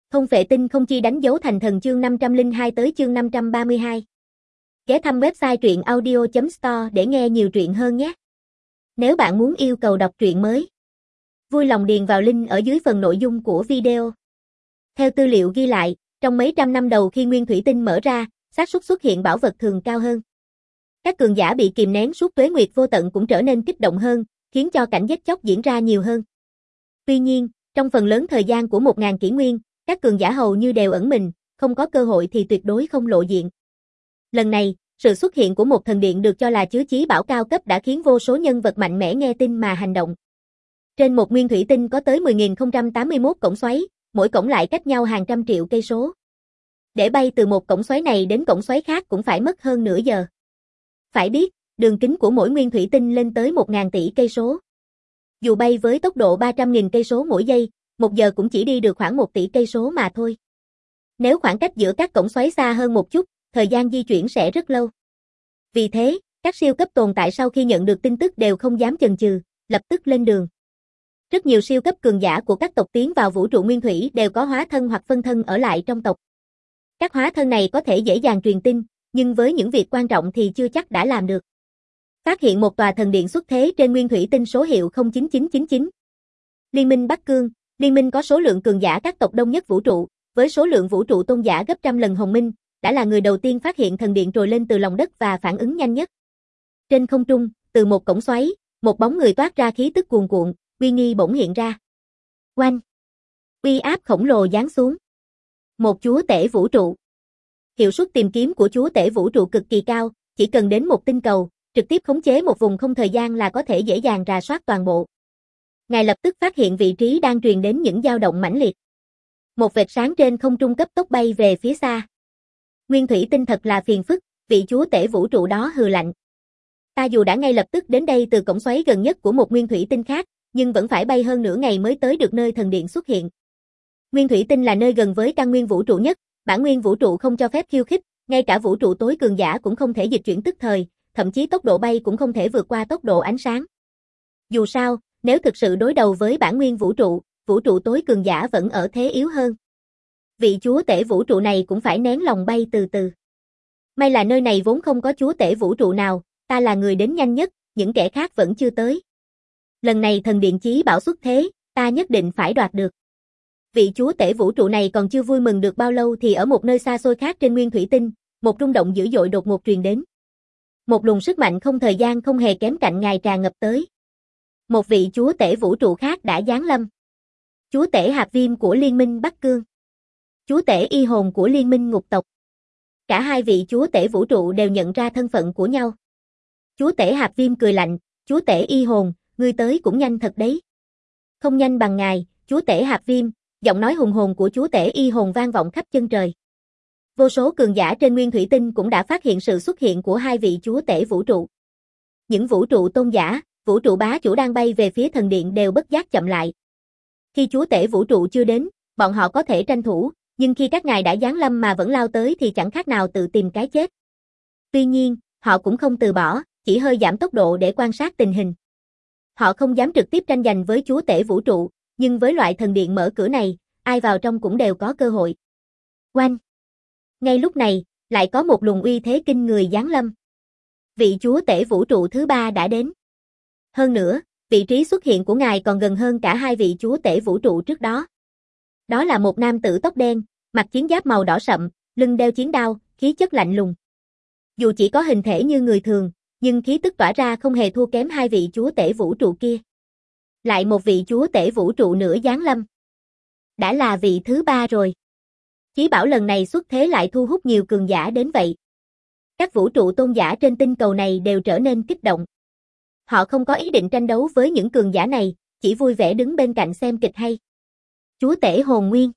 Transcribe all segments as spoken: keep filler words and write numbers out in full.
Không vệ tinh không chi đánh dấu thành thần chương năm trăm lẻ hai tới chương năm trăm ba mươi hai. Ghé thăm website truyện audio chấm store để nghe nhiều truyện hơn nhé. Nếu bạn muốn yêu cầu đọc truyện mới, vui lòng điền vào link ở dưới phần nội dung của video. Theo tư liệu ghi lại, trong mấy trăm năm đầu khi nguyên thủy tinh mở ra, xác suất xuất hiện bảo vật thường cao hơn. Các cường giả bị kìm nén suốt tuế nguyệt vô tận cũng trở nên kích động hơn, khiến cho cảnh giết chóc diễn ra nhiều hơn. Tuy nhiên, trong phần lớn thời gian của một nghìn kỷ nguyên, các cường giả hầu như đều ẩn mình, không có cơ hội thì tuyệt đối không lộ diện. Lần này, sự xuất hiện của một thần điện được cho là chứa chí bảo cao cấp đã khiến vô số nhân vật mạnh mẽ nghe tin mà hành động. Trên một nguyên thủy tinh có tới mười nghìn không trăm tám mươi mốt cổng xoáy, mỗi cổng lại cách nhau hàng trăm triệu cây số. Để bay từ một cổng xoáy này đến cổng xoáy khác cũng phải mất hơn nửa giờ. Phải biết, đường kính của mỗi nguyên thủy tinh lên tới một nghìn tỷ cây số. Dù bay với tốc độ ba trăm nghìn cây số mỗi giây, một giờ cũng chỉ đi được khoảng một tỷ cây số mà thôi. Nếu khoảng cách giữa các cổng xoáy xa hơn một chút, thời gian di chuyển sẽ rất lâu. Vì thế, các siêu cấp tồn tại sau khi nhận được tin tức đều không dám chần chừ, lập tức lên đường. Rất nhiều siêu cấp cường giả của các tộc tiến vào vũ trụ nguyên thủy đều có hóa thân hoặc phân thân ở lại trong tộc. Các hóa thân này có thể dễ dàng truyền tin, nhưng với những việc quan trọng thì chưa chắc đã làm được. Phát hiện một tòa thần điện xuất thế trên nguyên thủy tinh số hiệu không chín chín chín chín. Liên minh Bắc Cương, liên minh có số lượng cường giả các tộc đông nhất vũ trụ, với số lượng vũ trụ tôn giả gấp trăm lần Hồng Minh, đã là người đầu tiên phát hiện thần điện trồi lên từ lòng đất và phản ứng nhanh nhất. Trên không trung, từ một cổng xoáy, một bóng người toát ra khí tức cuồn cuộn, uy nghi bỗng hiện ra. Oanh! Uy áp khổng lồ giáng xuống. Một chúa tể vũ trụ. Hiệu suất tìm kiếm của chúa tể vũ trụ cực kỳ cao, chỉ cần đến một tinh cầu, trực tiếp khống chế một vùng không thời gian là có thể dễ dàng rà soát toàn bộ. Ngài lập tức phát hiện vị trí đang truyền đến những dao động mãnh liệt. Một vệt sáng trên không trung cấp tốc bay về phía xa. Nguyên thủy tinh thật là phiền phức, vị chúa tể vũ trụ đó hừ lạnh. Ta dù đã ngay lập tức đến đây từ cổng xoáy gần nhất của một nguyên thủy tinh khác, nhưng vẫn phải bay hơn nửa ngày mới tới được nơi thần điện xuất hiện. Nguyên thủy tinh là nơi gần với căn nguyên vũ trụ nhất, bản nguyên vũ trụ không cho phép khiêu khích, ngay cả vũ trụ tối cường giả cũng không thể dịch chuyển tức thời, thậm chí tốc độ bay cũng không thể vượt qua tốc độ ánh sáng. Dù sao, nếu thực sự đối đầu với bản nguyên vũ trụ, vũ trụ tối cường giả vẫn ở thế yếu hơn. Vị chúa tể vũ trụ này cũng phải nén lòng bay từ từ. May là nơi này vốn không có chúa tể vũ trụ nào, ta là người đến nhanh nhất, những kẻ khác vẫn chưa tới. Lần này thần điện chí bảo xuất thế, ta nhất định phải đoạt được. Vị chúa tể vũ trụ này còn chưa vui mừng được bao lâu thì ở một nơi xa xôi khác trên nguyên thủy tinh, một rung động dữ dội đột ngột truyền đến. Một luồng sức mạnh không thời gian không hề kém cạnh ngài tràn ngập tới. Một vị chúa tể vũ trụ khác đã giáng lâm. Chúa tể hạt viêm của liên minh Bắc Cương. Chúa tể y hồn của liên minh ngục tộc. Cả hai vị chúa tể vũ trụ đều nhận ra thân phận của nhau. Chúa tể hạt viêm cười lạnh, chúa tể y hồn, ngươi tới cũng nhanh thật đấy. Không nhanh bằng ngài, chúa tể hạt viêm, giọng nói hùng hồn của chúa tể y hồn vang vọng khắp chân trời. Vô số cường giả trên nguyên thủy tinh cũng đã phát hiện sự xuất hiện của hai vị chúa tể vũ trụ. Những vũ trụ tôn giả, vũ trụ bá chủ đang bay về phía thần điện đều bất giác chậm lại. Khi chúa tể vũ trụ chưa đến, bọn họ có thể tranh thủ, nhưng khi các ngài đã giáng lâm mà vẫn lao tới thì chẳng khác nào tự tìm cái chết. Tuy nhiên, họ cũng không từ bỏ, chỉ hơi giảm tốc độ để quan sát tình hình. Họ không dám trực tiếp tranh giành với chúa tể vũ trụ, nhưng với loại thần điện mở cửa này, ai vào trong cũng đều có cơ hội. Oanh! Ngay lúc này, lại có một luồng uy thế kinh người giáng lâm. Vị chúa tể vũ trụ thứ ba đã đến. Hơn nữa, vị trí xuất hiện của ngài còn gần hơn cả hai vị chúa tể vũ trụ trước đó. Đó là một nam tử tóc đen, mặc chiến giáp màu đỏ sậm, lưng đeo chiến đao, khí chất lạnh lùng. Dù chỉ có hình thể như người thường, nhưng khí tức tỏa ra không hề thua kém hai vị chúa tể vũ trụ kia. Lại một vị chúa tể vũ trụ nữa giáng lâm. Đã là vị thứ ba rồi. Chí bảo lần này xuất thế lại thu hút nhiều cường giả đến vậy. Các vũ trụ tôn giả trên tinh cầu này đều trở nên kích động. Họ không có ý định tranh đấu với những cường giả này, chỉ vui vẻ đứng bên cạnh xem kịch hay. Chúa tể hồn nguyên.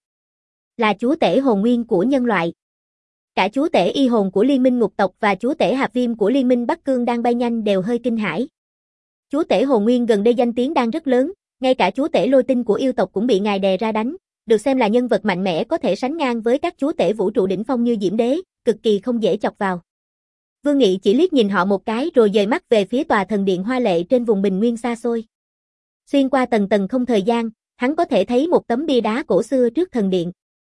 Là chúa tể hồn nguyên của nhân loại. Cả chúa tể y hồn của liên minh ngục tộc và chúa tể hạt viêm của liên minh Bắc Cương đang bay nhanh đều hơi kinh hãi. Chúa tể hồn nguyên gần đây danh tiếng đang rất lớn, ngay cả chúa tể lôi tinh của yêu tộc cũng bị ngài đè ra đánh, được xem là nhân vật mạnh mẽ có thể sánh ngang với các chúa tể vũ trụ đỉnh phong như Diễm Đế, cực kỳ không dễ chọc vào. Vương Nghị chỉ liếc nhìn họ một cái rồi dời mắt về phía tòa thần điện hoa lệ trên vùng bình nguyên xa xôi. Xuyên qua tầng tầng không thời gian, hắn có thể thấy một tấm bia đá cổ xưa trước thần điện.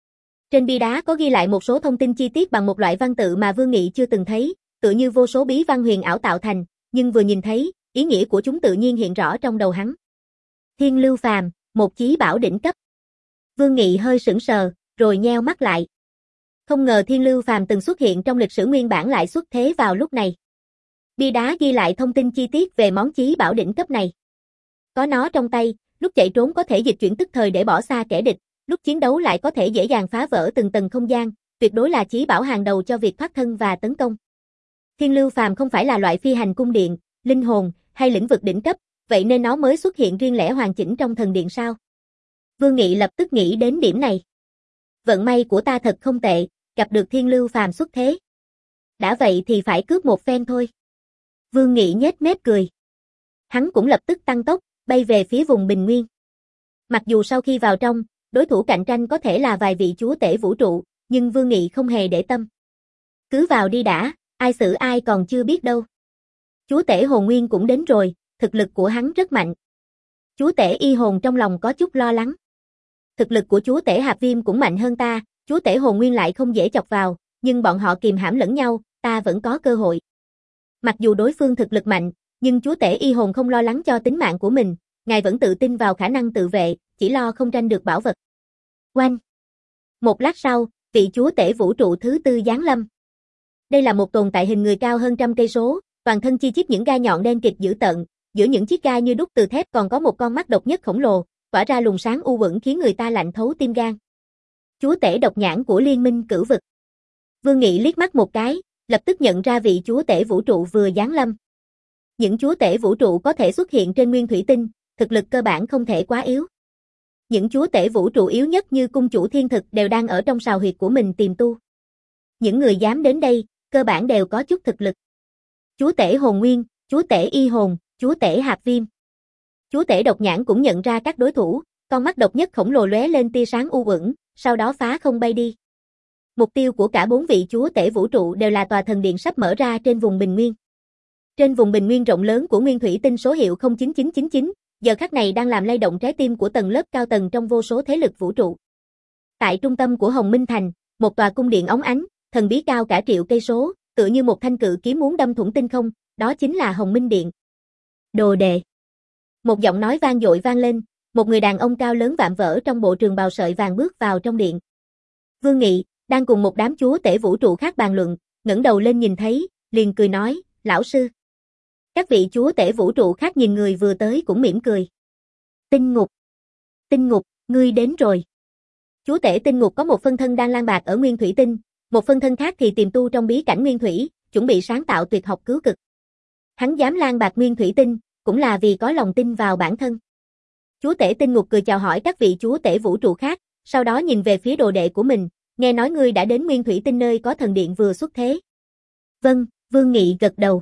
Trên bia đá có ghi lại một số thông tin chi tiết bằng một loại văn tự mà Vương Nghị chưa từng thấy, tựa như vô số bí văn huyền ảo tạo thành, nhưng vừa nhìn thấy, ý nghĩa của chúng tự nhiên hiện rõ trong đầu hắn. Thiên Lưu Phàm, một chí bảo đỉnh cấp. Vương Nghị hơi sững sờ, rồi nheo mắt lại. Không ngờ Thiên Lưu Phàm từng xuất hiện trong lịch sử nguyên bản lại xuất thế vào lúc này. Bia đá ghi lại thông tin chi tiết về món chí bảo đỉnh cấp này. Có nó trong tay, lúc chạy trốn có thể dịch chuyển tức thời để bỏ xa kẻ địch, lúc chiến đấu lại có thể dễ dàng phá vỡ từng tầng không gian, tuyệt đối là chí bảo hàng đầu cho việc thoát thân và tấn công. Thiên Lưu Phàm không phải là loại phi hành cung điện, linh hồn hay lĩnh vực đỉnh cấp, vậy nên nó mới xuất hiện riêng lẻ hoàn chỉnh trong thần điện sao? Vương Nghị lập tức nghĩ đến điểm này. Vận may của ta thật không tệ, gặp được Thiên Lưu Phàm xuất thế. Đã vậy thì phải cướp một phen thôi. Vương Nghị nhếch mép cười. Hắn cũng lập tức tăng tốc, bay về phía vùng bình nguyên. Mặc dù sau khi vào trong, đối thủ cạnh tranh có thể là vài vị chúa tể vũ trụ, nhưng Vương Nghị không hề để tâm. Cứ vào đi đã, ai xử ai còn chưa biết đâu. Chúa tể hồn nguyên cũng đến rồi, thực lực của hắn rất mạnh. Chúa tể y hồn trong lòng có chút lo lắng. Thực lực của chúa tể hạt viêm cũng mạnh hơn ta, chúa tể hồn nguyên lại không dễ chọc vào, nhưng bọn họ kìm hãm lẫn nhau, ta vẫn có cơ hội. Mặc dù đối phương thực lực mạnh, nhưng chúa tể y hồn không lo lắng cho tính mạng của mình, ngài vẫn tự tin vào khả năng tự vệ, chỉ lo không tranh được bảo vật. Oanh! Một lát sau, vị chúa tể vũ trụ thứ tư giáng lâm. Đây là một tồn tại hình người cao hơn trăm cây số, toàn thân chi chít những gai nhọn đen kịt dữ tợn, giữa những chiếc gai như đúc từ thép còn có một con mắt độc nhất khổng lồ, tỏa ra luồng sáng u uẩn khiến người ta lạnh thấu tim gan. Chúa tể độc nhãn của Liên minh Cửu vực. Vương Nghị liếc mắt một cái, lập tức nhận ra vị chúa tể vũ trụ vừa giáng lâm. Những chúa tể vũ trụ có thể xuất hiện trên nguyên thủy tinh, thực lực cơ bản không thể quá yếu. Những chúa tể vũ trụ yếu nhất như cung chủ thiên thực đều đang ở trong sào huyệt của mình tìm tu. Những người dám đến đây, cơ bản đều có chút thực lực. Chúa tể hồn nguyên, chúa tể y hồn, chúa tể hạt viêm. Chúa tể độc nhãn cũng nhận ra các đối thủ, con mắt độc nhất khổng lồ lóe lên tia sáng u uẩn, sau đó phá không bay đi. Mục tiêu của cả bốn vị chúa tể vũ trụ đều là tòa thần điện sắp mở ra trên vùng bình nguyên. Trên vùng bình nguyên rộng lớn của nguyên thủy tinh số hiệu không chín chín chín chín, giờ khắc này đang làm lay động trái tim của tầng lớp cao tầng trong vô số thế lực vũ trụ. Tại trung tâm của Hồng Minh Thành, một tòa cung điện óng ánh, thần bí cao cả triệu cây số, tựa như một thanh cự kiếm muốn đâm thủng tinh không, đó chính là Hồng Minh Điện. Đồ đệ. Một giọng nói vang dội vang lên, một người đàn ông cao lớn vạm vỡ trong bộ trường bào sợi vàng bước vào trong điện. Vương Nghị, đang cùng một đám chúa tể vũ trụ khác bàn luận, ngẩng đầu lên nhìn thấy, liền cười nói, lão sư. Các vị chúa tể vũ trụ khác nhìn người vừa tới cũng mỉm cười. Tinh ngục. Tinh ngục, ngươi đến rồi. Chúa tể tinh ngục có một phân thân đang lang bạt ở nguyên thủy tinh, một phân thân khác thì tiềm tu trong bí cảnh nguyên thủy, chuẩn bị sáng tạo tuyệt học cứu cực. Hắn dám lang bạt nguyên thủy tinh, cũng là vì có lòng tin vào bản thân. Chúa tể tinh ngục cười chào hỏi các vị chúa tể vũ trụ khác, sau đó nhìn về phía đồ đệ của mình, nghe nói ngươi đã đến nguyên thủy tinh nơi có thần điện vừa xuất thế. Vâng, Vương Nghị gật đầu.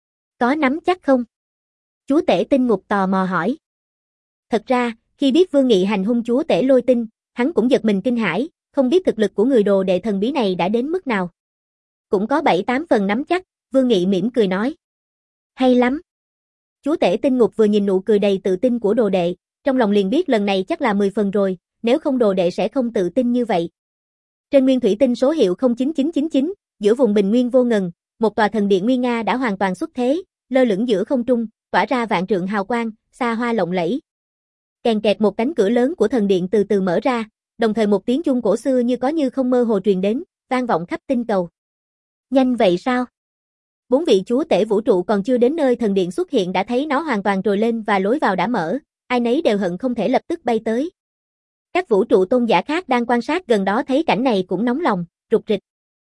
Có nắm chắc không? Chúa tể tinh ngục tò mò hỏi. Thật ra, khi biết Vương Nghị hành hung chúa tể lôi tinh, hắn cũng giật mình kinh hãi, không biết thực lực của người đồ đệ thần bí này đã đến mức nào. Cũng có bảy tám phần nắm chắc, Vương Nghị mỉm cười nói. Hay lắm. Chúa tể tinh ngục vừa nhìn nụ cười đầy tự tin của đồ đệ, trong lòng liền biết lần này chắc là mười phần rồi, nếu không đồ đệ sẽ không tự tin như vậy. Trên nguyên thủy tinh số hiệu không chín chín chín chín, giữa vùng bình nguyên vô ngần, một tòa thần điện nguy nga đã hoàn toàn xuất thế, lơ lửng giữa không trung, tỏa ra vạn trượng hào quang, xa hoa lộng lẫy. Kèn kẹt một cánh cửa lớn của thần điện từ từ mở ra, đồng thời một tiếng chuông cổ xưa như có như không mơ hồ truyền đến, vang vọng khắp tinh cầu. Nhanh vậy sao? Bốn vị chúa tể vũ trụ còn chưa đến nơi thần điện xuất hiện đã thấy nó hoàn toàn trồi lên và lối vào đã mở, ai nấy đều hận không thể lập tức bay tới. Các vũ trụ tôn giả khác đang quan sát gần đó thấy cảnh này cũng nóng lòng, rục rịch.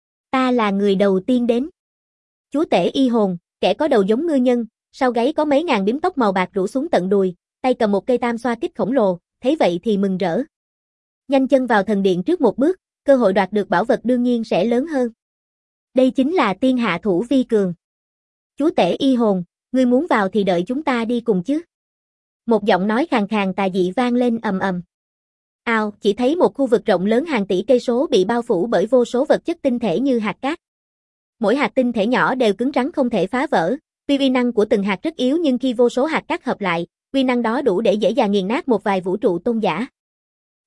Ta là người đầu tiên đến. Chúa tể y hồn, kẻ có đầu giống ngư nhân, sau gáy có mấy ngàn bím tóc màu bạc rủ xuống tận đùi, tay cầm một cây tam xoa kích khổng lồ, thấy vậy thì mừng rỡ. Nhanh chân vào thần điện trước một bước, cơ hội đoạt được bảo vật đương nhiên sẽ lớn hơn. Đây chính là tiên hạ thủ vi cường. Chúa tể y hồn, ngươi muốn vào thì đợi chúng ta đi cùng chứ. Một giọng nói khàn khàn tà dị vang lên ầm ầm. Ao, chỉ thấy một khu vực rộng lớn hàng tỷ cây số bị bao phủ bởi vô số vật chất tinh thể như hạt cát. Mỗi hạt tinh thể nhỏ đều cứng rắn không thể phá vỡ, tuy uy năng của từng hạt rất yếu nhưng khi vô số hạt cát hợp lại, uy năng đó đủ để dễ dàng nghiền nát một vài vũ trụ tôn giả.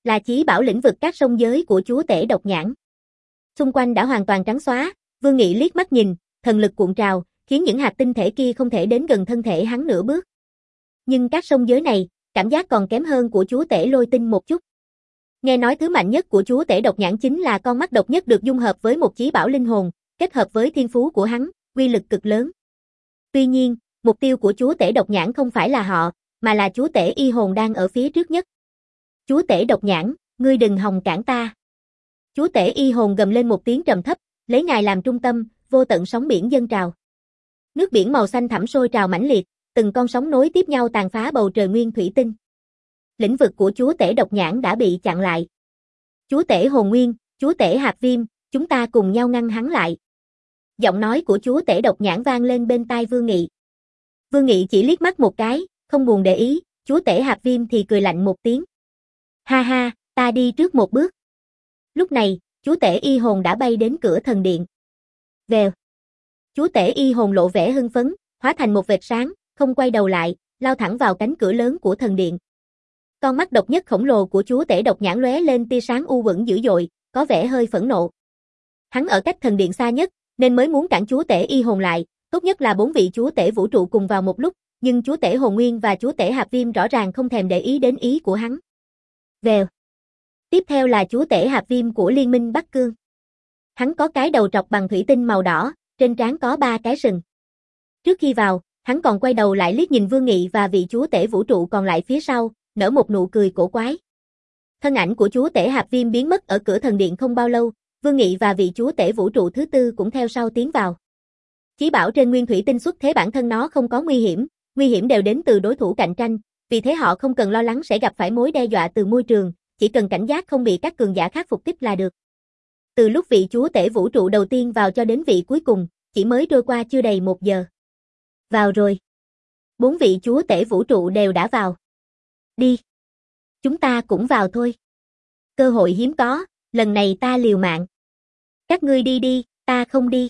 Là chí bảo lĩnh vực các sông giới của chúa tể độc nhãn. Xung quanh đã hoàn toàn trắng xóa, Vương Nghị liếc mắt nhìn, thần lực cuộn trào, khiến những hạt tinh thể kia không thể đến gần thân thể hắn nửa bước. Nhưng các sông giới này, cảm giác còn kém hơn của chúa tể lôi tinh một chút. Nghe nói thứ mạnh nhất của chúa tể độc nhãn chính là con mắt độc nhất được dung hợp với một chí bảo linh hồn, kết hợp với thiên phú của hắn, uy lực cực lớn. Tuy nhiên, mục tiêu của chúa tể độc nhãn không phải là họ, mà là chúa tể y hồn đang ở phía trước nhất. Chúa tể độc nhãn, ngươi đừng hòng cản ta. Chúa tể y hồn gầm lên một tiếng trầm thấp, lấy ngài làm trung tâm, vô tận sóng biển dâng trào. Nước biển màu xanh thẳm sôi trào mãnh liệt, từng con sóng nối tiếp nhau tàn phá bầu trời nguyên thủy tinh. Lĩnh vực của chúa tể độc nhãn đã bị chặn lại. Chúa tể hồn nguyên, chúa tể hạt viêm, chúng ta cùng nhau ngăn hắn lại. Giọng nói của chúa tể độc nhãn vang lên bên tai Vương Nghị. Vương Nghị chỉ liếc mắt một cái, không buồn để ý, chúa tể hạt viêm thì cười lạnh một tiếng. Ha ha, ta đi trước một bước. Lúc này, chúa tể y hồn đã bay đến cửa thần điện. Vèo. Chúa tể y hồn lộ vẻ hưng phấn, hóa thành một vệt sáng, không quay đầu lại, lao thẳng vào cánh cửa lớn của thần điện. Con mắt độc nhất khổng lồ của chúa tể độc nhãn lóe lên tia sáng u uẩn dữ dội, có vẻ hơi phẫn nộ. Hắn ở cách thần điện xa nhất, nên mới muốn cản chúa tể y hồn lại, tốt nhất là bốn vị chúa tể vũ trụ cùng vào một lúc, nhưng chúa tể hồn nguyên và chúa tể hạt viêm rõ ràng không thèm để ý đến ý của hắn. Vèo. Tiếp theo là chúa tể hạt viêm của Liên minh Bắc Cương. Hắn có cái đầu trọc bằng thủy tinh màu đỏ, trên trán có ba cái sừng. Trước khi vào, hắn còn quay đầu lại liếc nhìn Vương Nghị và vị chúa tể vũ trụ còn lại phía sau, nở một nụ cười cổ quái. Thân ảnh của chúa tể hạt viêm biến mất ở cửa thần điện không bao lâu, Vương Nghị và vị chúa tể vũ trụ thứ tư cũng theo sau tiến vào. Chí bảo trên nguyên thủy tinh xuất thế bản thân nó không có nguy hiểm, nguy hiểm đều đến từ đối thủ cạnh tranh, vì thế họ không cần lo lắng sẽ gặp phải mối đe dọa từ môi trường, chỉ cần cảnh giác không bị các cường giả khác phục kích là được. Từ lúc vị chúa tể vũ trụ đầu tiên vào cho đến vị cuối cùng, chỉ mới trôi qua chưa đầy một giờ. Vào rồi. Bốn vị chúa tể vũ trụ đều đã vào. Đi. Chúng ta cũng vào thôi. Cơ hội hiếm có, lần này ta liều mạng. Các ngươi đi đi, ta không đi.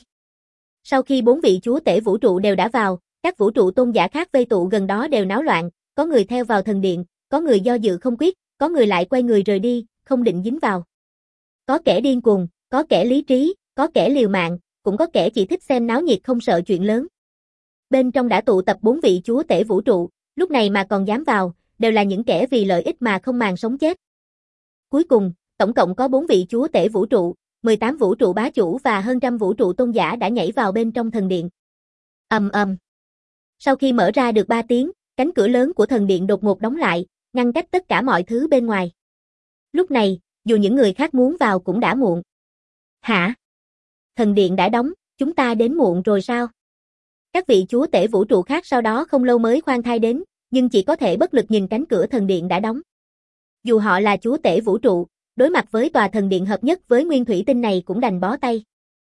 Sau khi bốn vị chúa tể vũ trụ đều đã vào, các vũ trụ tôn giả khác vây tụ gần đó đều náo loạn, có người theo vào thần điện, có người do dự không quyết, có người lại quay người rời đi, không định dính vào. Có kẻ điên cuồng, có kẻ lý trí, có kẻ liều mạng, cũng có kẻ chỉ thích xem náo nhiệt không sợ chuyện lớn. Bên trong đã tụ tập bốn vị chúa tể vũ trụ, lúc này mà còn dám vào, đều là những kẻ vì lợi ích mà không màng sống chết. Cuối cùng, tổng cộng có bốn vị chúa tể vũ trụ, mười tám vũ trụ bá chủ và hơn trăm vũ trụ tôn giả đã nhảy vào bên trong thần điện. Ầm ầm. Sau khi mở ra được ba tiếng, cánh cửa lớn của thần điện đột ngột đóng lại, ngăn cách tất cả mọi thứ bên ngoài. Lúc này, dù những người khác muốn vào cũng đã muộn. Hả? Thần điện đã đóng, chúng ta đến muộn rồi sao? Các vị chúa tể vũ trụ khác sau đó không lâu mới khoan thai đến, nhưng chỉ có thể bất lực nhìn cánh cửa thần điện đã đóng. Dù họ là chúa tể vũ trụ, đối mặt với tòa thần điện hợp nhất với nguyên thủy tinh này cũng đành bó tay.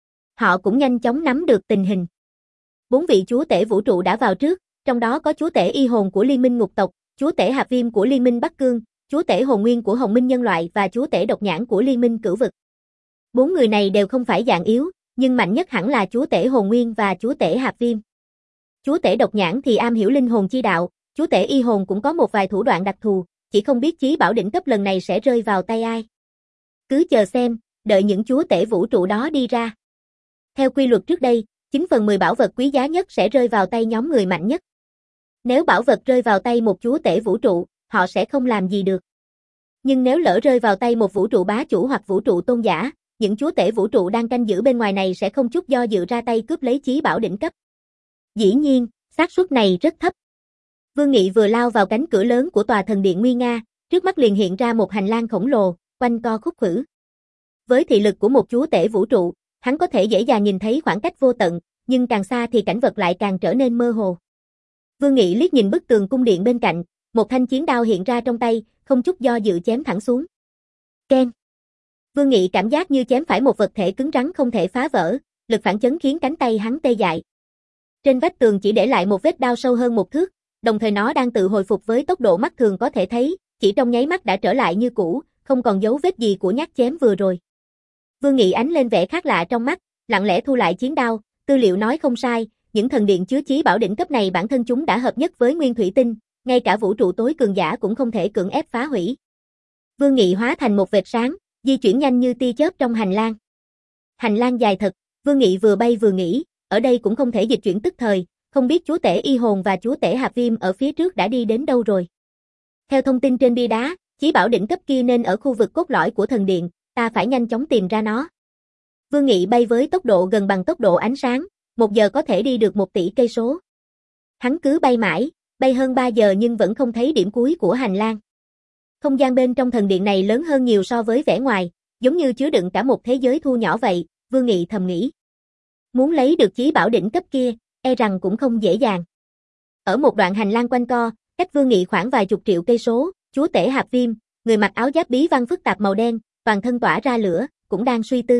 Họ cũng nhanh chóng nắm được tình hình. Bốn vị chúa tể vũ trụ đã vào trước, trong đó có chúa tể y hồn của Liên minh ngục tộc, chúa tể hạt viêm của Liên minh Bắc Cương, chúa tể hồn nguyên của Hồng minh nhân loại và chúa tể độc nhãn của Liên minh Cửu vực. Bốn người này đều không phải dạng yếu, nhưng mạnh nhất hẳn là chúa tể hồn nguyên và chúa tể hạt viêm. Chúa tể độc nhãn thì am hiểu linh hồn chi đạo, chúa tể y hồn cũng có một vài thủ đoạn đặc thù, chỉ không biết chí bảo đỉnh cấp lần này sẽ rơi vào tay ai. Cứ chờ xem, đợi những chúa tể vũ trụ đó đi ra. Theo quy luật trước đây, chín phần mười bảo vật quý giá nhất sẽ rơi vào tay nhóm người mạnh nhất. Nếu bảo vật rơi vào tay một chúa tể vũ trụ, họ sẽ không làm gì được. Nhưng nếu lỡ rơi vào tay một vũ trụ bá chủ hoặc vũ trụ tôn giả, những chúa tể vũ trụ đang canh giữ bên ngoài này sẽ không chút do dự ra tay cướp lấy chí bảo đỉnh cấp. Dĩ nhiên, xác suất này rất thấp. Vương Nghị vừa lao vào cánh cửa lớn của tòa thần điện nguy nga, trước mắt liền hiện ra một hành lang khổng lồ, quanh co khúc khuỷu. Với thị lực của một chúa tể vũ trụ, hắn có thể dễ dàng nhìn thấy khoảng cách vô tận, nhưng càng xa thì cảnh vật lại càng trở nên mơ hồ. Vương Nghị liếc nhìn bức tường cung điện bên cạnh, một thanh chiến đao hiện ra trong tay, không chút do dự chém thẳng xuống. Keng. Vương Nghị cảm giác như chém phải một vật thể cứng rắn không thể phá vỡ, lực phản chấn khiến cánh tay hắn tê dại. Trên vách tường chỉ để lại một vết đao sâu hơn một thước, đồng thời nó đang tự hồi phục với tốc độ mắt thường có thể thấy, chỉ trong nháy mắt đã trở lại như cũ, không còn dấu vết gì của nhát chém vừa rồi. Vương Nghị ánh lên vẻ khác lạ trong mắt, lặng lẽ thu lại chiến đao, tư liệu nói không sai, những thần điện chứa chí bảo đỉnh cấp này bản thân chúng đã hợp nhất với nguyên thủy tinh, ngay cả vũ trụ tối cường giả cũng không thể cưỡng ép phá hủy. Vương Nghị hóa thành một vệt sáng, di chuyển nhanh như tia chớp trong hành lang. Hành lang dài thật, Vương Nghị vừa bay vừa nghĩ, ở đây cũng không thể dịch chuyển tức thời, không biết chúa tể Y Hồn và chúa tể Hạp Viêm ở phía trước đã đi đến đâu rồi. Theo thông tin trên bia đá, chí bảo đỉnh cấp kia nên ở khu vực cốt lõi của thần điện, ta phải nhanh chóng tìm ra nó. Vương Nghị bay với tốc độ gần bằng tốc độ ánh sáng, một giờ có thể đi được một tỷ cây số. Hắn cứ bay mãi, bay hơn ba giờ nhưng vẫn không thấy điểm cuối của hành lang. Không gian bên trong thần điện này lớn hơn nhiều so với vẻ ngoài, giống như chứa đựng cả một thế giới thu nhỏ vậy, Vương Nghị thầm nghĩ. Muốn lấy được chí bảo đỉnh cấp kia, e rằng cũng không dễ dàng. Ở một đoạn hành lang quanh co, cách Vương Nghị khoảng vài chục triệu cây số, chúa tể Hạp Viêm, người mặc áo giáp bí văn phức tạp màu đen, toàn thân tỏa ra lửa, cũng đang suy tư.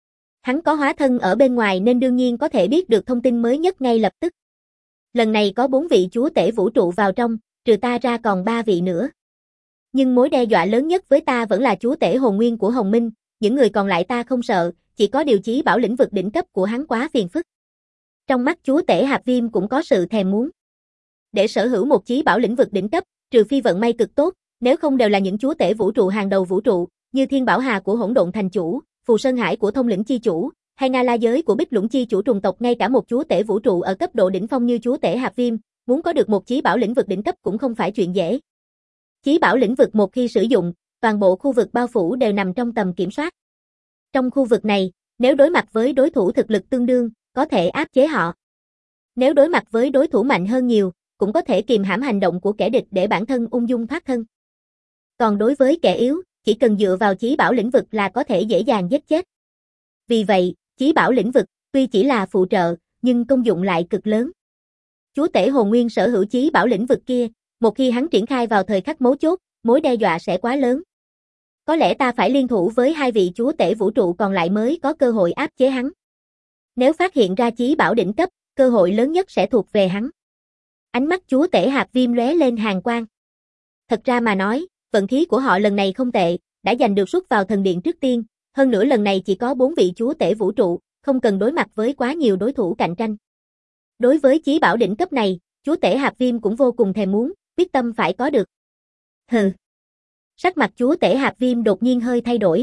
Hắn có hóa thân ở bên ngoài nên đương nhiên có thể biết được thông tin mới nhất ngay lập tức. Lần này có bốn vị chúa tể vũ trụ vào trong, trừ ta ra còn ba vị nữa. Nhưng mối đe dọa lớn nhất với ta vẫn là chúa tể hồn nguyên của Hồng Minh, những người còn lại ta không sợ, chỉ có điều chí bảo lĩnh vực đỉnh cấp của hắn quá phiền phức. Trong mắt chúa tể Hạp Viêm cũng có sự thèm muốn. Để sở hữu một chí bảo lĩnh vực đỉnh cấp, trừ phi vận may cực tốt, nếu không đều là những chúa tể vũ trụ hàng đầu vũ trụ, như Thiên Bảo Hà của Hỗn Độn Thành Chủ, Phù Sơn Hải của Thông Lĩnh Chi Chủ, hay Nga La Giới của Bích Lũng Chi Chủ trùng tộc, ngay cả một chúa tể vũ trụ ở cấp độ đỉnh phong như chúa tể Hạp Viêm, muốn có được một chí bảo lĩnh vực đỉnh cấp cũng không phải chuyện dễ. Chí bảo lĩnh vực một khi sử dụng, toàn bộ khu vực bao phủ đều nằm trong tầm kiểm soát. Trong khu vực này, nếu đối mặt với đối thủ thực lực tương đương, có thể áp chế họ. Nếu đối mặt với đối thủ mạnh hơn nhiều, cũng có thể kìm hãm hành động của kẻ địch để bản thân ung dung thoát thân. Còn đối với kẻ yếu, chỉ cần dựa vào chí bảo lĩnh vực là có thể dễ dàng giết chết. Vì vậy, chí bảo lĩnh vực, tuy chỉ là phụ trợ, nhưng công dụng lại cực lớn. Chúa tể hồn nguyên sở hữu chí bảo lĩnh vực kia, một khi hắn triển khai vào thời khắc mấu chốt, mối đe dọa sẽ quá lớn. Có lẽ ta phải liên thủ với hai vị chúa tể vũ trụ còn lại mới có cơ hội áp chế hắn. Nếu phát hiện ra chí bảo đỉnh cấp, cơ hội lớn nhất sẽ thuộc về hắn. Ánh mắt chúa tể Hạp Viêm lóe lên hàn quang. Thật ra mà nói, vận khí của họ lần này không tệ, đã giành được suất vào thần điện trước tiên, hơn nữa lần này chỉ có bốn vị chúa tể vũ trụ, không cần đối mặt với quá nhiều đối thủ cạnh tranh. Đối với chí bảo đỉnh cấp này, chúa tể Hạp Viêm cũng vô cùng thèm muốn, quyết tâm phải có được. Hừ. Sắc mặt chúa tể Hạp Viêm đột nhiên hơi thay đổi.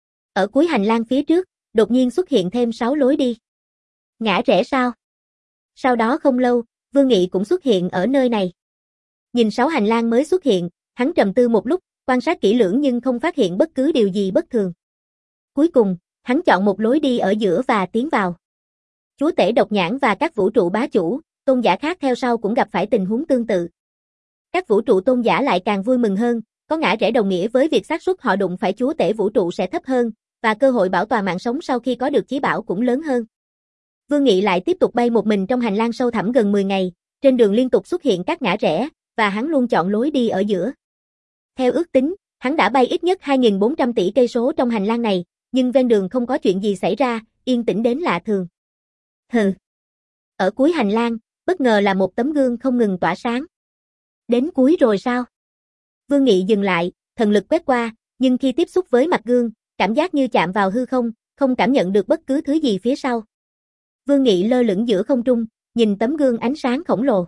Ở cuối hành lang phía trước, đột nhiên xuất hiện thêm sáu lối đi. Ngã rẽ sao? Sau đó không lâu, Vương Nghị cũng xuất hiện ở nơi này. Nhìn sáu hành lang mới xuất hiện, hắn trầm tư một lúc, quan sát kỹ lưỡng nhưng không phát hiện bất cứ điều gì bất thường. Cuối cùng, hắn chọn một lối đi ở giữa và tiến vào. Chúa tể Độc Nhãn và các vũ trụ bá chủ, tôn giả khác theo sau cũng gặp phải tình huống tương tự. Các vũ trụ tôn giả lại càng vui mừng hơn, có ngã rẽ đồng nghĩa với việc xác suất họ đụng phải chúa tể vũ trụ sẽ thấp hơn, và cơ hội bảo toàn mạng sống sau khi có được chí bảo cũng lớn hơn. Vương Nghị lại tiếp tục bay một mình trong hành lang sâu thẳm gần mười ngày, trên đường liên tục xuất hiện các ngã rẽ, và hắn luôn chọn lối đi ở giữa. Theo ước tính, hắn đã bay ít nhất hai nghìn bốn trăm tỷ cây số trong hành lang này, nhưng ven đường không có chuyện gì xảy ra, yên tĩnh đến lạ thường. Hừ. Ở cuối hành lang, bất ngờ là một tấm gương không ngừng tỏa sáng. Đến cuối rồi sao? Vương Nghị dừng lại, thần lực quét qua, nhưng khi tiếp xúc với mặt gương, cảm giác như chạm vào hư không, không cảm nhận được bất cứ thứ gì phía sau. Vương Nghị lơ lửng giữa không trung, nhìn tấm gương ánh sáng khổng lồ.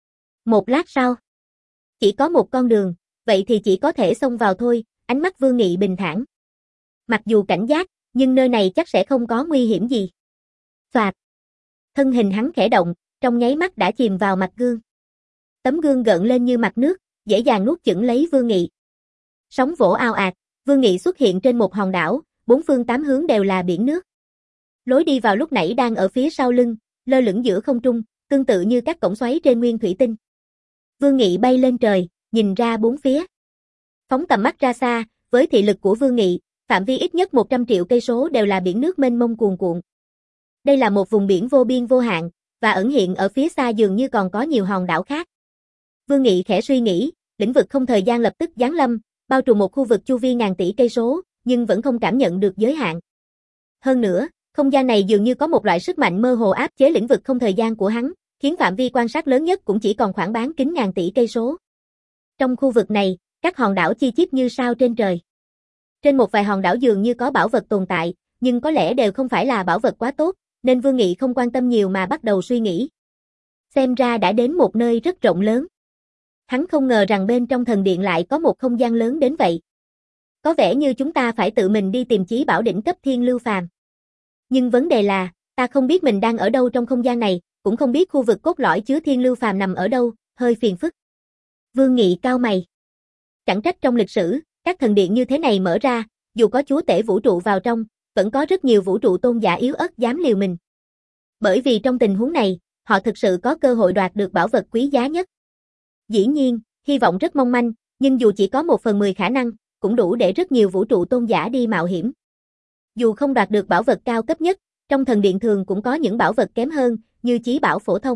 Một lát sau, chỉ có một con đường, vậy thì chỉ có thể xông vào thôi, ánh mắt Vương Nghị bình thản. Mặc dù cảnh giác, nhưng nơi này chắc sẽ không có nguy hiểm gì. Phạt. Thân hình hắn khẽ động, trong nháy mắt đã chìm vào mặt gương. Tấm gương gợn lên như mặt nước, dễ dàng nuốt chửng lấy Vương Nghị. Sóng vỗ ào ạt, Vương Nghị xuất hiện trên một hòn đảo, bốn phương tám hướng đều là biển nước. Lối đi vào lúc nãy đang ở phía sau lưng, lơ lửng giữa không trung, tương tự như các cổng xoáy trên nguyên thủy tinh. Vương Nghị bay lên trời, nhìn ra bốn phía. Phóng tầm mắt ra xa, với thị lực của Vương Nghị, phạm vi ít nhất một trăm triệu cây số đều là biển nước mênh mông cuồn cuộn. Đây là một vùng biển vô biên vô hạn, và ẩn hiện ở phía xa dường như còn có nhiều hòn đảo khác. Vương Nghị khẽ suy nghĩ, lĩnh vực không thời gian lập tức giáng lâm, bao trùm một khu vực chu vi ngàn tỷ cây số, nhưng vẫn không cảm nhận được giới hạn. Hơn nữa, không gian này dường như có một loại sức mạnh mơ hồ áp chế lĩnh vực không thời gian của hắn, khiến phạm vi quan sát lớn nhất cũng chỉ còn khoảng bán kính ngàn tỷ cây số. Trong khu vực này, các hòn đảo chi chít như sao trên trời. Trên một vài hòn đảo dường như có bảo vật tồn tại, nhưng có lẽ đều không phải là bảo vật quá tốt, nên Vương Nghị không quan tâm nhiều mà bắt đầu suy nghĩ. Xem ra đã đến một nơi rất rộng lớn. Hắn không ngờ rằng bên trong thần điện lại có một không gian lớn đến vậy. Có vẻ như chúng ta phải tự mình đi tìm chí bảo đỉnh cấp thiên lưu phàm. Nhưng vấn đề là, ta không biết mình đang ở đâu trong không gian này, cũng không biết khu vực cốt lõi chứa thiên lưu phàm nằm ở đâu, hơi phiền phức. Vương Nghị cau mày. Chẳng trách trong lịch sử, các thần điện như thế này mở ra, dù có chúa tể vũ trụ vào trong, vẫn có rất nhiều vũ trụ tôn giả yếu ớt dám liều mình. Bởi vì trong tình huống này, họ thực sự có cơ hội đoạt được bảo vật quý giá nhất. Dĩ nhiên, hy vọng rất mong manh, nhưng dù chỉ có một phần mười khả năng, cũng đủ để rất nhiều vũ trụ tôn giả đi mạo hiểm. Dù không đoạt được bảo vật cao cấp nhất, trong thần điện thường cũng có những bảo vật kém hơn, như chí bảo phổ thông.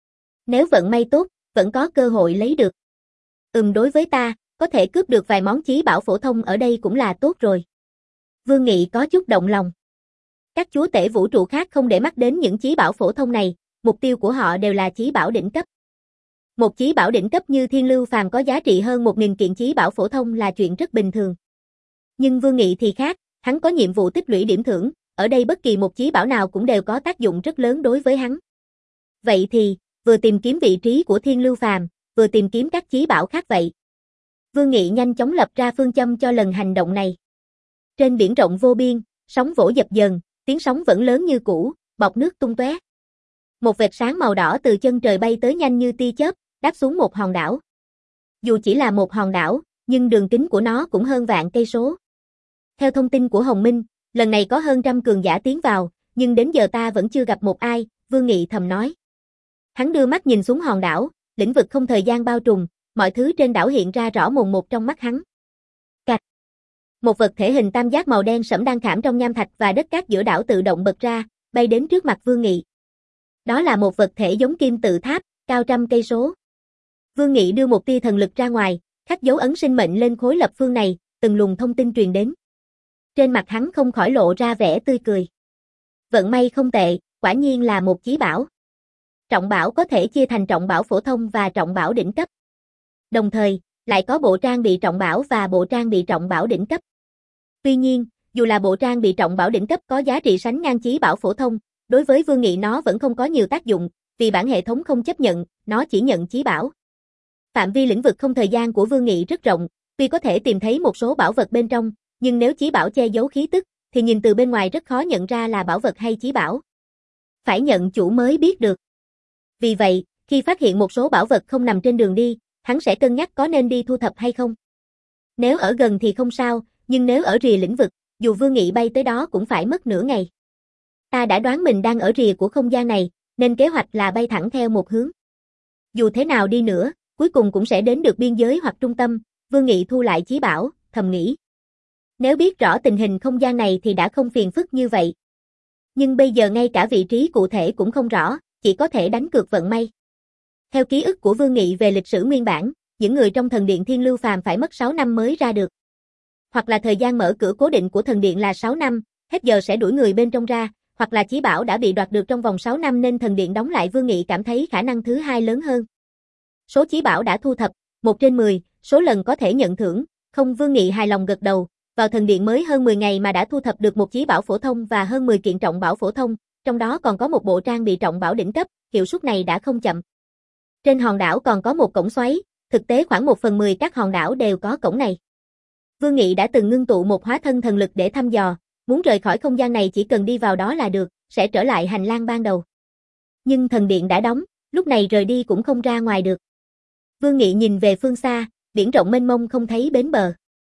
Nếu vận may tốt, vẫn có cơ hội lấy được. Ừm đối với ta, có thể cướp được vài món chí bảo phổ thông ở đây cũng là tốt rồi. Vương Nghị có chút động lòng. Các chúa tể vũ trụ khác không để mắt đến những chí bảo phổ thông này, mục tiêu của họ đều là chí bảo đỉnh cấp. Một chí bảo đỉnh cấp như thiên lưu phàm có giá trị hơn một nghìn kiện chí bảo phổ thông là chuyện rất bình thường. Nhưng Vương Nghị thì khác, hắn có nhiệm vụ tích lũy điểm thưởng, ở đây bất kỳ một chí bảo nào cũng đều có tác dụng rất lớn đối với hắn. Vậy thì, vừa tìm kiếm vị trí của thiên lưu phàm, vừa tìm kiếm các chí bảo khác vậy. Vương Nghị nhanh chóng lập ra phương châm cho lần hành động này. Trên biển rộng vô biên, sóng vỗ dập dờn, tiếng sóng vẫn lớn như cũ, bọt nước tung tóe. Một vệt sáng màu đỏ từ chân trời bay tới nhanh như tia chớp, đáp xuống một hòn đảo. Dù chỉ là một hòn đảo, nhưng đường kính của nó cũng hơn vạn cây số. Theo thông tin của Hồng Minh, lần này có hơn trăm cường giả tiến vào, nhưng đến giờ ta vẫn chưa gặp một ai, Vương Nghị thầm nói. Hắn đưa mắt nhìn xuống hòn đảo, lĩnh vực không thời gian bao trùm, mọi thứ trên đảo hiện ra rõ mồn một trong mắt hắn. Cạch. Một vật thể hình tam giác màu đen sẫm đang khảm trong nham thạch và đất cát giữa đảo tự động bật ra, bay đến trước mặt Vương Nghị. Đó là một vật thể giống kim tự tháp, cao trăm cây số. Vương Nghị đưa một tia thần lực ra ngoài, khắc dấu ấn sinh mệnh lên khối lập phương này, từng luồng thông tin truyền đến. Trên mặt hắn không khỏi lộ ra vẻ tươi cười. Vận may không tệ, quả nhiên là một chí bảo. Trọng bảo có thể chia thành trọng bảo phổ thông và trọng bảo đỉnh cấp. Đồng thời, lại có bộ trang bị trọng bảo và bộ trang bị trọng bảo đỉnh cấp. Tuy nhiên, dù là bộ trang bị trọng bảo đỉnh cấp có giá trị sánh ngang chí bảo phổ thông, đối với Vương Nghị nó vẫn không có nhiều tác dụng, vì bản hệ thống không chấp nhận, nó chỉ nhận chí bảo. Phạm vi lĩnh vực không thời gian của Vương Nghị rất rộng, tuy có thể tìm thấy một số bảo vật bên trong, nhưng nếu chí bảo che giấu khí tức, thì nhìn từ bên ngoài rất khó nhận ra là bảo vật hay chí bảo. Phải nhận chủ mới biết được. Vì vậy, khi phát hiện một số bảo vật không nằm trên đường đi, hắn sẽ cân nhắc có nên đi thu thập hay không. Nếu ở gần thì không sao, nhưng nếu ở rìa lĩnh vực, dù Vương Nghị bay tới đó cũng phải mất nửa ngày. Ta đã đoán mình đang ở rìa của không gian này, nên kế hoạch là bay thẳng theo một hướng. Dù thế nào đi nữa, cuối cùng cũng sẽ đến được biên giới hoặc trung tâm, Vương Nghị thu lại chí bảo, thầm nghĩ. Nếu biết rõ tình hình không gian này thì đã không phiền phức như vậy. Nhưng bây giờ ngay cả vị trí cụ thể cũng không rõ, chỉ có thể đánh cược vận may. Theo ký ức của Vương Nghị về lịch sử nguyên bản, những người trong thần điện Thiên Lưu Phàm phải mất sáu năm mới ra được. Hoặc là thời gian mở cửa cố định của thần điện là sáu năm, hết giờ sẽ đuổi người bên trong ra, hoặc là chí bảo đã bị đoạt được trong vòng sáu năm nên thần điện đóng lại. Vương Nghị cảm thấy khả năng thứ hai lớn hơn. Số chí bảo đã thu thập, một trên mười, số lần có thể nhận thưởng, không. Vương Nghị hài lòng gật đầu, vào thần điện mới hơn mười ngày mà đã thu thập được một chí bảo phổ thông và hơn mười kiện trọng bảo phổ thông, trong đó còn có một bộ trang bị trọng bảo đỉnh cấp, hiệu suất này đã không chậm. Trên hòn đảo còn có một cổng xoáy, thực tế khoảng một phần mười các hòn đảo đều có cổng này. Vương Nghị đã từng ngưng tụ một hóa thân thần lực để thăm dò, muốn rời khỏi không gian này chỉ cần đi vào đó là được, sẽ trở lại hành lang ban đầu. Nhưng thần điện đã đóng, lúc này rời đi cũng không ra ngoài được. Vương Nghị nhìn về phương xa, biển rộng mênh mông không thấy bến bờ.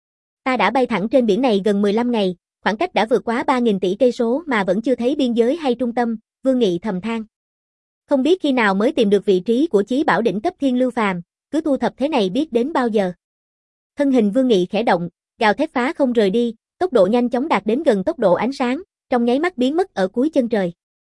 Ta đã bay thẳng trên biển này gần mười lăm ngày, khoảng cách đã vượt quá ba nghìn tỷ cây số mà vẫn chưa thấy biên giới hay trung tâm, Vương Nghị thầm than. Không biết khi nào mới tìm được vị trí của chí bảo đỉnh cấp Thiên Lưu Phàm, cứ thu thập thế này biết đến bao giờ. Thân hình Vương Nghị khẽ động, gào thét phá không rời đi, tốc độ nhanh chóng đạt đến gần tốc độ ánh sáng, trong nháy mắt biến mất ở cuối chân trời.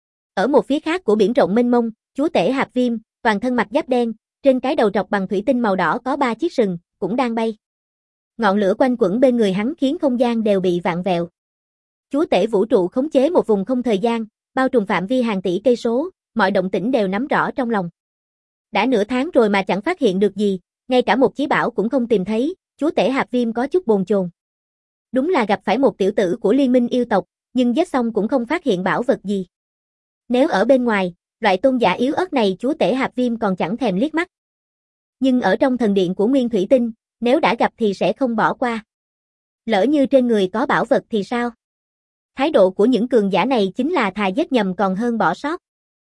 Ở một phía khác của biển rộng mênh mông, chúa tể Hạp Viêm, toàn thân mặc giáp đen, trên cái đầu trọc bằng thủy tinh màu đỏ có ba chiếc sừng, cũng đang bay. Ngọn lửa quanh quẩn bên người hắn khiến không gian đều bị vạn vẹo. Chúa tể vũ trụ khống chế một vùng không thời gian, bao trùm phạm vi hàng tỷ cây số, mọi động tĩnh đều nắm rõ trong lòng. Đã nửa tháng rồi mà chẳng phát hiện được gì, ngay cả một chí bảo cũng không tìm thấy, chúa tể Hạp Viêm có chút bồn chồn. Đúng là gặp phải một tiểu tử của liên minh yêu tộc, nhưng giết xong cũng không phát hiện bảo vật gì. Nếu ở bên ngoài, loại tôn giả yếu ớt này chúa tể Hạp Viêm còn chẳng thèm liếc mắt. Nhưng ở trong thần điện của Nguyên Thủy Tinh, nếu đã gặp thì sẽ không bỏ qua. Lỡ như trên người có bảo vật thì sao? Thái độ của những cường giả này chính là thà giết nhầm còn hơn bỏ sót.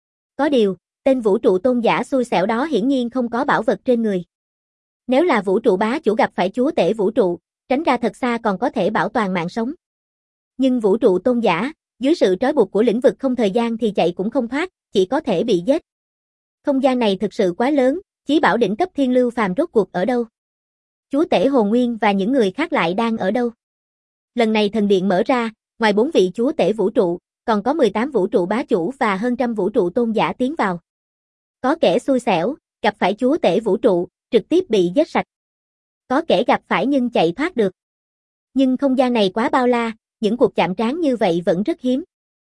Có điều, tên vũ trụ tôn giả xui xẻo đó hiển nhiên không có bảo vật trên người. Nếu là vũ trụ bá chủ gặp phải chúa tể vũ trụ, tránh ra thật xa còn có thể bảo toàn mạng sống. Nhưng vũ trụ tôn giả, dưới sự trói buộc của lĩnh vực không thời gian thì chạy cũng không thoát, chỉ có thể bị giết. Không gian này thực sự quá lớn, chí bảo đỉnh cấp thiên lưu phàm rốt cuộc ở đâu? Chúa tể Hồ Nguyên và những người khác lại đang ở đâu? Lần này thần điện mở ra, ngoài bốn vị chúa tể vũ trụ, còn có mười tám vũ trụ bá chủ và hơn trăm vũ trụ tôn giả tiến vào. Có kẻ xui xẻo, gặp phải chúa tể vũ trụ, trực tiếp bị giết sạch. Có kẻ gặp phải nhưng chạy thoát được. Nhưng không gian này quá bao la, những cuộc chạm trán như vậy vẫn rất hiếm.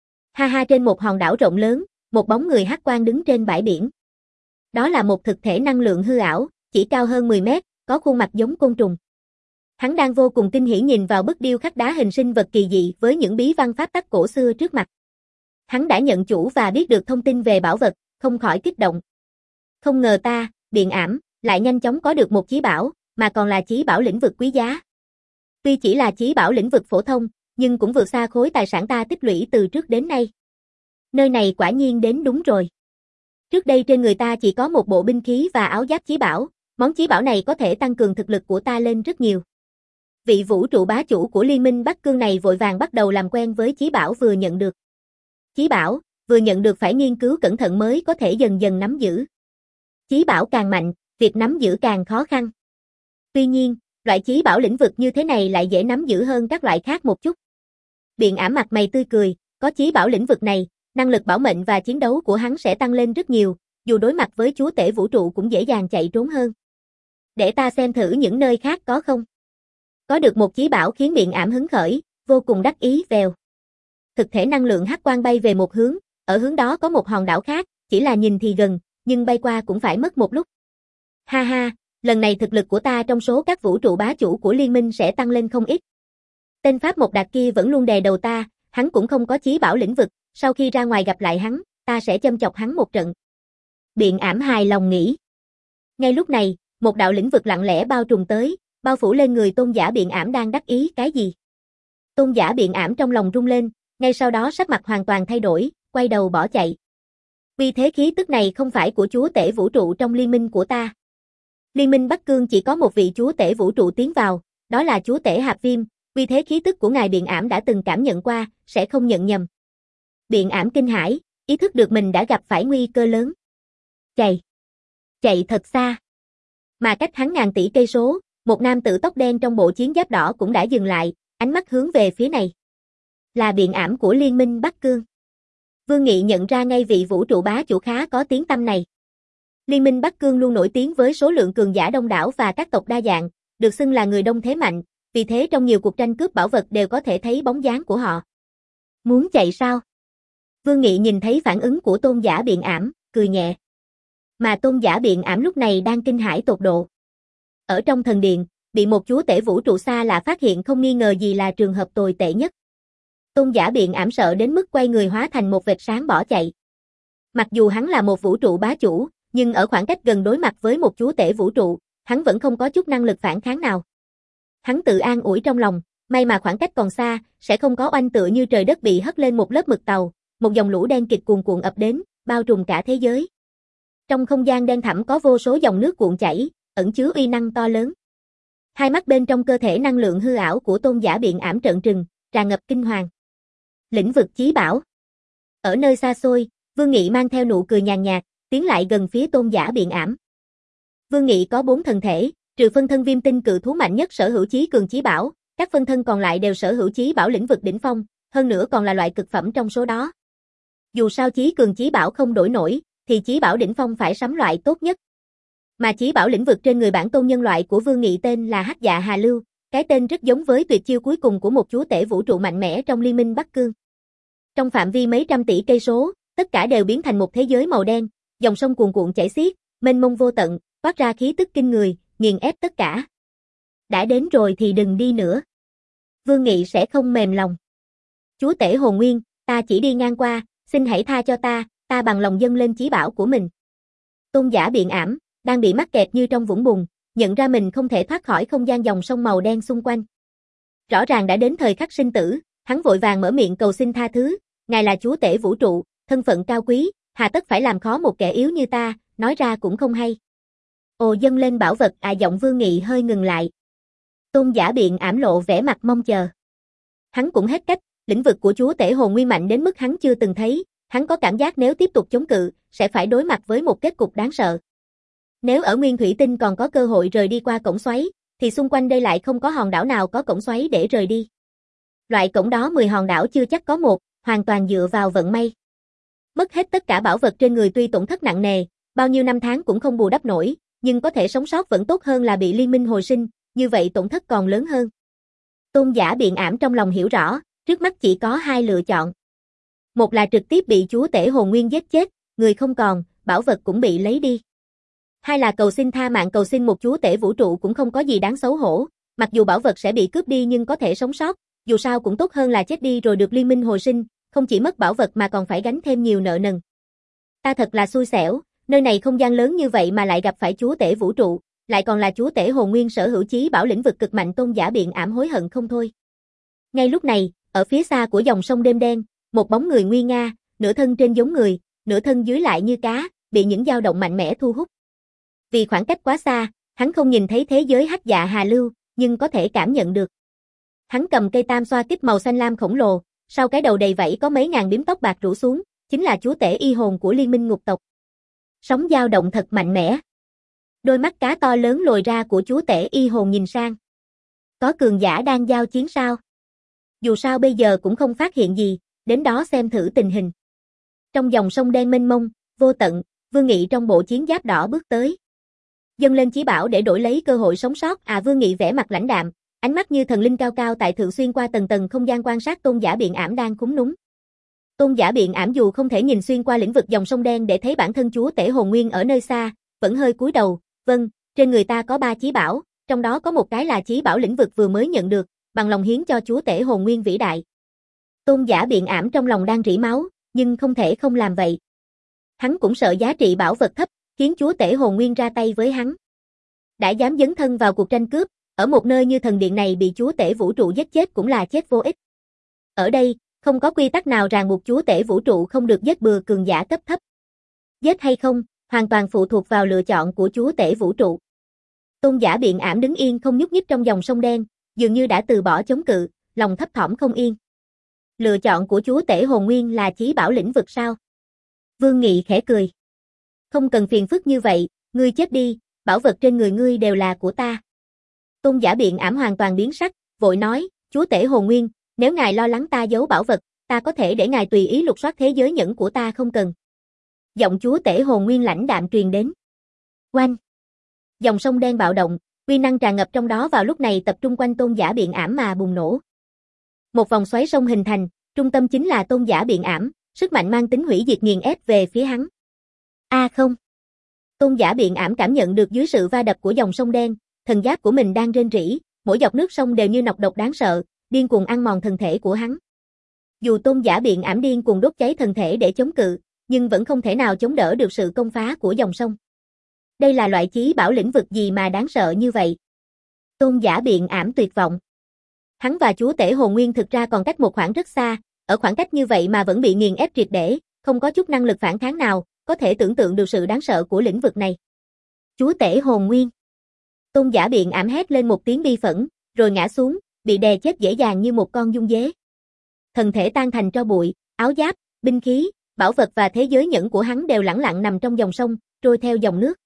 Ha ha, trên một hòn đảo rộng lớn, một bóng người hắc quang đứng trên bãi biển. Đó là một thực thể năng lượng hư ảo, chỉ cao hơn mười mét, có khuôn mặt giống côn trùng. Hắn đang vô cùng kinh hỉ nhìn vào bức điêu khắc đá hình sinh vật kỳ dị với những bí văn pháp tắc cổ xưa trước mặt. Hắn đã nhận chủ và biết được thông tin về bảo vật, không khỏi kích động. Không ngờ ta, Biện Ảm, lại nhanh chóng có được một chí bảo, mà còn là chí bảo lĩnh vực quý giá. Tuy chỉ là chí bảo lĩnh vực phổ thông, nhưng cũng vượt xa khối tài sản ta tích lũy từ trước đến nay. Nơi này quả nhiên đến đúng rồi. Trước đây trên người ta chỉ có một bộ binh khí và áo giáp chí bảo, món chí bảo này có thể tăng cường thực lực của ta lên rất nhiều. Vị vũ trụ bá chủ của Liên minh Bắc Cương này vội vàng bắt đầu làm quen với chí bảo vừa nhận được. Chí bảo, vừa nhận được phải nghiên cứu cẩn thận mới có thể dần dần nắm giữ. Chí bảo càng mạnh, việc nắm giữ càng khó khăn. Tuy nhiên, loại chí bảo lĩnh vực như thế này lại dễ nắm giữ hơn các loại khác một chút. Biện Ảm mặt mày tươi cười, có chí bảo lĩnh vực này, năng lực bảo mệnh và chiến đấu của hắn sẽ tăng lên rất nhiều, dù đối mặt với chúa tể vũ trụ cũng dễ dàng chạy trốn hơn. Để ta xem thử những nơi khác có không. Có được một chí bảo khiến Biện Ảm hứng khởi, vô cùng đắc ý. Vèo. Thực thể năng lượng hắc quang bay về một hướng, ở hướng đó có một hòn đảo khác, chỉ là nhìn thì gần, nhưng bay qua cũng phải mất một lúc. Ha ha, lần này thực lực của ta trong số các vũ trụ bá chủ của liên minh sẽ tăng lên không ít. Tên Pháp Mộc Đạt kia vẫn luôn đè đầu ta, hắn cũng không có chí bảo lĩnh vực, sau khi ra ngoài gặp lại hắn, ta sẽ châm chọc hắn một trận. Biện Ảm hài lòng nghĩ. Ngay lúc này, một đạo lĩnh vực lặng lẽ bao trùm tới, bao phủ lên người tôn giả Biện Ảm đang đắc ý cái gì. Tôn giả Biện Ảm trong lòng rung lên, ngay sau đó sắc mặt hoàn toàn thay đổi, quay đầu bỏ chạy. Vì thế khí tức này không phải của chúa tể vũ trụ trong liên minh của ta. Liên minh Bắc Cương chỉ có một vị chúa tể vũ trụ tiến vào, đó là chúa tể Hạp Viêm, vì thế khí tức của ngài Biện Ảm đã từng cảm nhận qua, sẽ không nhận nhầm. Biện Ảm kinh hãi, ý thức được mình đã gặp phải nguy cơ lớn. Chạy. Chạy thật xa. Mà cách hắn ngàn tỷ cây số, một nam tử tóc đen trong bộ chiến giáp đỏ cũng đã dừng lại, ánh mắt hướng về phía này. Là Biện Ảm của Liên minh Bắc Cương. Vương Nghị nhận ra ngay vị vũ trụ bá chủ khá có tiếng tăm này. Liên minh Bắc Cương luôn nổi tiếng với số lượng cường giả đông đảo và các tộc đa dạng, được xưng là người đông thế mạnh, vì thế trong nhiều cuộc tranh cướp bảo vật đều có thể thấy bóng dáng của họ. Muốn chạy sao? Vương Nghị nhìn thấy phản ứng của tôn giả Biện Ảm, cười nhẹ. Mà tôn giả Biện Ảm lúc này đang kinh hãi tột độ. Ở trong thần điện, bị một chúa tể vũ trụ xa lạ phát hiện không nghi ngờ gì là trường hợp tồi tệ nhất. Tôn giả Biện Ảm sợ đến mức quay người hóa thành một vệt sáng bỏ chạy. Mặc dù hắn là một vũ trụ bá chủ, nhưng ở khoảng cách gần đối mặt với một chúa tể vũ trụ, hắn vẫn không có chút năng lực phản kháng nào. Hắn tự an ủi trong lòng, may mà khoảng cách còn xa, sẽ không có oanh tựa như trời đất bị hất lên một lớp mực tàu, một dòng lũ đen kịt cuồn cuộn ập đến, bao trùm cả thế giới. Trong không gian đen thẳm có vô số dòng nước cuộn chảy, ẩn chứa uy năng to lớn. Hai mắt bên trong cơ thể năng lượng hư ảo của tôn giả Biện Ảm trợn trừng, tràn ngập kinh hoàng. Lĩnh vực chí bảo. Ở nơi xa xôi, Vương Nghị mang theo nụ cười nhàn nhạt, tiến lại gần phía tôn giả Biện Ảm. Vương Nghị có bốn thân thể, trừ phân thân viêm tinh cự thú mạnh nhất sở hữu chí cường chí bảo, các phân thân còn lại đều sở hữu chí bảo lĩnh vực đỉnh phong, hơn nữa còn là loại cực phẩm trong số đó. Dù sao chí cường chí bảo không đổi nổi, thì chí bảo đỉnh phong phải sắm loại tốt nhất. Mà chí bảo lĩnh vực trên người bản tôn nhân loại của Vương Nghị tên là Hắc Dạ Hà Lưu, cái tên rất giống với tuyệt chiêu cuối cùng của một chúa tể vũ trụ mạnh mẽ trong Liên minh Bắc Cương. Trong phạm vi mấy trăm tỷ cây số, tất cả đều biến thành một thế giới màu đen, dòng sông cuồn cuộn chảy xiết, mênh mông vô tận, toát ra khí tức kinh người, nghiền ép tất cả. Đã đến rồi thì đừng đi nữa. Vương Nghị sẽ không mềm lòng. Chúa tể Hồ Nguyên, ta chỉ đi ngang qua, xin hãy tha cho ta, ta bằng lòng dâng lên chí bảo của mình. Tôn giả Biện Ảm, đang bị mắc kẹt như trong vũng bùn, nhận ra mình không thể thoát khỏi không gian dòng sông màu đen xung quanh. Rõ ràng đã đến thời khắc sinh tử, hắn vội vàng mở miệng cầu xin tha thứ, ngài là chúa tể vũ trụ, thân phận cao quý, hà tất phải làm khó một kẻ yếu như ta, nói ra cũng không hay. Ồ dâng lên bảo vật à giọng Vương Nghị hơi ngừng lại. Tôn giả biện ảm lộ vẻ mặt mong chờ. Hắn cũng hết cách, lĩnh vực của chúa tể hồn nguyên mạnh đến mức hắn chưa từng thấy, hắn có cảm giác nếu tiếp tục chống cự, sẽ phải đối mặt với một kết cục đáng sợ. Nếu ở Nguyên Thủy Tinh còn có cơ hội rời đi qua cổng xoáy, thì xung quanh đây lại không có hòn đảo nào có cổng xoáy để rời đi. Loại cổng đó mười hòn đảo chưa chắc có một, hoàn toàn dựa vào vận may. Mất hết tất cả bảo vật trên người tuy tổn thất nặng nề, bao nhiêu năm tháng cũng không bù đắp nổi, nhưng có thể sống sót vẫn tốt hơn là bị liên minh hồi sinh, như vậy tổn thất còn lớn hơn. Tôn giả biện ảm trong lòng hiểu rõ, trước mắt chỉ có hai lựa chọn. Một là trực tiếp bị chúa tể hồn nguyên giết chết, người không còn, bảo vật cũng bị lấy đi. Hai là cầu xin tha mạng cầu xin một chúa tể vũ trụ cũng không có gì đáng xấu hổ, mặc dù bảo vật sẽ bị cướp đi nhưng có thể sống sót, dù sao cũng tốt hơn là chết đi rồi được liên minh hồi sinh, không chỉ mất bảo vật mà còn phải gánh thêm nhiều nợ nần. Ta thật là xui xẻo, nơi này không gian lớn như vậy mà lại gặp phải chúa tể vũ trụ, lại còn là chúa tể hồn nguyên sở hữu chí bảo lĩnh vực cực mạnh. Tôn giả biện ảm hối hận không thôi. Ngay lúc này, ở phía xa của dòng sông đêm đen, một bóng người nguy nga, nửa thân trên giống người, nửa thân dưới lại như cá, bị những dao động mạnh mẽ thu hút. Vì khoảng cách quá xa, hắn không nhìn thấy thế giới hắc dạ hà lưu, nhưng có thể cảm nhận được. Hắn cầm cây tam xoa kích màu xanh lam khổng lồ, sau cái đầu đầy vẫy có mấy ngàn bím tóc bạc rủ xuống, chính là chúa tể y hồn của liên minh ngục tộc. Sóng dao động thật mạnh mẽ. Đôi mắt cá to lớn lồi ra của chúa tể y hồn nhìn sang. Có cường giả đang giao chiến sao? Dù sao bây giờ cũng không phát hiện gì, đến đó xem thử tình hình. Trong dòng sông đen mênh mông, vô tận, Vương Nghị trong bộ chiến giáp đỏ bước tới. Dâng lên chí bảo để đổi lấy cơ hội sống sót. À Vương Nghị vẻ mặt lãnh đạm, ánh mắt như thần linh cao cao tại thượng xuyên qua tầng tầng không gian quan sát tôn giả biện ảm đang khúm núm. Tôn giả biện ảm dù không thể nhìn xuyên qua lĩnh vực dòng sông đen để thấy bản thân chúa tể hồn nguyên ở nơi xa, vẫn hơi cúi đầu. Vâng, trên người ta có ba chí bảo, trong đó có một cái là chí bảo lĩnh vực vừa mới nhận được, bằng lòng hiến cho chúa tể hồn nguyên vĩ đại. Tôn giả biện ảm trong lòng đang rỉ máu, nhưng không thể không làm vậy. Hắn cũng sợ giá trị bảo vật thấp, khiến chúa tể hồn nguyên ra tay với hắn. Đã dám dấn thân vào cuộc tranh cướp, ở một nơi như thần điện này bị chúa tể vũ trụ giết chết cũng là chết vô ích. Ở đây, không có quy tắc nào ràng buộc chúa tể vũ trụ không được giết bừa cường giả cấp thấp. Giết hay không, hoàn toàn phụ thuộc vào lựa chọn của chúa tể vũ trụ. Tôn giả biện ảm đứng yên không nhúc nhích trong dòng sông đen, dường như đã từ bỏ chống cự, lòng thấp thỏm không yên. Lựa chọn của chúa tể hồn nguyên là chí bảo lĩnh vực sao? Vương Nghị khẽ cười. Không cần phiền phức như vậy, ngươi chết đi, bảo vật trên người ngươi đều là của ta. Tôn giả biện ảm hoàn toàn biến sắc, vội nói, chúa tể hồn nguyên, nếu ngài lo lắng ta giấu bảo vật, ta có thể để ngài tùy ý lục soát thế giới nhẫn của ta không cần. Giọng chúa tể hồn nguyên lãnh đạm truyền đến. Oanh! Dòng sông đen bạo động, uy năng tràn ngập trong đó vào lúc này tập trung quanh tôn giả biện ảm mà bùng nổ. Một vòng xoáy sông hình thành, trung tâm chính là tôn giả biện ảm, sức mạnh mang tính hủy diệt nghiền ép về phía hắn. A à không! Tôn giả biện ảm cảm nhận được dưới sự va đập của dòng sông đen, thần giáp của mình đang rên rỉ, mỗi giọt nước sông đều như nọc độc đáng sợ, điên cuồng ăn mòn thân thể của hắn. Dù tôn giả biện ảm điên cuồng đốt cháy thân thể để chống cự, nhưng vẫn không thể nào chống đỡ được sự công phá của dòng sông. Đây là loại chí bảo lĩnh vực gì mà đáng sợ như vậy? Tôn giả biện ảm tuyệt vọng. Hắn và chúa tể hồn nguyên thực ra còn cách một khoảng rất xa, ở khoảng cách như vậy mà vẫn bị nghiền ép triệt để, không có chút năng lực phản kháng nào, có thể tưởng tượng được sự đáng sợ của lĩnh vực này. Chúa tể hồn nguyên. Tôn giả biện ảm hét lên một tiếng bi phẫn, rồi ngã xuống, bị đè chết dễ dàng như một con dung dế. Thân thể tan thành tro bụi, áo giáp, binh khí, bảo vật và thế giới nhẫn của hắn đều lẳng lặng nằm trong dòng sông, trôi theo dòng nước.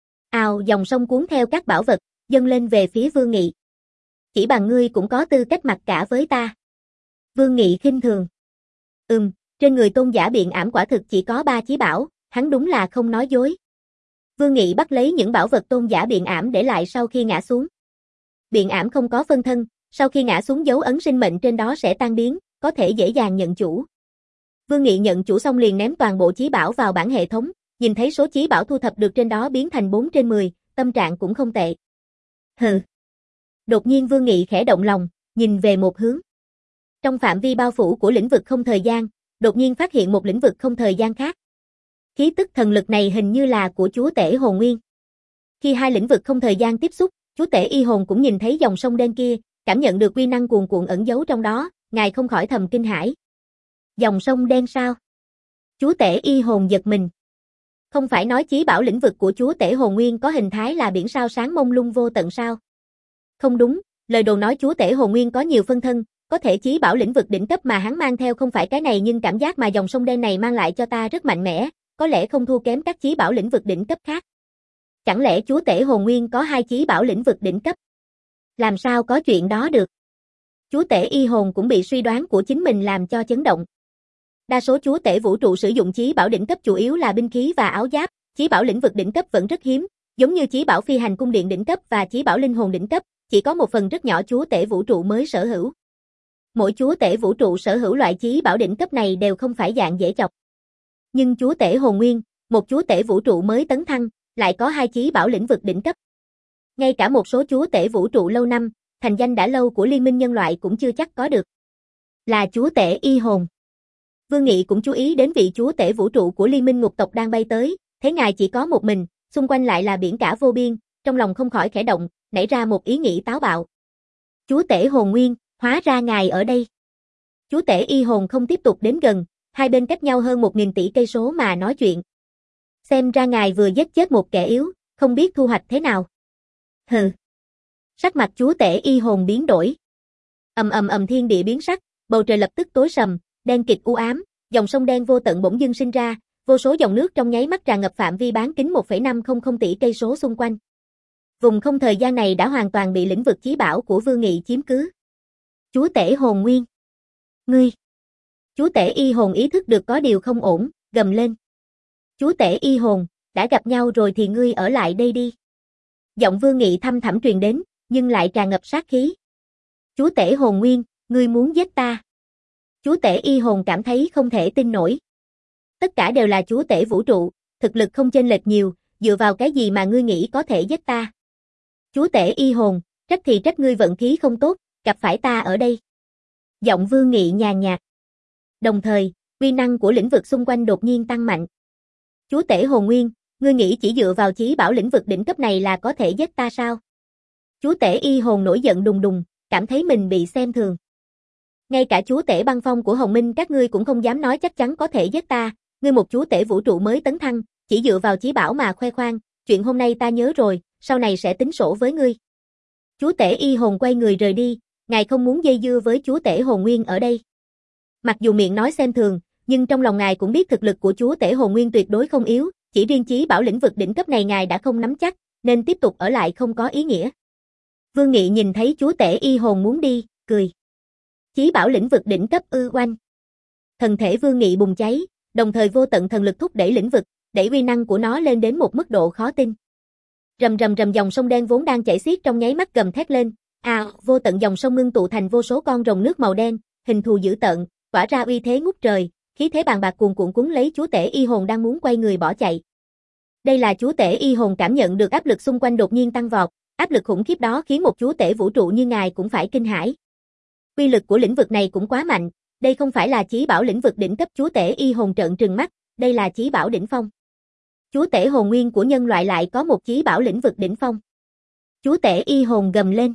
Ào, dòng sông cuốn theo các bảo vật, dâng lên về phía Vương Nghị. Chỉ bằng ngươi cũng có tư cách mặc cả với ta. Vương Nghị khinh thường. Ừm, trên người tôn giả biện ảm quả thực chỉ có ba chí bảo, hắn đúng là không nói dối. Vương Nghị bắt lấy những bảo vật tôn giả biện ảm để lại sau khi ngã xuống. Biện ảm không có phân thân, sau khi ngã xuống dấu ấn sinh mệnh trên đó sẽ tan biến, có thể dễ dàng nhận chủ. Vương Nghị nhận chủ xong liền ném toàn bộ chí bảo vào bảng hệ thống, nhìn thấy số chí bảo thu thập được trên đó biến thành bốn trên mười, tâm trạng cũng không tệ. Hừ. Đột nhiên Vương Nghị khẽ động lòng, nhìn về một hướng. Trong phạm vi bao phủ của lĩnh vực không thời gian, đột nhiên phát hiện một lĩnh vực không thời gian khác. Khí tức thần lực này hình như là của chúa tể hồn nguyên. Khi hai lĩnh vực không thời gian tiếp xúc, chúa tể y hồn cũng nhìn thấy dòng sông đen kia, cảm nhận được uy năng cuồn cuộn ẩn giấu trong đó, ngài không khỏi thầm kinh hãi. Dòng sông đen sao? Chúa tể y hồn giật mình. Không phải nói chí bảo lĩnh vực của chúa tể hồn nguyên có hình thái là biển sao sáng mông lung vô tận sao? Không đúng, lời đồn nói chúa tể hồn nguyên có nhiều phân thân, có thể chí bảo lĩnh vực đỉnh cấp mà hắn mang theo không phải cái này, nhưng cảm giác mà dòng sông đen này mang lại cho ta rất mạnh mẽ, có lẽ không thua kém các chí bảo lĩnh vực đỉnh cấp khác. Chẳng lẽ chúa tể hồn nguyên có hai chí bảo lĩnh vực đỉnh cấp? Làm sao có chuyện đó được? Chúa tể y hồn cũng bị suy đoán của chính mình làm cho chấn động. Đa số chúa tể vũ trụ sử dụng chí bảo đỉnh cấp chủ yếu là binh khí và áo giáp, chí bảo lĩnh vực đỉnh cấp vẫn rất hiếm, giống như chí bảo phi hành cung điện đỉnh cấp và chí bảo linh hồn đỉnh cấp, chỉ có một phần rất nhỏ chúa tể vũ trụ mới sở hữu. Mỗi chúa tể vũ trụ sở hữu loại chí bảo đỉnh cấp này đều không phải dạng dễ chọc. Nhưng chúa tể hồn nguyên, một chúa tể vũ trụ mới tấn thăng, lại có hai chí bảo lĩnh vực đỉnh cấp. Ngay cả một số chúa tể vũ trụ lâu năm, thành danh đã lâu của liên minh nhân loại cũng chưa chắc có được. Là chúa tể y hồn. Vương Nghị cũng chú ý đến vị chúa tể vũ trụ của liên minh ngục tộc đang bay tới, thấy ngài chỉ có một mình, xung quanh lại là biển cả vô biên, trong lòng không khỏi khẽ động, nảy ra một ý nghĩ táo bạo. Chúa tể hồn nguyên, hóa ra ngài ở đây. Chúa tể y hồn không tiếp tục đến gần, hai bên cách nhau hơn một nghìn tỷ cây số mà nói chuyện. Xem ra ngài vừa giết chết một kẻ yếu, không biết thu hoạch thế nào. Hừ. Sắc mặt chúa tể y hồn biến đổi. Ầm ầm ầm thiên địa biến sắc, bầu trời lập tức tối sầm, đen kịt u ám, dòng sông đen vô tận bỗng dưng sinh ra, vô số dòng nước trong nháy mắt tràn ngập phạm vi bán kính một phẩy năm không không tỷ cây số xung quanh. Vùng không thời gian này đã hoàn toàn bị lĩnh vực chí bảo của Vương Nghị chiếm cứ. Chúa tể hồn nguyên. Ngươi. Chúa tể y hồn ý thức được có điều không ổn, gầm lên. Chúa tể y hồn, đã gặp nhau rồi thì ngươi ở lại đây đi. Giọng Vương Nghị thâm thẳm truyền đến, nhưng lại tràn ngập sát khí. Chúa tể hồn nguyên, ngươi muốn giết ta. Chúa tể y hồn cảm thấy không thể tin nổi. Tất cả đều là chúa tể vũ trụ, thực lực không chênh lệch nhiều, dựa vào cái gì mà ngươi nghĩ có thể giết ta? Chúa tể y hồn, trách thì trách ngươi vận khí không tốt, gặp phải ta ở đây. Giọng Vương Nghị nhàn nhạt. Đồng thời, uy năng của lĩnh vực xung quanh đột nhiên tăng mạnh. Chúa tể hồn nguyên, ngươi nghĩ chỉ dựa vào chí bảo lĩnh vực đỉnh cấp này là có thể giết ta sao? Chúa tể y hồn nổi giận đùng đùng, cảm thấy mình bị xem thường. Ngay cả chúa tể băng phong của Hồng Minh các ngươi cũng không dám nói chắc chắn có thể giết ta, ngươi một chúa tể vũ trụ mới tấn thăng, chỉ dựa vào chí bảo mà khoe khoang, chuyện hôm nay ta nhớ rồi, sau này sẽ tính sổ với ngươi. Chúa tể y hồn quay người rời đi, ngài không muốn dây dưa với chúa tể hồn nguyên ở đây. Mặc dù miệng nói xem thường, nhưng trong lòng ngài cũng biết thực lực của chúa tể hồn nguyên tuyệt đối không yếu, chỉ riêng chí bảo lĩnh vực đỉnh cấp này ngài đã không nắm chắc, nên tiếp tục ở lại không có ý nghĩa. Vương Nghị nhìn thấy chúa tể y hồn muốn đi, cười. Chí bảo lĩnh vực đỉnh cấp ư oanh. Thần thể Vương Nghị bùng cháy, đồng thời vô tận thần lực thúc đẩy lĩnh vực, đẩy uy năng của nó lên đến một mức độ khó tin. Rầm rầm rầm dòng sông đen vốn đang chảy xiết trong nháy mắt gầm thét lên, à, vô tận dòng sông ngưng tụ thành vô số con rồng nước màu đen, hình thù dữ tợn, tỏa ra uy thế ngút trời, khí thế bàn bạc cuồn cuộn cuốn lấy chúa tể y hồn đang muốn quay người bỏ chạy. Đây là chúa tể y hồn cảm nhận được áp lực xung quanh đột nhiên tăng vọt, áp lực khủng khiếp đó khiến một chúa tể vũ trụ như ngài cũng phải kinh hãi. Uy lực của lĩnh vực này cũng quá mạnh, đây không phải là chí bảo lĩnh vực đỉnh cấp. Chúa tể y hồn trợn trừng mắt, đây là chí bảo đỉnh phong. Chúa tể hồn nguyên của nhân loại lại có một chí bảo lĩnh vực đỉnh phong. Chúa tể y hồn gầm lên.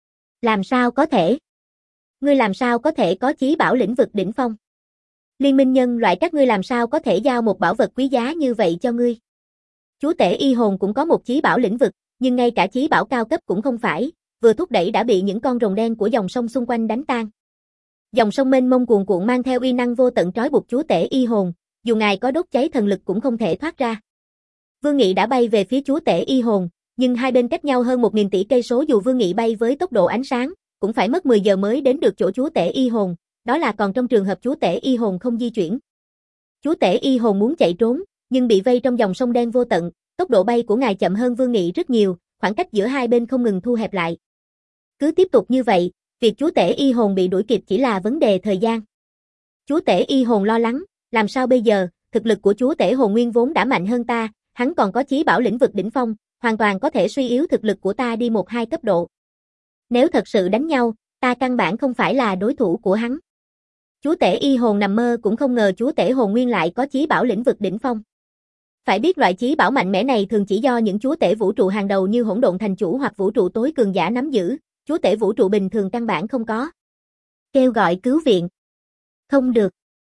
Làm sao có thể? Ngươi làm sao có thể có chí bảo lĩnh vực đỉnh phong? Liên minh nhân loại các ngươi làm sao có thể giao một bảo vật quý giá như vậy cho ngươi? Chúa tể y hồn cũng có một chí bảo lĩnh vực, nhưng ngay cả chí bảo cao cấp cũng không phải, vừa thúc đẩy đã bị những con rồng đen của dòng sông xung quanh đánh tan. Dòng sông mênh mông cuồn cuộn mang theo uy năng vô tận trói buộc chúa tể y hồn, dù ngài có đốt cháy thần lực cũng không thể thoát ra. Vương Nghị đã bay về phía chúa tể y hồn, nhưng hai bên cách nhau hơn một nghìn tỷ cây số, dù Vương Nghị bay với tốc độ ánh sáng, cũng phải mất mười giờ mới đến được chỗ chúa tể y hồn, đó là còn trong trường hợp chúa tể y hồn không di chuyển. Chúa tể y hồn muốn chạy trốn, nhưng bị vây trong dòng sông đen vô tận, tốc độ bay của ngài chậm hơn Vương Nghị rất nhiều, khoảng cách giữa hai bên không ngừng thu hẹp lại. Cứ tiếp tục như vậy, việc chúa tể y hồn bị đuổi kịp chỉ là vấn đề thời gian. Chúa tể y hồn lo lắng, làm sao bây giờ, thực lực của chúa tể hồn nguyên vốn đã mạnh hơn ta, hắn còn có chí bảo lĩnh vực đỉnh phong, hoàn toàn có thể suy yếu thực lực của ta đi một hai cấp độ. Nếu thật sự đánh nhau, ta căn bản không phải là đối thủ của hắn. Chúa tể y hồn nằm mơ cũng không ngờ chúa tể hồn nguyên lại có chí bảo lĩnh vực đỉnh phong. Phải biết loại chí bảo mạnh mẽ này thường chỉ do những chúa tể vũ trụ hàng đầu như Hỗn Độn Thành Chủ hoặc vũ trụ tối cường giả nắm giữ, chúa tể vũ trụ bình thường căn bản không có. Kêu gọi cứu viện. Không được.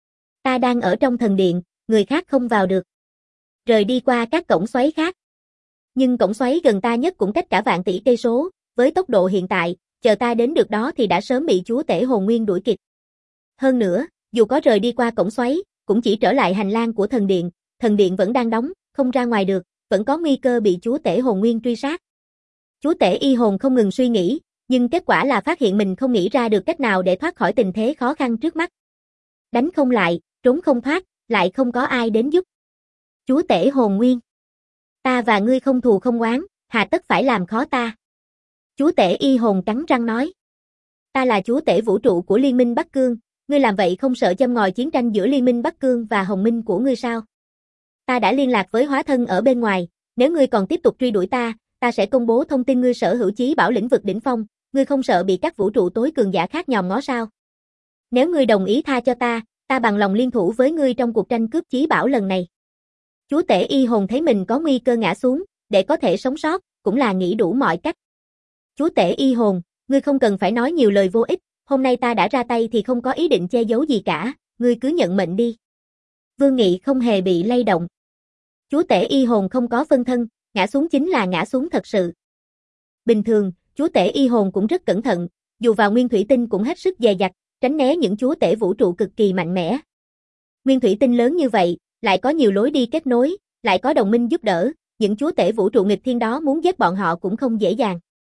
Ta đang ở trong thần điện, người khác không vào được. Rời đi qua các cổng xoáy khác. Nhưng cổng xoáy gần ta nhất cũng cách cả vạn tỷ cây số, với tốc độ hiện tại, chờ ta đến được đó thì đã sớm bị chúa tể hồn nguyên đuổi kịp. Hơn nữa, dù có rời đi qua cổng xoáy, cũng chỉ trở lại hành lang của thần điện, thần điện vẫn đang đóng, không ra ngoài được, vẫn có nguy cơ bị chúa tể hồn nguyên truy sát. Chúa tể y hồn không ngừng suy nghĩ, nhưng kết quả là phát hiện mình không nghĩ ra được cách nào để thoát khỏi tình thế khó khăn trước mắt. Đánh không lại, trốn không thoát, lại không có ai đến giúp. Chúa tể hồn nguyên. Ta và ngươi không thù không oán, hà tất phải làm khó ta. Chúa tể y hồn cắn răng nói. Ta là chúa tể vũ trụ của Liên minh Bắc Cương, ngươi làm vậy không sợ châm ngòi chiến tranh giữa Liên minh Bắc Cương và Hồng Minh của ngươi sao? Ta đã liên lạc với hóa thân ở bên ngoài, nếu ngươi còn tiếp tục truy đuổi ta, ta sẽ công bố thông tin ngươi sở hữu chí bảo lĩnh vực đỉnh phong, ngươi không sợ bị các vũ trụ tối cường giả khác nhòm ngó sao? Nếu ngươi đồng ý tha cho ta, ta bằng lòng liên thủ với ngươi trong cuộc tranh cướp chí bảo lần này. Chúa tể y hồn thấy mình có nguy cơ ngã xuống, để có thể sống sót, cũng là nghĩ đủ mọi cách. Chúa tể y hồn, ngươi không cần phải nói nhiều lời vô ích, hôm nay ta đã ra tay thì không có ý định che giấu gì cả, ngươi cứ nhận mệnh đi. Vương Nghị không hề bị lay động. Chúa tể y hồn không có phân thân, ngã xuống chính là ngã xuống thật sự. Bình thường, chúa tể y hồn cũng rất cẩn thận, dù vào nguyên thủy tinh cũng hết sức dè dặt, tránh né những chúa tể vũ trụ cực kỳ mạnh mẽ. Nguyên thủy tinh lớn như vậy, lại có nhiều lối đi kết nối, lại có đồng minh giúp đỡ, những chúa tể vũ trụ nghịch thiên đó muốn giết bọn họ cũng không dễ dàng.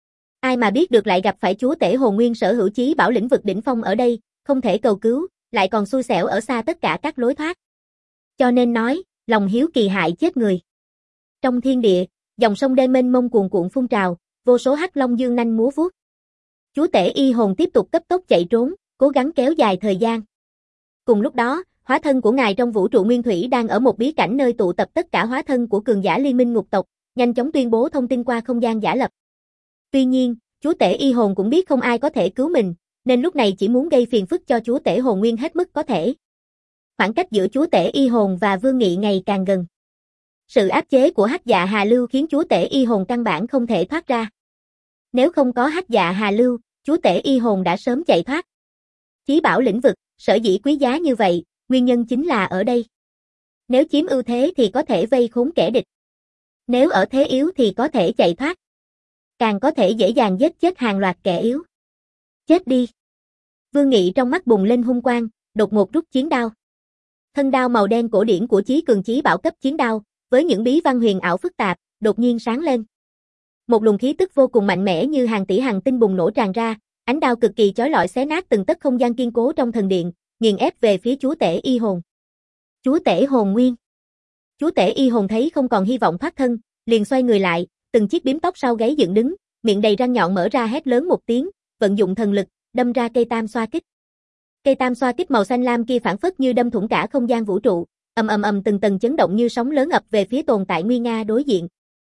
Ai mà biết được lại gặp phải chúa tể hồn nguyên sở hữu chí bảo lĩnh vực đỉnh phong ở đây, không thể cầu cứu, lại còn xui xẻo ở xa tất cả các lối thoát. Cho nên nói, lòng hiếu kỳ hại chết người. Trong thiên địa, dòng sông đê mênh mông cuồn cuộn phun trào, vô số hắc long dương nanh múa vuốt. Chúa tể y hồn tiếp tục cấp tốc chạy trốn, cố gắng kéo dài thời gian. Cùng lúc đó, hóa thân của ngài trong vũ trụ nguyên thủy đang ở một bí cảnh nơi tụ tập tất cả hóa thân của cường giả liên minh ngục tộc, nhanh chóng tuyên bố thông tin qua không gian giả lập. Tuy nhiên, chúa tể y hồn cũng biết không ai có thể cứu mình, nên lúc này chỉ muốn gây phiền phức cho chúa tể hồn nguyên hết mức có thể. Khoảng cách giữa chúa tể y hồn và Vương Nghị ngày càng gần. Sự áp chế của Hắc Dạ Hà Lưu khiến chúa tể y hồn căn bản không thể thoát ra. Nếu không có Hắc Dạ Hà Lưu, chúa tể y hồn đã sớm chạy thoát. Chí bảo lĩnh vực, sở dĩ quý giá như vậy, nguyên nhân chính là ở đây. Nếu chiếm ưu thế thì có thể vây khốn kẻ địch. Nếu ở thế yếu thì có thể chạy thoát. Càng có thể dễ dàng giết chết hàng loạt kẻ yếu. Chết đi. Vương Nghị trong mắt bùng lên hung quang, đột ngột rút chiến đao. Thân đao màu đen cổ điển của chí cường chí bảo cấp chiến đao, với những bí văn huyền ảo phức tạp, đột nhiên sáng lên. Một luồng khí tức vô cùng mạnh mẽ như hàng tỷ hàng tinh bùng nổ tràn ra, ánh đao cực kỳ chói lọi xé nát từng tấc không gian kiên cố trong thần điện, nghiền ép về phía chúa tể y hồn. Chúa tể hồn nguyên. Chúa tể y hồn thấy không còn hy vọng thoát thân, liền xoay người lại, từng chiếc bím tóc sau gáy dựng đứng, miệng đầy răng nhọn mở ra hét lớn một tiếng, vận dụng thần lực, đâm ra cây tam xoa kích. Cây tam xoa kích màu xanh lam kia phảng phất như đâm thủng cả không gian vũ trụ, ầm ầm ầm từng tầng chấn động như sóng lớn ập về phía tồn tại nguy nga đối diện.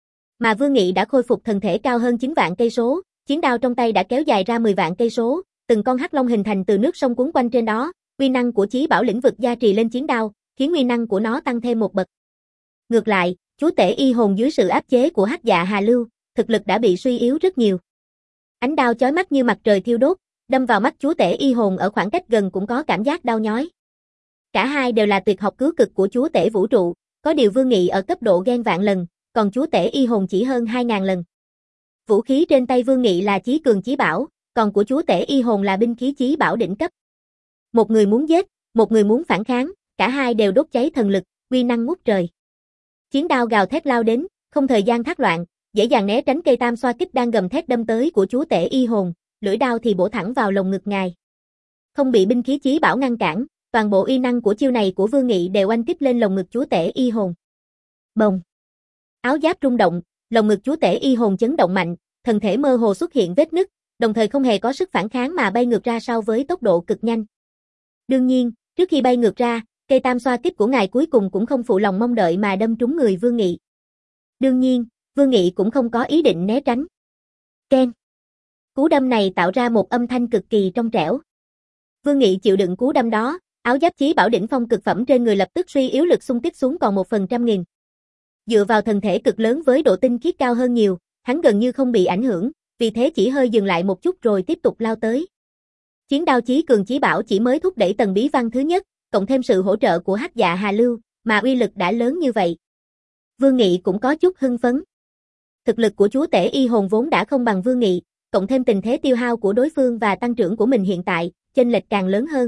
Mà Vương Nghị đã khôi phục thần thể cao hơn chín vạn cây số, chiến đao trong tay đã kéo dài ra mười vạn cây số, từng con hắc long hình thành từ nước sông cuốn quanh trên đó, uy năng của chí bảo lĩnh vực gia trì lên chiến đao, khiến uy năng của nó tăng thêm một bậc. Ngược lại, chúa tể y hồn dưới sự áp chế của Hắc Dạ Hà Lưu, thực lực đã bị suy yếu rất nhiều. Ánh đao chói mắt như mặt trời thiêu đốt, đâm vào mắt chúa tể y hồn ở khoảng cách gần cũng có cảm giác đau nhói. Cả hai đều là tuyệt học cứu cực của chúa tể vũ trụ, có điều Vương Nghị ở cấp độ ghen vạn lần, còn chúa tể y hồn chỉ hơn hai ngàn lần. Vũ khí trên tay Vương Nghị là chí cường chí bảo, còn của chúa tể y hồn là binh khí chí bảo đỉnh cấp. Một người muốn giết, một người muốn phản kháng, cả hai đều đốt cháy thần lực, uy năng ngút trời. Chiến đao gào thét lao đến, không thời gian thác loạn, dễ dàng né tránh cây tam xoa kích đang gầm thét đâm tới của chúa tể y hồn, lưỡi đao thì bổ thẳng vào lồng ngực ngài. Không bị binh khí chí bảo ngăn cản, toàn bộ uy năng của chiêu này của Vương Nghị đều oanh kích lên lồng ngực chúa tể y hồn. Bồng. Áo giáp rung động, lồng ngực chúa tể y hồn chấn động mạnh, thân thể mơ hồ xuất hiện vết nứt, đồng thời không hề có sức phản kháng mà bay ngược ra sau với tốc độ cực nhanh. Đương nhiên, trước khi bay ngược ra, cây tam xoa kích của ngài cuối cùng cũng không phụ lòng mong đợi mà đâm trúng người Vương Nghị. Đương nhiên, Vương Nghị cũng không có ý định né tránh. Keng. Cú đâm này tạo ra một âm thanh cực kỳ trong trẻo. Vương Nghị chịu đựng cú đâm đó, áo giáp chí bảo đỉnh phong cực phẩm trên người lập tức suy yếu lực xung kích xuống còn một phần trăm nghìn. Dựa vào thần thể cực lớn với độ tinh khiết cao hơn nhiều, hắn gần như không bị ảnh hưởng, vì thế chỉ hơi dừng lại một chút rồi tiếp tục lao tới. Chiến đao chí cường chí bảo chỉ mới thúc đẩy tầng bí văn thứ nhất, cộng thêm sự hỗ trợ của Hắc Dạ Hà Lưu, mà uy lực đã lớn như vậy. Vương Nghị cũng có chút hưng phấn. Thực lực của chúa tể y hồn vốn đã không bằng Vương Nghị, cộng thêm tình thế tiêu hao của đối phương và tăng trưởng của mình hiện tại, chênh lệch càng lớn hơn.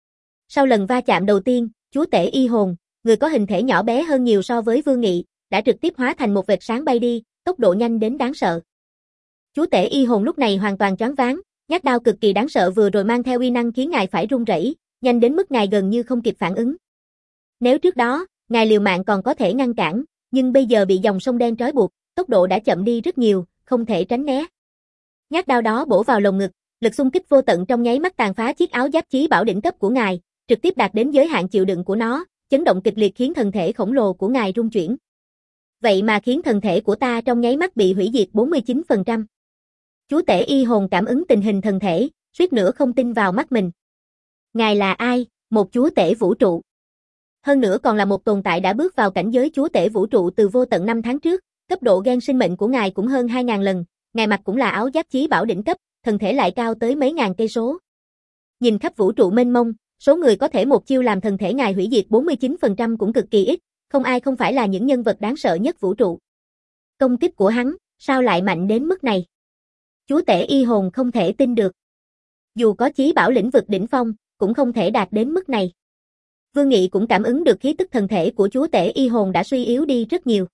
Sau lần va chạm đầu tiên, chúa tể y hồn, người có hình thể nhỏ bé hơn nhiều so với Vương Nghị, đã trực tiếp hóa thành một vệt sáng bay đi, tốc độ nhanh đến đáng sợ. Chúa tể y hồn lúc này hoàn toàn choáng váng, nhát đao cực kỳ đáng sợ vừa rồi mang theo uy năng khiến ngài phải run rẩy, nhanh đến mức ngài gần như không kịp phản ứng. Nếu trước đó, ngài liều mạng còn có thể ngăn cản, nhưng bây giờ bị dòng sông đen trói buộc, tốc độ đã chậm đi rất nhiều, không thể tránh né. Nhát đao đó bổ vào lồng ngực, lực xung kích vô tận trong nháy mắt tàn phá chiếc áo giáp chí bảo đỉnh cấp của ngài, trực tiếp đạt đến giới hạn chịu đựng của nó, chấn động kịch liệt khiến thân thể khổng lồ của ngài rung chuyển. Vậy mà khiến thân thể của ta trong nháy mắt bị hủy diệt bốn mươi chín phần trăm. Chúa tể y hồn cảm ứng tình hình thân thể, suýt nữa không tin vào mắt mình. Ngài là ai? Một chúa tể vũ trụ. Hơn nữa còn là một tồn tại đã bước vào cảnh giới chúa tể vũ trụ từ vô tận năm tháng trước, cấp độ gen sinh mệnh của ngài cũng hơn hai nghìn lần, ngài mặc cũng là áo giáp chí bảo đỉnh cấp, thân thể lại cao tới mấy ngàn cây số. Nhìn khắp vũ trụ mênh mông, số người có thể một chiêu làm thân thể ngài hủy diệt bốn mươi chín phần trăm cũng cực kỳ ít, không ai không phải là những nhân vật đáng sợ nhất vũ trụ. Công kích của hắn, sao lại mạnh đến mức này? Chúa tể y hồn không thể tin được. Dù có chí bảo lĩnh vực đỉnh phong, cũng không thể đạt đến mức này. Vương Nghị cũng cảm ứng được khí tức thần thể của chúa tể y hồn đã suy yếu đi rất nhiều.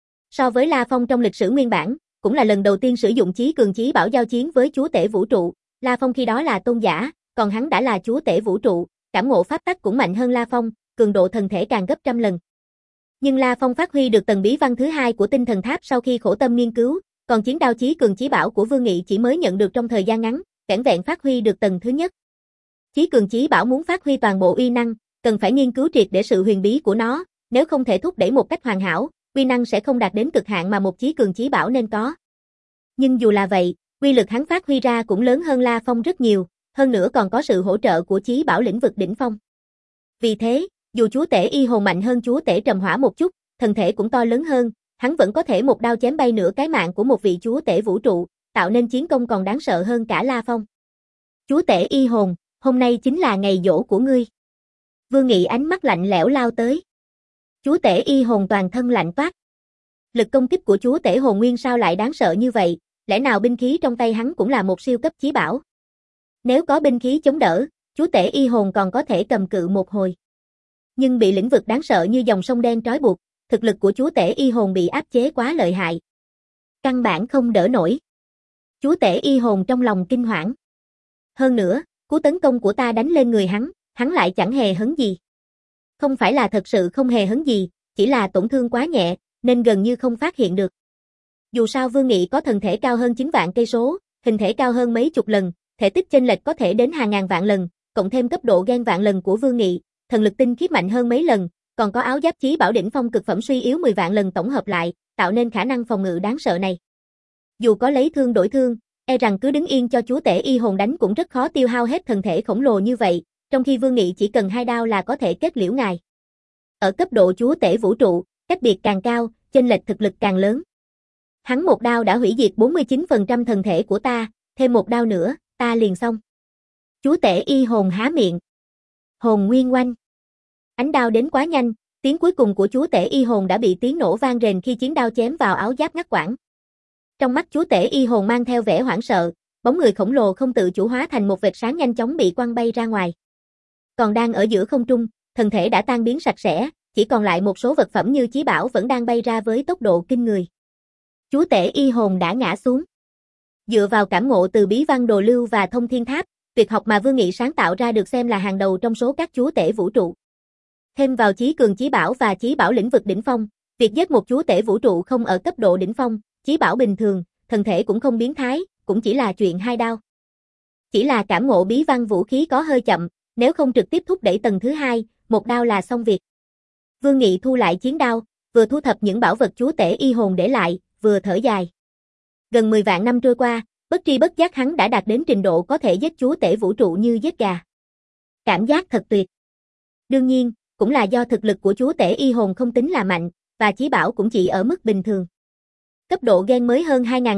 So với La Phong trong lịch sử nguyên bản, cũng là lần đầu tiên sử dụng chí cường chí bảo giao chiến với chúa tể vũ trụ, La Phong khi đó là tôn giả, còn hắn đã là chúa tể vũ trụ, cảm ngộ pháp tắc cũng mạnh hơn La Phong, cường độ thần thể càng gấp trăm lần. Nhưng La Phong phát huy được tầng bí văn thứ hai của tinh thần tháp sau khi khổ tâm nghiên cứu, còn chiến đao chí cường chí bảo của Vương Nghị chỉ mới nhận được trong thời gian ngắn, vẻn vẹn phát huy được tầng thứ nhất. Chí cường chí bảo muốn phát huy toàn bộ uy năng, cần phải nghiên cứu triệt để sự huyền bí của nó, nếu không thể thúc đẩy một cách hoàn hảo, uy năng sẽ không đạt đến cực hạn mà một chí cường chí bảo nên có. Nhưng dù là vậy, uy lực hắn phát huy ra cũng lớn hơn La Phong rất nhiều, hơn nữa còn có sự hỗ trợ của chí bảo lĩnh vực đỉnh phong. Vì thế, dù chúa tể y hồn mạnh hơn chúa tể trầm hỏa một chút, thân thể cũng to lớn hơn, hắn vẫn có thể một đao chém bay nửa cái mạng của một vị chúa tể vũ trụ, tạo nên chiến công còn đáng sợ hơn cả La Phong. Chúa tể y hồn, hôm nay chính là ngày giỗ của ngươi. Vương Nghị ánh mắt lạnh lẽo lao tới. Chúa tể y hồn toàn thân lạnh toát. Lực công kích của chúa tể hồn nguyên sao lại đáng sợ như vậy, lẽ nào binh khí trong tay hắn cũng là một siêu cấp chí bảo? Nếu có binh khí chống đỡ, chúa tể y hồn còn có thể cầm cự một hồi. Nhưng bị lĩnh vực đáng sợ như dòng sông đen trói buộc, thực lực của chúa tể y hồn bị áp chế quá lợi hại. Căn bản không đỡ nổi. Chúa tể y hồn trong lòng kinh hoảng. Hơn nữa, cú tấn công của ta đánh lên người hắn, hắn lại chẳng hề hấn gì. Không phải là thật sự không hề hấn gì, chỉ là tổn thương quá nhẹ, nên gần như không phát hiện được. Dù sao Vương Nghị có thần thể cao hơn chín vạn cây số, hình thể cao hơn mấy chục lần, thể tích chênh lệch có thể đến hàng ngàn vạn lần, cộng thêm cấp độ gen vạn lần của Vương Nghị, thần lực tinh khiết mạnh hơn mấy lần, còn có áo giáp chí bảo đỉnh phong cực phẩm suy yếu mười vạn lần tổng hợp lại, tạo nên khả năng phòng ngự đáng sợ này. Dù có lấy thương đổi thương, e rằng cứ đứng yên cho chúa tể y hồn đánh cũng rất khó tiêu hao hết thần thể khổng lồ như vậy, trong khi Vương Nghị chỉ cần hai đao là có thể kết liễu ngài. Ở cấp độ chúa tể vũ trụ, cách biệt càng cao, chênh lệch thực lực càng lớn. Hắn một đao đã hủy diệt bốn mươi chín phần trăm thần thể của ta, thêm một đao nữa, ta liền xong. Chúa tể y hồn há miệng. Hồn nguyên oanh. Ánh đao đến quá nhanh, tiếng cuối cùng của chúa tể y hồn đã bị tiếng nổ vang rền khi chiến đao chém vào áo giáp ngắt quãng. Trong mắt chúa tể y hồn mang theo vẻ hoảng sợ, bóng người khổng lồ không tự chủ hóa thành một vệt sáng nhanh chóng bị quăng bay ra ngoài. Còn đang ở giữa không trung, thân thể đã tan biến sạch sẽ, chỉ còn lại một số vật phẩm như chí bảo vẫn đang bay ra với tốc độ kinh người. Chúa tể y hồn đã ngã xuống. Dựa vào cảm ngộ từ bí văn đồ lưu và thông thiên tháp, tuyệt học mà Vương Nghị sáng tạo ra được xem là hàng đầu trong số các chúa tể vũ trụ. Thêm vào chí cường chí bảo và chí bảo lĩnh vực đỉnh phong, việc giết một chúa tể vũ trụ không ở cấp độ đỉnh phong, chí bảo bình thường, thân thể cũng không biến thái, cũng chỉ là chuyện hai đao. Chỉ là cảm ngộ bí văn vũ khí có hơi chậm, nếu không trực tiếp thúc đẩy tầng thứ hai, một đao là xong việc. Vương Nghị thu lại chiến đao, vừa thu thập những bảo vật chúa tể y hồn để lại, vừa thở dài. Gần mười vạn năm trôi qua, bất tri bất giác hắn đã đạt đến trình độ có thể giết chúa tể vũ trụ như giết gà. Cảm giác thật tuyệt. Đương nhiên, cũng là do thực lực của chúa tể y hồn không tính là mạnh, và chí bảo cũng chỉ ở mức bình thường. Cấp độ gen mới hơn hai nghìn lần,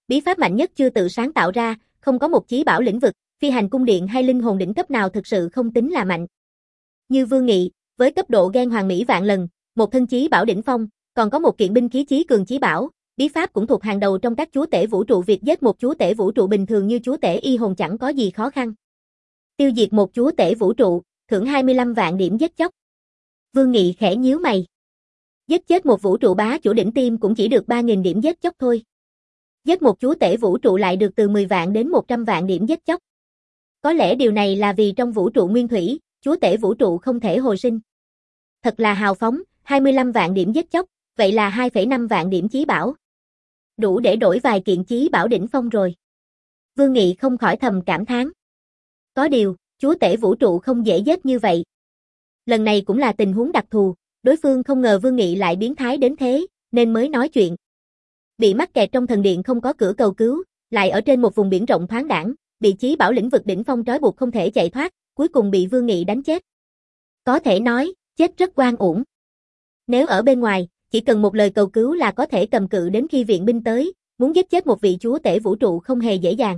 bí pháp mạnh nhất chưa tự sáng tạo ra, không có một chí bảo lĩnh vực, phi hành cung điện hay linh hồn đỉnh cấp nào thực sự không tính là mạnh. Như Vương Nghị, với cấp độ ghen hoàng mỹ vạn lần, một thân chí bảo đỉnh phong, còn có một kiện binh khí chí cường chí bảo, bí pháp cũng thuộc hàng đầu trong các chúa tể vũ trụ, việc giết một chúa tể vũ trụ bình thường như chúa tể y hồn chẳng có gì khó khăn. Tiêu diệt một chúa tể vũ trụ, thưởng hai mươi lăm vạn điểm giết chóc. Vương Nghị khẽ nhíu mày. Giết chết một vũ trụ bá chủ đỉnh tiêm cũng chỉ được ba nghìn điểm giết chóc thôi. Giết một chúa tể vũ trụ lại được từ mười vạn đến một trăm vạn điểm giết chóc. Có lẽ điều này là vì trong vũ trụ nguyên thủy, chúa tể vũ trụ không thể hồi sinh. Thật là hào phóng, hai mươi lăm vạn điểm giết chóc, vậy là hai phẩy năm vạn điểm chí bảo. Đủ để đổi vài kiện chí bảo đỉnh phong rồi. Vương Nghị không khỏi thầm cảm thán. Có điều, chúa tể vũ trụ không dễ giết như vậy. Lần này cũng là tình huống đặc thù, đối phương không ngờ Vương Nghị lại biến thái đến thế, nên mới nói chuyện. Bị mắc kẹt trong thần điện không có cửa cầu cứu, lại ở trên một vùng biển rộng thoáng đãng, bị chí bảo lĩnh vực đỉnh phong trói buộc không thể chạy thoát, cuối cùng bị Vương Nghị đánh chết. Có thể nói, chết rất oan uổng. Nếu ở bên ngoài, chỉ cần một lời cầu cứu là có thể cầm cự đến khi viện binh tới, muốn giết chết một vị chúa tể vũ trụ không hề dễ dàng.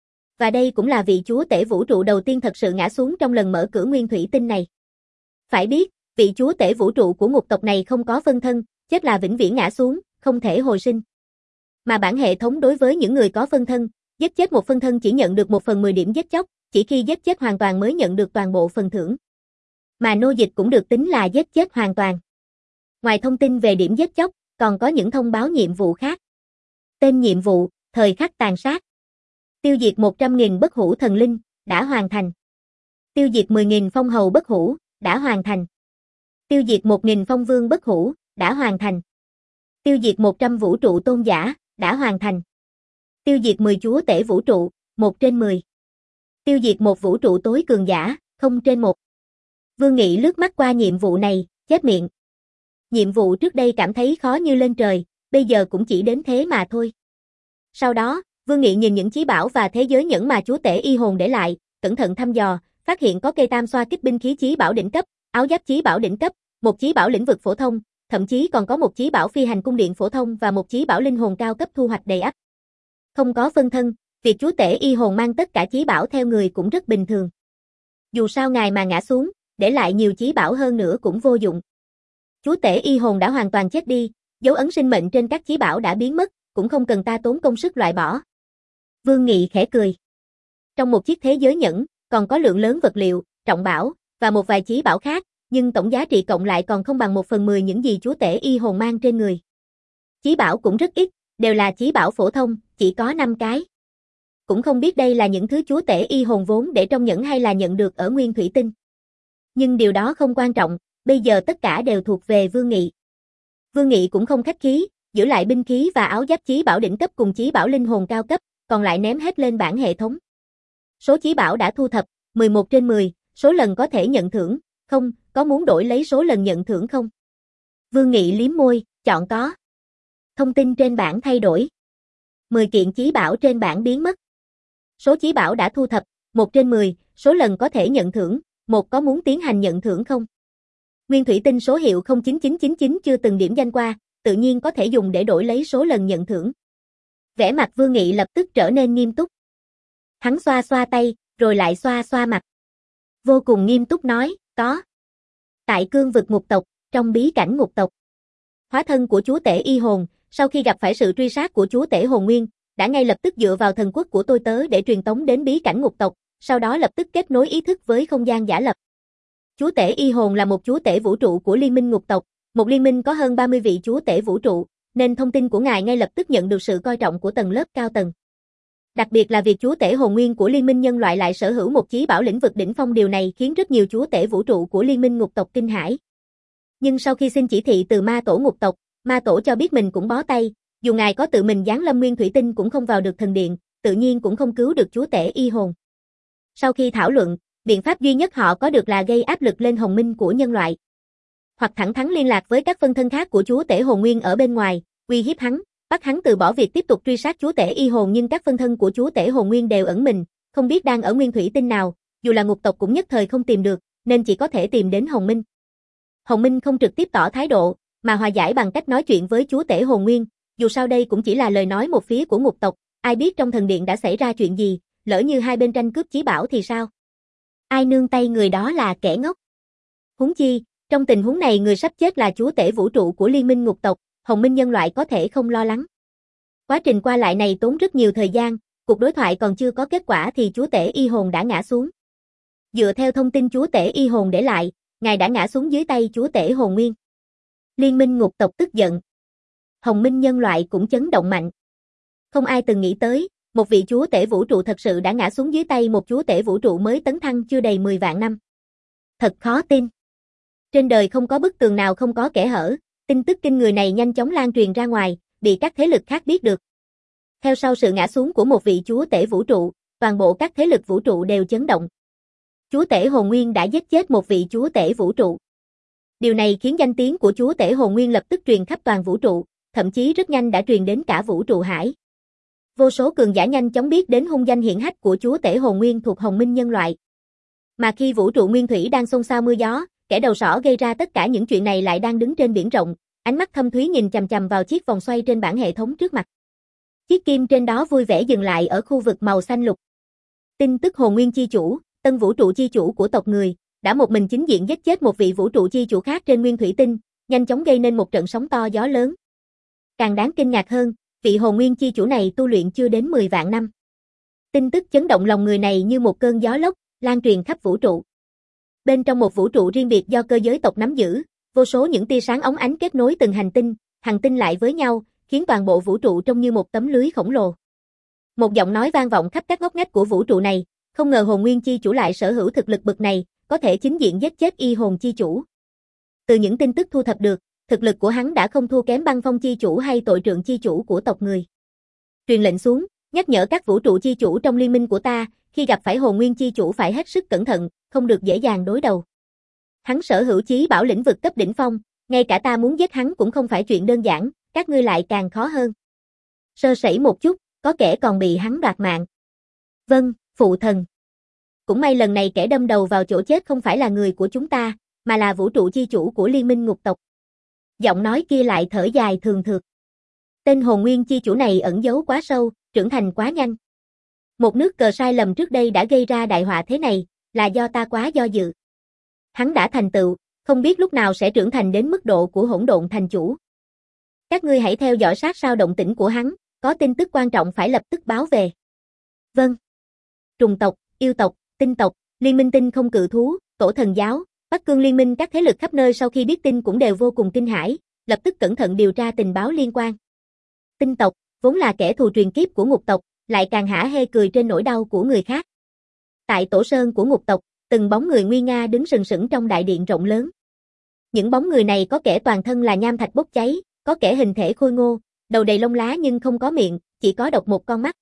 Và đây cũng là vị chúa tể vũ trụ đầu tiên thật sự ngã xuống trong lần mở cửa nguyên thủy tinh này. Phải biết, vị chúa tể vũ trụ của ngục tộc này không có phân thân, chết là vĩnh viễn ngã xuống, không thể hồi sinh. Mà bản hệ thống đối với những người có phân thân, giết chết một phân thân chỉ nhận được một phần mười điểm giết chóc, chỉ khi giết chết hoàn toàn mới nhận được toàn bộ phần thưởng. Mà nô dịch cũng được tính là giết chết hoàn toàn. Ngoài thông tin về điểm giết chóc, còn có những thông báo nhiệm vụ khác. Tên nhiệm vụ, thời khắc tàn sát. Tiêu diệt một trăm nghìn bất hủ thần linh, đã hoàn thành. Tiêu diệt mười nghìn phong hầu bất hủ, đã hoàn thành. Tiêu diệt một nghìn phong vương bất hủ, đã hoàn thành. Tiêu diệt một trăm vũ trụ tôn giả, đã hoàn thành. Tiêu diệt mười chúa tể vũ trụ, một trên mười. Tiêu diệt một vũ trụ tối cường giả, không trên một. Vương Nghị lướt mắt qua nhiệm vụ này, chép miệng. Nhiệm vụ trước đây cảm thấy khó như lên trời, bây giờ cũng chỉ đến thế mà thôi. Sau đó, Vương Nghị nhìn những chí bảo và thế giới nhẫn mà chúa tể y hồn để lại, cẩn thận thăm dò, phát hiện có cây tam xoa kích binh khí chí bảo đỉnh cấp, áo giáp chí bảo đỉnh cấp, một chí bảo lĩnh vực phổ thông, thậm chí còn có một chí bảo phi hành cung điện phổ thông và một chí bảo linh hồn cao cấp thu hoạch đầy ắp. Không có phân thân, việc chúa tể y hồn mang tất cả chí bảo theo người cũng rất bình thường. Dù sao ngài mà ngã xuống, để lại nhiều chí bảo hơn nữa cũng vô dụng. Chúa tể y hồn đã hoàn toàn chết đi, dấu ấn sinh mệnh trên các chí bảo đã biến mất, cũng không cần ta tốn công sức loại bỏ. Vương Nghị khẽ cười. Trong một chiếc thế giới nhẫn, còn có lượng lớn vật liệu, trọng bảo, và một vài chí bảo khác, nhưng tổng giá trị cộng lại còn không bằng một phần mười những gì chúa tể y hồn mang trên người. Chí bảo cũng rất ít, đều là chí bảo phổ thông, chỉ có năm cái. Cũng không biết đây là những thứ chúa tể y hồn vốn để trong nhẫn hay là nhận được ở nguyên thủy tinh. Nhưng điều đó không quan trọng, bây giờ tất cả đều thuộc về Vương Nghị. Vương Nghị cũng không khách khí, giữ lại binh khí và áo giáp chí bảo đỉnh cấp cùng chí bảo linh hồn cao cấp, còn lại ném hết lên bảng hệ thống. Số chí bảo đã thu thập, mười một trên mười, số lần có thể nhận thưởng, không, có muốn đổi lấy số lần nhận thưởng không? Vương Nghị liếm môi, chọn có. Thông tin trên bảng thay đổi. mười kiện chí bảo trên bảng biến mất. Số chí bảo đã thu thập, một trên mười, số lần có thể nhận thưởng, một có muốn tiến hành nhận thưởng không? Nguyên thủy tinh số hiệu không chín chín chín chín chưa từng điểm danh qua, tự nhiên có thể dùng để đổi lấy số lần nhận thưởng. Vẻ mặt Vương Nghị lập tức trở nên nghiêm túc. Hắn xoa xoa tay, rồi lại xoa xoa mặt. Vô cùng nghiêm túc nói, có. Tại cương vực ngục tộc, trong bí cảnh ngục tộc. Hóa thân của chúa tể y hồn, sau khi gặp phải sự truy sát của chúa tể hồn nguyên, đã ngay lập tức dựa vào thần quốc của tôi tớ để truyền tống đến bí cảnh ngục tộc, sau đó lập tức kết nối ý thức với không gian giả lập. Chúa tể y hồn là một chúa tể vũ trụ của liên minh ngục tộc, một liên minh có hơn ba mươi vị chúa tể vũ trụ, nên thông tin của ngài ngay lập tức nhận được sự coi trọng của tầng lớp cao tầng. Đặc biệt là việc chúa tể hồn nguyên của liên minh nhân loại lại sở hữu một chí bảo lĩnh vực đỉnh phong, điều này khiến rất nhiều chúa tể vũ trụ của liên minh ngục tộc kinh hãi. Nhưng sau khi xin chỉ thị từ ma tổ ngục tộc, ma tổ cho biết mình cũng bó tay, dù ngài có tự mình giáng lâm nguyên thủy tinh cũng không vào được thần điện, tự nhiên cũng không cứu được chúa tể y hồn. Sau khi thảo luận, biện pháp duy nhất họ có được là gây áp lực lên hồng minh của nhân loại. Hoặc thẳng thắn liên lạc với các phân thân khác của chúa tể hồn nguyên ở bên ngoài, uy hiếp hắn, bắt hắn từ bỏ việc tiếp tục truy sát chúa tể y hồn, nhưng các phân thân của chúa tể hồn nguyên đều ẩn mình, không biết đang ở nguyên thủy tinh nào, dù là ngục tộc cũng nhất thời không tìm được, nên chỉ có thể tìm đến Hồng Minh. Hồng Minh không trực tiếp tỏ thái độ, mà hòa giải bằng cách nói chuyện với chúa tể hồn nguyên, dù sao đây cũng chỉ là lời nói một phía của ngục tộc, ai biết trong thần điện đã xảy ra chuyện gì, lỡ như hai bên tranh cướp chí bảo thì sao? Ai nương tay người đó là kẻ ngốc. Huống chi, trong tình huống này người sắp chết là chúa tể vũ trụ của Liên minh ngục tộc, Hồng Minh nhân loại có thể không lo lắng. Quá trình qua lại này tốn rất nhiều thời gian, cuộc đối thoại còn chưa có kết quả thì chúa tể y hồn đã ngã xuống. Dựa theo thông tin chúa tể y hồn để lại, ngài đã ngã xuống dưới tay chúa tể hồn nguyên. Liên minh ngục tộc tức giận. Hồng Minh nhân loại cũng chấn động mạnh. Không ai từng nghĩ tới, một vị chúa tể vũ trụ thật sự đã ngã xuống dưới tay một chúa tể vũ trụ mới tấn thăng chưa đầy mười vạn năm. Thật khó tin. Trên đời không có bức tường nào không có kẽ hở, tin tức kinh người này nhanh chóng lan truyền ra ngoài, bị các thế lực khác biết được. Theo sau sự ngã xuống của một vị chúa tể vũ trụ, toàn bộ các thế lực vũ trụ đều chấn động. Chúa tể hồn nguyên đã giết chết một vị chúa tể vũ trụ. Điều này khiến danh tiếng của chúa tể hồn nguyên lập tức truyền khắp toàn vũ trụ, thậm chí rất nhanh đã truyền đến cả vũ trụ hải. Vô số cường giả nhanh chóng biết đến hung danh hiển hách của chúa tể hồn nguyên thuộc Hồng Minh nhân loại. Mà khi vũ trụ nguyên thủy đang xôn xao mưa gió, kẻ đầu sỏ gây ra tất cả những chuyện này lại đang đứng trên biển rộng, ánh mắt thâm thúy nhìn chằm chằm vào chiếc vòng xoay trên bảng hệ thống trước mặt. Chiếc kim trên đó vui vẻ dừng lại ở khu vực màu xanh lục. Tin tức hồn nguyên chi chủ, tân vũ trụ chi chủ của tộc người, đã một mình chính diện giết chết một vị vũ trụ chi chủ khác trên nguyên thủy tinh, nhanh chóng gây nên một trận sóng to gió lớn. Càng đáng kinh ngạc hơn, vị hồn nguyên chi chủ này tu luyện chưa đến mười vạn năm. Tin tức chấn động lòng người này như một cơn gió lốc, lan truyền khắp vũ trụ. Bên trong một vũ trụ riêng biệt do cơ giới tộc nắm giữ, vô số những tia sáng óng ánh kết nối từng hành tinh, hành tinh lại với nhau, khiến toàn bộ vũ trụ trông như một tấm lưới khổng lồ. Một giọng nói vang vọng khắp các ngóc ngách của vũ trụ này, không ngờ hồn nguyên chi chủ lại sở hữu thực lực bậc này, có thể chính diện giết chết y hồn chi chủ. Từ những tin tức thu thập được, thực lực của hắn đã không thua kém băng phong chi chủ hay tội trượng chi chủ của tộc người. Truyền lệnh xuống, nhắc nhở các vũ trụ chi chủ trong liên minh của ta, khi gặp phải hồn nguyên chi chủ phải hết sức cẩn thận, không được dễ dàng đối đầu. Hắn sở hữu chí bảo lĩnh vực cấp đỉnh phong, ngay cả ta muốn giết hắn cũng không phải chuyện đơn giản, các ngươi lại càng khó hơn. Sơ sẩy một chút, có kẻ còn bị hắn đoạt mạng. Vâng, phụ thần. Cũng may lần này kẻ đâm đầu vào chỗ chết không phải là người của chúng ta, mà là vũ trụ chi chủ của liên minh ngục tộc. Giọng nói kia lại thở dài thường thượt. Tên hồn nguyên chi chủ này ẩn giấu quá sâu, trưởng thành quá nhanh. Một nước cờ sai lầm trước đây đã gây ra đại họa thế này, là do ta quá do dự. Hắn đã thành tựu, không biết lúc nào sẽ trưởng thành đến mức độ của hỗn độn thành chủ. Các ngươi hãy theo dõi sát sao động tĩnh của hắn, có tin tức quan trọng phải lập tức báo về. Vâng. Trùng tộc, yêu tộc, tinh tộc, liên minh tinh không cự thú, tổ thần giáo, Bắc Cương liên minh các thế lực khắp nơi sau khi biết tin cũng đều vô cùng kinh hãi, lập tức cẩn thận điều tra tình báo liên quan. Tinh tộc, vốn là kẻ thù truyền kiếp của ngục tộc, lại càng hả hê cười trên nỗi đau của người khác. Tại tổ sơn của ngục tộc, từng bóng người nguy nga đứng sừng sững trong đại điện rộng lớn. Những bóng người này có kẻ toàn thân là nham thạch bốc cháy, có kẻ hình thể khôi ngô, đầu đầy lông lá nhưng không có miệng, chỉ có độc một con mắt.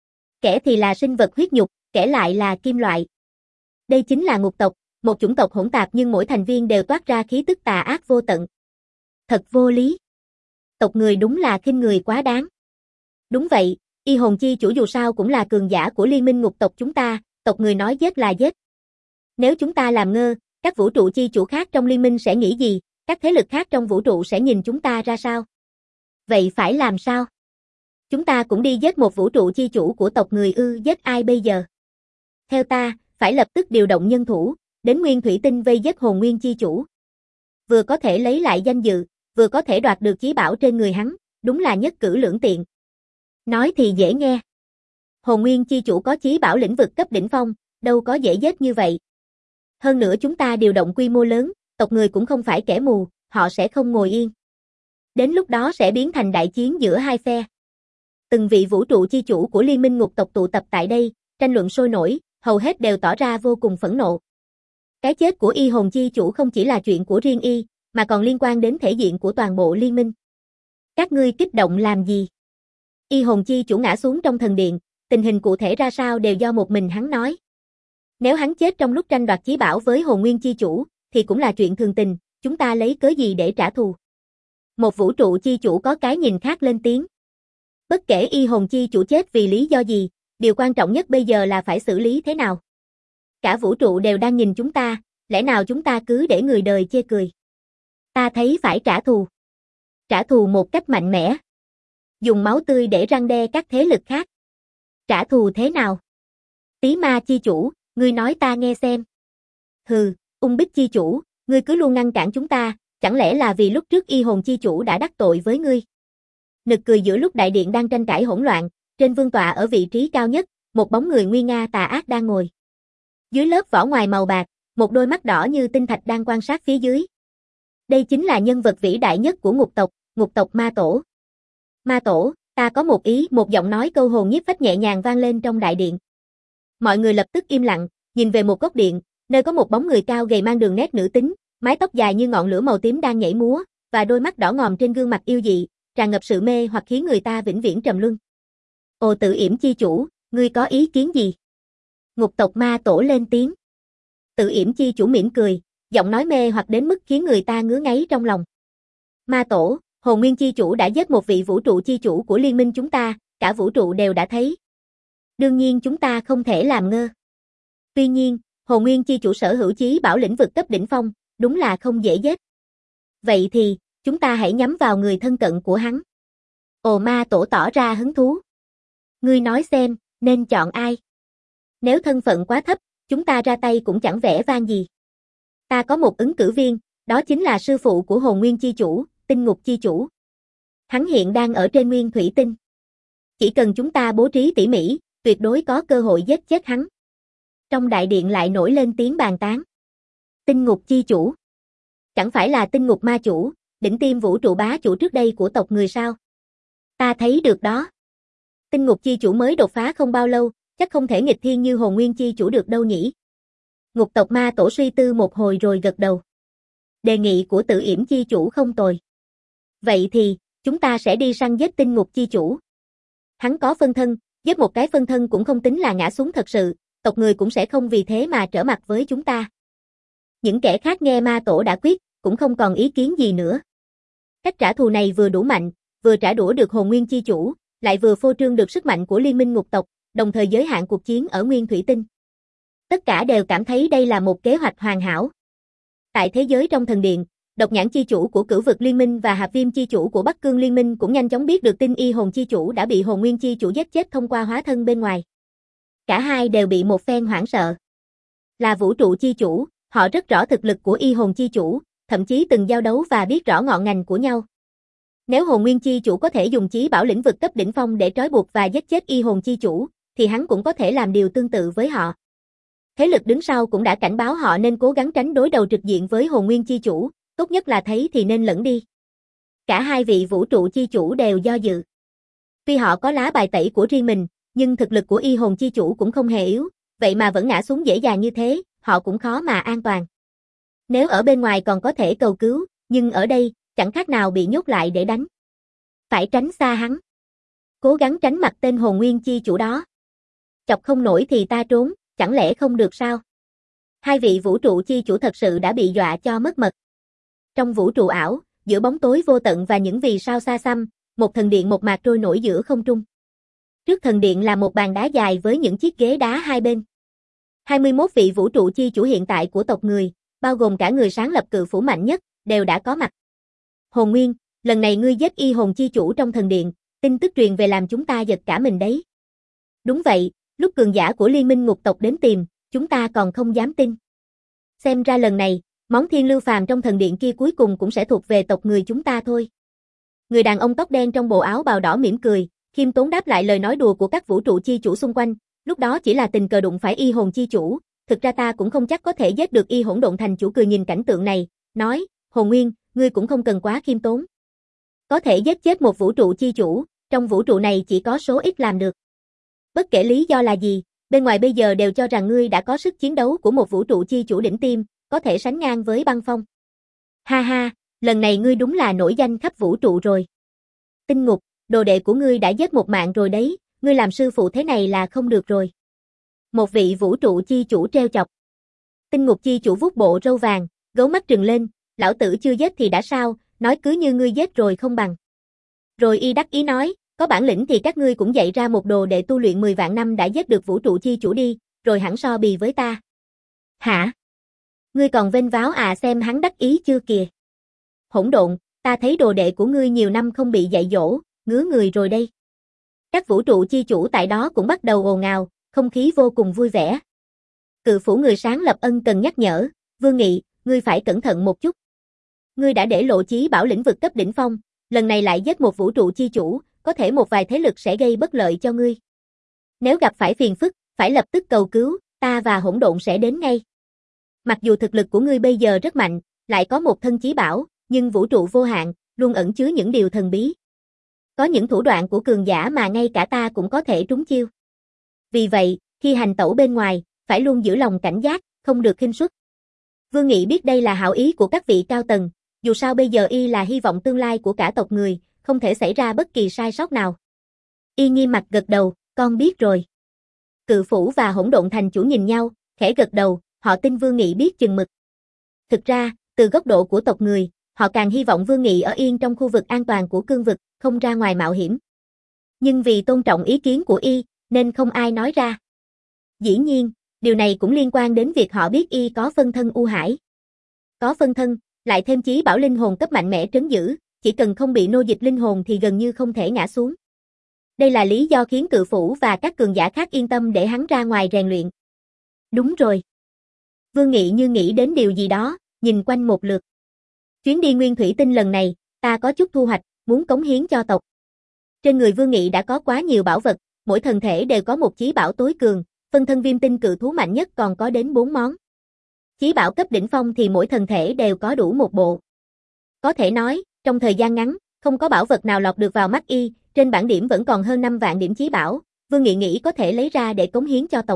Kẻ thì là sinh vật huyết nhục, kẻ lại là kim loại. Đây chính là ngục tộc, một chủng tộc hỗn tạp nhưng mỗi thành viên đều toát ra khí tức tà ác vô tận. Thật vô lý. Tộc người đúng là khinh người quá đáng. Đúng vậy, y hồn chi chủ dù sao cũng là cường giả của liên minh ngục tộc chúng ta, tộc người nói giết là giết. Nếu chúng ta làm ngơ, các vũ trụ chi chủ khác trong liên minh sẽ nghĩ gì, các thế lực khác trong vũ trụ sẽ nhìn chúng ta ra sao? Vậy phải làm sao? Chúng ta cũng đi giết một vũ trụ chi chủ của tộc người ư, giết ai bây giờ? Theo ta, phải lập tức điều động nhân thủ, đến nguyên thủy tinh vây giết hồn nguyên chi chủ. Vừa có thể lấy lại danh dự, vừa có thể đoạt được chí bảo trên người hắn, đúng là nhất cử lưỡng tiện. Nói thì dễ nghe. Hồn nguyên chi chủ có chí bảo lĩnh vực cấp đỉnh phong, đâu có dễ giết như vậy. Hơn nữa chúng ta điều động quy mô lớn, tộc người cũng không phải kẻ mù, họ sẽ không ngồi yên. Đến lúc đó sẽ biến thành đại chiến giữa hai phe. Từng vị vũ trụ chi chủ của liên minh ngục tộc tụ tập tại đây, tranh luận sôi nổi, hầu hết đều tỏ ra vô cùng phẫn nộ. Cái chết của y hồn chi chủ không chỉ là chuyện của riêng y, mà còn liên quan đến thể diện của toàn bộ liên minh. Các ngươi kích động làm gì? Y hồn chi chủ ngã xuống trong thần điện, tình hình cụ thể ra sao đều do một mình hắn nói. Nếu hắn chết trong lúc tranh đoạt chí bảo với hồn nguyên chi chủ, thì cũng là chuyện thường tình, chúng ta lấy cớ gì để trả thù? Một vũ trụ chi chủ có cái nhìn khác lên tiếng. Bất kể y hồn chi chủ chết vì lý do gì, điều quan trọng nhất bây giờ là phải xử lý thế nào. Cả vũ trụ đều đang nhìn chúng ta, lẽ nào chúng ta cứ để người đời chê cười? Ta thấy phải trả thù. Trả thù một cách mạnh mẽ. Dùng máu tươi để răn đe các thế lực khác. Trả thù thế nào? Tí ma chi chủ, ngươi nói ta nghe xem. Hừ, ung bích chi chủ, ngươi cứ luôn ngăn cản chúng ta, chẳng lẽ là vì lúc trước y hồn chi chủ đã đắc tội với ngươi? Nực cười giữa lúc đại điện đang tranh cãi hỗn loạn, trên vương tọa ở vị trí cao nhất, một bóng người nguy nga tà ác đang ngồi. Dưới lớp vỏ ngoài màu bạc, một đôi mắt đỏ như tinh thạch đang quan sát phía dưới. Đây chính là nhân vật vĩ đại nhất của ngục tộc, ngục tộc ma tổ. Ma tổ, ta có một ý, một giọng nói câu hồn nhiếp phách nhẹ nhàng vang lên trong đại điện. Mọi người lập tức im lặng, nhìn về một góc điện, nơi có một bóng người cao gầy mang đường nét nữ tính, mái tóc dài như ngọn lửa màu tím đang nhảy múa, và đôi mắt đỏ ngòm trên gương mặt yêu dị, tràn ngập sự mê hoặc khiến người ta vĩnh viễn trầm luân. Ồ Tự Yểm chi chủ, ngươi có ý kiến gì? Ngục tộc ma tổ lên tiếng. Tự Yểm chi chủ mỉm cười, giọng nói mê hoặc đến mức khiến người ta ngứa ngáy trong lòng. Ma tổ, Hồn Nguyên chi chủ đã giết một vị vũ trụ chi chủ của liên minh chúng ta, cả vũ trụ đều đã thấy. Đương nhiên chúng ta không thể làm ngơ. Tuy nhiên, Hồn Nguyên chi chủ sở hữu chí bảo lĩnh vực cấp đỉnh phong, đúng là không dễ giết. Vậy thì, chúng ta hãy nhắm vào người thân cận của hắn. Ồ ma tổ tỏ ra hứng thú. Ngươi nói xem, nên chọn ai? Nếu thân phận quá thấp, chúng ta ra tay cũng chẳng vẻ vang gì. Ta có một ứng cử viên, đó chính là sư phụ của Hồn Nguyên chi chủ, Tinh Ngục chi chủ. Hắn hiện đang ở trên Nguyên Thủy Tinh. Chỉ cần chúng ta bố trí tỉ mỉ, tuyệt đối có cơ hội giết chết hắn. Trong đại điện lại nổi lên tiếng bàn tán. Tinh Ngục chi chủ. Chẳng phải là Tinh Ngục ma chủ, đỉnh tiêm vũ trụ bá chủ trước đây của tộc người sao? Ta thấy được đó. Tinh Ngục chi chủ mới đột phá không bao lâu, chắc không thể nghịch thiên như Hồn Nguyên chi chủ được đâu nhỉ. Ngục tộc ma tổ suy tư một hồi rồi gật đầu. Đề nghị của Tự Yểm chi chủ không tồi. Vậy thì, chúng ta sẽ đi săn giết Tinh Ngục chi chủ. Hắn có phân thân, giết một cái phân thân cũng không tính là ngã xuống thật sự, tộc người cũng sẽ không vì thế mà trở mặt với chúng ta. Những kẻ khác nghe ma tổ đã quyết, cũng không còn ý kiến gì nữa. Cách trả thù này vừa đủ mạnh, vừa trả đũa được Hồn Nguyên chi chủ, lại vừa phô trương được sức mạnh của liên minh ngục tộc, đồng thời giới hạn cuộc chiến ở Nguyên Thủy Tinh. Tất cả đều cảm thấy đây là một kế hoạch hoàn hảo. Tại thế giới trong thần điện, Độc Nhãn chi chủ của Cửu Vực Liên minh và Hạp Viêm chi chủ của Bắc Cương Liên minh cũng nhanh chóng biết được tin Y Hồn chi chủ đã bị Hồn Nguyên chi chủ giết chết thông qua hóa thân bên ngoài. Cả hai đều bị một phen hoảng sợ. Là vũ trụ chi chủ, họ rất rõ thực lực của Y Hồn chi chủ, thậm chí từng giao đấu và biết rõ ngọn ngành của nhau. Nếu Hồn Nguyên chi chủ có thể dùng chí bảo lĩnh vực cấp đỉnh phong để trói buộc và giết chết Y Hồn chi chủ, thì hắn cũng có thể làm điều tương tự với họ. Thế lực đứng sau cũng đã cảnh báo họ nên cố gắng tránh đối đầu trực diện với Hồn Nguyên chi chủ, tốt nhất là thấy thì nên lẫn đi. Cả hai vị vũ trụ chi chủ đều do dự. Tuy họ có lá bài tẩy của riêng mình, nhưng thực lực của Y Hồn chi chủ cũng không hề yếu, vậy mà vẫn ngã xuống dễ dàng như thế, họ cũng khó mà an toàn. Nếu ở bên ngoài còn có thể cầu cứu, nhưng ở đây, chẳng khác nào bị nhốt lại để đánh. Phải tránh xa hắn. Cố gắng tránh mặt tên Hồn Nguyên chi chủ đó. Chọc không nổi thì ta trốn, chẳng lẽ không được sao? Hai vị vũ trụ chi chủ thật sự đã bị dọa cho mất mật. Trong vũ trụ ảo, giữa bóng tối vô tận và những vì sao xa xăm, một thần điện một mạc trôi nổi giữa không trung. Trước thần điện là một bàn đá dài với những chiếc ghế đá hai bên. hai mươi mốt vị vũ trụ chi chủ hiện tại của tộc người, bao gồm cả người sáng lập cự phủ mạnh nhất, đều đã có mặt. Hồn Nguyên, lần này ngươi giết Y Hồn chi chủ trong thần điện, tin tức truyền về làm chúng ta giật cả mình đấy. Đúng vậy, lúc cường giả của liên minh ngục tộc đến tìm, chúng ta còn không dám tin. Xem ra lần này, món thiên lưu phàm trong thần điện kia cuối cùng cũng sẽ thuộc về tộc người chúng ta thôi. Người đàn ông tóc đen trong bộ áo bào đỏ mỉm cười, khiêm tốn đáp lại lời nói đùa của các vũ trụ chi chủ xung quanh, lúc đó chỉ là tình cờ đụng phải Y Hồn chi chủ, thực ra ta cũng không chắc có thể giết được Y Hỗn Độn thành chủ. Cười nhìn cảnh tượng này, nói, Hồn Nguyên, ngươi cũng không cần quá khiêm tốn. Có thể giết chết một vũ trụ chi chủ, trong vũ trụ này chỉ có số ít làm được. Bất kể lý do là gì, bên ngoài bây giờ đều cho rằng ngươi đã có sức chiến đấu của một vũ trụ chi chủ đỉnh tiêm, có thể sánh ngang với Băng Phong. Ha ha, lần này ngươi đúng là nổi danh khắp vũ trụ rồi. Tinh Ngục, đồ đệ của ngươi đã giết một mạng rồi đấy, ngươi làm sư phụ thế này là không được rồi. Một vị vũ trụ chi chủ treo chọc. Tinh Ngục chi chủ vuốt bộ râu vàng, gấu mắt trừng lên, lão tử chưa giết thì đã sao, nói cứ như ngươi giết rồi không bằng. Rồi y đắc ý nói, có bản lĩnh thì các ngươi cũng dạy ra một đồ đệ tu luyện mười vạn năm đã giết được vũ trụ chi chủ đi, rồi hẳn so bì với ta. Hả? Ngươi còn vênh váo à, xem hắn đắc ý chưa kìa. Hỗn độn, ta thấy đồ đệ của ngươi nhiều năm không bị dạy dỗ, ngứa người rồi đây. Các vũ trụ chi chủ tại đó cũng bắt đầu ồn ào, không khí vô cùng vui vẻ. Cự phủ người sáng lập ân cần nhắc nhở, Vương Nghị, ngươi phải cẩn thận một chút. Ngươi đã để lộ chí bảo lĩnh vực cấp đỉnh phong, lần này lại giết một vũ trụ chi chủ, có thể một vài thế lực sẽ gây bất lợi cho ngươi. Nếu gặp phải phiền phức, phải lập tức cầu cứu, ta và hỗn độn sẽ đến ngay. Mặc dù thực lực của ngươi bây giờ rất mạnh, lại có một thân chí bảo, nhưng vũ trụ vô hạn, luôn ẩn chứa những điều thần bí. Có những thủ đoạn của cường giả mà ngay cả ta cũng có thể trúng chiêu. Vì vậy, khi hành tẩu bên ngoài, phải luôn giữ lòng cảnh giác, không được khinh suất. Vương Nghị biết đây là hảo ý của các vị cao tầng, dù sao bây giờ y là hy vọng tương lai của cả tộc người, không thể xảy ra bất kỳ sai sót nào. Y nghiêm mặt gật đầu, con biết rồi. Cự phủ và hỗn độn thành chủ nhìn nhau, khẽ gật đầu, họ tin Vương Nghị biết chừng mực. Thực ra, từ góc độ của tộc người, họ càng hy vọng Vương Nghị ở yên trong khu vực an toàn của cương vực, không ra ngoài mạo hiểm. Nhưng vì tôn trọng ý kiến của y, nên không ai nói ra. Dĩ nhiên, điều này cũng liên quan đến việc họ biết y có phân thân U Hải. Có phân thân, lại thêm chí bảo linh hồn cấp mạnh mẽ trấn giữ, chỉ cần không bị nô dịch linh hồn thì gần như không thể ngã xuống. Đây là lý do khiến cự phủ và các cường giả khác yên tâm để hắn ra ngoài rèn luyện. Đúng rồi. Vương Nghị như nghĩ đến điều gì đó, nhìn quanh một lượt. Chuyến đi Nguyên Thủy Tinh lần này, ta có chút thu hoạch, muốn cống hiến cho tộc. Trên người Vương Nghị đã có quá nhiều bảo vật, mỗi thần thể đều có một chí bảo tối cường, phân thân viêm tinh cự thú mạnh nhất còn có đến bốn món. Chí bảo cấp đỉnh phong thì mỗi thần thể đều có đủ một bộ. Có thể nói, trong thời gian ngắn, không có bảo vật nào lọt được vào mắt y, trên bảng điểm vẫn còn hơn năm vạn điểm chí bảo, Vương Nghị nghĩ có thể lấy ra để cống hiến cho tộc.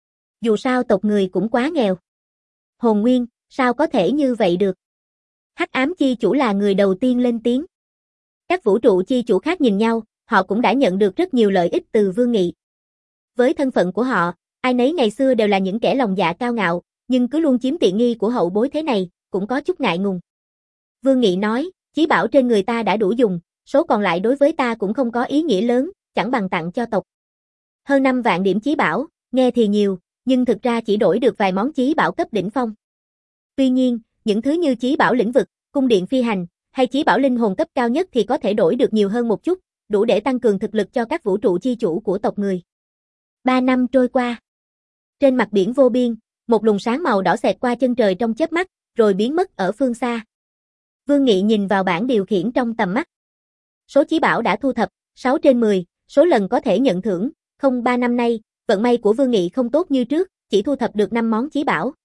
Dù sao tộc người cũng quá nghèo. Hồn Nguyên, sao có thể như vậy được? Hắc ám chi chủ là người đầu tiên lên tiếng. Các vũ trụ chi chủ khác nhìn nhau, họ cũng đã nhận được rất nhiều lợi ích từ Vương Nghị. Với thân phận của họ, ai nấy ngày xưa đều là những kẻ lòng dạ cao ngạo, nhưng cứ luôn chiếm tiện nghi của hậu bối thế này, cũng có chút ngại ngùng. Vương Nghị nói, chí bảo trên người ta đã đủ dùng, số còn lại đối với ta cũng không có ý nghĩa lớn, chẳng bằng tặng cho tộc. Hơn năm vạn điểm chí bảo, nghe thì nhiều, nhưng thực ra chỉ đổi được vài món chí bảo cấp đỉnh phong. Tuy nhiên, những thứ như chí bảo lĩnh vực, cung điện phi hành, hay chí bảo linh hồn cấp cao nhất thì có thể đổi được nhiều hơn một chút, đủ để tăng cường thực lực cho các vũ trụ chi chủ của tộc người. Ba năm trôi qua. Trên mặt biển vô biên, một luồng sáng màu đỏ xẹt qua chân trời trong chớp mắt, rồi biến mất ở phương xa. Vương Nghị nhìn vào bảng điều khiển trong tầm mắt. Số chí bảo đã thu thập, sáu trên mười, số lần có thể nhận thưởng, không ba năm nay, vận may của Vương Nghị không tốt như trước, chỉ thu thập được năm món chí bảo.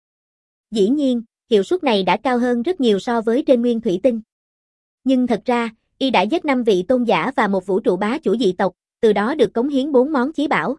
Dĩ nhiên, hiệu suất này đã cao hơn rất nhiều so với trên Nguyên Thủy Tinh. Nhưng thật ra, y đã giết năm vị tôn giả và một vũ trụ bá chủ dị tộc, từ đó được cống hiến bốn món chí bảo.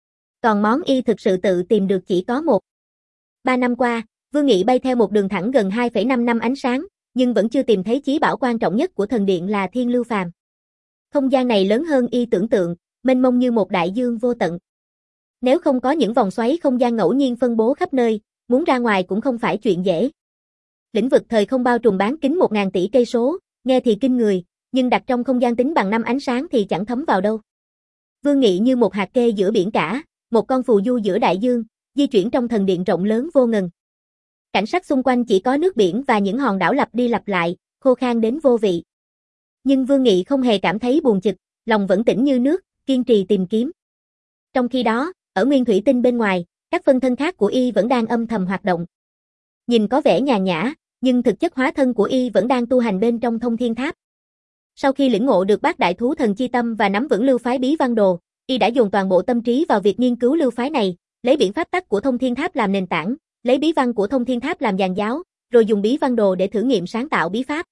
Còn món y thực sự tự tìm được chỉ có một. Ba năm qua, Vương Nghị bay theo một đường thẳng gần hai phẩy năm năm ánh sáng, nhưng vẫn chưa tìm thấy chí bảo quan trọng nhất của thần điện là Thiên Lưu Phàm. Không gian này lớn hơn y tưởng tượng, mênh mông như một đại dương vô tận. Nếu không có những vòng xoáy không gian ngẫu nhiên phân bố khắp nơi, muốn ra ngoài cũng không phải chuyện dễ. Lĩnh vực thời không bao trùm bán kính một nghìn tỷ cây số, nghe thì kinh người, nhưng đặt trong không gian tính bằng năm ánh sáng thì chẳng thấm vào đâu. Vương Nghị như một hạt kê giữa biển cả, một con phù du giữa đại dương, di chuyển trong thần điện rộng lớn vô ngần. Cảnh sắc xung quanh chỉ có nước biển và những hòn đảo lặp đi lặp lại, khô khan đến vô vị. Nhưng Vương Nghị không hề cảm thấy buồn chực, lòng vẫn tĩnh như nước, kiên trì tìm kiếm. Trong khi đó, ở Nguyên Thủy Tinh bên ngoài, các phân thân khác của y vẫn đang âm thầm hoạt động. Nhìn có vẻ nhàn nhã, nhưng thực chất hóa thân của y vẫn đang tu hành bên trong Thông Thiên Tháp. Sau khi lĩnh ngộ được bát đại thú thần chi tâm và nắm vững lưu phái bí văn đồ, y đã dồn toàn bộ tâm trí vào việc nghiên cứu lưu phái này, lấy biện pháp tắc của Thông Thiên Tháp làm nền tảng, lấy bí văn của Thông Thiên Tháp làm giàn giáo, rồi dùng bí văn đồ để thử nghiệm sáng tạo bí pháp.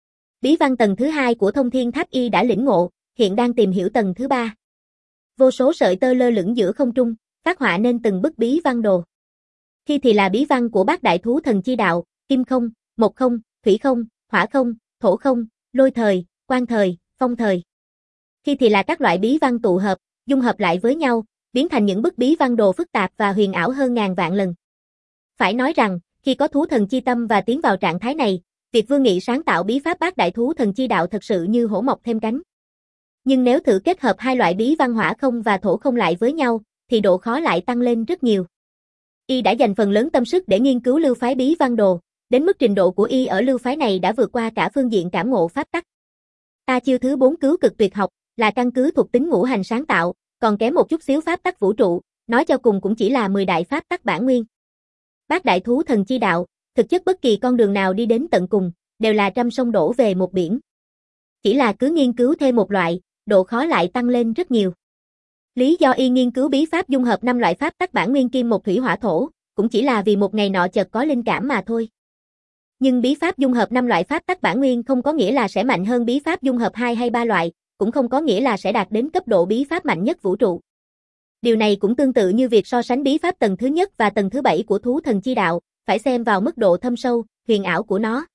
Bí văn tầng thứ hai của Thông Thiên Tháp y đã lĩnh ngộ, hiện đang tìm hiểu tầng thứ ba. Vô số sợi tơ lơ lửng giữa không trung, phát họa nên từng bức bí văn đồ. Khi thì là bí văn của bát đại thú thần chi đạo, kim không, mộc không, thủy không, hỏa không, thổ không, lôi thời, quang thời, phong thời. Khi thì là các loại bí văn tụ hợp, dung hợp lại với nhau, biến thành những bức bí văn đồ phức tạp và huyền ảo hơn ngàn vạn lần. Phải nói rằng, khi có thú thần chi tâm và tiến vào trạng thái này, việc Vương Nghị sáng tạo bí pháp bát đại thú thần chi đạo thật sự như hổ mọc thêm cánh. Nhưng nếu thử kết hợp hai loại bí văn hỏa không và thổ không lại với nhau, thì độ khó lại tăng lên rất nhiều. Y đã dành phần lớn tâm sức để nghiên cứu lưu phái bí văn đồ, đến mức trình độ của y ở lưu phái này đã vượt qua cả phương diện cảm ngộ pháp tắc. Ta chiêu thứ bốn cứu cực tuyệt học, là căn cứ thuộc tính ngũ hành sáng tạo, còn kém một chút xíu pháp tắc vũ trụ, nói cho cùng cũng chỉ là mười đại pháp tắc bản nguyên. Bát đại thú thần chi đạo, thực chất bất kỳ con đường nào đi đến tận cùng, đều là trăm sông đổ về một biển. Chỉ là cứ nghiên cứu thêm một loại, độ khó lại tăng lên rất nhiều. Lý do y nghiên cứu bí pháp dung hợp năm loại pháp tắc bản nguyên kim một thủy hỏa thổ, cũng chỉ là vì một ngày nọ chợt có linh cảm mà thôi. Nhưng bí pháp dung hợp năm loại pháp tắc bản nguyên không có nghĩa là sẽ mạnh hơn bí pháp dung hợp hai hay ba loại, cũng không có nghĩa là sẽ đạt đến cấp độ bí pháp mạnh nhất vũ trụ. Điều này cũng tương tự như việc so sánh bí pháp tầng thứ nhất và tầng thứ bảy của thú thần chi đạo, phải xem vào mức độ thâm sâu, huyền ảo của nó.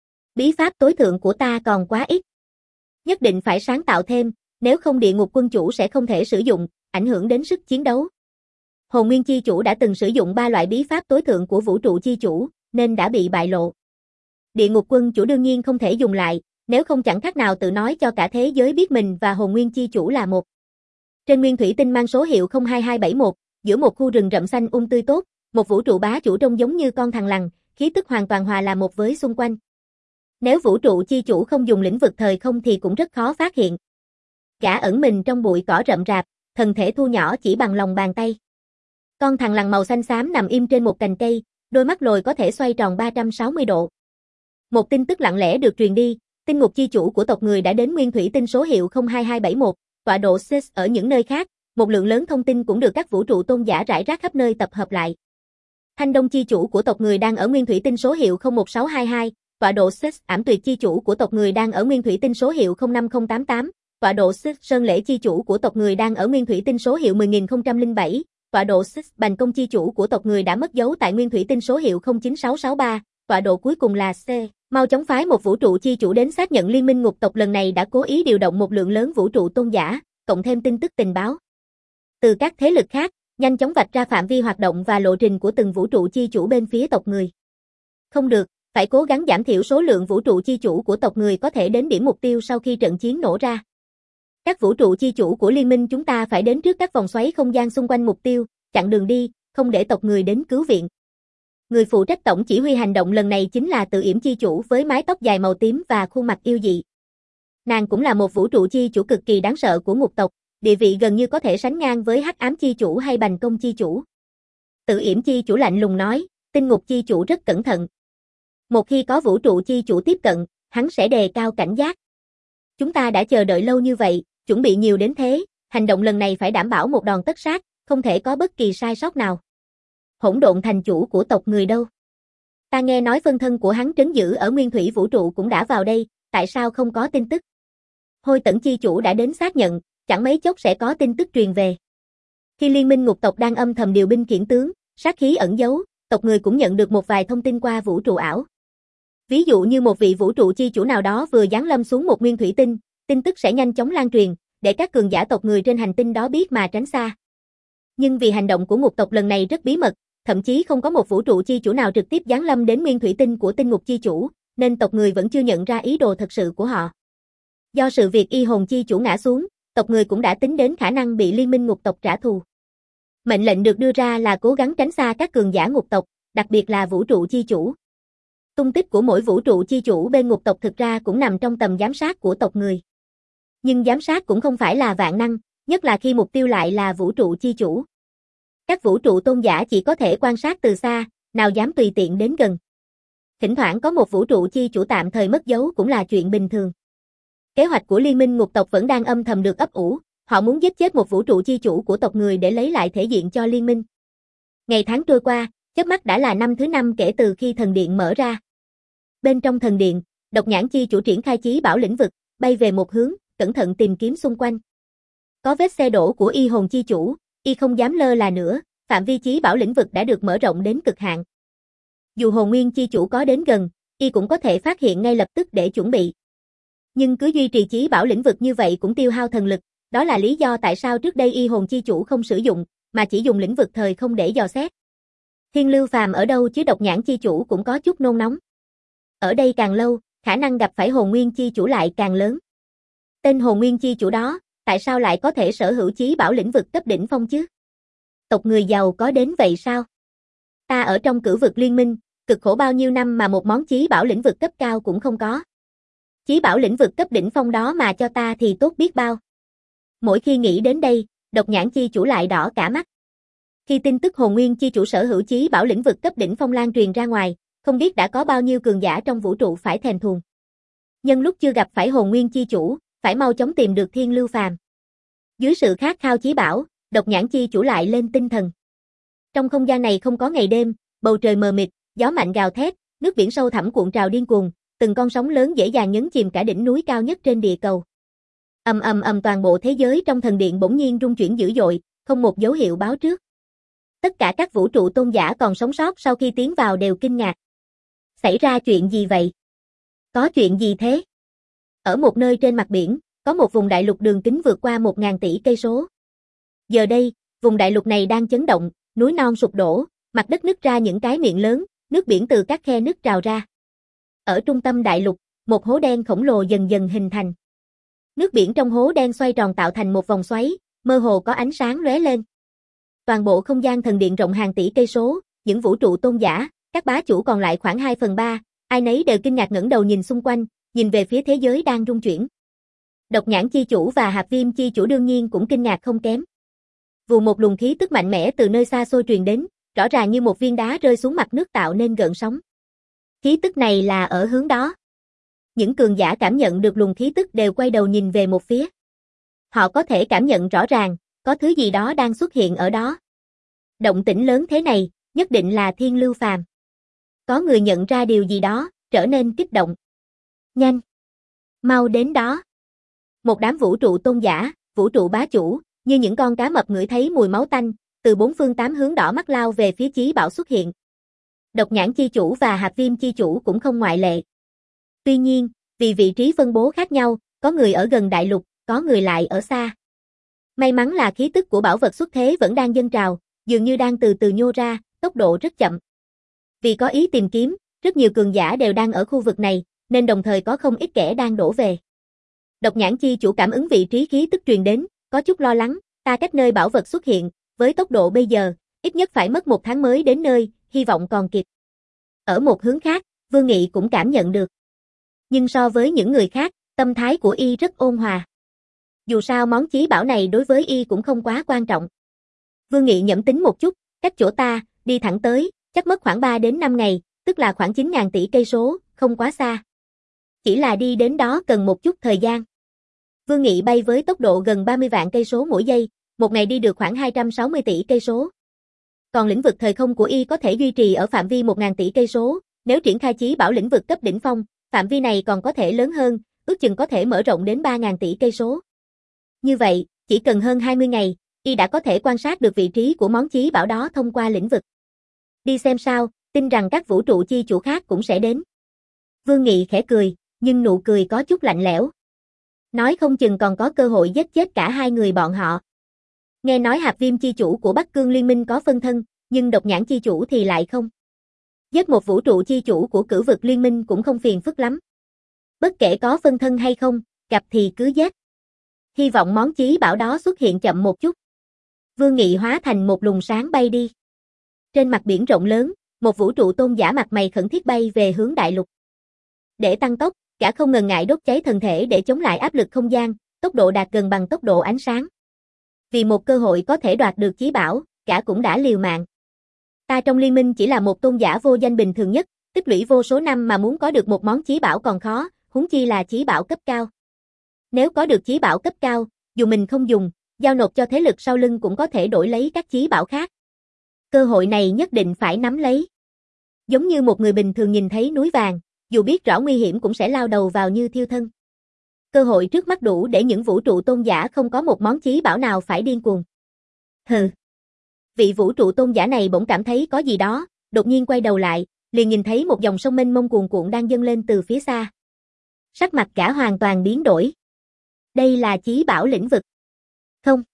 Bí pháp tối thượng của ta còn quá ít. Nhất định phải sáng tạo thêm, nếu không địa ngục quân chủ sẽ không thể sử dụng, ảnh hưởng đến sức chiến đấu. Hồn Nguyên chi chủ đã từng sử dụng ba loại bí pháp tối thượng của vũ trụ chi chủ, nên đã bị bại lộ. Địa ngục quân chủ đương nhiên không thể dùng lại, nếu không chẳng khác nào tự nói cho cả thế giới biết mình và Hồn Nguyên chi chủ là một. Trên nguyên thủy tinh mang số hiệu không hai hai bảy mốt, giữa một khu rừng rậm xanh um tươi tốt, một vũ trụ bá chủ trông giống như con thằn lằn, khí tức hoàn toàn hòa là một với xung quanh. Nếu vũ trụ chi chủ không dùng lĩnh vực thời không thì cũng rất khó phát hiện. Gã ẩn mình trong bụi cỏ rậm rạp, thân thể thu nhỏ chỉ bằng lòng bàn tay. Con thằn lằn màu xanh xám nằm im trên một cành cây, đôi mắt lồi có thể xoay tròn ba trăm sáu mươi độ. Một tin tức lặng lẽ được truyền đi, tinh ngục chi chủ của tộc người đã đến nguyên thủy tinh số hiệu không hai hai bảy mốt, tọa độ Sis ở những nơi khác, một lượng lớn thông tin cũng được các vũ trụ tôn giả rải rác khắp nơi tập hợp lại. Thanh Đông chi chủ của tộc người đang ở nguyên thủy tinh số hiệu không một sáu hai hai, tọa độ Sis. Ảm Tuyệt chi chủ của tộc người đang ở nguyên thủy tinh số hiệu không năm không tám tám, tọa độ Sis. Sơn Lễ chi chủ của tộc người đang ở nguyên thủy tinh số hiệu mười nghìn không trăm lẻ bảy, tọa độ Sis. Bành Công chi chủ của tộc người đã mất dấu tại nguyên thủy tinh số hiệu không chín sáu sáu ba, tọa độ cuối cùng là C. Mau chóng phái một vũ trụ chi chủ đến xác nhận liên minh ngục tộc lần này đã cố ý điều động một lượng lớn vũ trụ tôn giả, cộng thêm tin tức tình báo từ các thế lực khác, nhanh chóng vạch ra phạm vi hoạt động và lộ trình của từng vũ trụ chi chủ bên phía tộc người. Không được, phải cố gắng giảm thiểu số lượng vũ trụ chi chủ của tộc người có thể đến điểm mục tiêu sau khi trận chiến nổ ra. Các vũ trụ chi chủ của liên minh chúng ta phải đến trước các vòng xoáy không gian xung quanh mục tiêu, chặn đường đi, không để tộc người đến cứu viện. Người phụ trách tổng chỉ huy hành động lần này chính là Tự Yểm chi chủ với mái tóc dài màu tím và khuôn mặt yêu dị. Nàng cũng là một vũ trụ chi chủ cực kỳ đáng sợ của ngục tộc, địa vị gần như có thể sánh ngang với Hắc Ám chi chủ hay Bành Công chi chủ. Tự Yểm chi chủ lạnh lùng nói, Tinh Ngục chi chủ rất cẩn thận. Một khi có vũ trụ chi chủ tiếp cận, hắn sẽ đề cao cảnh giác. Chúng ta đã chờ đợi lâu như vậy, chuẩn bị nhiều đến thế, hành động lần này phải đảm bảo một đòn tất sát, không thể có bất kỳ sai sót nào. Hỗn Độn thành chủ của tộc người đâu? Ta nghe nói phân thân của hắn trấn giữ ở nguyên thủy vũ trụ cũng đã vào đây, tại sao không có tin tức? Hôi Tẫn chi chủ đã đến xác nhận, chẳng mấy chốc sẽ có tin tức truyền về. Khi liên minh ngục tộc đang âm thầm điều binh khiển tướng, sát khí ẩn giấu, tộc người cũng nhận được một vài thông tin qua vũ trụ ảo. Ví dụ như một vị vũ trụ chi chủ nào đó vừa giáng lâm xuống một nguyên thủy tinh, tin tức sẽ nhanh chóng lan truyền, để các cường giả tộc người trên hành tinh đó biết mà tránh xa. Nhưng vì hành động của ngục tộc lần này rất bí mật, thậm chí không có một vũ trụ chi chủ nào trực tiếp giáng lâm đến nguyên thủy tinh của tinh ngục chi chủ, nên tộc người vẫn chưa nhận ra ý đồ thật sự của họ. Do sự việc y hồn chi chủ ngã xuống, tộc người cũng đã tính đến khả năng bị liên minh ngục tộc trả thù. Mệnh lệnh được đưa ra là cố gắng tránh xa các cường giả ngục tộc, đặc biệt là vũ trụ chi chủ. Tung tích của mỗi vũ trụ chi chủ bên ngục tộc thực ra cũng nằm trong tầm giám sát của tộc người. Nhưng giám sát cũng không phải là vạn năng, nhất là khi mục tiêu lại là vũ trụ chi chủ. Các vũ trụ tôn giả chỉ có thể quan sát từ xa, nào dám tùy tiện đến gần. Thỉnh thoảng có một vũ trụ chi chủ tạm thời mất dấu cũng là chuyện bình thường. Kế hoạch của liên minh ngục tộc vẫn đang âm thầm được ấp ủ, họ muốn giết chết một vũ trụ chi chủ của tộc người để lấy lại thể diện cho liên minh. Ngày tháng trôi qua, chớp mắt đã là năm thứ năm kể từ khi thần điện mở ra. Bên trong thần điện, Độc Nhãn chi chủ triển khai chí bảo lĩnh vực, bay về một hướng, cẩn thận tìm kiếm xung quanh. Có vết xe đổ của y hồn chi chủ, y không dám lơ là nữa, phạm vi chí bảo lĩnh vực đã được mở rộng đến cực hạn. Dù hồn nguyên chi chủ có đến gần, y cũng có thể phát hiện ngay lập tức để chuẩn bị. Nhưng cứ duy trì chí bảo lĩnh vực như vậy cũng tiêu hao thần lực, đó là lý do tại sao trước đây y hồn chi chủ không sử dụng, mà chỉ dùng lĩnh vực thời không để dò xét. Thiên Lưu Phàm ở đâu chứ Độc Nhãn chi chủ cũng có chút nôn nóng. Ở đây càng lâu, khả năng gặp phải hồn nguyên chi chủ lại càng lớn. Tên hồn nguyên chi chủ đó, tại sao lại có thể sở hữu chí bảo lĩnh vực cấp đỉnh phong chứ? Tộc người giàu có đến vậy sao? Ta ở trong cửu vực liên minh, cực khổ bao nhiêu năm mà một món chí bảo lĩnh vực cấp cao cũng không có. Chí bảo lĩnh vực cấp đỉnh phong đó mà cho ta thì tốt biết bao. Mỗi khi nghĩ đến đây, Độc Nhãn chi chủ lại đỏ cả mắt. Khi tin tức Hồn Nguyên chi chủ sở hữu chí bảo lĩnh vực cấp đỉnh phong lan truyền ra ngoài, không biết đã có bao nhiêu cường giả trong vũ trụ phải thèm thuồng. Nhân lúc chưa gặp phải Hồn Nguyên chi chủ, phải mau chóng tìm được Thiên Lưu Phàm. Dưới sự khát khao chí bảo, Độc Nhãn chi chủ lại lên tinh thần. Trong không gian này không có ngày đêm, bầu trời mờ mịt, gió mạnh gào thét, nước biển sâu thẳm cuộn trào điên cuồng, từng con sóng lớn dễ dàng nhấn chìm cả đỉnh núi cao nhất trên địa cầu. Ầm ầm ầm, toàn bộ thế giới trong thần điện bỗng nhiên rung chuyển dữ dội, không một dấu hiệu báo trước. Tất cả các vũ trụ tôn giả còn sống sót sau khi tiến vào đều kinh ngạc. Xảy ra chuyện gì vậy? Có chuyện gì thế? Ở một nơi trên mặt biển, có một vùng đại lục đường kính vượt qua một ngàn tỷ cây số. Giờ đây, vùng đại lục này đang chấn động, núi non sụp đổ, mặt đất nứt ra những cái miệng lớn, nước biển từ các khe nứt trào ra. Ở trung tâm đại lục, một hố đen khổng lồ dần dần hình thành. Nước biển trong hố đen xoay tròn tạo thành một vòng xoáy, mơ hồ có ánh sáng lóe lên. Toàn bộ không gian thần điện rộng hàng tỷ cây số, những vũ trụ tôn giả, các bá chủ còn lại khoảng hai phần ba, ai nấy đều kinh ngạc ngẩng đầu nhìn xung quanh, nhìn về phía thế giới đang rung chuyển. Độc Nhãn chi chủ và Hạp Viêm chi chủ đương nhiên cũng kinh ngạc không kém. Vù một luồng khí tức mạnh mẽ từ nơi xa xôi truyền đến, rõ ràng như một viên đá rơi xuống mặt nước tạo nên gợn sóng. Khí tức này là ở hướng đó. Những cường giả cảm nhận được luồng khí tức đều quay đầu nhìn về một phía. Họ có thể cảm nhận rõ ràng, có thứ gì đó đang xuất hiện ở đó. Động tĩnh lớn thế này, nhất định là Thiên Lưu Phàm. Có người nhận ra điều gì đó, trở nên kích động. Nhanh! Mau đến đó! Một đám vũ trụ tôn giả, vũ trụ bá chủ, như những con cá mập ngửi thấy mùi máu tanh, từ bốn phương tám hướng đỏ mắt lao về phía chí bảo xuất hiện. Độc Nhãn chi chủ và Hạp Viêm chi chủ cũng không ngoại lệ. Tuy nhiên, vì vị trí phân bố khác nhau, có người ở gần đại lục, có người lại ở xa. May mắn là khí tức của bảo vật xuất thế vẫn đang dâng trào, dường như đang từ từ nhô ra, tốc độ rất chậm. Vì có ý tìm kiếm, rất nhiều cường giả đều đang ở khu vực này, nên đồng thời có không ít kẻ đang đổ về. Độc Nhãn chi chủ cảm ứng vị trí khí tức truyền đến, có chút lo lắng, ta cách nơi bảo vật xuất hiện, với tốc độ bây giờ, ít nhất phải mất một tháng mới đến nơi, hy vọng còn kịp. Ở một hướng khác, Vương Nghị cũng cảm nhận được. Nhưng so với những người khác, tâm thái của y rất ôn hòa. Dù sao món chí bảo này đối với y cũng không quá quan trọng. Vương Nghị nhẩm tính một chút, cách chỗ ta, đi thẳng tới, chắc mất khoảng ba đến năm ngày, tức là khoảng chín ngàn tỷ cây số, không quá xa. Chỉ là đi đến đó cần một chút thời gian. Vương Nghị bay với tốc độ gần ba mươi vạn cây số mỗi giây, một ngày đi được khoảng hai trăm sáu mươi tỷ cây số. Còn lĩnh vực thời không của y có thể duy trì ở phạm vi một ngàn tỷ cây số, nếu triển khai chí bảo lĩnh vực cấp đỉnh phong, phạm vi này còn có thể lớn hơn, ước chừng có thể mở rộng đến ba ngàn tỷ cây số. Như vậy, chỉ cần hơn hai mươi ngày, y đã có thể quan sát được vị trí của món chí bảo đó thông qua lĩnh vực. Đi xem sao, tin rằng các vũ trụ chi chủ khác cũng sẽ đến. Vương Nghị khẽ cười, nhưng nụ cười có chút lạnh lẽo. Nói không chừng còn có cơ hội giết chết cả hai người bọn họ. Nghe nói Hạp Viêm chi chủ của Bắc Cương Liên minh có phân thân, nhưng Độc Nhãn chi chủ thì lại không. Giết một vũ trụ chi chủ của Cửu vực Liên minh cũng không phiền phức lắm. Bất kể có phân thân hay không, gặp thì cứ giết. Hy vọng món chí bảo đó xuất hiện chậm một chút. Vương Nghị hóa thành một luồng sáng bay đi. Trên mặt biển rộng lớn, một vũ trụ tôn giả mặt mày khẩn thiết bay về hướng đại lục. Để tăng tốc, gã không ngần ngại đốt cháy thân thể để chống lại áp lực không gian, tốc độ đạt gần bằng tốc độ ánh sáng. Vì một cơ hội có thể đoạt được chí bảo, gã cũng đã liều mạng. Ta trong liên minh chỉ là một tôn giả vô danh bình thường nhất, tích lũy vô số năm mà muốn có được một món chí bảo còn khó, huống chi là chí bảo cấp cao. Nếu có được chí bảo cấp cao, dù mình không dùng, giao nộp cho thế lực sau lưng cũng có thể đổi lấy các chí bảo khác. Cơ hội này nhất định phải nắm lấy. Giống như một người bình thường nhìn thấy núi vàng, dù biết rõ nguy hiểm cũng sẽ lao đầu vào như thiêu thân. Cơ hội trước mắt đủ để những vũ trụ tôn giả không có một món chí bảo nào phải điên cuồng. Hừ. Vị vũ trụ tôn giả này bỗng cảm thấy có gì đó, đột nhiên quay đầu lại, liền nhìn thấy một dòng sông mênh mông cuồn cuộn đang dâng lên từ phía xa. Sắc mặt gã hoàn toàn biến đổi. Đây là chí bảo lĩnh vực. Không.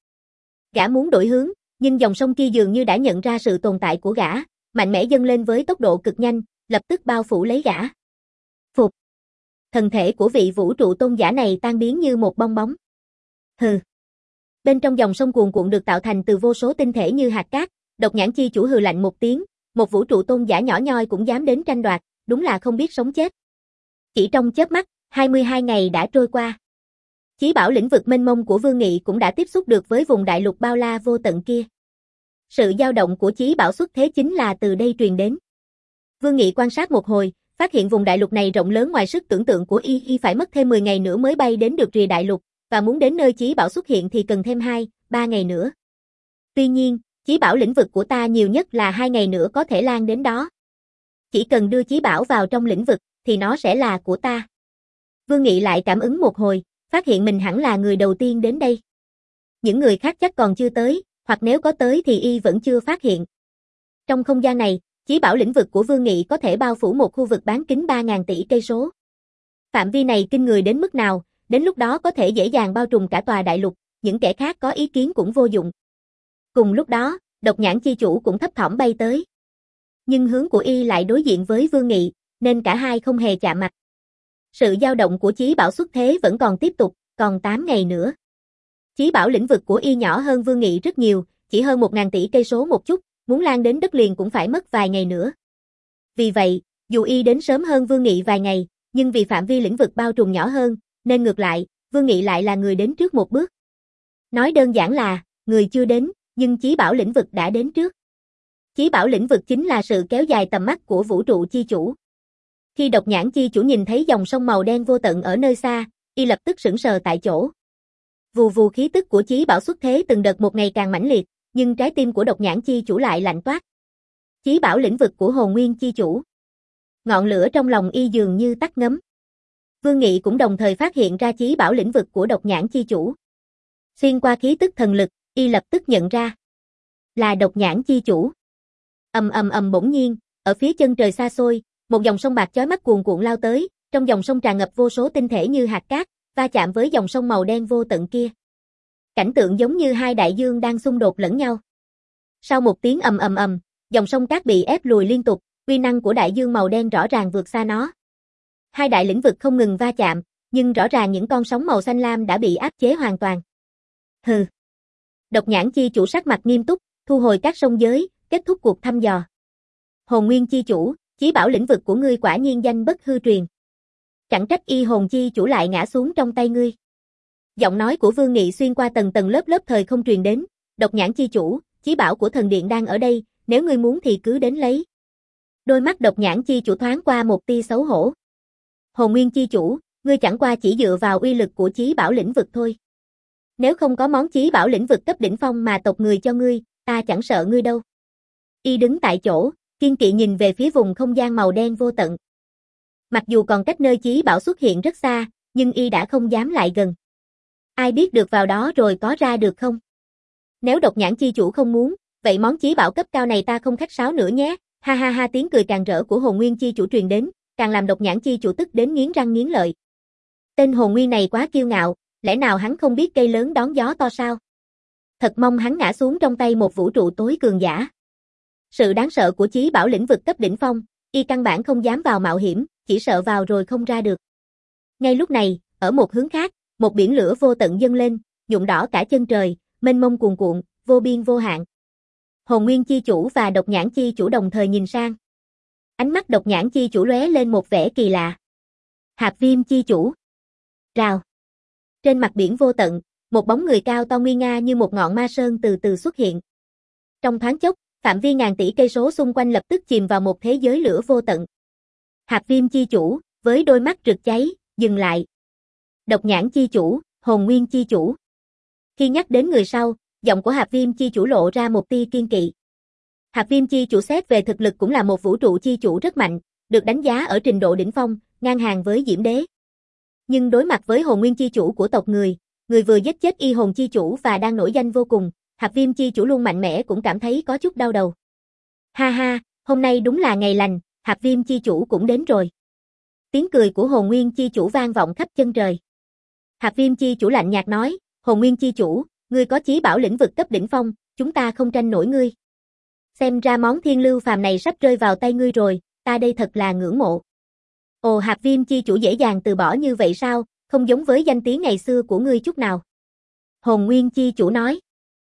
Gã muốn đổi hướng, nhưng dòng sông kia dường như đã nhận ra sự tồn tại của gã, mạnh mẽ dâng lên với tốc độ cực nhanh, lập tức bao phủ lấy gã. Phục. Thân thể của vị vũ trụ tôn giả này tan biến như một bong bóng. Hừ. Bên trong dòng sông cuồn cuộn được tạo thành từ vô số tinh thể như hạt cát, Độc Nhãn chi chủ hừ lạnh một tiếng, một vũ trụ tôn giả nhỏ nhoi cũng dám đến tranh đoạt, đúng là không biết sống chết. Chỉ trong chớp mắt, hai mươi hai ngày đã trôi qua. Chí bảo lĩnh vực mênh mông của Vương Nghị cũng đã tiếp xúc được với vùng đại lục bao la vô tận kia. Sự dao động của chí bảo xuất thế chính là từ đây truyền đến. Vương Nghị quan sát một hồi, phát hiện vùng đại lục này rộng lớn ngoài sức tưởng tượng của y, y phải mất thêm mười ngày nữa mới bay đến được rìa đại lục, và muốn đến nơi chí bảo xuất hiện thì cần thêm hai, ba ngày nữa. Tuy nhiên, chí bảo lĩnh vực của ta nhiều nhất là hai ngày nữa có thể lan đến đó. Chỉ cần đưa chí bảo vào trong lĩnh vực, thì nó sẽ là của ta. Vương Nghị lại cảm ứng một hồi, phát hiện mình hẳn là người đầu tiên đến đây. Những người khác chắc còn chưa tới, hoặc nếu có tới thì y vẫn chưa phát hiện. Trong không gian này, chí bảo lĩnh vực của Vương Nghị có thể bao phủ một khu vực bán kính ba nghìn tỷ cây số. Phạm vi này kinh người đến mức nào, đến lúc đó có thể dễ dàng bao trùm cả tòa đại lục, những kẻ khác có ý kiến cũng vô dụng. Cùng lúc đó, Độc Nhãn chi chủ cũng thấp thỏm bay tới. Nhưng hướng của y lại đối diện với Vương Nghị, nên cả hai không hề chạm mặt. Sự dao động của chí bảo xuất thế vẫn còn tiếp tục, còn tám ngày nữa. Chí bảo lĩnh vực của y nhỏ hơn Vương Nghị rất nhiều, chỉ hơn một nghìn tỷ cây số một chút, muốn lan đến đất liền cũng phải mất vài ngày nữa. Vì vậy, dù y đến sớm hơn Vương Nghị vài ngày, nhưng vì phạm vi lĩnh vực bao trùm nhỏ hơn, nên ngược lại, Vương Nghị lại là người đến trước một bước. Nói đơn giản là, người chưa đến, nhưng chí bảo lĩnh vực đã đến trước. Chí bảo lĩnh vực chính là sự kéo dài tầm mắt của vũ trụ chi chủ. Khi Độc Nhãn chi chủ nhìn thấy dòng sông màu đen vô tận ở nơi xa, y lập tức sững sờ tại chỗ. Vù vù khí tức của chí bảo xuất thế từng đợt một ngày càng mãnh liệt, nhưng trái tim của Độc Nhãn chi chủ lại lạnh toát. Chí bảo lĩnh vực của Hồn Nguyên chi chủ. Ngọn lửa trong lòng y dường như tắt ngấm. Vương Nghị cũng đồng thời phát hiện ra chí bảo lĩnh vực của Độc Nhãn chi chủ. Xuyên qua khí tức thần lực, y lập tức nhận ra là Độc Nhãn chi chủ. Ầm ầm ầm bỗng nhiên, ở phía chân trời xa xôi, một dòng sông bạc chói mắt cuồn cuộn lao tới, trong dòng sông tràn ngập vô số tinh thể như hạt cát, va chạm với dòng sông màu đen vô tận kia. Cảnh tượng giống như hai đại dương đang xung đột lẫn nhau. Sau một tiếng ầm ầm ầm, dòng sông cát bị ép lùi liên tục, uy năng của đại dương màu đen rõ ràng vượt xa nó. Hai đại lĩnh vực không ngừng va chạm, nhưng rõ ràng những con sóng màu xanh lam đã bị áp chế hoàn toàn. Hừ. Độc Nhãn chi chủ sắc mặt nghiêm túc, thu hồi các sông giới, kết thúc cuộc thăm dò. Hồn Nguyên chi chủ, chí bảo lĩnh vực của ngươi quả nhiên danh bất hư truyền. Chẳng trách y hồn chi chủ lại ngã xuống trong tay ngươi. Giọng nói của Vương Nghị xuyên qua tầng tầng lớp lớp thời không truyền đến, Độc Nhãn chi chủ, chí bảo của thần điện đang ở đây, nếu ngươi muốn thì cứ đến lấy. Đôi mắt Độc Nhãn chi chủ thoáng qua một tia xấu hổ. Hồn Nguyên chi chủ, ngươi chẳng qua chỉ dựa vào uy lực của chí bảo lĩnh vực thôi. Nếu không có món chí bảo lĩnh vực cấp đỉnh phong mà tộc người cho ngươi, ta chẳng sợ ngươi đâu. Y đứng tại chỗ, kiên kỵ nhìn về phía vùng không gian màu đen vô tận. Mặc dù còn cách nơi chí bảo xuất hiện rất xa, nhưng y đã không dám lại gần. Ai biết được vào đó rồi có ra được không? Nếu Độc Nhãn chi chủ không muốn, vậy món chí bảo cấp cao này ta không khách sáo nữa nhé. Ha ha ha, tiếng cười càng rỡ của Hồn Nguyên chi chủ truyền đến, càng làm Độc Nhãn chi chủ tức đến nghiến răng nghiến lợi. Tên Hồn Nguyên này quá kiêu ngạo, lẽ nào hắn không biết cây lớn đón gió to sao? Thật mong hắn ngã xuống trong tay một vũ trụ tối cường giả. Sự đáng sợ của chí bảo lĩnh vực cấp đỉnh phong, y căn bản không dám vào mạo hiểm, chỉ sợ vào rồi không ra được. Ngay lúc này, ở một hướng khác, một biển lửa vô tận dâng lên, nhuộm đỏ cả chân trời, mênh mông cuồn cuộn, vô biên vô hạn. Hồn Nguyên chi chủ và Độc Nhãn chi chủ đồng thời nhìn sang. Ánh mắt Độc Nhãn chi chủ lóe lên một vẻ kỳ lạ. Hạp Viêm chi chủ. Rào. Trên mặt biển vô tận, một bóng người cao to nguy nga như một ngọn ma sơn từ từ xuất hiện. Trong thoáng chốc, phạm vi ngàn tỷ cây số xung quanh lập tức chìm vào một thế giới lửa vô tận. Hạp Viêm chi chủ, với đôi mắt rực cháy, dừng lại. Độc Nhãn chi chủ, Hồn Nguyên chi chủ. Khi nhắc đến người sau, giọng của Hạp Viêm chi chủ lộ ra một tia kiên kỵ. Hạp Viêm chi chủ xét về thực lực cũng là một vũ trụ chi chủ rất mạnh, được đánh giá ở trình độ đỉnh phong, ngang hàng với Diễm Đế. Nhưng đối mặt với Hồn Nguyên chi chủ của tộc người, người vừa giết chết Y Hồn chi chủ và đang nổi danh vô cùng, Hạp Viêm chi chủ luôn mạnh mẽ cũng cảm thấy có chút đau đầu. Ha ha, hôm nay đúng là ngày lành, Hạp Viêm chi chủ cũng đến rồi. Tiếng cười của Hồn Nguyên chi chủ vang vọng khắp chân trời. Hạp Viêm chi chủ lạnh nhạt nói, Hồn Nguyên chi chủ, ngươi có chí bảo lĩnh vực cấp đỉnh phong, chúng ta không tranh nổi ngươi. Xem ra món thiên lưu phàm này sắp rơi vào tay ngươi rồi, ta đây thật là ngưỡng mộ. Ồ, Hạp Viêm chi chủ dễ dàng từ bỏ như vậy sao, không giống với danh tiếng ngày xưa của ngươi chút nào. Hồn Nguyên chi chủ nói,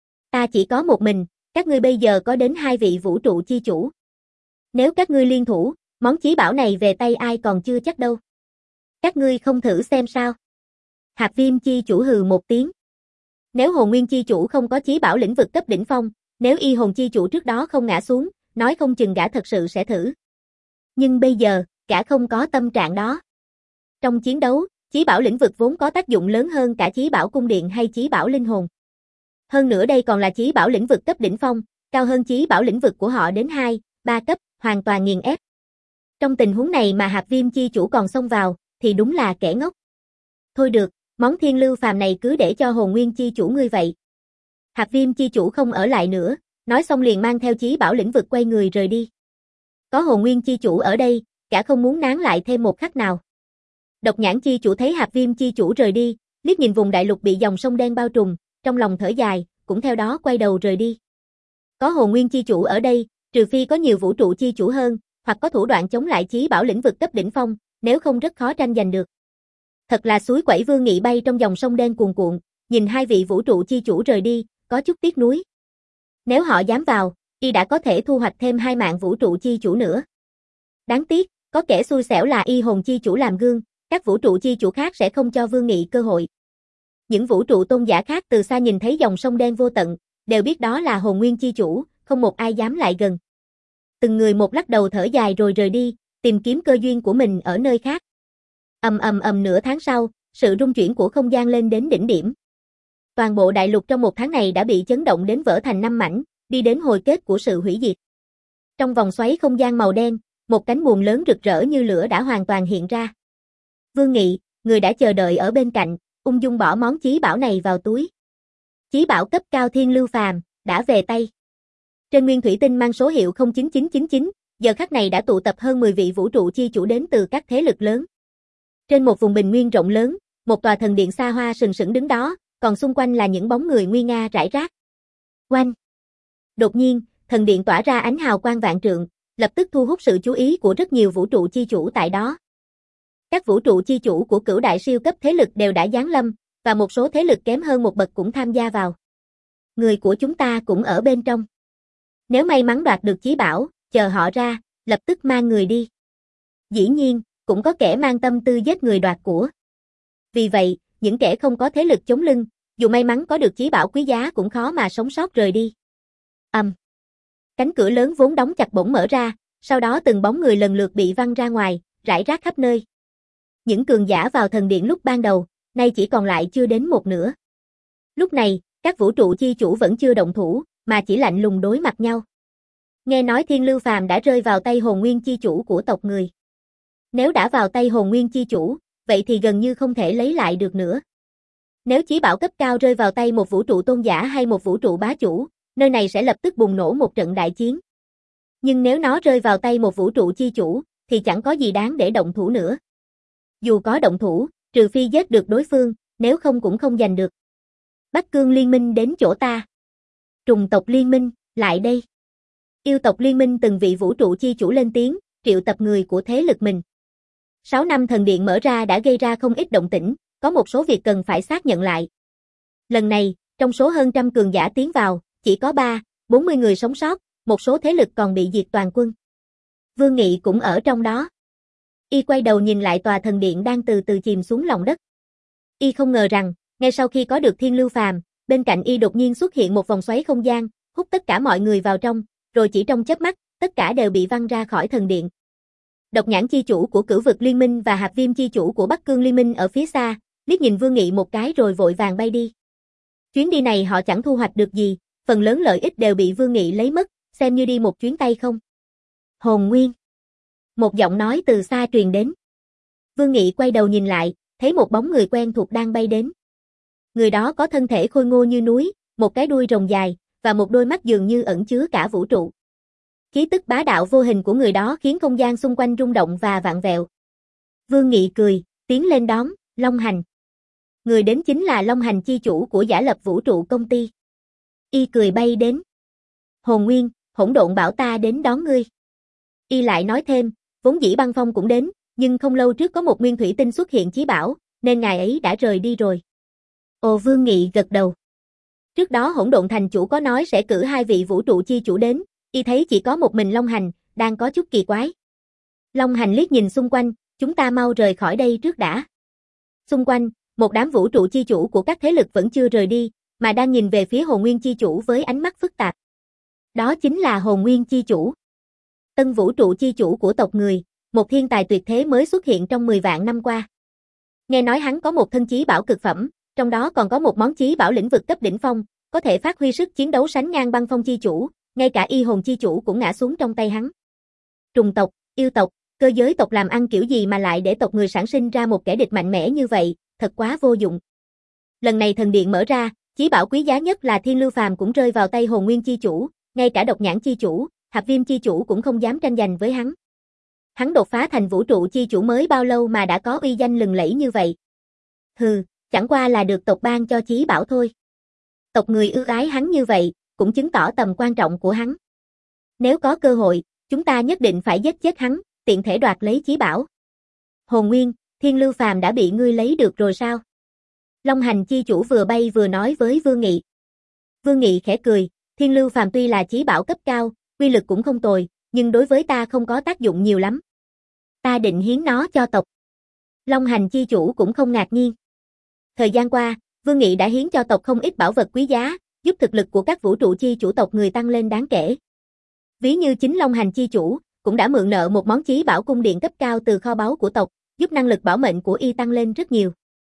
ta chỉ có một mình, các ngươi bây giờ có đến hai vị vũ trụ chi chủ. Nếu các ngươi liên thủ, món chí bảo này về tay ai còn chưa chắc đâu. Các ngươi không thử xem sao. Hạt Viêm chi chủ hừ một tiếng. Nếu Hồn Nguyên chi chủ không có chí bảo lĩnh vực cấp đỉnh phong, nếu Y Hồn chi chủ trước đó không ngã xuống, nói không chừng gã thật sự sẽ thử. Nhưng bây giờ, gã không có tâm trạng đó. Trong chiến đấu, chí bảo lĩnh vực vốn có tác dụng lớn hơn cả chí bảo cung điện hay chí bảo linh hồn. Hơn nữa đây còn là chí bảo lĩnh vực cấp đỉnh phong, cao hơn chí bảo lĩnh vực của họ đến hai, ba cấp, hoàn toàn nghiền ép. Trong tình huống này mà Hạt Viêm chi chủ còn xông vào, thì đúng là kẻ ngốc. Thôi được, món thiên lưu phàm này cứ để cho Hồn Nguyên chi chủ ngươi vậy. Hạt Viêm chi chủ không ở lại nữa, nói xong liền mang theo chí bảo lĩnh vực quay người rời đi. Có Hồn Nguyên chi chủ ở đây, cả không muốn nán lại thêm một khắc nào. Độc Nhãn chi chủ thấy Hạt Viêm chi chủ rời đi, liếc nhìn vùng đại lục bị dòng sông đen bao trùm, trong lòng thở dài, cũng theo đó quay đầu rời đi. Có Hồn Nguyên chi chủ ở đây, trừ phi có nhiều vũ trụ chi chủ hơn, hoặc có thủ đoạn chống lại chí bảo lĩnh vực cấp đỉnh phong, nếu không rất khó tranh giành được. Thật là suối quẩy. Vương Nghị bay trong dòng sông đen cuồn cuộn, nhìn hai vị vũ trụ chi chủ rời đi, có chút tiếc nuối. Nếu họ dám vào, y đã có thể thu hoạch thêm hai mạng vũ trụ chi chủ nữa. Đáng tiếc, có kẻ xui xẻo là Y Hồn chi chủ làm gương, các vũ trụ chi chủ khác sẽ không cho Vương Nghị cơ hội. Những vũ trụ tôn giả khác từ xa nhìn thấy dòng sông đen vô tận, đều biết đó là Hồn Nguyên chi chủ, không một ai dám lại gần. Từng người một lắc đầu thở dài rồi rời đi, tìm kiếm cơ duyên của mình ở nơi khác. Ầm ầm ầm. Nửa tháng sau, sự rung chuyển của không gian lên đến đỉnh điểm. Toàn bộ đại lục trong một tháng này đã bị chấn động đến vỡ thành năm mảnh, đi đến hồi kết của sự hủy diệt. Trong vòng xoáy không gian màu đen, một cánh buồm lớn rực rỡ như lửa đã hoàn toàn hiện ra. Vương Nghị, người đã chờ đợi ở bên cạnh, ung dung bỏ món chí bảo này vào túi. Chí bảo cấp cao thiên lưu phàm, đã về tay. Trên nguyên thủy tinh mang số hiệu không chín chín chín chín, giờ khắc này đã tụ tập hơn mười vị vũ trụ chi chủ đến từ các thế lực lớn. Trên một vùng bình nguyên rộng lớn, một tòa thần điện xa hoa sừng sững đứng đó, còn xung quanh là những bóng người nguy nga rải rác. Oanh! Đột nhiên, thần điện tỏa ra ánh hào quang vạn trượng, lập tức thu hút sự chú ý của rất nhiều vũ trụ chi chủ tại đó. Các vũ trụ chi chủ của cửu đại siêu cấp thế lực đều đã giáng lâm, và một số thế lực kém hơn một bậc cũng tham gia vào. Người của chúng ta cũng ở bên trong. Nếu may mắn đoạt được chí bảo, chờ họ ra, lập tức mang người đi. Dĩ nhiên, cũng có kẻ mang tâm tư giết người đoạt của. Vì vậy, những kẻ không có thế lực chống lưng, dù may mắn có được chí bảo quý giá cũng khó mà sống sót rời đi. Ầm. Um. Cánh cửa lớn vốn đóng chặt bỗng mở ra, sau đó từng bóng người lần lượt bị văng ra ngoài, rải rác khắp nơi. Những cường giả vào thần điện lúc ban đầu, nay chỉ còn lại chưa đến một nửa. Lúc này, các vũ trụ chi chủ vẫn chưa động thủ, mà chỉ lạnh lùng đối mặt nhau. Nghe nói thiên lưu phàm đã rơi vào tay Hồn Nguyên chi chủ của tộc người. Nếu đã vào tay Hồn Nguyên chi chủ, vậy thì gần như không thể lấy lại được nữa. Nếu chí bảo cấp cao rơi vào tay một vũ trụ tôn giả hay một vũ trụ bá chủ, nơi này sẽ lập tức bùng nổ một trận đại chiến. Nhưng nếu nó rơi vào tay một vũ trụ chi chủ, thì chẳng có gì đáng để động thủ nữa. Dù có động thủ, trừ phi giết được đối phương, nếu không cũng không giành được. Bắc Cương liên minh đến chỗ ta. Trùng tộc liên minh, lại đây. Yêu tộc liên minh từng vị vũ trụ chi chủ lên tiếng, triệu tập người của thế lực mình. Sáu năm thần điện mở ra đã gây ra không ít động tĩnh, có một số việc cần phải xác nhận lại. Lần này, trong số hơn trăm cường giả tiến vào, chỉ có ba, bốn mươi người sống sót, một số thế lực còn bị diệt toàn quân. Vương Nghị cũng ở trong đó. Y quay đầu nhìn lại tòa thần điện đang từ từ chìm xuống lòng đất. Y không ngờ rằng, ngay sau khi có được thiên lưu phàm, bên cạnh Y đột nhiên xuất hiện một vòng xoáy không gian, hút tất cả mọi người vào trong, rồi chỉ trong chớp mắt, tất cả đều bị văng ra khỏi thần điện. Độc Nhãn chi chủ của Cửu Vực Liên minh và Hạt Viêm chi chủ của Bắc Cương Liên minh ở phía xa, liếc nhìn Vương Nghị một cái rồi vội vàng bay đi. Chuyến đi này họ chẳng thu hoạch được gì, phần lớn lợi ích đều bị Vương Nghị lấy mất, xem như đi một chuyến tay không. Hồn Nguyên. Một giọng nói từ xa truyền đến. Vương Nghị quay đầu nhìn lại, thấy một bóng người quen thuộc đang bay đến. Người đó có thân thể khôi ngô như núi, một cái đuôi rồng dài, và một đôi mắt dường như ẩn chứa cả vũ trụ. Khí tức bá đạo vô hình của người đó khiến không gian xung quanh rung động và vặn vẹo. Vương Nghị cười, tiến lên đón, Long Hành. Người đến chính là Long Hành chi chủ của Giả Lập Vũ trụ công ty. Y cười bay đến. Hồn Nguyên, Hỗn Độn bảo ta đến đón ngươi. Y lại nói thêm, vốn dĩ Băng Phong cũng đến, nhưng không lâu trước có một nguyên thủy tinh xuất hiện chí bảo, nên ngài ấy đã rời đi rồi. Ồ, Vương Nghị gật đầu. Trước đó Hỗn Độn thành chủ có nói sẽ cử hai vị vũ trụ chi chủ đến, Y thấy chỉ có một mình Long Hành, đang có chút kỳ quái. Long Hành liếc nhìn xung quanh, chúng ta mau rời khỏi đây trước đã. Xung quanh, một đám vũ trụ chi chủ của các thế lực vẫn chưa rời đi, mà đang nhìn về phía hồn nguyên chi chủ với ánh mắt phức tạp. Đó chính là hồn nguyên chi chủ. Tân vũ trụ chi chủ của tộc người, một thiên tài tuyệt thế mới xuất hiện trong mười vạn năm qua. Nghe nói hắn có một thân chí bảo cực phẩm, trong đó còn có một món chí bảo lĩnh vực cấp đỉnh phong, có thể phát huy sức chiến đấu sánh ngang băng phong chi chủ, ngay cả y hồn chi chủ cũng ngã xuống trong tay hắn. Trùng tộc, yêu tộc, cơ giới tộc làm ăn kiểu gì mà lại để tộc người sản sinh ra một kẻ địch mạnh mẽ như vậy, thật quá vô dụng. Lần này thần điện mở ra, chí bảo quý giá nhất là Thiên Lưu Phàm cũng rơi vào tay hồn nguyên chi chủ, ngay cả độc nhãn chi chủ, hạp viêm chi chủ cũng không dám tranh giành với hắn. Hắn đột phá thành vũ trụ chi chủ mới bao lâu mà đã có uy danh lừng lẫy như vậy. Hừ, chẳng qua là được tộc ban cho chí bảo thôi. Tộc người ưu ái hắn như vậy, cũng chứng tỏ tầm quan trọng của hắn. Nếu có cơ hội, chúng ta nhất định phải giết chết hắn, tiện thể đoạt lấy chí bảo. Hồn Nguyên, Thiên Lưu Phàm đã bị ngươi lấy được rồi sao? Long Hành chi chủ vừa bay vừa nói với Vương Nghị. Vương Nghị khẽ cười, Thiên Lưu Phàm tuy là chí bảo cấp cao, uy lực cũng không tồi, nhưng đối với ta không có tác dụng nhiều lắm. Ta định hiến nó cho tộc. Long Hành chi chủ cũng không ngạc nhiên. Thời gian qua, Vương Nghị đã hiến cho tộc không ít bảo vật quý giá, giúp thực lực của các vũ trụ chi chủ tộc người tăng lên đáng kể. Ví như chính Long Hành chi chủ, cũng đã mượn nợ một món chí bảo cung điện cấp cao từ kho báu của tộc, giúp năng lực bảo mệnh của y tăng lên rất nhiều.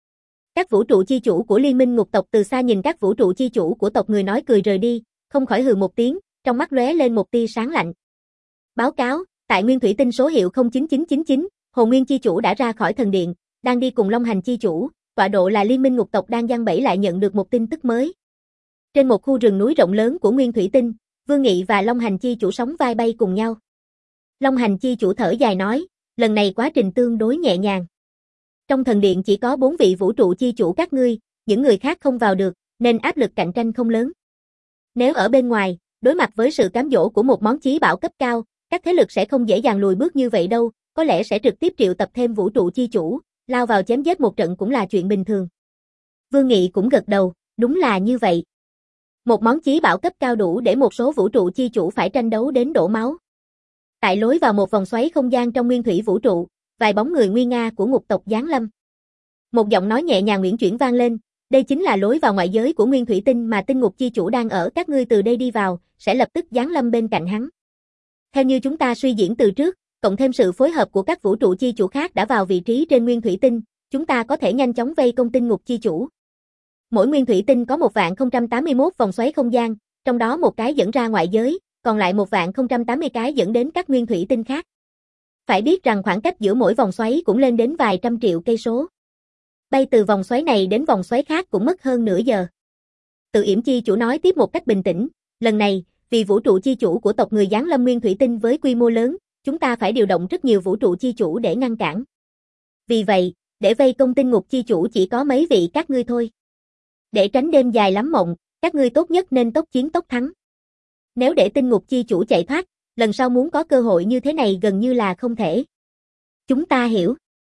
Các vũ trụ chi chủ của Liên minh Ngục tộc từ xa nhìn các vũ trụ chi chủ của tộc người nói cười rời đi, không khỏi hừ một tiếng, trong mắt lóe lên một tia sáng lạnh. Báo cáo, tại Nguyên Thủy Tinh số hiệu không chín chín chín chín, Hồn Nguyên chi chủ đã ra khỏi thần điện, đang đi cùng Long Hành chi chủ, tọa độ là Liên minh Ngục tộc đang giăng bẫy lại nhận được một tin tức mới. Trên một khu rừng núi rộng lớn của Nguyên Thủy Tinh, Vương Nghị và Long Hành chi chủ sóng vai bay cùng nhau. Long Hành chi chủ thở dài nói, lần này quá trình tương đối nhẹ nhàng. Trong thần điện chỉ có bốn vị vũ trụ chi chủ các ngươi, những người khác không vào được, nên áp lực cạnh tranh không lớn. Nếu ở bên ngoài, đối mặt với sự cám dỗ của một món chí bảo cấp cao, các thế lực sẽ không dễ dàng lùi bước như vậy đâu, có lẽ sẽ trực tiếp triệu tập thêm vũ trụ chi chủ, lao vào chém giết một trận cũng là chuyện bình thường. Vương Nghị cũng gật đầu, đúng là như vậy. Một món chí bảo cấp cao đủ để một số vũ trụ chi chủ phải tranh đấu đến đổ máu. Tại lối vào một vòng xoáy không gian trong nguyên thủy vũ trụ, vài bóng người nguy nga của ngục tộc giáng lâm. Một giọng nói nhẹ nhàng uyển chuyển vang lên, đây chính là lối vào ngoại giới của Nguyên Thủy Tinh mà Tinh Ngục chi chủ đang ở, các ngươi từ đây đi vào, sẽ lập tức giáng lâm bên cạnh hắn. Theo như chúng ta suy diễn từ trước, cộng thêm sự phối hợp của các vũ trụ chi chủ khác đã vào vị trí trên Nguyên Thủy Tinh, chúng ta có thể nhanh chóng vây công Tinh Ngục chi chủ. Mỗi Nguyên Thủy Tinh có một vạn không trăm tám mươi mốt vòng xoáy không gian, trong đó một cái dẫn ra ngoại giới, còn lại một vạn không trăm tám mươi cái dẫn đến các Nguyên Thủy Tinh khác. Phải biết rằng khoảng cách giữa mỗi vòng xoáy cũng lên đến vài trăm triệu cây số. Bay từ vòng xoáy này đến vòng xoáy khác cũng mất hơn nửa giờ. Tự Yểm chi chủ nói tiếp một cách bình tĩnh, lần này, vì vũ trụ chi chủ của tộc người giáng lâm Nguyên Thủy Tinh với quy mô lớn, chúng ta phải điều động rất nhiều vũ trụ chi chủ để ngăn cản. Vì vậy, để vây công Tinh Ngục chi chủ chỉ có mấy vị các ngươi thôi. Để tránh đêm dài lắm mộng, các ngươi tốt nhất nên tốc chiến tốc thắng. Nếu để Tinh Ngục chi chủ chạy thoát, lần sau muốn có cơ hội như thế này gần như là không thể. Chúng ta hiểu.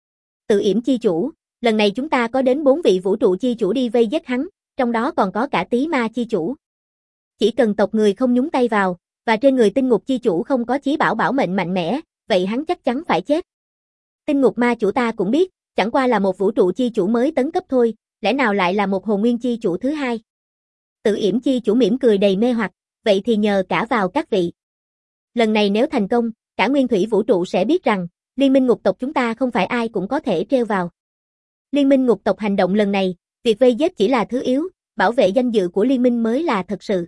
Tự Yểm chi chủ, lần này chúng ta có đến bốn vị vũ trụ chi chủ đi vây giết hắn, trong đó còn có cả Tí Ma chi chủ. Chỉ cần tộc người không nhúng tay vào, và trên người Tinh Ngục chi chủ không có chí bảo bảo mệnh mạnh mẽ, vậy hắn chắc chắn phải chết. Tinh Ngục ma chủ ta cũng biết, chẳng qua là một vũ trụ chi chủ mới tấn cấp thôi, lẽ nào lại là một hồn nguyên chi chủ thứ hai. Tự Yểm chi chủ mỉm cười đầy mê hoặc, vậy thì nhờ cả vào các vị. Lần này nếu thành công, cả nguyên thủy vũ trụ sẽ biết rằng, Liên minh Ngục tộc chúng ta không phải ai cũng có thể treo vào. Liên minh Ngục tộc hành động lần này, việc vây giết chỉ là thứ yếu, bảo vệ danh dự của liên minh mới là thật sự.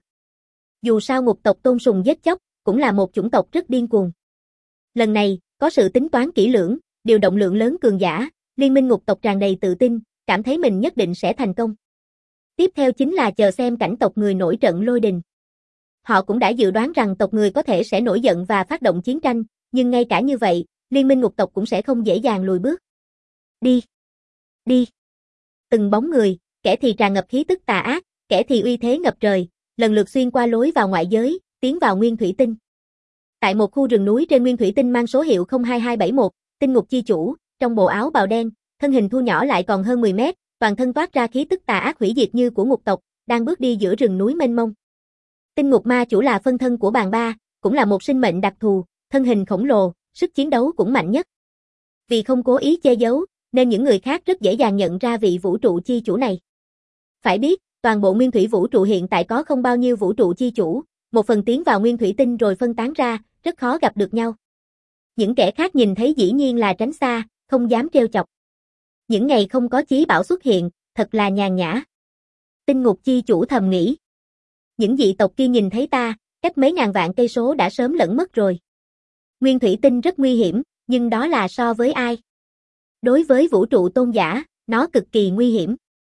Dù sao Ngục tộc tôn sùng giết chóc, cũng là một chủng tộc rất điên cuồng. Lần này, có sự tính toán kỹ lưỡng, điều động lượng lớn cường giả, Liên minh Ngục tộc tràn đầy tự tin, cảm thấy mình nhất định sẽ thành công. Tiếp theo chính là chờ xem cảnh tộc người nổi trận lôi đình. Họ cũng đã dự đoán rằng tộc người có thể sẽ nổi giận và phát động chiến tranh, nhưng ngay cả như vậy, Liên minh Ngục tộc cũng sẽ không dễ dàng lùi bước. Đi! Đi! Từng bóng người, kẻ thì tràn ngập khí tức tà ác, kẻ thì uy thế ngập trời, lần lượt xuyên qua lối vào ngoại giới, tiến vào Nguyên Thủy Tinh. Tại một khu rừng núi trên Nguyên Thủy Tinh mang số hiệu không hai hai bảy mốt, Tinh Ngục chi chủ, trong bộ áo bào đen, thân hình thu nhỏ lại còn hơn mười mét, toàn thân toát ra khí tức tà ác hủy diệt như của Ngục tộc, đang bước đi giữa rừng núi mênh mông. Tinh Ngục ma chủ là phân thân của Bàn Ba, cũng là một sinh mệnh đặc thù, thân hình khổng lồ, sức chiến đấu cũng mạnh nhất. Vì không cố ý che giấu, nên những người khác rất dễ dàng nhận ra vị vũ trụ chi chủ này. Phải biết, toàn bộ nguyên thủy vũ trụ hiện tại có không bao nhiêu vũ trụ chi chủ, một phần tiến vào nguyên thủy tinh rồi phân tán ra, rất khó gặp được nhau. Những kẻ khác nhìn thấy dĩ nhiên là tránh xa, không dám trêu chọc. Những ngày không có chí bảo xuất hiện, thật là nhàn nhã. Tinh ngục chi chủ thầm nghĩ. Những dị tộc kia nhìn thấy ta, cách mấy ngàn vạn cây số đã sớm lẫn mất rồi. Nguyên thủy tinh rất nguy hiểm, nhưng đó là so với ai? Đối với vũ trụ tôn giả, nó cực kỳ nguy hiểm.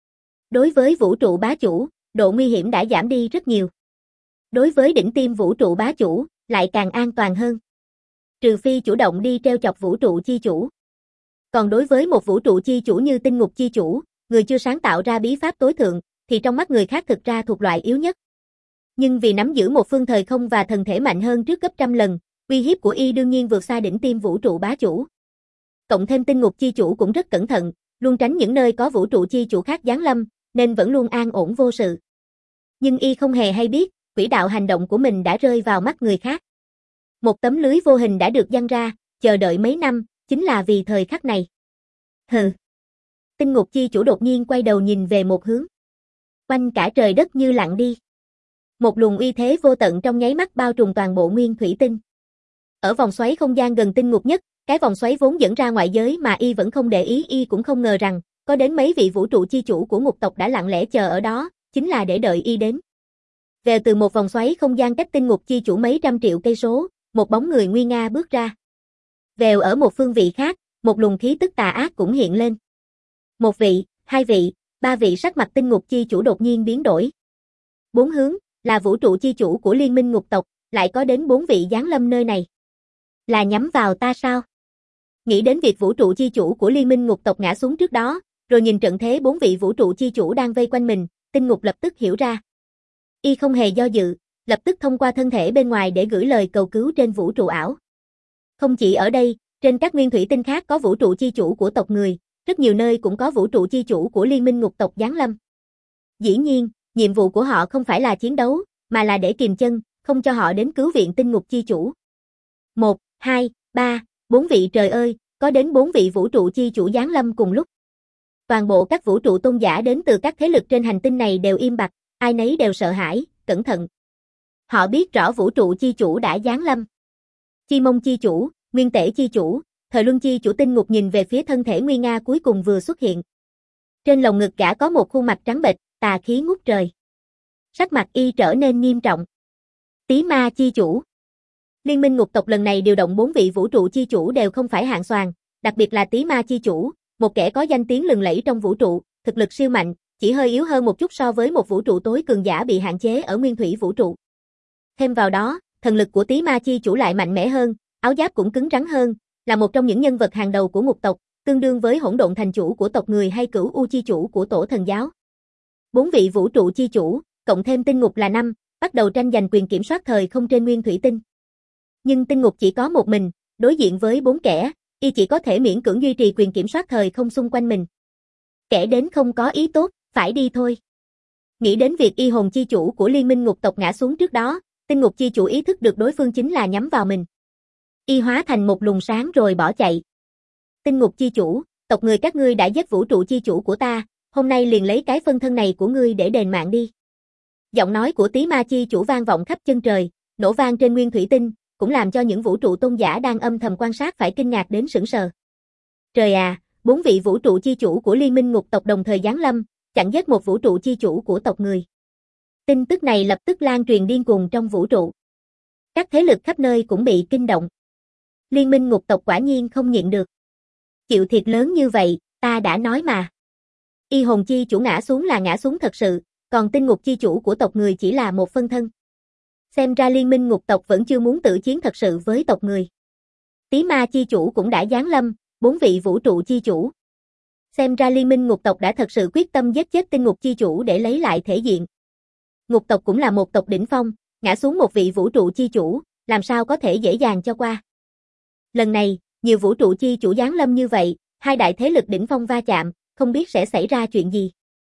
Đối với vũ trụ bá chủ, độ nguy hiểm đã giảm đi rất nhiều. Đối với đỉnh tiêm vũ trụ bá chủ, lại càng an toàn hơn. Trừ phi chủ động đi trêu chọc vũ trụ chi chủ. Còn đối với một vũ trụ chi chủ như tinh ngục chi chủ, người chưa sáng tạo ra bí pháp tối thượng, thì trong mắt người khác thực ra thuộc loại yếu nhất. Nhưng vì nắm giữ một phương thời không và thần thể mạnh hơn trước gấp trăm lần, uy hiếp của y đương nhiên vượt xa đỉnh tiêm vũ trụ bá chủ. Cộng thêm tinh ngục chi chủ cũng rất cẩn thận, luôn tránh những nơi có vũ trụ chi chủ khác giáng lâm, nên vẫn luôn an ổn vô sự. Nhưng y không hề hay biết, quỹ đạo hành động của mình đã rơi vào mắt người khác. Một tấm lưới vô hình đã được giăng ra, chờ đợi mấy năm, chính là vì thời khắc này. Hừ. Tinh ngục chi chủ đột nhiên quay đầu nhìn về một hướng. Quanh cả trời đất như lặng đi. Một luồng uy thế vô tận trong nháy mắt bao trùm toàn bộ nguyên thủy tinh. Ở vòng xoáy không gian gần tinh ngục nhất, cái vòng xoáy vốn dẫn ra ngoại giới mà y vẫn không để ý, y cũng không ngờ rằng, có đến mấy vị vũ trụ chi chủ của ngục tộc đã lặng lẽ chờ ở đó, chính là để đợi y đến. Về từ một vòng xoáy không gian cách tinh ngục chi chủ mấy trăm triệu cây số, một bóng người nguy nga bước ra. Vèo ở một phương vị khác, một luồng khí tức tà ác cũng hiện lên. Một vị, hai vị, ba vị, sắc mặt tinh ngục chi chủ đột nhiên biến đổi. Bốn hướng, là vũ trụ chi chủ của liên minh ngục tộc, lại có đến bốn vị giáng lâm nơi này. Là nhắm vào ta sao? Nghĩ đến việc vũ trụ chi chủ của liên minh ngục tộc ngã xuống trước đó, rồi nhìn trận thế bốn vị vũ trụ chi chủ đang vây quanh mình, tinh ngục lập tức hiểu ra. Y không hề do dự, lập tức thông qua thân thể bên ngoài để gửi lời cầu cứu trên vũ trụ ảo. Không chỉ ở đây, trên các nguyên thủy tinh khác có vũ trụ chi chủ của tộc người, rất nhiều nơi cũng có vũ trụ chi chủ của liên minh ngục tộc giáng lâm. Dĩ nhiên, nhiệm vụ của họ không phải là chiến đấu, mà là để kìm chân, không cho họ đến cứu viện tinh ngục chi chủ. Một, hai, ba, bốn vị, trời ơi, có đến bốn vị vũ trụ chi chủ giáng lâm cùng lúc. Toàn bộ các vũ trụ tôn giả đến từ các thế lực trên hành tinh này đều im bặt, ai nấy đều sợ hãi, cẩn thận. Họ biết rõ vũ trụ chi chủ đã giáng lâm. Chi mông chi chủ, nguyên tể chi chủ, thời luân chi chủ. Tinh ngục nhìn về phía thân thể nguy nga cuối cùng vừa xuất hiện. Trên lồng ngực gã có một khuôn mặt trắng bệch, tà khí ngút trời. Sắc mặt y trở nên nghiêm trọng. Tí ma chi chủ. Liên minh ngục tộc lần này điều động bốn vị vũ trụ chi chủ đều không phải hạng soàn, đặc biệt là tí ma chi chủ, một kẻ có danh tiếng lừng lẫy trong vũ trụ, thực lực siêu mạnh, chỉ hơi yếu hơn một chút so với một vũ trụ tối cường giả bị hạn chế ở nguyên thủy vũ trụ. Thêm vào đó, thần lực của tí ma chi chủ lại mạnh mẽ hơn, áo giáp cũng cứng rắn hơn, là một trong những nhân vật hàng đầu của ngục tộc, tương đương với hỗn độn thành chủ của tộc người hay cửu u chi chủ của tổ thần giáo. Bốn vị vũ trụ chi chủ, cộng thêm tinh ngục là năm, bắt đầu tranh giành quyền kiểm soát thời không trên nguyên thủy tinh. Nhưng tinh ngục chỉ có một mình, đối diện với bốn kẻ, y chỉ có thể miễn cưỡng duy trì quyền kiểm soát thời không xung quanh mình. Kẻ đến không có ý tốt, phải đi thôi. Nghĩ đến việc y hồn chi chủ của liên minh ngục tộc ngã xuống trước đó, tinh ngục chi chủ ý thức được đối phương chính là nhắm vào mình. Y hóa thành một luồng sáng rồi bỏ chạy. Tinh ngục chi chủ, tộc người các ngươi đã giết vũ trụ chi chủ của ta, hôm nay liền lấy cái phân thân này của ngươi để đền mạng đi. Giọng nói của tí ma chi chủ vang vọng khắp chân trời, nổ vang trên nguyên thủy tinh, cũng làm cho những vũ trụ tôn giả đang âm thầm quan sát phải kinh ngạc đến sững sờ. Trời à, bốn vị vũ trụ chi chủ của liên minh ngục tộc đồng thời giáng lâm, chặn giết một vũ trụ chi chủ của tộc người. Tin tức này lập tức lan truyền điên cuồng trong vũ trụ. Các thế lực khắp nơi cũng bị kinh động. Liên minh ngục tộc quả nhiên không nhịn được. Chịu thiệt lớn như vậy, ta đã nói mà. Y hồn chi chủ ngã xuống là ngã xuống thật sự, còn tinh ngục chi chủ của tộc người chỉ là một phân thân. Xem ra liên minh ngục tộc vẫn chưa muốn tử chiến thật sự với tộc người. Tí ma chi chủ cũng đã giáng lâm, bốn vị vũ trụ chi chủ. Xem ra liên minh ngục tộc đã thật sự quyết tâm giết chết tinh ngục chi chủ để lấy lại thể diện. Ngục tộc cũng là một tộc đỉnh phong, ngã xuống một vị vũ trụ chi chủ, làm sao có thể dễ dàng cho qua. Lần này, nhiều vũ trụ chi chủ giáng lâm như vậy, hai đại thế lực đỉnh phong va chạm, không biết sẽ xảy ra chuyện gì.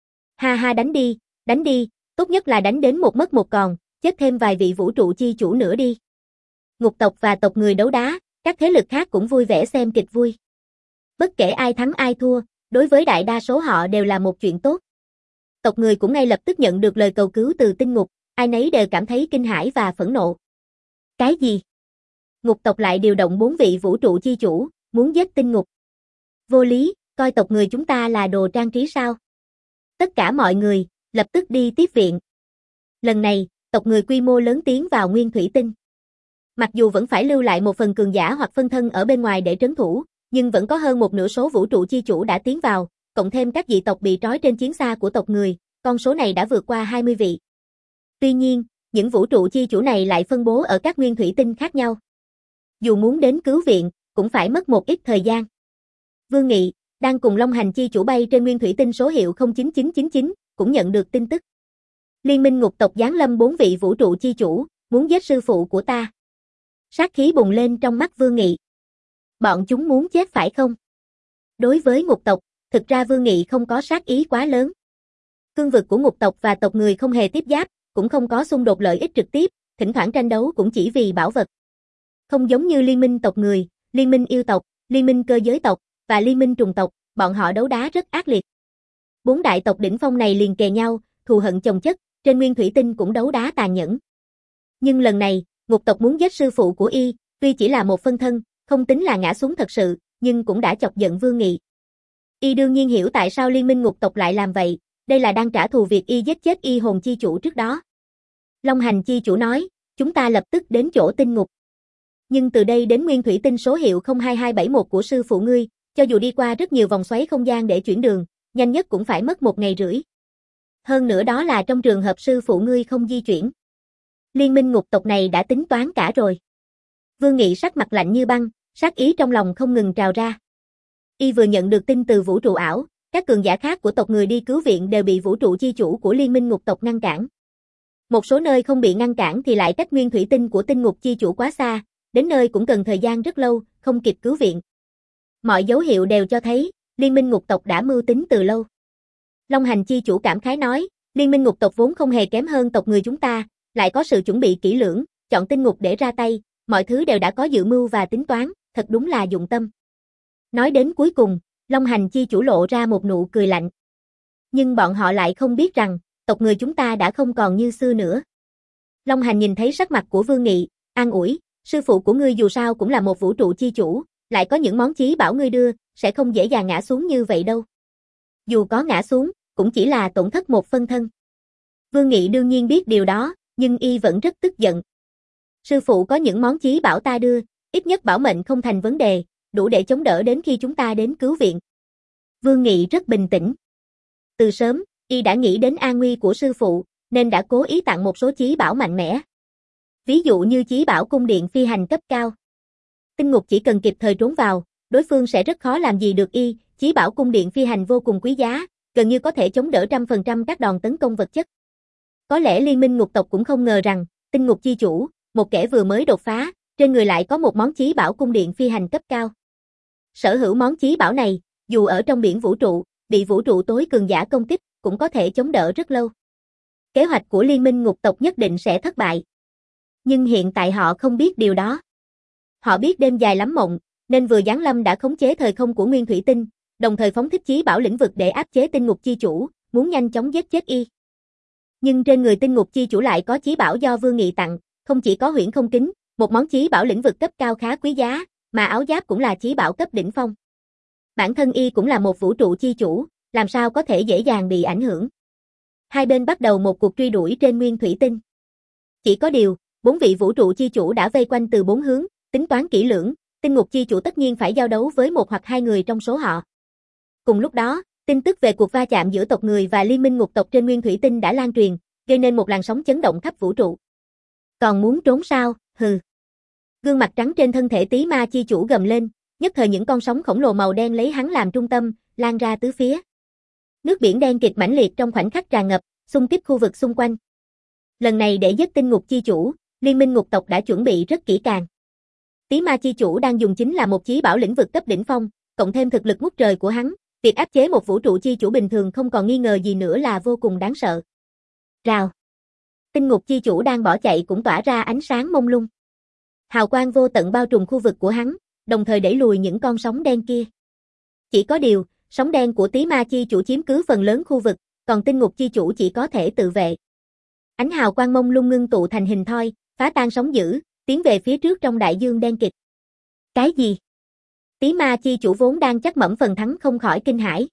Ha ha, đánh đi, đánh đi, tốt nhất là đánh đến một mất một còn, chết thêm vài vị vũ trụ chi chủ nữa đi. Ngục tộc và tộc người đấu đá, các thế lực khác cũng vui vẻ xem kịch vui. Bất kể ai thắng ai thua, đối với đại đa số họ đều là một chuyện tốt. Tộc người cũng ngay lập tức nhận được lời cầu cứu từ tinh ngục, ai nấy đều cảm thấy kinh hãi và phẫn nộ. Cái gì? Ngục tộc lại điều động bốn vị vũ trụ chi chủ, muốn giết tinh ngục. Vô lý, coi tộc người chúng ta là đồ trang trí sao? Tất cả mọi người, lập tức đi tiếp viện. Lần này, tộc người quy mô lớn tiến vào Nguyên Thủy Tinh. Mặc dù vẫn phải lưu lại một phần cường giả hoặc phân thân ở bên ngoài để trấn thủ, nhưng vẫn có hơn một nửa số vũ trụ chi chủ đã tiến vào, cộng thêm các dị tộc bị trói trên chiến xa của tộc người, con số này đã vượt qua hai mươi vị. Tuy nhiên, những vũ trụ chi chủ này lại phân bố ở các nguyên thủy tinh khác nhau. Dù muốn đến cứu viện, cũng phải mất một ít thời gian. Vương Nghị, đang cùng Long Hành chi chủ bay trên nguyên thủy tinh số hiệu không chín chín chín chín, cũng nhận được tin tức. Liên minh ngục tộc giáng lâm bốn vị vũ trụ chi chủ, muốn giết sư phụ của ta. Sát khí bùng lên trong mắt Vương Nghị. Bọn chúng muốn chết phải không? Đối với ngục tộc, thực ra Vương Nghị không có sát ý quá lớn. Cương vực của ngục tộc và tộc người không hề tiếp giáp, cũng không có xung đột lợi ích trực tiếp, thỉnh thoảng tranh đấu cũng chỉ vì bảo vật. Không giống như liên minh tộc người, liên minh yêu tộc, liên minh cơ giới tộc, và liên minh trùng tộc, bọn họ đấu đá rất ác liệt. Bốn đại tộc đỉnh phong này liền kề nhau, thù hận chồng chất, trên nguyên thủy tinh cũng đấu đá tàn nhẫn. Nhưng lần này, ngục tộc muốn giết sư phụ của y, tuy chỉ là một phân thân, không tính là ngã xuống thật sự, nhưng cũng đã chọc giận Vương Nghị. Y đương nhiên hiểu tại sao liên minh ngục tộc lại làm vậy, đây là đang trả thù việc y giết chết y hồn chi chủ trước đó. Long Hành chi chủ nói, chúng ta lập tức đến chỗ tinh ngục. Nhưng từ đây đến nguyên thủy tinh số hiệu không hai hai bảy một của sư phụ ngươi, cho dù đi qua rất nhiều vòng xoáy không gian để chuyển đường, nhanh nhất cũng phải mất một ngày rưỡi. Hơn nữa đó là trong trường hợp sư phụ ngươi không di chuyển. Liên minh ngục tộc này đã tính toán cả rồi. Vương Nghị sắc mặt lạnh như băng, sát ý trong lòng không ngừng trào ra. Y vừa nhận được tin từ vũ trụ ảo, các cường giả khác của tộc người đi cứu viện đều bị vũ trụ chi chủ của liên minh ngục tộc ngăn cản. Một số nơi không bị ngăn cản thì lại cách nguyên thủy tinh của tinh ngục chi chủ quá xa, đến nơi cũng cần thời gian rất lâu, không kịp cứu viện. Mọi dấu hiệu đều cho thấy, liên minh ngục tộc đã mưu tính từ lâu. Long Hành chi chủ cảm khái nói, liên minh ngục tộc vốn không hề kém hơn tộc người chúng ta, lại có sự chuẩn bị kỹ lưỡng, chọn tinh ngục để ra tay, mọi thứ đều đã có dự mưu và tính toán, thật đúng là dụng tâm. Nói đến cuối cùng, Long Hành chi chủ lộ ra một nụ cười lạnh. Nhưng bọn họ lại không biết rằng, tộc người chúng ta đã không còn như xưa nữa. Long Hành nhìn thấy sắc mặt của Vương Nghị, an ủi, sư phụ của ngươi dù sao cũng là một vũ trụ chi chủ, lại có những món chí bảo ngươi đưa, sẽ không dễ dàng ngã xuống như vậy đâu. Dù có ngã xuống, cũng chỉ là tổn thất một phân thân. Vương Nghị đương nhiên biết điều đó, nhưng y vẫn rất tức giận. Sư phụ có những món chí bảo ta đưa, ít nhất bảo mệnh không thành vấn đề, đủ để chống đỡ đến khi chúng ta đến cứu viện. Vương Nghị rất bình tĩnh. Từ sớm, y đã nghĩ đến an nguy của sư phụ, nên đã cố ý tặng một số chí bảo mạnh mẽ. Ví dụ như chí bảo cung điện phi hành cấp cao. Tinh ngục chỉ cần kịp thời trốn vào, đối phương sẽ rất khó làm gì được y, chí bảo cung điện phi hành vô cùng quý giá, gần như có thể chống đỡ trăm phần trăm các đòn tấn công vật chất. Có lẽ liên minh ngục tộc cũng không ngờ rằng, tinh ngục chi chủ, một kẻ vừa mới đột phá, trên người lại có một món chí bảo cung điện phi hành cấp cao. Sở hữu món chí bảo này, dù ở trong biển vũ trụ, bị vũ trụ tối cường giả công kích, cũng có thể chống đỡ rất lâu. Kế hoạch của liên minh ngục tộc nhất định sẽ thất bại. Nhưng hiện tại họ không biết điều đó. Họ biết đêm dài lắm mộng, nên vừa giáng lâm đã khống chế thời không của Nguyên Thủy Tinh, đồng thời phóng thích chí bảo lĩnh vực để áp chế tinh ngục chi chủ, muốn nhanh chóng giết chết y. Nhưng trên người tinh ngục chi chủ lại có chí bảo do Vương Nghị tặng, không chỉ có huyễn không kính, một món chí bảo lĩnh vực cấp cao khá quý giá, mà áo giáp cũng là chí bảo cấp đỉnh phong. Bản thân y cũng là một vũ trụ chi chủ, làm sao có thể dễ dàng bị ảnh hưởng. Hai bên bắt đầu một cuộc truy đuổi trên Nguyên Thủy Tinh. Chỉ có điều, bốn vị vũ trụ chi chủ đã vây quanh từ bốn hướng, tính toán kỹ lưỡng, tinh ngục chi chủ tất nhiên phải giao đấu với một hoặc hai người trong số họ. Cùng lúc đó, tin tức về cuộc va chạm giữa tộc người và liên minh ngục tộc trên Nguyên Thủy Tinh đã lan truyền, gây nên một làn sóng chấn động khắp vũ trụ. Còn muốn trốn sao, hừ. Gương mặt trắng trên thân thể tí ma chi chủ gầm lên, nhất thời những con sóng khổng lồ màu đen lấy hắn làm trung tâm, lan ra tứ phía. Nước biển đen kịt mãnh liệt trong khoảnh khắc tràn ngập, xung kích khu vực xung quanh. Lần này để giết tinh ngục chi chủ, liên minh ngục tộc đã chuẩn bị rất kỹ càng. Tí ma chi chủ đang dùng chính là một chí bảo lĩnh vực cấp đỉnh phong, cộng thêm thực lực ngút trời của hắn, việc áp chế một vũ trụ chi chủ bình thường không còn nghi ngờ gì nữa là vô cùng đáng sợ. Rào. Tinh ngục chi chủ đang bỏ chạy cũng tỏa ra ánh sáng mông lung. Hào quang vô tận bao trùm khu vực của hắn, đồng thời đẩy lùi những con sóng đen kia. Chỉ có điều, sóng đen của Tí Ma Chi chủ chiếm cứ phần lớn khu vực, còn Tinh Ngục Chi chủ chỉ có thể tự vệ. Ánh hào quang mông lung ngưng tụ thành hình thoi, phá tan sóng dữ, tiến về phía trước trong đại dương đen kịt. Cái gì? Tí Ma Chi chủ vốn đang chắc mẩm phần thắng không khỏi kinh hãi.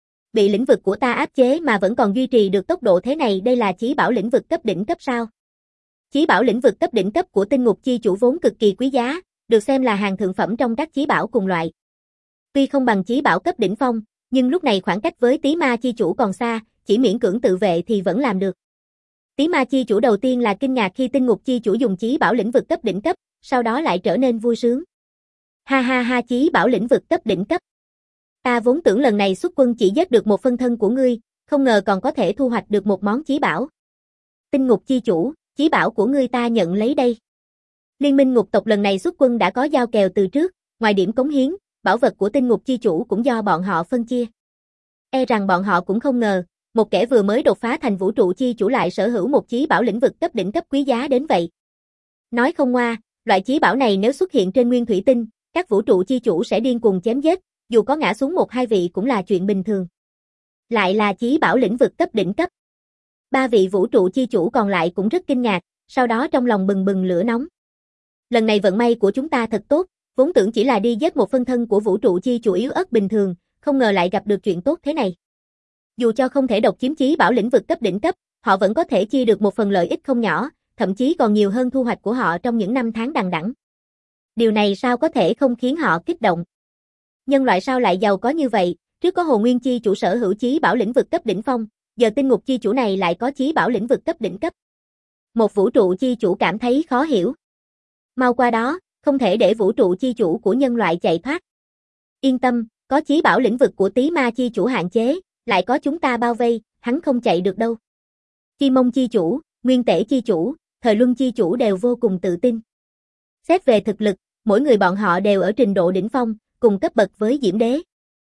Bị lĩnh vực của ta áp chế mà vẫn còn duy trì được tốc độ thế này, đây là chí bảo lĩnh vực cấp đỉnh cấp sao? Chí bảo lĩnh vực cấp đỉnh cấp của Tinh Ngục Chi chủ vốn cực kỳ quý giá, được xem là hàng thượng phẩm trong các chí bảo cùng loại. Tuy không bằng chí bảo cấp đỉnh phong, nhưng lúc này khoảng cách với Tí Ma Chi chủ còn xa, chỉ miễn cưỡng tự vệ thì vẫn làm được. Tí Ma Chi chủ đầu tiên là kinh ngạc khi Tinh Ngục Chi chủ dùng chí bảo lĩnh vực cấp đỉnh cấp, sau đó lại trở nên vui sướng. Ha ha ha, chí bảo lĩnh vực cấp đỉnh cấp. Ta vốn tưởng lần này xuất quân chỉ giết được một phân thân của ngươi, không ngờ còn có thể thu hoạch được một món chí bảo. Tinh Ngục Chi chủ, chí bảo của ngươi ta nhận lấy đây. Liên minh ngục tộc lần này xuất quân đã có giao kèo từ trước, ngoài điểm cống hiến, bảo vật của Tinh Ngục Chi chủ cũng do bọn họ phân chia. E rằng bọn họ cũng không ngờ, một kẻ vừa mới đột phá thành vũ trụ chi chủ lại sở hữu một chí bảo lĩnh vực cấp đỉnh cấp quý giá đến vậy. Nói không ngoa, loại chí bảo này nếu xuất hiện trên nguyên thủy tinh, các vũ trụ chi chủ sẽ điên cuồng chém giết, dù có ngã xuống một hai vị cũng là chuyện bình thường. Lại là chí bảo lĩnh vực cấp đỉnh cấp. Ba vị vũ trụ chi chủ còn lại cũng rất kinh ngạc, sau đó trong lòng bừng bừng lửa nóng. Lần này vận may của chúng ta thật tốt, vốn tưởng chỉ là đi giết một phân thân của vũ trụ chi chủ yếu ớt bình thường, không ngờ lại gặp được chuyện tốt thế này. Dù cho không thể độc chiếm chí bảo lĩnh vực cấp đỉnh cấp, họ vẫn có thể chia được một phần lợi ích không nhỏ, thậm chí còn nhiều hơn thu hoạch của họ trong những năm tháng đằng đẵng. Điều này sao có thể không khiến họ kích động? Nhân loại sao lại giàu có như vậy, trước có Hồ Nguyên Chi chủ sở hữu chí bảo lĩnh vực cấp đỉnh phong, giờ Tinh Ngục Chi chủ này lại có chí bảo lĩnh vực cấp đỉnh cấp. Một vũ trụ chi chủ cảm thấy khó hiểu. Mau qua đó, không thể để vũ trụ chi chủ của nhân loại chạy thoát. Yên tâm, có chí bảo lĩnh vực của Tí Ma Chi chủ hạn chế, lại có chúng ta bao vây, hắn không chạy được đâu. Chi Mông Chi chủ, Nguyên Tể Chi chủ, Thời Luân Chi chủ đều vô cùng tự tin. Xét về thực lực, mỗi người bọn họ đều ở trình độ đỉnh phong, cùng cấp bậc với Diễm Đế.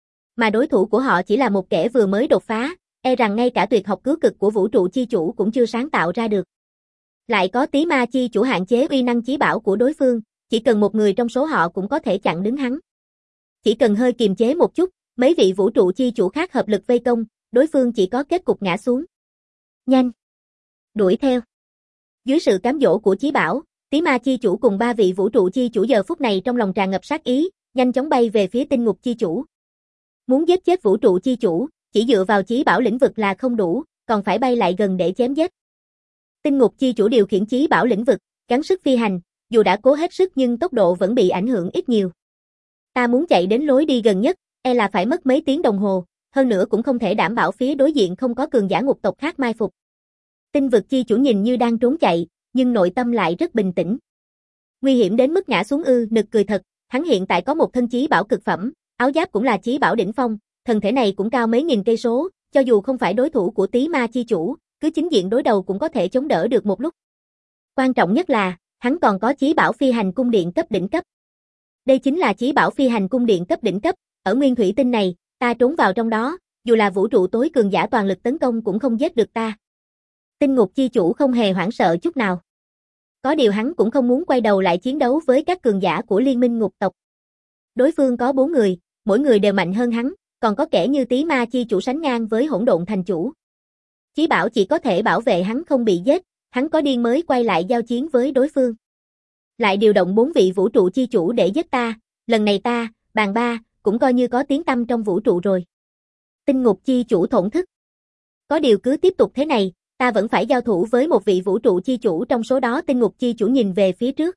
Mà đối thủ của họ chỉ là một kẻ vừa mới đột phá, e rằng ngay cả tuyệt học cứu cực của vũ trụ chi chủ cũng chưa sáng tạo ra được. Lại có Tí Ma Chi chủ hạn chế uy năng chí bảo của đối phương, chỉ cần một người trong số họ cũng có thể chặn đứng hắn. Chỉ cần hơi kiềm chế một chút, mấy vị vũ trụ chi chủ khác hợp lực vây công, đối phương chỉ có kết cục ngã xuống. Nhanh! Đuổi theo! Dưới sự cám dỗ của chí bảo, Tí Ma Chi chủ cùng ba vị vũ trụ chi chủ giờ phút này trong lòng tràn ngập sát ý, nhanh chóng bay về phía Tinh Ngục Chi chủ. Muốn giết chết vũ trụ chi chủ, chỉ dựa vào chí bảo lĩnh vực là không đủ, còn phải bay lại gần để chém giết. Tinh Ngục Chi chủ điều khiển chí bảo lĩnh vực, gắng sức phi hành, dù đã cố hết sức nhưng tốc độ vẫn bị ảnh hưởng ít nhiều. Ta muốn chạy đến lối đi gần nhất, e là phải mất mấy tiếng đồng hồ, hơn nữa cũng không thể đảm bảo phía đối diện không có cường giả ngục tộc khác mai phục. Tinh vực chi chủ nhìn như đang trốn chạy, nhưng nội tâm lại rất bình tĩnh. Nguy hiểm đến mức ngã xuống ư, nực cười thật, hắn hiện tại có một thân chí bảo cực phẩm, áo giáp cũng là chí bảo đỉnh phong, thân thể này cũng cao mấy nghìn cây số, cho dù không phải đối thủ của Tí Ma Chi chủ, cứ chính diện đối đầu cũng có thể chống đỡ được một lúc. Quan trọng nhất là, hắn còn có chí bảo phi hành cung điện cấp đỉnh cấp. Đây chính là chí bảo phi hành cung điện cấp đỉnh cấp, ở nguyên thủy tinh này, ta trốn vào trong đó, dù là vũ trụ tối cường giả toàn lực tấn công cũng không giết được ta. Tinh Ngục Chi chủ không hề hoảng sợ chút nào. Có điều hắn cũng không muốn quay đầu lại chiến đấu với các cường giả của liên minh ngục tộc. Đối phương có bốn người, mỗi người đều mạnh hơn hắn, còn có kẻ như Tí Ma Chi chủ sánh ngang với Hỗn Độn Thành chủ. Chí bảo chỉ có thể bảo vệ hắn không bị giết, hắn có điên mới quay lại giao chiến với đối phương. Lại điều động bốn vị vũ trụ chi chủ để giết ta, lần này ta, bàn ba, cũng coi như có tiếng tăm trong vũ trụ rồi. Tinh Ngục Chi chủ thổn thức. Có điều cứ tiếp tục thế này, ta vẫn phải giao thủ với một vị vũ trụ chi chủ trong số đó. Tinh Ngục Chi chủ nhìn về phía trước.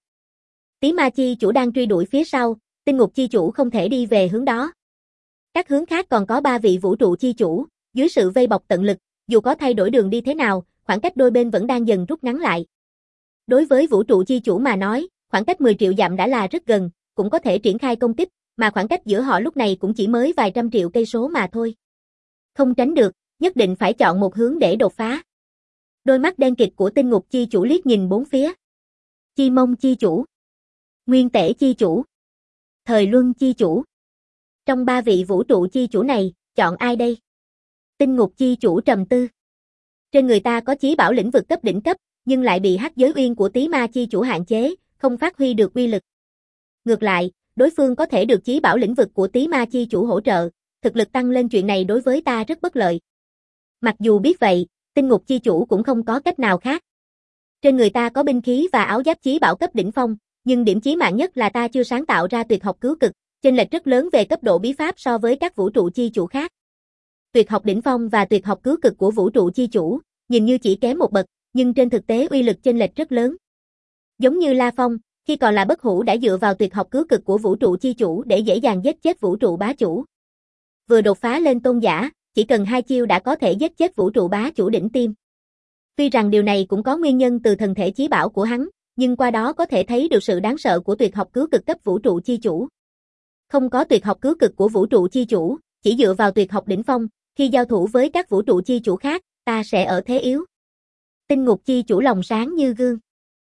Tí Ma Chi chủ đang truy đuổi phía sau, Tinh Ngục Chi chủ không thể đi về hướng đó. Các hướng khác còn có ba vị vũ trụ chi chủ, dưới sự vây bọc tận lực, dù có thay đổi đường đi thế nào, khoảng cách đôi bên vẫn đang dần rút ngắn lại. Đối với vũ trụ chi chủ mà nói, khoảng cách mười triệu dặm đã là rất gần, cũng có thể triển khai công kích, mà khoảng cách giữa họ lúc này cũng chỉ mới vài trăm triệu cây số mà thôi. Không tránh được, nhất định phải chọn một hướng để đột phá. Đôi mắt đen kịt của Tinh Ngục Chi chủ liếc nhìn bốn phía. Chi Mông Chi chủ, Nguyên Tể Chi chủ, Thời Luân Chi chủ. Trong ba vị vũ trụ chi chủ này, chọn ai đây? Tinh Ngục Chi chủ trầm tư. Trên người ta có chí bảo lĩnh vực cấp đỉnh cấp, nhưng lại bị hắc giới uyên của Tí Ma Chi chủ hạn chế, không phát huy được uy lực. Ngược lại, đối phương có thể được chí bảo lĩnh vực của Tí Ma Chi chủ hỗ trợ, thực lực tăng lên chuyện này đối với ta rất bất lợi. Mặc dù biết vậy, tinh ngục chi chủ cũng không có cách nào khác. Trên người ta có binh khí và áo giáp chí bảo cấp đỉnh phong, nhưng điểm chí mạng nhất là ta chưa sáng tạo ra tuyệt học cứu cực, chênh lệch rất lớn về cấp độ bí pháp so với các vũ trụ chi chủ khác. Tuyệt học đỉnh phong và tuyệt học cứu cực của vũ trụ chi chủ, nhìn như chỉ kém một bậc, nhưng trên thực tế uy lực chênh lệch rất lớn. Giống như La Phong, khi còn là bất hủ đã dựa vào tuyệt học cứu cực của vũ trụ chi chủ để dễ dàng giết chết vũ trụ bá chủ. Vừa đột phá lên tôn giả, chỉ cần hai chiêu đã có thể giết chết vũ trụ bá chủ đỉnh tiêm. Tuy rằng điều này cũng có nguyên nhân từ thần thể chí bảo của hắn, nhưng qua đó có thể thấy được sự đáng sợ của tuyệt học cứu cực cấp vũ trụ chi chủ. Không có tuyệt học cứu cực của vũ trụ chi chủ, chỉ dựa vào tuyệt học đỉnh phong, khi giao thủ với các vũ trụ chi chủ khác, ta sẽ ở thế yếu. Tinh ngục chi chủ lòng sáng như gương.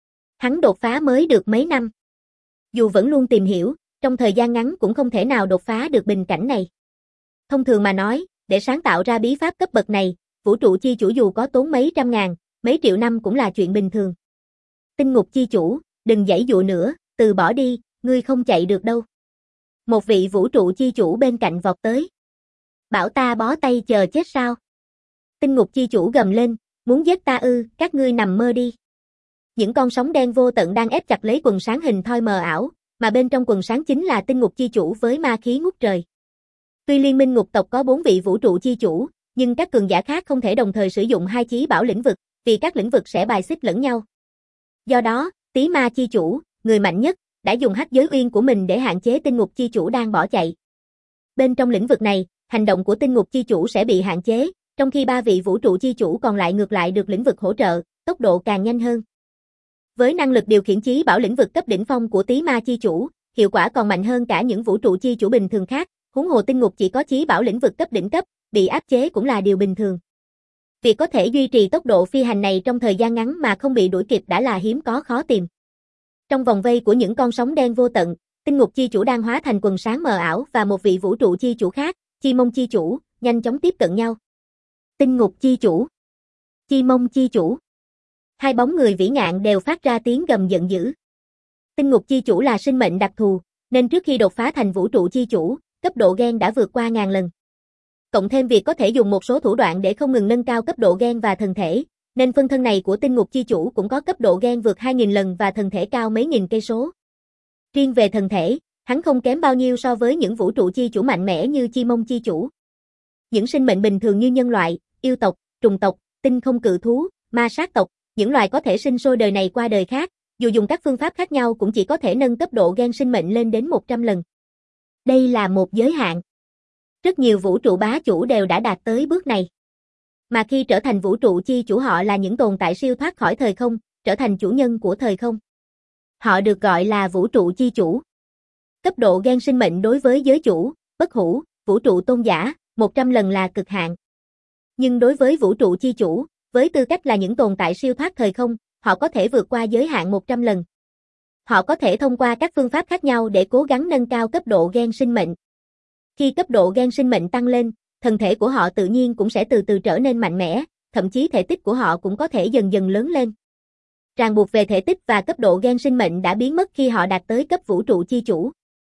Hắn đột phá mới được mấy năm. Dù vẫn luôn tìm hiểu, trong thời gian ngắn cũng không thể nào đột phá được bình cảnh này. Thông thường mà nói, để sáng tạo ra bí pháp cấp bậc này, vũ trụ chi chủ dù có tốn mấy trăm ngàn, mấy triệu năm cũng là chuyện bình thường. Tinh ngục chi chủ, đừng giãy dụa nữa, từ bỏ đi, ngươi không chạy được đâu. Một vị vũ trụ chi chủ bên cạnh vọt tới. Bảo ta bó tay chờ chết sao? Tinh ngục chi chủ gầm lên, muốn giết ta ư, các ngươi nằm mơ đi. Những con sóng đen vô tận đang ép chặt lấy quần sáng hình thoi mờ ảo, mà bên trong quần sáng chính là tinh ngục chi chủ với ma khí ngút trời. Tuy liên minh ngục tộc có bốn vị vũ trụ chi chủ, nhưng các cường giả khác không thể đồng thời sử dụng hai chí bảo lĩnh vực, vì các lĩnh vực sẽ bài xích lẫn nhau. Do đó, Tí Ma chi chủ, người mạnh nhất, đã dùng hắc giới uyên của mình để hạn chế tinh ngục chi chủ đang bỏ chạy. Bên trong lĩnh vực này, hành động của tinh ngục chi chủ sẽ bị hạn chế, trong khi ba vị vũ trụ chi chủ còn lại ngược lại được lĩnh vực hỗ trợ, tốc độ càng nhanh hơn. Với năng lực điều khiển chí bảo lĩnh vực cấp đỉnh phong của Tí Ma chi chủ, hiệu quả còn mạnh hơn cả những vũ trụ chi chủ bình thường khác, huống hồ tinh ngục chỉ có chí bảo lĩnh vực cấp đỉnh cấp, bị áp chế cũng là điều bình thường. Việc có thể duy trì tốc độ phi hành này trong thời gian ngắn mà không bị đuổi kịp đã là hiếm có khó tìm. Trong vòng vây của những con sóng đen vô tận, tinh ngục chi chủ đang hóa thành quần sáng mờ ảo và một vị vũ trụ chi chủ khác, Chi Mông chi chủ, nhanh chóng tiếp cận nhau. Tinh ngục chi chủ, Chi Mông chi chủ. Hai bóng người vĩ ngạn đều phát ra tiếng gầm giận dữ. Tinh ngục chi chủ là sinh mệnh đặc thù, nên trước khi đột phá thành vũ trụ chi chủ, cấp độ gen đã vượt qua ngàn lần. Cộng thêm việc có thể dùng một số thủ đoạn để không ngừng nâng cao cấp độ gen và thần thể, nên phân thân này của tinh ngục chi chủ cũng có cấp độ gen vượt hai nghìn lần và thần thể cao mấy nghìn cây số. Riêng về thần thể, hắn không kém bao nhiêu so với những vũ trụ chi chủ mạnh mẽ như Chi Mông chi chủ. Những sinh mệnh bình thường như nhân loại, yêu tộc, trùng tộc, tinh không cự thú, ma sát tộc, những loài có thể sinh sôi đời này qua đời khác, dù dùng các phương pháp khác nhau cũng chỉ có thể nâng cấp độ gen sinh mệnh lên đến một trăm lần. Đây là một giới hạn. Rất nhiều vũ trụ bá chủ đều đã đạt tới bước này. Mà khi trở thành vũ trụ chi chủ họ là những tồn tại siêu thoát khỏi thời không, trở thành chủ nhân của thời không. Họ được gọi là vũ trụ chi chủ. Cấp độ gen sinh mệnh đối với giới chủ, bất hủ, vũ trụ tôn giả, một trăm lần là cực hạn. Nhưng đối với vũ trụ chi chủ, với tư cách là những tồn tại siêu thoát thời không, họ có thể vượt qua giới hạn một trăm lần. Họ có thể thông qua các phương pháp khác nhau để cố gắng nâng cao cấp độ gen sinh mệnh. Khi cấp độ gen sinh mệnh tăng lên, thân thể của họ tự nhiên cũng sẽ từ từ trở nên mạnh mẽ, thậm chí thể tích của họ cũng có thể dần dần lớn lên. Ràng buộc về thể tích và cấp độ gen sinh mệnh đã biến mất khi họ đạt tới cấp vũ trụ chi chủ.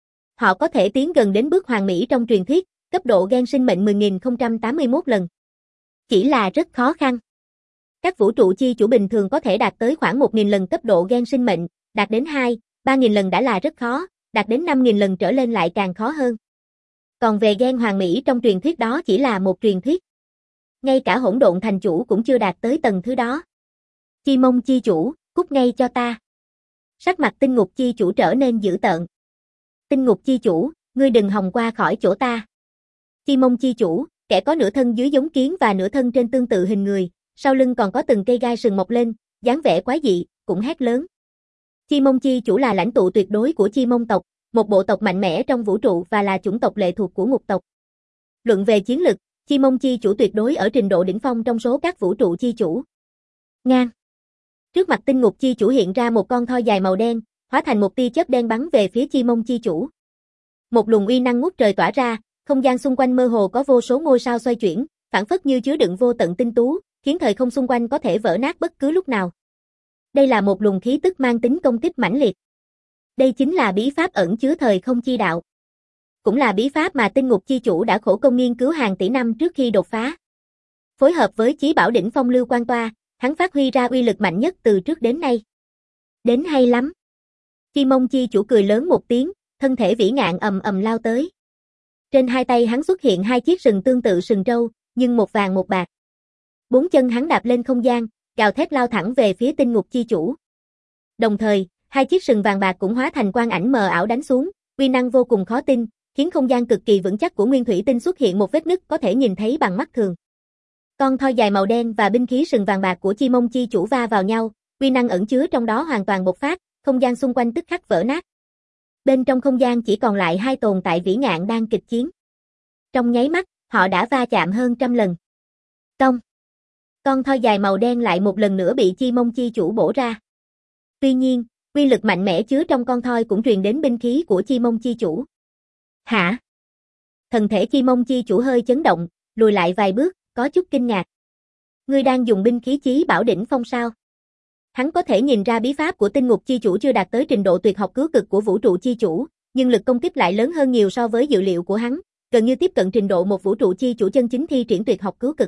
Họ có thể tiến gần đến bước hoàn mỹ trong truyền thuyết, cấp độ gen sinh mệnh mười nghìn không trăm tám mươi mốt lần. Chỉ là rất khó khăn. Các vũ trụ chi chủ bình thường có thể đạt tới khoảng một nghìn lần cấp độ gen sinh mệnh, đạt đến hai, ba nghìn lần đã là rất khó, đạt đến năm nghìn lần trở lên lại càng khó hơn. Còn về gen hoàn mỹ trong truyền thuyết đó chỉ là một truyền thuyết. Ngay cả hỗn độn thành chủ cũng chưa đạt tới tầng thứ đó. Chi Mông chi chủ, cút ngay cho ta. Sắc mặt tinh ngục chi chủ trở nên dữ tợn. Tinh ngục chi chủ, ngươi đừng hòng qua khỏi chỗ ta. Chi Mông chi chủ, kẻ có nửa thân dưới giống kiến và nửa thân trên tương tự hình người, sau lưng còn có từng cây gai sừng mọc lên, dáng vẻ quái dị, cũng hét lớn. Chi Mông chi chủ là lãnh tụ tuyệt đối của Chi Mông tộc, một bộ tộc mạnh mẽ trong vũ trụ và là chủng tộc lệ thuộc của ngục tộc. Luận về chiến lực, Chi Mông chi chủ tuyệt đối ở trình độ đỉnh phong trong số các vũ trụ chi chủ. Ngang. Trước mặt tinh ngục chi chủ hiện ra một con thoi dài màu đen, hóa thành một tia chớp đen bắn về phía Chi Mông chi chủ. Một luồng uy năng ngút trời tỏa ra, không gian xung quanh mơ hồ có vô số ngôi sao xoay chuyển, phảng phất như chứa đựng vô tận tinh tú, khiến thời không xung quanh có thể vỡ nát bất cứ lúc nào. Đây là một luồng khí tức mang tính công kích mãnh liệt. Đây chính là bí pháp ẩn chứa thời không chi đạo. cũng là bí pháp mà Tinh Ngục Chi Chủ đã khổ công nghiên cứu hàng tỷ năm trước khi đột phá. Phối hợp với Chí Bảo đỉnh phong Lưu Quan Toa, hắn phát huy ra uy lực mạnh nhất từ trước đến nay. Đến hay lắm. Chi Mông Chi Chủ cười lớn một tiếng, thân thể vĩ ngạn ầm ầm lao tới. Trên hai tay hắn xuất hiện hai chiếc sừng tương tự sừng trâu, nhưng một vàng một bạc. Bốn chân hắn đạp lên không gian, gào thét lao thẳng về phía Tinh Ngục Chi Chủ. Đồng thời, hai chiếc sừng vàng bạc cũng hóa thành quang ảnh mờ ảo đánh xuống, uy năng vô cùng khó tin, khiến không gian cực kỳ vững chắc của Nguyên Thủy Tinh xuất hiện một vết nứt có thể nhìn thấy bằng mắt thường. Con thoi dài màu đen và binh khí sừng vàng bạc của Chi Mông Chi Chủ va vào nhau, uy năng ẩn chứa trong đó hoàn toàn bộc phát, không gian xung quanh tức khắc vỡ nát. Bên trong không gian chỉ còn lại hai tồn tại vĩ ngạn đang kịch chiến. Trong nháy mắt, họ đã va chạm hơn trăm lần. Tông. Con thoi dài màu đen lại một lần nữa bị Chi Mông Chi Chủ bổ ra. Tuy nhiên, uy lực mạnh mẽ chứa trong con thoi cũng truyền đến binh khí của Chi Mông Chi Chủ. Hả? Thần thể Chi Mông Chi Chủ hơi chấn động, lùi lại vài bước, có chút kinh ngạc. Ngươi đang dùng binh khí Chí Bảo đỉnh phong sao? Hắn có thể nhìn ra bí pháp của Tinh Ngục Chi Chủ chưa đạt tới trình độ tuyệt học cứu cực của Vũ Trụ Chi Chủ, nhưng lực công kích lại lớn hơn nhiều so với dự liệu của hắn, gần như tiếp cận trình độ một Vũ Trụ Chi Chủ chân chính thi triển tuyệt học cứu cực.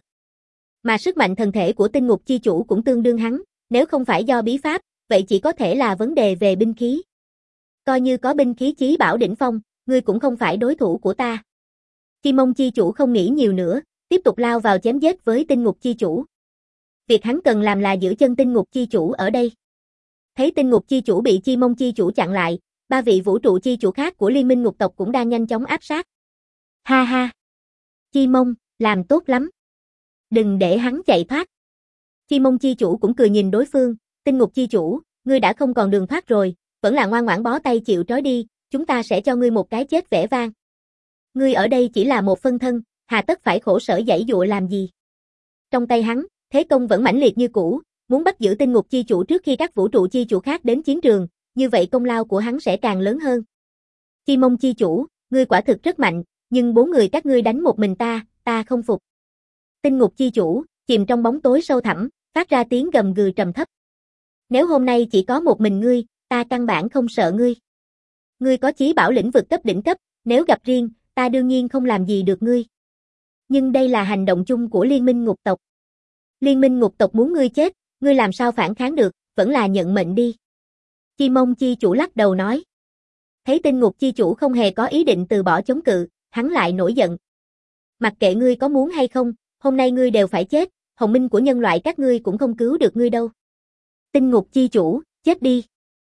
Mà sức mạnh thần thể của Tinh Ngục Chi Chủ cũng tương đương hắn, nếu không phải do bí pháp, vậy chỉ có thể là vấn đề về binh khí. Coi như có binh khí Chí Bảo đỉnh phong, ngươi cũng không phải đối thủ của ta. Chi Mông Chi Chủ không nghĩ nhiều nữa, tiếp tục lao vào chém giết với Tinh Ngục Chi Chủ. Việc hắn cần làm là giữ chân Tinh Ngục Chi Chủ ở đây. Thấy Tinh Ngục Chi Chủ bị Chi Mông Chi Chủ chặn lại, ba vị Vũ Trụ Chi Chủ khác của Liên minh Ngục tộc cũng đang nhanh chóng áp sát. Ha ha! Chi Mông, làm tốt lắm. Đừng để hắn chạy thoát. Chi Mông Chi Chủ cũng cười nhìn đối phương, Tinh Ngục Chi Chủ, ngươi đã không còn đường thoát rồi, vẫn là ngoan ngoãn bó tay chịu trói đi, chúng ta sẽ cho ngươi một cái chết vẻ vang. Ngươi ở đây chỉ là một phân thân, hà tất phải khổ sở giãy dụa làm gì. Trong tay hắn, thế công vẫn mãnh liệt như cũ, muốn bắt giữ Tinh Ngục Chi Chủ trước khi các Vũ Trụ Chi Chủ khác đến chiến trường, như vậy công lao của hắn sẽ càng lớn hơn. Chi Mông Chi Chủ, ngươi quả thực rất mạnh, nhưng bốn người các ngươi đánh một mình ta, ta không phục. Tinh Ngục Chi Chủ, chìm trong bóng tối sâu thẳm, phát ra tiếng gầm gừ trầm thấp. Nếu hôm nay chỉ có một mình ngươi, ta căn bản không sợ ngươi. Ngươi có Chí Bảo lĩnh vực cấp đỉnh cấp, nếu gặp riêng, ta đương nhiên không làm gì được ngươi. Nhưng đây là hành động chung của Liên minh Ngục tộc. Liên minh Ngục tộc muốn ngươi chết, ngươi làm sao phản kháng được, vẫn là nhận mệnh đi. Chi Mông Chi Chủ lắc đầu nói. Thấy Tinh Ngục Chi Chủ không hề có ý định từ bỏ chống cự, hắn lại nổi giận. Mặc kệ ngươi có muốn hay không, hôm nay ngươi đều phải chết, hồng minh của nhân loại các ngươi cũng không cứu được ngươi đâu. Tinh Ngục Chi Chủ, chết đi.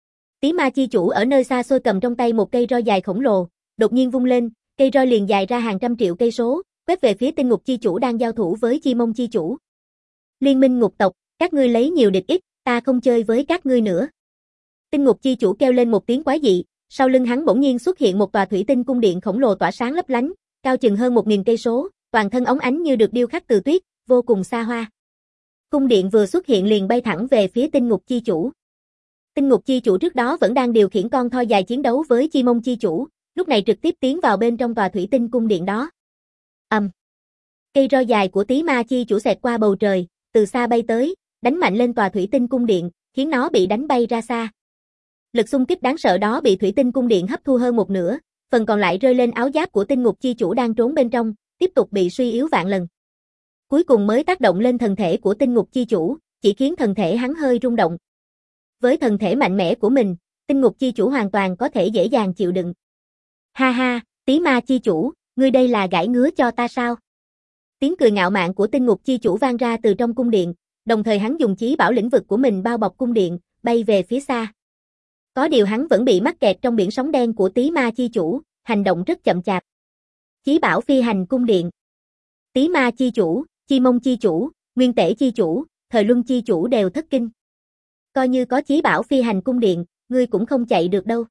Tí Ma Chi Chủ ở nơi xa xôi cầm trong tay một cây roi dài khổng lồ, đột nhiên vung lên, cây roi liền dài ra hàng trăm triệu cây số, quét về phía Tinh Ngục Chi Chủ đang giao thủ với Chi Mông Chi Chủ. Liên minh Ngục tộc, các ngươi lấy nhiều địch ít, ta không chơi với các ngươi nữa. Tinh Ngục Chi Chủ kêu lên một tiếng quái dị, sau lưng hắn bỗng nhiên xuất hiện một tòa thủy tinh cung điện khổng lồ tỏa sáng lấp lánh, cao chừng hơn một nghìn cây số, toàn thân óng ánh như được điêu khắc từ tuyết, vô cùng xa hoa. Cung điện vừa xuất hiện liền bay thẳng về phía Tinh Ngục Chi Chủ. Tinh Ngục Chi Chủ trước đó vẫn đang điều khiển con thoi dài chiến đấu với Chi Mông Chi Chủ, lúc này trực tiếp tiến vào bên trong tòa thủy tinh cung điện đó. Ầm. Um. Cây roi dài của Tí Ma Chi Chủ xẹt qua bầu trời, từ xa bay tới, đánh mạnh lên tòa thủy tinh cung điện, khiến nó bị đánh bay ra xa. Lực xung kích đáng sợ đó bị thủy tinh cung điện hấp thu hơn một nửa, phần còn lại rơi lên áo giáp của Tinh Ngục Chi Chủ đang trốn bên trong, tiếp tục bị suy yếu vạn lần. Cuối cùng mới tác động lên thần thể của Tinh Ngục Chi Chủ, chỉ khiến thần thể hắn hơi rung động. Với thần thể mạnh mẽ của mình, Tinh Ngục Chi Chủ hoàn toàn có thể dễ dàng chịu đựng. Ha ha, Tí Ma Chi Chủ, ngươi đây là gãi ngứa cho ta sao? Tiếng cười ngạo mạn của Tinh Ngục Chi Chủ vang ra từ trong cung điện, đồng thời hắn dùng Chí Bảo lĩnh vực của mình bao bọc cung điện, bay về phía xa. Có điều hắn vẫn bị mắc kẹt trong biển sóng đen của Tí Ma Chi Chủ, hành động rất chậm chạp. Chí Bảo phi hành cung điện. Tí Ma Chi Chủ, Chi Mông Chi Chủ, Nguyên Tể Chi Chủ, Thời Luân Chi Chủ đều thất kinh. Coi như có Chí Bảo phi hành cung điện, ngươi cũng không chạy được đâu.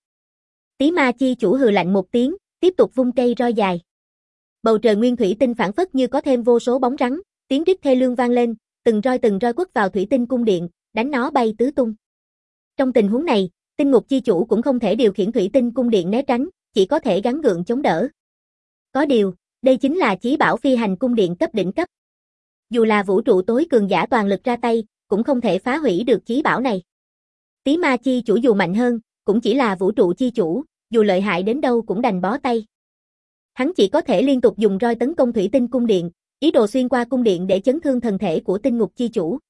Tí Ma Chi Chủ hừ lạnh một tiếng, tiếp tục vung cây roi dài. Bầu trời nguyên thủy tinh phảng phất như có thêm vô số bóng rắn, tiếng rít thê lương vang lên, từng roi từng roi quất vào thủy tinh cung điện, đánh nó bay tứ tung. Trong tình huống này, Tinh Ngục Chi Chủ cũng không thể điều khiển thủy tinh cung điện né tránh, chỉ có thể gắng gượng chống đỡ. Có điều, đây chính là Chí Bảo phi hành cung điện cấp đỉnh cấp. Dù là vũ trụ tối cường giả toàn lực ra tay, cũng không thể phá hủy được Chí Bảo này. Tí Ma Chi Chủ dù mạnh hơn, cũng chỉ là vũ trụ chi chủ, dù lợi hại đến đâu cũng đành bó tay. hắn chỉ có thể liên tục dùng roi tấn công thủy tinh cung điện, ý đồ xuyên qua cung điện để chấn thương thần thể của tinh ngục chi chủ.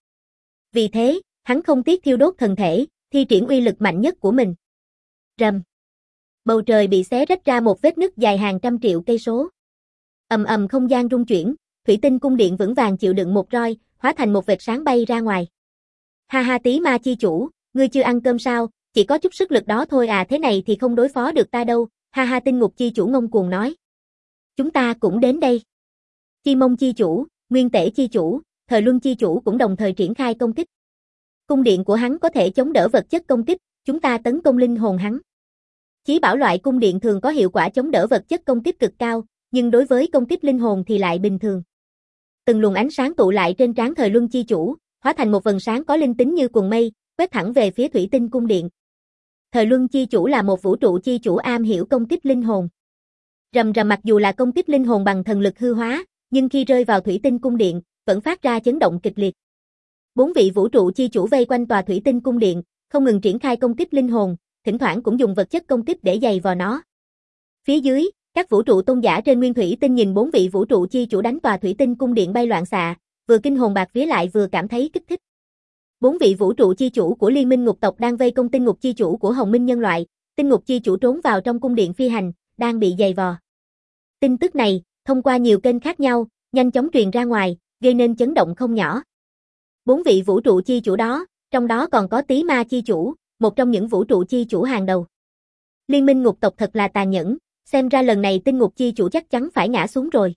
Vì thế, hắn không tiếc thiêu đốt thần thể, thi triển uy lực mạnh nhất của mình. Rầm. Bầu trời bị xé rách ra một vết nứt dài hàng trăm triệu cây số. Ầm ầm không gian rung chuyển, thủy tinh cung điện vững vàng chịu đựng một roi, hóa thành một vệt sáng bay ra ngoài. Ha ha tí ma chi chủ, ngươi chưa ăn cơm sao, chỉ có chút sức lực đó thôi à, thế này thì không đối phó được ta đâu, ha ha tinh ngục chi chủ ngông cuồng nói. Chúng ta cũng đến đây. Chi mông chi chủ, nguyên tể chi chủ, thời luân chi chủ cũng đồng thời triển khai công kích. Cung điện của hắn có thể chống đỡ vật chất công kích, chúng ta tấn công linh hồn hắn. Chí bảo loại cung điện thường có hiệu quả chống đỡ vật chất công kích cực cao, nhưng đối với công kích linh hồn thì lại bình thường. Từng luồng ánh sáng tụ lại trên trán thời luân chi chủ, hóa thành một vầng sáng có linh tính như quần mây, quét thẳng về phía thủy tinh cung điện. Thời luân chi chủ là một vũ trụ chi chủ am hiểu công kích linh hồn. Rầm rầm, mặc dù là công kích linh hồn bằng thần lực hư hóa, nhưng khi rơi vào thủy tinh cung điện, vẫn phát ra chấn động kịch liệt. Bốn vị vũ trụ chi chủ vây quanh tòa thủy tinh cung điện, không ngừng triển khai công kích linh hồn, thỉnh thoảng cũng dùng vật chất công kích để giày vò nó. Phía dưới, các vũ trụ tôn giả trên nguyên thủy tinh nhìn bốn vị vũ trụ chi chủ đánh tòa thủy tinh cung điện bay loạn xạ, vừa kinh hồn bạt vía lại vừa cảm thấy kích thích. Bốn vị vũ trụ chi chủ của Liên minh ngục tộc đang vây công tinh ngục chi chủ của Hồng Minh nhân loại, tinh ngục chi chủ trốn vào trong cung điện phi hành, đang bị giày vò. Tin tức này, thông qua nhiều kênh khác nhau, nhanh chóng truyền ra ngoài, gây nên chấn động không nhỏ. Bốn vị vũ trụ chi chủ đó, trong đó còn có tí ma chi chủ, một trong những vũ trụ chi chủ hàng đầu. Liên minh ngục tộc thật là tàn nhẫn, xem ra lần này tinh ngục chi chủ chắc chắn phải ngã xuống rồi.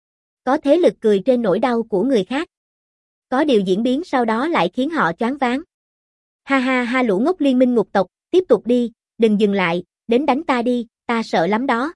Có thế lực cười trên nỗi đau của người khác. Có điều diễn biến sau đó lại khiến họ choáng váng. Ha ha ha, lũ ngốc liên minh ngục tộc, tiếp tục đi, đừng dừng lại, đến đánh ta đi, ta sợ lắm đó.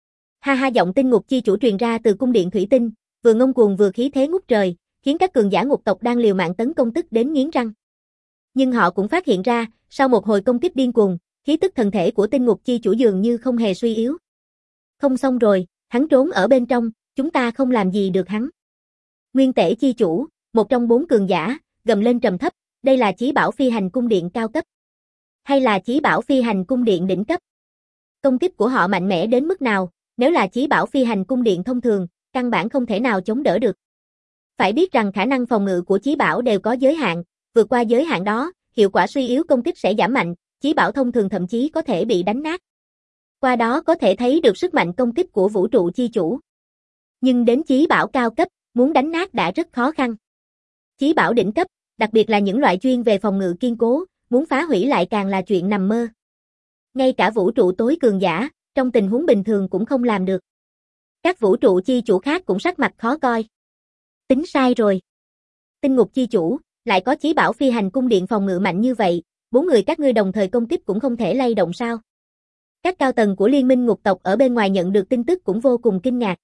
Ha ha, giọng tinh ngục chi chủ truyền ra từ cung điện thủy tinh, vừa ngông cuồng vừa khí thế ngút trời, khiến các cường giả ngục tộc đang liều mạng tấn công tức đến nghiến răng. Nhưng họ cũng phát hiện ra, sau một hồi công kích điên cuồng, khí tức thần thể của tinh ngục chi chủ dường như không hề suy yếu. Không xong rồi, hắn trốn ở bên trong, chúng ta không làm gì được hắn. Nguyên tể chi chủ, một trong bốn cường giả, gầm lên trầm thấp, đây là chí bảo phi hành cung điện cao cấp. Hay là chí bảo phi hành cung điện đỉnh cấp? Công kích của họ mạnh mẽ đến mức nào, nếu là chí bảo phi hành cung điện thông thường, căn bản không thể nào chống đỡ được. Phải biết rằng khả năng phòng ngự của chí bảo đều có giới hạn, vượt qua giới hạn đó, hiệu quả suy yếu công kích sẽ giảm mạnh, chí bảo thông thường thậm chí có thể bị đánh nát. Qua đó có thể thấy được sức mạnh công kích của vũ trụ chi chủ. Nhưng đến chí bảo cao cấp, muốn đánh nát đã rất khó khăn. Chí bảo đỉnh cấp, đặc biệt là những loại chuyên về phòng ngự kiên cố, muốn phá hủy lại càng là chuyện nằm mơ. Ngay cả vũ trụ tối cường giả, trong tình huống bình thường cũng không làm được. Các vũ trụ chi chủ khác cũng sắc mặt khó coi. Tính sai rồi. Tinh ngục chi chủ, lại có chí bảo phi hành cung điện phòng ngự mạnh như vậy, bốn người các ngươi đồng thời công kích cũng không thể lay động sao? Các cao tầng của liên minh ngục tộc ở bên ngoài nhận được tin tức cũng vô cùng kinh ngạc.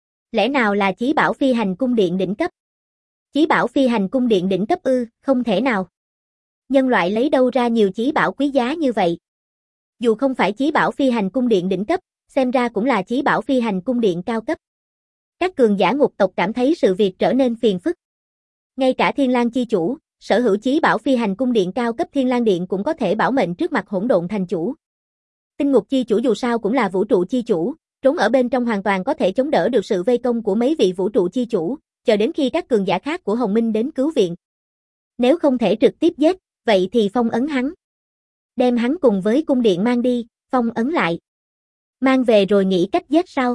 Lẽ nào là chí bảo phi hành cung điện đỉnh cấp? Chí bảo phi hành cung điện đỉnh cấp ư, không thể nào. Nhân loại lấy đâu ra nhiều chí bảo quý giá như vậy? Dù không phải chí bảo phi hành cung điện đỉnh cấp, xem ra cũng là chí bảo phi hành cung điện cao cấp. Các cường giả ngục tộc cảm thấy sự việc trở nên phiền phức. Ngay cả Thiên Lang chi chủ, sở hữu chí bảo phi hành cung điện cao cấp Thiên Lang Điện cũng có thể bảo mệnh trước mặt hỗn độn thành chủ. Tinh ngục chi chủ dù sao cũng là vũ trụ chi chủ, trốn ở bên trong hoàn toàn có thể chống đỡ được sự vây công của mấy vị vũ trụ chi chủ, chờ đến khi các cường giả khác của Hồng Minh đến cứu viện. Nếu không thể trực tiếp giết, vậy thì phong ấn hắn. Đem hắn cùng với cung điện mang đi, phong ấn lại. Mang về rồi nghĩ cách giết sau.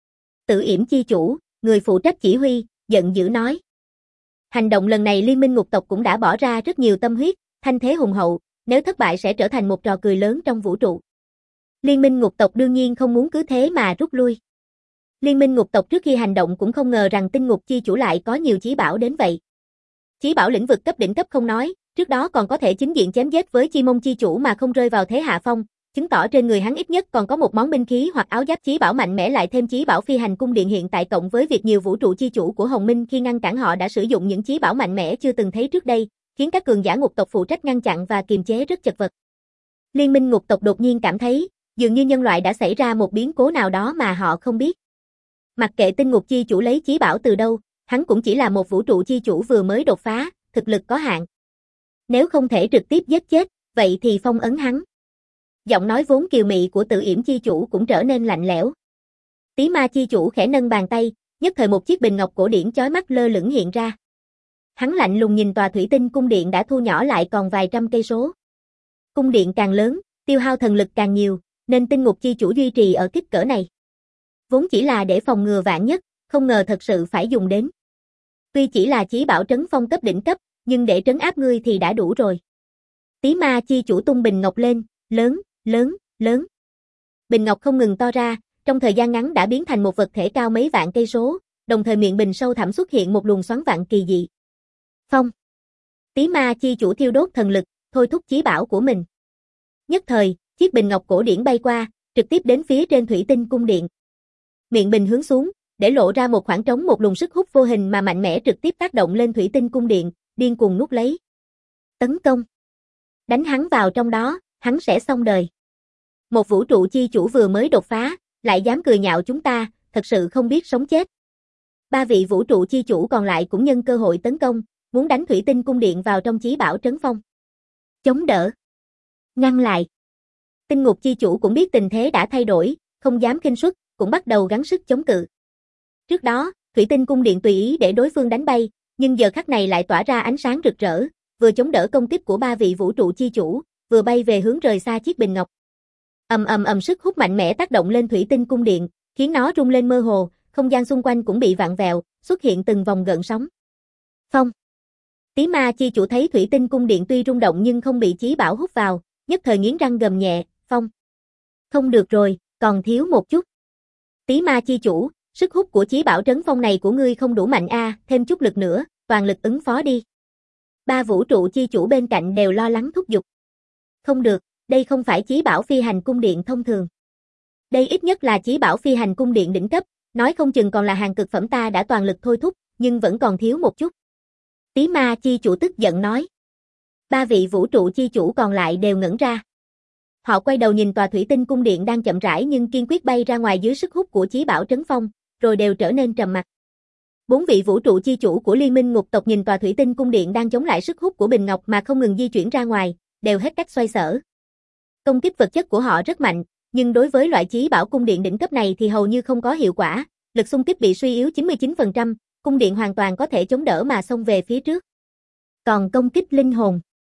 Tử Yểm chi chủ, người phụ trách chỉ huy, giận dữ nói. Hành động lần này liên minh ngục tộc cũng đã bỏ ra rất nhiều tâm huyết, thanh thế hùng hậu, nếu thất bại sẽ trở thành một trò cười lớn trong vũ trụ. Liên minh ngục tộc đương nhiên không muốn cứ thế mà rút lui. Liên minh ngục tộc trước khi hành động cũng không ngờ rằng tinh ngục chi chủ lại có nhiều chí bảo đến vậy. Chí bảo lĩnh vực cấp đỉnh cấp không nói, trước đó còn có thể chính diện chém giết với chi mông chi chủ mà không rơi vào thế hạ phong, chứng tỏ trên người hắn ít nhất còn có một món binh khí hoặc áo giáp chí bảo mạnh mẽ, lại thêm chí bảo phi hành cung điện hiện tại cộng với việc nhiều vũ trụ chi chủ của Hồng Minh khi ngăn cản họ đã sử dụng những chí bảo mạnh mẽ chưa từng thấy trước đây, khiến các cường giả ngục tộc phụ trách ngăn chặn và kiềm chế rất chật vật. Liên minh ngục tộc đột nhiên cảm thấy, dường như nhân loại đã xảy ra một biến cố nào đó mà họ không biết. Mặc kệ tinh ngục chi chủ lấy chí bảo từ đâu, hắn cũng chỉ là một vũ trụ chi chủ vừa mới đột phá, thực lực có hạn. Nếu không thể trực tiếp giết chết, vậy thì phong ấn hắn. Giọng nói vốn kiều mị của Tử Yểm chi chủ cũng trở nên lạnh lẽo. Tí ma chi chủ khẽ nâng bàn tay, nhất thời một chiếc bình ngọc cổ điển chói mắt lơ lửng hiện ra. Hắn lạnh lùng nhìn tòa thủy tinh cung điện đã thu nhỏ lại còn vài trăm cây số. Cung điện càng lớn, tiêu hao thần lực càng nhiều, nên tinh ngục chi chủ duy trì ở kích cỡ này. Vốn chỉ là để phòng ngừa vạn nhất, không ngờ thật sự phải dùng đến. Tuy chỉ là chí bảo trấn phong cấp đỉnh cấp, nhưng để trấn áp ngươi thì đã đủ rồi. Tí ma chi chủ tung bình ngọc lên, lớn, lớn, lớn. Bình ngọc không ngừng to ra, trong thời gian ngắn đã biến thành một vật thể cao mấy vạn cây số, đồng thời miệng bình sâu thẳm xuất hiện một luồng xoắn vạn kỳ dị. Phong. Tí ma chi chủ thiêu đốt thần lực, thôi thúc chí bảo của mình. Nhất thời, chiếc bình ngọc cổ điển bay qua, trực tiếp đến phía trên thủy tinh cung điện. Miệng bình hướng xuống, để lộ ra một khoảng trống, một luồng sức hút vô hình mà mạnh mẽ trực tiếp tác động lên thủy tinh cung điện, điên cuồng nuốt lấy. Tấn công. Đánh hắn vào trong đó, hắn sẽ xong đời. Một vũ trụ chi chủ vừa mới đột phá, lại dám cười nhạo chúng ta, thật sự không biết sống chết. Ba vị vũ trụ chi chủ còn lại cũng nhân cơ hội tấn công, muốn đánh thủy tinh cung điện vào trong chí bảo trấn phong. Chống đỡ. Ngăn lại. Tinh ngục chi chủ cũng biết tình thế đã thay đổi, không dám khinh suất, cũng bắt đầu gắng sức chống cự. Trước đó, thủy tinh cung điện tùy ý để đối phương đánh bay, nhưng giờ khắc này lại tỏa ra ánh sáng rực rỡ, vừa chống đỡ công kích của ba vị vũ trụ chi chủ, vừa bay về hướng rời xa chiếc bình ngọc. Ầm ầm ầm, sức hút mạnh mẽ tác động lên thủy tinh cung điện, khiến nó rung lên mơ hồ, không gian xung quanh cũng bị vặn vẹo, xuất hiện từng vòng gợn sóng. Phong. Tí ma chi chủ thấy thủy tinh cung điện tuy rung động nhưng không bị chí bảo hút vào, nhất thời nghiến răng gầm nhẹ, phong. Không được rồi, còn thiếu một chút. Tí ma chi chủ, sức hút của chí bảo trấn phong này của ngươi không đủ mạnh a, à, thêm chút lực nữa, toàn lực ứng phó đi. Ba vũ trụ chi chủ bên cạnh đều lo lắng thúc giục. Không được, đây không phải chí bảo phi hành cung điện thông thường. Đây ít nhất là chí bảo phi hành cung điện đỉnh cấp, nói không chừng còn là hàng cực phẩm, ta đã toàn lực thôi thúc, nhưng vẫn còn thiếu một chút. Tí ma chi chủ tức giận nói. Ba vị vũ trụ chi chủ còn lại đều ngẩn ra. Họ quay đầu nhìn tòa thủy tinh cung điện đang chậm rãi nhưng kiên quyết bay ra ngoài dưới sức hút của chí bảo trấn phong, rồi đều trở nên trầm mặc. Bốn vị vũ trụ chi chủ của liên minh ngục tộc nhìn tòa thủy tinh cung điện đang chống lại sức hút của bình ngọc mà không ngừng di chuyển ra ngoài, đều hết cách xoay sở. Công kích vật chất của họ rất mạnh, nhưng đối với loại chí bảo cung điện đỉnh cấp này thì hầu như không có hiệu quả, lực xung kích bị suy yếu chín mươi chín phần trăm, cung điện hoàn toàn có thể chống đỡ mà xông về phía trước. Còn công kích linh hồn,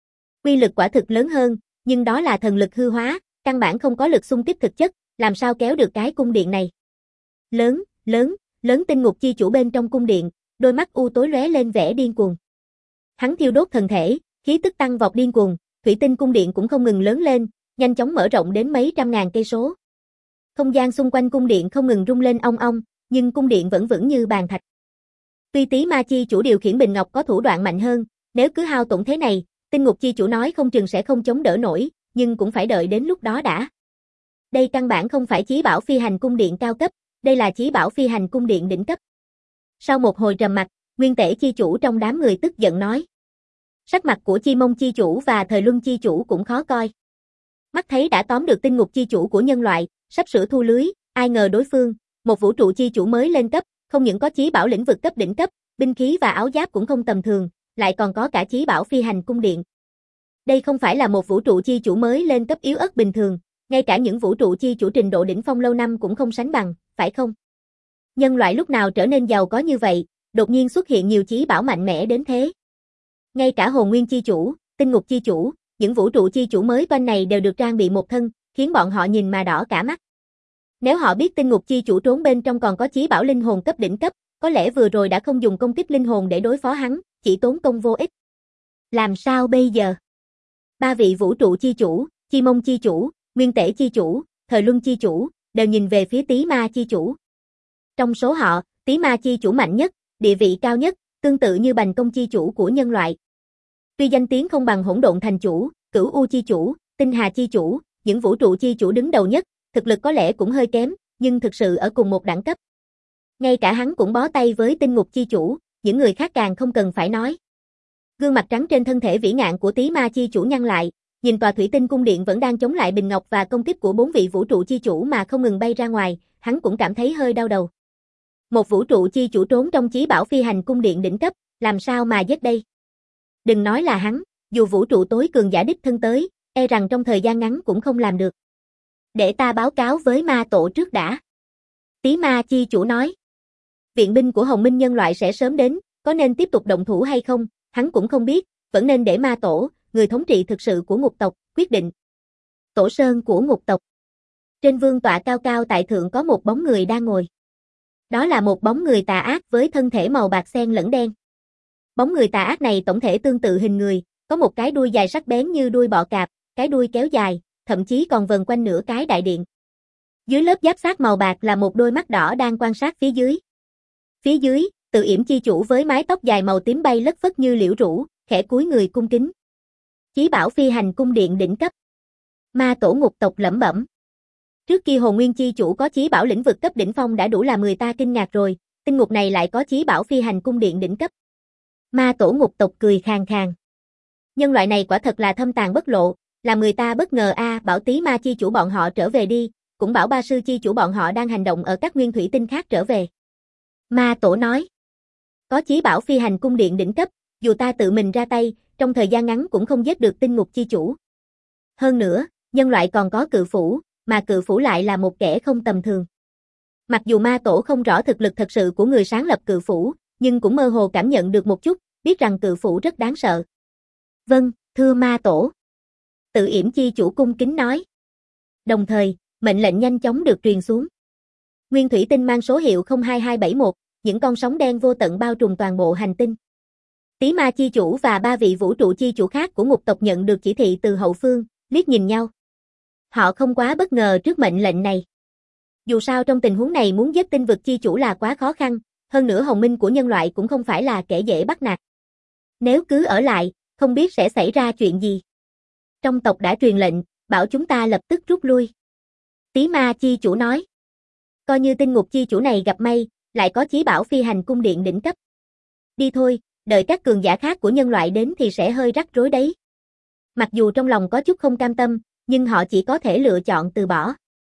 uy lực quả thực lớn hơn, nhưng đó là thần lực hư hóa, căn bản không có lực xung kích thực chất, làm sao kéo được cái cung điện này. Lớn, lớn, lớn tinh ngục chi chủ bên trong cung điện, đôi mắt u tối lóe lên vẻ điên cuồng. Hắn thiêu đốt thần thể, khí tức tăng vọt điên cuồng, thủy tinh cung điện cũng không ngừng lớn lên, nhanh chóng mở rộng đến mấy trăm ngàn cây số. Không gian xung quanh cung điện không ngừng rung lên ong ong, nhưng cung điện vẫn vững như bàn thạch. Tuy Tí ma chi chủ điều khiển bình ngọc có thủ đoạn mạnh hơn, nếu cứ hao tổn thế này, tinh ngục chi chủ nói không chừng sẽ không chống đỡ nổi, nhưng cũng phải đợi đến lúc đó đã. Đây căn bản không phải chí bảo phi hành cung điện cao cấp, đây là chí bảo phi hành cung điện đỉnh cấp. Sau một hồi trầm mặc, nguyên tể chi chủ trong đám người tức giận nói. Sắc mặt của Chi Mông chi chủ và Thời Luân chi chủ cũng khó coi. Mắt thấy đã tóm được tinh ngục chi chủ của nhân loại, sắp sửa thu lưới, ai ngờ đối phương, một vũ trụ chi chủ mới lên cấp, không những có chí bảo lĩnh vực cấp đỉnh cấp, binh khí và áo giáp cũng không tầm thường, lại còn có cả chí bảo phi hành cung điện. Đây không phải là một vũ trụ chi chủ mới lên cấp yếu ớt bình thường, ngay cả những vũ trụ chi chủ trình độ đỉnh phong lâu năm cũng không sánh bằng, phải không? Nhân loại lúc nào trở nên giàu có như vậy, đột nhiên xuất hiện nhiều chí bảo mạnh mẽ đến thế. Ngay cả hồn nguyên chi chủ, tinh ngục chi chủ, những vũ trụ chi chủ mới toanh này đều được trang bị một thân, khiến bọn họ nhìn mà đỏ cả mắt. Nếu họ biết tinh ngục chi chủ trốn bên trong còn có chí bảo linh hồn cấp đỉnh cấp, có lẽ vừa rồi đã không dùng công kích linh hồn để đối phó hắn, chỉ tốn công vô ích. Làm sao bây giờ? Ba vị vũ trụ chi chủ, Chi Mông chi chủ, Nguyên tể chi chủ, Thời Luân chi chủ, đều nhìn về phía Tí ma chi chủ. Trong số họ, Tí ma chi chủ mạnh nhất, địa vị cao nhất, tương tự như Bành Công chi chủ của nhân loại. Tuy danh tiếng không bằng Hỗn Độn thành chủ, Cửu U chi chủ, Tinh Hà chi chủ, những vũ trụ chi chủ đứng đầu nhất, thực lực có lẽ cũng hơi kém, nhưng thực sự ở cùng một đẳng cấp. Ngay cả hắn cũng bó tay với tinh ngục chi chủ, những người khác càng không cần phải nói. Gương mặt trắng trên thân thể vĩ ngạn của Tí ma chi chủ nhăn lại, nhìn tòa thủy tinh cung điện vẫn đang chống lại bình ngọc và công kích của bốn vị vũ trụ chi chủ mà không ngừng bay ra ngoài, hắn cũng cảm thấy hơi đau đầu. Một vũ trụ chi chủ trốn trong chí bảo phi hành cung điện đỉnh cấp, làm sao mà giết đây? Đừng nói là hắn, dù vũ trụ tối cường giả đích thân tới, e rằng trong thời gian ngắn cũng không làm được. Để ta báo cáo với ma tổ trước đã. Tí ma chi chủ nói. Viện binh của Hồng Minh nhân loại sẽ sớm đến, có nên tiếp tục động thủ hay không, hắn cũng không biết, vẫn nên để ma tổ, người thống trị thực sự của ngục tộc, quyết định. Tổ sơn của ngục tộc. Trên vương tọa cao cao tại thượng có một bóng người đang ngồi. Đó là một bóng người tà ác với thân thể màu bạc xen lẫn đen. Bóng người tà ác này tổng thể tương tự hình người, có một cái đuôi dài sắc bén như đuôi bọ cạp, cái đuôi kéo dài, thậm chí còn vần quanh nửa cái đại điện. Dưới lớp giáp xác màu bạc là một đôi mắt đỏ đang quan sát phía dưới. Phía dưới, Tự Yểm chi chủ với mái tóc dài màu tím bay lất phất như liễu rũ, khẽ cúi người cung kính. Chí bảo phi hành cung điện đỉnh cấp. Ma tổ ngục tộc lẩm bẩm. Trước kia Hồn Nguyên chi chủ có chí bảo lĩnh vực cấp đỉnh phong đã đủ làm người ta kinh ngạc rồi, tinh ngục này lại có chí bảo phi hành cung điện đỉnh cấp. Ma tổ ngục tộc cười khàn khàn. Nhân loại này quả thật là thâm tàn bất lộ, làm người ta bất ngờ a, à, bảo Tí ma chi chủ bọn họ trở về đi, cũng bảo Ba sư chi chủ bọn họ đang hành động ở các nguyên thủy tinh khác trở về. Ma tổ nói. Có chí bảo phi hành cung điện đỉnh cấp, dù ta tự mình ra tay, trong thời gian ngắn cũng không giết được tinh ngục chi chủ. Hơn nữa, nhân loại còn có cự phủ, mà cự phủ lại là một kẻ không tầm thường. Mặc dù ma tổ không rõ thực lực thật sự của người sáng lập cự phủ, nhưng cũng mơ hồ cảm nhận được một chút, biết rằng cự phủ rất đáng sợ. Vâng, thưa ma tổ. Tự Yểm chi chủ cung kính nói. Đồng thời, mệnh lệnh nhanh chóng được truyền xuống. Nguyên thủy tinh mang số hiệu không hai hai bảy một, những con sóng đen vô tận bao trùm toàn bộ hành tinh. Tí ma chi chủ và ba vị vũ trụ chi chủ khác của ngục tộc nhận được chỉ thị từ hậu phương, liếc nhìn nhau. Họ không quá bất ngờ trước mệnh lệnh này. Dù sao trong tình huống này muốn giết tinh vực chi chủ là quá khó khăn, hơn nữa Hồng Minh của nhân loại cũng không phải là kẻ dễ bắt nạt. Nếu cứ ở lại, không biết sẽ xảy ra chuyện gì. Trong tộc đã truyền lệnh, bảo chúng ta lập tức rút lui. Tí ma chi chủ nói. Coi như tinh ngục chi chủ này gặp may, lại có chí bảo phi hành cung điện đỉnh cấp. Đi thôi, đợi các cường giả khác của nhân loại đến thì sẽ hơi rắc rối đấy. Mặc dù trong lòng có chút không cam tâm, nhưng họ chỉ có thể lựa chọn từ bỏ.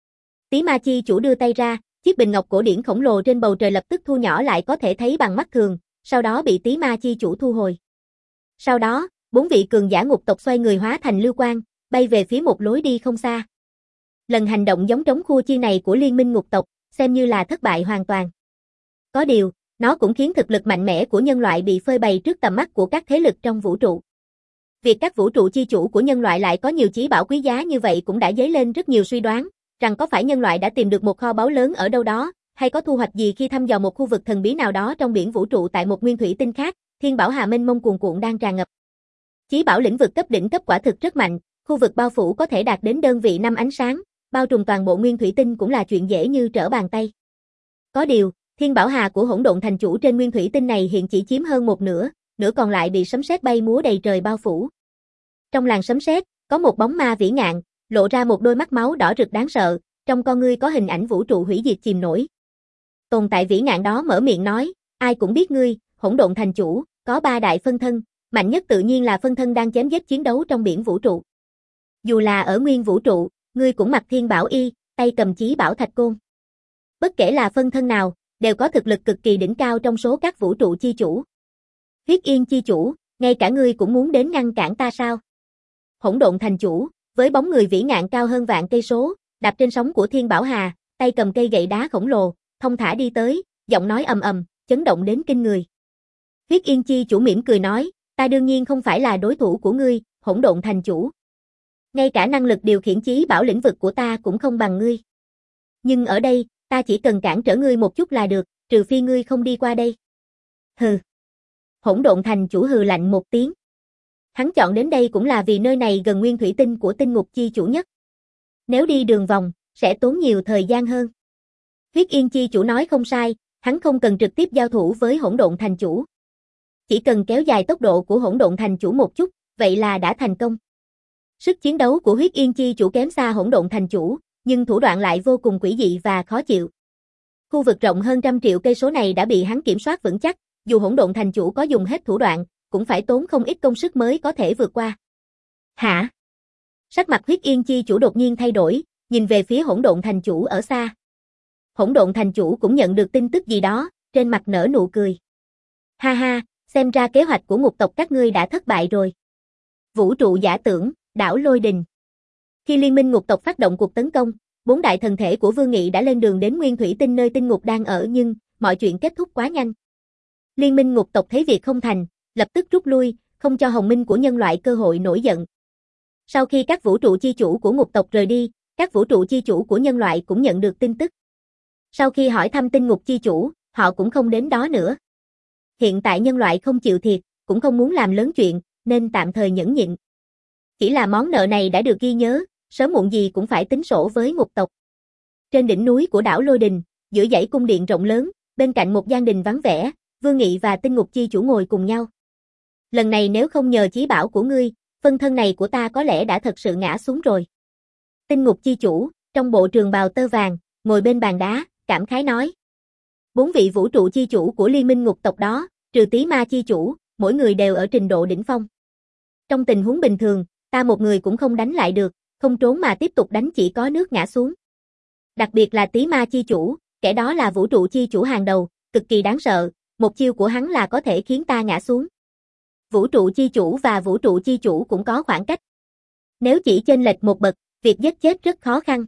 Tí ma chi chủ đưa tay ra, chiếc bình ngọc cổ điển khổng lồ trên bầu trời lập tức thu nhỏ lại có thể thấy bằng mắt thường, sau đó bị tí ma chi chủ thu hồi. Sau đó, bốn vị cường giả ngục tộc xoay người hóa thành lưu quang, bay về phía một lối đi không xa. Lần hành động giống trống khua chiên này của liên minh ngục tộc, xem như là thất bại hoàn toàn. Có điều, nó cũng khiến thực lực mạnh mẽ của nhân loại bị phơi bày trước tầm mắt của các thế lực trong vũ trụ. Việc các vũ trụ chi chủ của nhân loại lại có nhiều chí bảo quý giá như vậy cũng đã dấy lên rất nhiều suy đoán, rằng có phải nhân loại đã tìm được một kho báu lớn ở đâu đó, hay có thu hoạch gì khi thăm dò một khu vực thần bí nào đó trong biển vũ trụ tại một nguyên thủy tinh khác, thiên bảo hà mênh mông cuồn cuộn đang tràn ngập. Chí bảo lĩnh vực cấp đỉnh cấp quả thực rất mạnh, khu vực bao phủ có thể đạt đến đơn vị năm ánh sáng, bao trùm toàn bộ nguyên thủy tinh cũng là chuyện dễ như trở bàn tay. Có điều, thiên bảo hà của hỗn độn thành chủ trên nguyên thủy tinh này hiện chỉ chiếm hơn một nửa, nửa còn lại bị sấm sét bay múa đầy trời bao phủ. Trong làn sấm sét, có một bóng ma vĩ ngạn, lộ ra một đôi mắt máu đỏ rực đáng sợ, trong con ngươi có hình ảnh vũ trụ hủy diệt chìm nổi. Tồn tại vĩ ngạn đó mở miệng nói, ai cũng biết ngươi, hỗn độn thành chủ, có ba đại phân thân, mạnh nhất tự nhiên là phân thân đang chém giết chiến đấu trong biển vũ trụ. Dù là ở nguyên vũ trụ, ngươi cũng mặc thiên bảo y, tay cầm chí bảo thạch côn. Bất kể là phân thân nào, đều có thực lực cực kỳ đỉnh cao trong số các vũ trụ chi chủ. Huyết Yên chi chủ, ngay cả ngươi cũng muốn đến ngăn cản ta sao? Hỗn độn thành chủ, với bóng người vĩ ngạn cao hơn vạn cây số, đạp trên sóng của thiên bảo hà, tay cầm cây gậy đá khổng lồ, thông thả đi tới, giọng nói ầm ầm, chấn động đến kinh người. Huyết Yên chi chủ mỉm cười nói, ta đương nhiên không phải là đối thủ của ngươi, hỗn độn thành chủ. Ngay cả năng lực điều khiển chí bảo lĩnh vực của ta cũng không bằng ngươi. Nhưng ở đây, ta chỉ cần cản trở ngươi một chút là được, trừ phi ngươi không đi qua đây. Hừ. Hỗn độn thành chủ hừ lạnh một tiếng. Hắn chọn đến đây cũng là vì nơi này gần nguyên thủy tinh của tinh ngục chi chủ nhất. Nếu đi đường vòng, sẽ tốn nhiều thời gian hơn. Huyết Yên chi chủ nói không sai, hắn không cần trực tiếp giao thủ với hỗn độn thành chủ. Chỉ cần kéo dài tốc độ của hỗn độn thành chủ một chút, vậy là đã thành công. Sức chiến đấu của Huyết Yên chi chủ kém xa hỗn độn thành chủ, nhưng thủ đoạn lại vô cùng quỷ dị và khó chịu. Khu vực rộng hơn trăm triệu cây số này đã bị hắn kiểm soát vững chắc, dù hỗn độn thành chủ có dùng hết thủ đoạn, cũng phải tốn không ít công sức mới có thể vượt qua. Hả? Sắc mặt Huyết Yên chi chủ đột nhiên thay đổi, nhìn về phía hỗn độn thành chủ ở xa. Hỗn độn thành chủ cũng nhận được tin tức gì đó, trên mặt nở nụ cười. Ha ha, xem ra kế hoạch của ngục tộc các ngươi đã thất bại rồi. Vũ trụ giả tưởng, đảo Lôi Đình. Khi liên minh ngục tộc phát động cuộc tấn công, bốn đại thần thể của Vương Nghị đã lên đường đến Nguyên Thủy Tinh nơi tinh ngục đang ở nhưng, mọi chuyện kết thúc quá nhanh. Liên minh ngục tộc thấy việc không thành, lập tức rút lui, không cho Hồng Minh của nhân loại cơ hội nổi giận. Sau khi các vũ trụ chi chủ của ngục tộc rời đi, các vũ trụ chi chủ của nhân loại cũng nhận được tin tức. Sau khi hỏi thăm tinh ngục chi chủ, họ cũng không đến đó nữa. Hiện tại nhân loại không chịu thiệt, cũng không muốn làm lớn chuyện, nên tạm thời nhẫn nhịn. Chỉ là món nợ này đã được ghi nhớ, sớm muộn gì cũng phải tính sổ với ngục tộc. Trên đỉnh núi của đảo Lôi Đình, giữa dãy cung điện rộng lớn, bên cạnh một gian đình vắng vẻ, Vương Nghị và tinh ngục chi chủ ngồi cùng nhau. Lần này nếu không nhờ chí bảo của ngươi, phân thân này của ta có lẽ đã thật sự ngã xuống rồi. Tinh ngục chi chủ, trong bộ trường bào tơ vàng, ngồi bên bàn đá, cảm khái nói. Bốn vị vũ trụ chi chủ của liên minh ngục tộc đó, trừ tí ma chi chủ, mỗi người đều ở trình độ đỉnh phong. Trong tình huống bình thường, ta một người cũng không đánh lại được, không trốn mà tiếp tục đánh chỉ có nước ngã xuống. Đặc biệt là tí ma chi chủ, kẻ đó là vũ trụ chi chủ hàng đầu, cực kỳ đáng sợ, một chiêu của hắn là có thể khiến ta ngã xuống. Vũ trụ chi chủ và vũ trụ chi chủ cũng có khoảng cách. Nếu chỉ chênh lệch một bậc, việc giết chết rất khó khăn.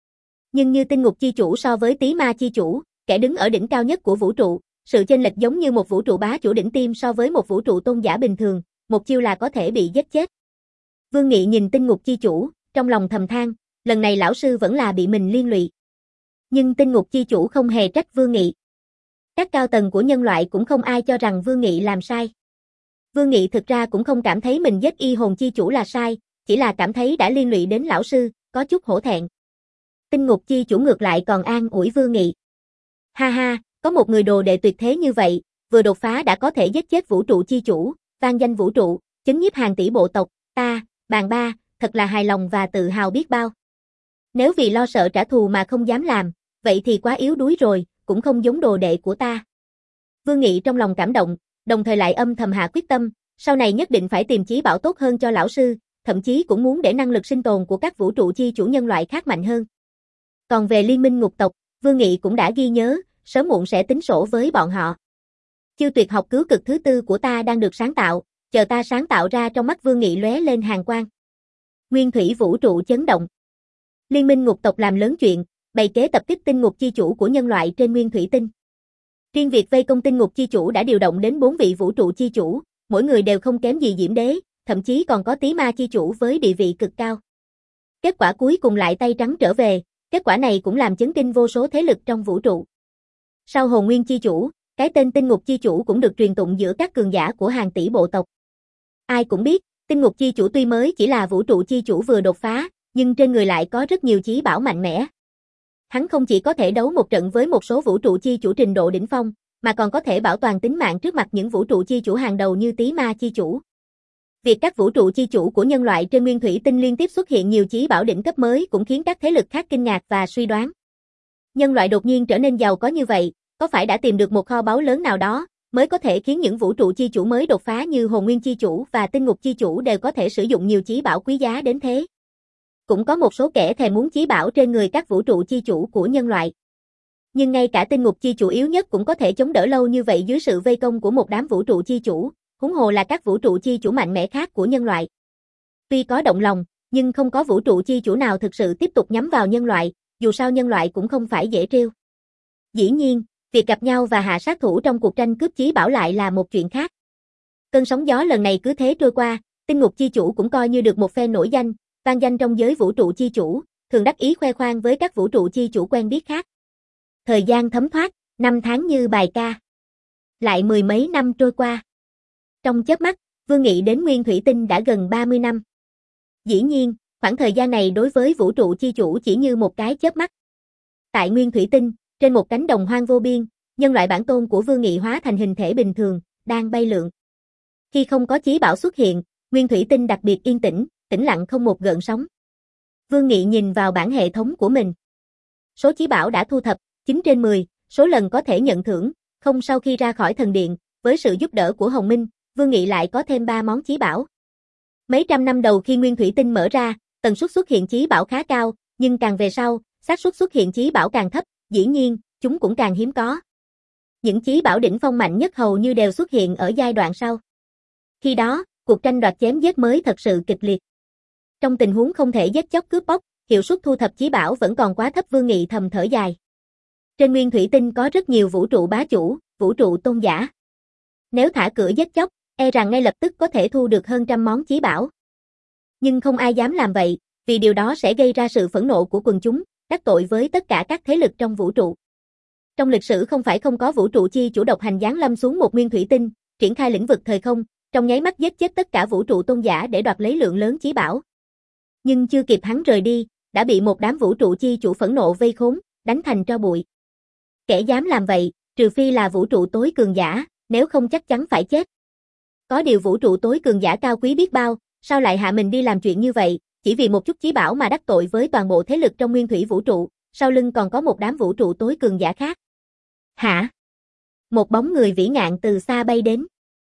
Nhưng như tinh ngục chi chủ so với tí ma chi chủ, kẻ đứng ở đỉnh cao nhất của vũ trụ, sự chênh lệch giống như một vũ trụ bá chủ đỉnh tiêm so với một vũ trụ tôn giả bình thường, một chiêu là có thể bị giết chết. Vương Nghị nhìn tinh ngục chi chủ, trong lòng thầm than, lần này lão sư vẫn là bị mình liên lụy. Nhưng tinh ngục chi chủ không hề trách Vương Nghị. Các cao tầng của nhân loại cũng không ai cho rằng Vương Nghị làm sai. Vương Nghị thực ra cũng không cảm thấy mình giết y hồn chi chủ là sai, chỉ là cảm thấy đã liên lụy đến lão sư, có chút hổ thẹn. Tinh ngục chi chủ ngược lại còn an ủi Vương Nghị. Ha ha, có một người đồ đệ tuyệt thế như vậy, vừa đột phá đã có thể giết chết vũ trụ chi chủ, vang danh vũ trụ, chấn nhiếp hàng tỷ bộ tộc, ta, bàn ba, thật là hài lòng và tự hào biết bao. Nếu vì lo sợ trả thù mà không dám làm, vậy thì quá yếu đuối rồi, cũng không giống đồ đệ của ta. Vương Nghị trong lòng cảm động, đồng thời lại âm thầm hạ quyết tâm, sau này nhất định phải tìm chí bảo tốt hơn cho lão sư, thậm chí cũng muốn để năng lực sinh tồn của các vũ trụ chi chủ nhân loại khác mạnh hơn. Còn về liên minh ngục tộc, Vương Nghị cũng đã ghi nhớ, sớm muộn sẽ tính sổ với bọn họ. Chiêu tuyệt học cứu cực thứ tư của ta đang được sáng tạo, chờ ta sáng tạo ra. Trong mắt Vương Nghị lóe lên hàn quang. Nguyên thủy vũ trụ chấn động. Liên minh ngục tộc làm lớn chuyện, bày kế tập kích tinh ngục chi chủ của nhân loại trên nguyên thủy tinh. Riêng việc vây công tinh ngục chi chủ đã điều động đến bốn vị vũ trụ chi chủ, mỗi người đều không kém gì Diễm Đế, thậm chí còn có tí ma chi chủ với địa vị cực cao. Kết quả cuối cùng lại tay trắng trở về, kết quả này cũng làm chấn kinh vô số thế lực trong vũ trụ. Sau hồn nguyên chi chủ, cái tên tinh ngục chi chủ cũng được truyền tụng giữa các cường giả của hàng tỷ bộ tộc. Ai cũng biết, tinh ngục chi chủ tuy mới chỉ là vũ trụ chi chủ vừa đột phá, nhưng trên người lại có rất nhiều chí bảo mạnh mẽ. Hắn không chỉ có thể đấu một trận với một số vũ trụ chi chủ trình độ đỉnh phong, mà còn có thể bảo toàn tính mạng trước mặt những vũ trụ chi chủ hàng đầu như tí ma chi chủ. Việc các vũ trụ chi chủ của nhân loại trên nguyên thủy tinh liên tiếp xuất hiện nhiều chí bảo đỉnh cấp mới cũng khiến các thế lực khác kinh ngạc và suy đoán. Nhân loại đột nhiên trở nên giàu có như vậy, có phải đã tìm được một kho báu lớn nào đó, mới có thể khiến những vũ trụ chi chủ mới đột phá như hồn nguyên chi chủ và tinh ngục chi chủ đều có thể sử dụng nhiều chí bảo quý giá đến thế. Cũng có một số kẻ thèm muốn chí bảo trên người các vũ trụ chi chủ của nhân loại. Nhưng ngay cả tinh ngục chi chủ yếu nhất cũng có thể chống đỡ lâu như vậy dưới sự vây công của một đám vũ trụ chi chủ, huống hồ là các vũ trụ chi chủ mạnh mẽ khác của nhân loại. Tuy có động lòng, nhưng không có vũ trụ chi chủ nào thực sự tiếp tục nhắm vào nhân loại, dù sao nhân loại cũng không phải dễ trêu. Dĩ nhiên, việc gặp nhau và hạ sát thủ trong cuộc tranh cướp chí bảo lại là một chuyện khác. Cơn sóng gió lần này cứ thế trôi qua, tinh ngục chi chủ cũng coi như được một phen nổi danh, vang danh trong giới vũ trụ chi chủ, thường đắc ý khoe khoang với các vũ trụ chi chủ quen biết khác. Thời gian thấm thoát, năm tháng như bài ca. Lại mười mấy năm trôi qua. Trong chớp mắt, Vương Nghị đến Nguyên Thủy Tinh đã gần ba mươi năm. Dĩ nhiên, khoảng thời gian này đối với vũ trụ chi chủ chỉ như một cái chớp mắt. Tại Nguyên Thủy Tinh, trên một cánh đồng hoang vô biên, nhân loại bản tôn của Vương Nghị hóa thành hình thể bình thường, đang bay lượn. Khi không có chí bảo xuất hiện, Nguyên Thủy Tinh đặc biệt yên tĩnh, tĩnh lặng không một gợn sóng. Vương Nghị nhìn vào bảng hệ thống của mình. Số chí bảo đã thu thập, chín trên mười, số lần có thể nhận thưởng, không sau khi ra khỏi thần điện, với sự giúp đỡ của Hồng Minh, Vương Nghị lại có thêm ba món chí bảo. Mấy trăm năm đầu khi Nguyên Thủy Tinh mở ra, tần suất xuất hiện chí bảo khá cao, nhưng càng về sau, xác suất xuất hiện chí bảo càng thấp, dĩ nhiên, chúng cũng càng hiếm có. Những chí bảo đỉnh phong mạnh nhất hầu như đều xuất hiện ở giai đoạn sau. Khi đó, cuộc tranh đoạt chém giết mới thật sự kịch liệt. Trong tình huống không thể giết chóc cướp bóc, hiệu suất thu thập chí bảo vẫn còn quá thấp. Vương Nghị thầm thở dài. Trên nguyên thủy tinh có rất nhiều vũ trụ bá chủ, vũ trụ tôn giả. Nếu thả cửa giết chóc, e rằng ngay lập tức có thể thu được hơn trăm món chí bảo. Nhưng không ai dám làm vậy, vì điều đó sẽ gây ra sự phẫn nộ của quần chúng, đắc tội với tất cả các thế lực trong vũ trụ. Trong lịch sử không phải không có vũ trụ chi chủ độc hành giáng lâm xuống một nguyên thủy tinh, triển khai lĩnh vực thời không, trong nháy mắt giết chết tất cả vũ trụ tôn giả để đoạt lấy lượng lớn chí bảo. Nhưng chưa kịp hắn rời đi, đã bị một đám vũ trụ chi chủ phẫn nộ vây khốn, đánh thành tro bụi. Kẻ dám làm vậy, trừ phi là vũ trụ tối cường giả, nếu không chắc chắn phải chết. Có điều vũ trụ tối cường giả cao quý biết bao, sao lại hạ mình đi làm chuyện như vậy, chỉ vì một chút chí bảo mà đắc tội với toàn bộ thế lực trong nguyên thủy vũ trụ, sau lưng còn có một đám vũ trụ tối cường giả khác. Hả? Một bóng người vĩ ngạn từ xa bay đến.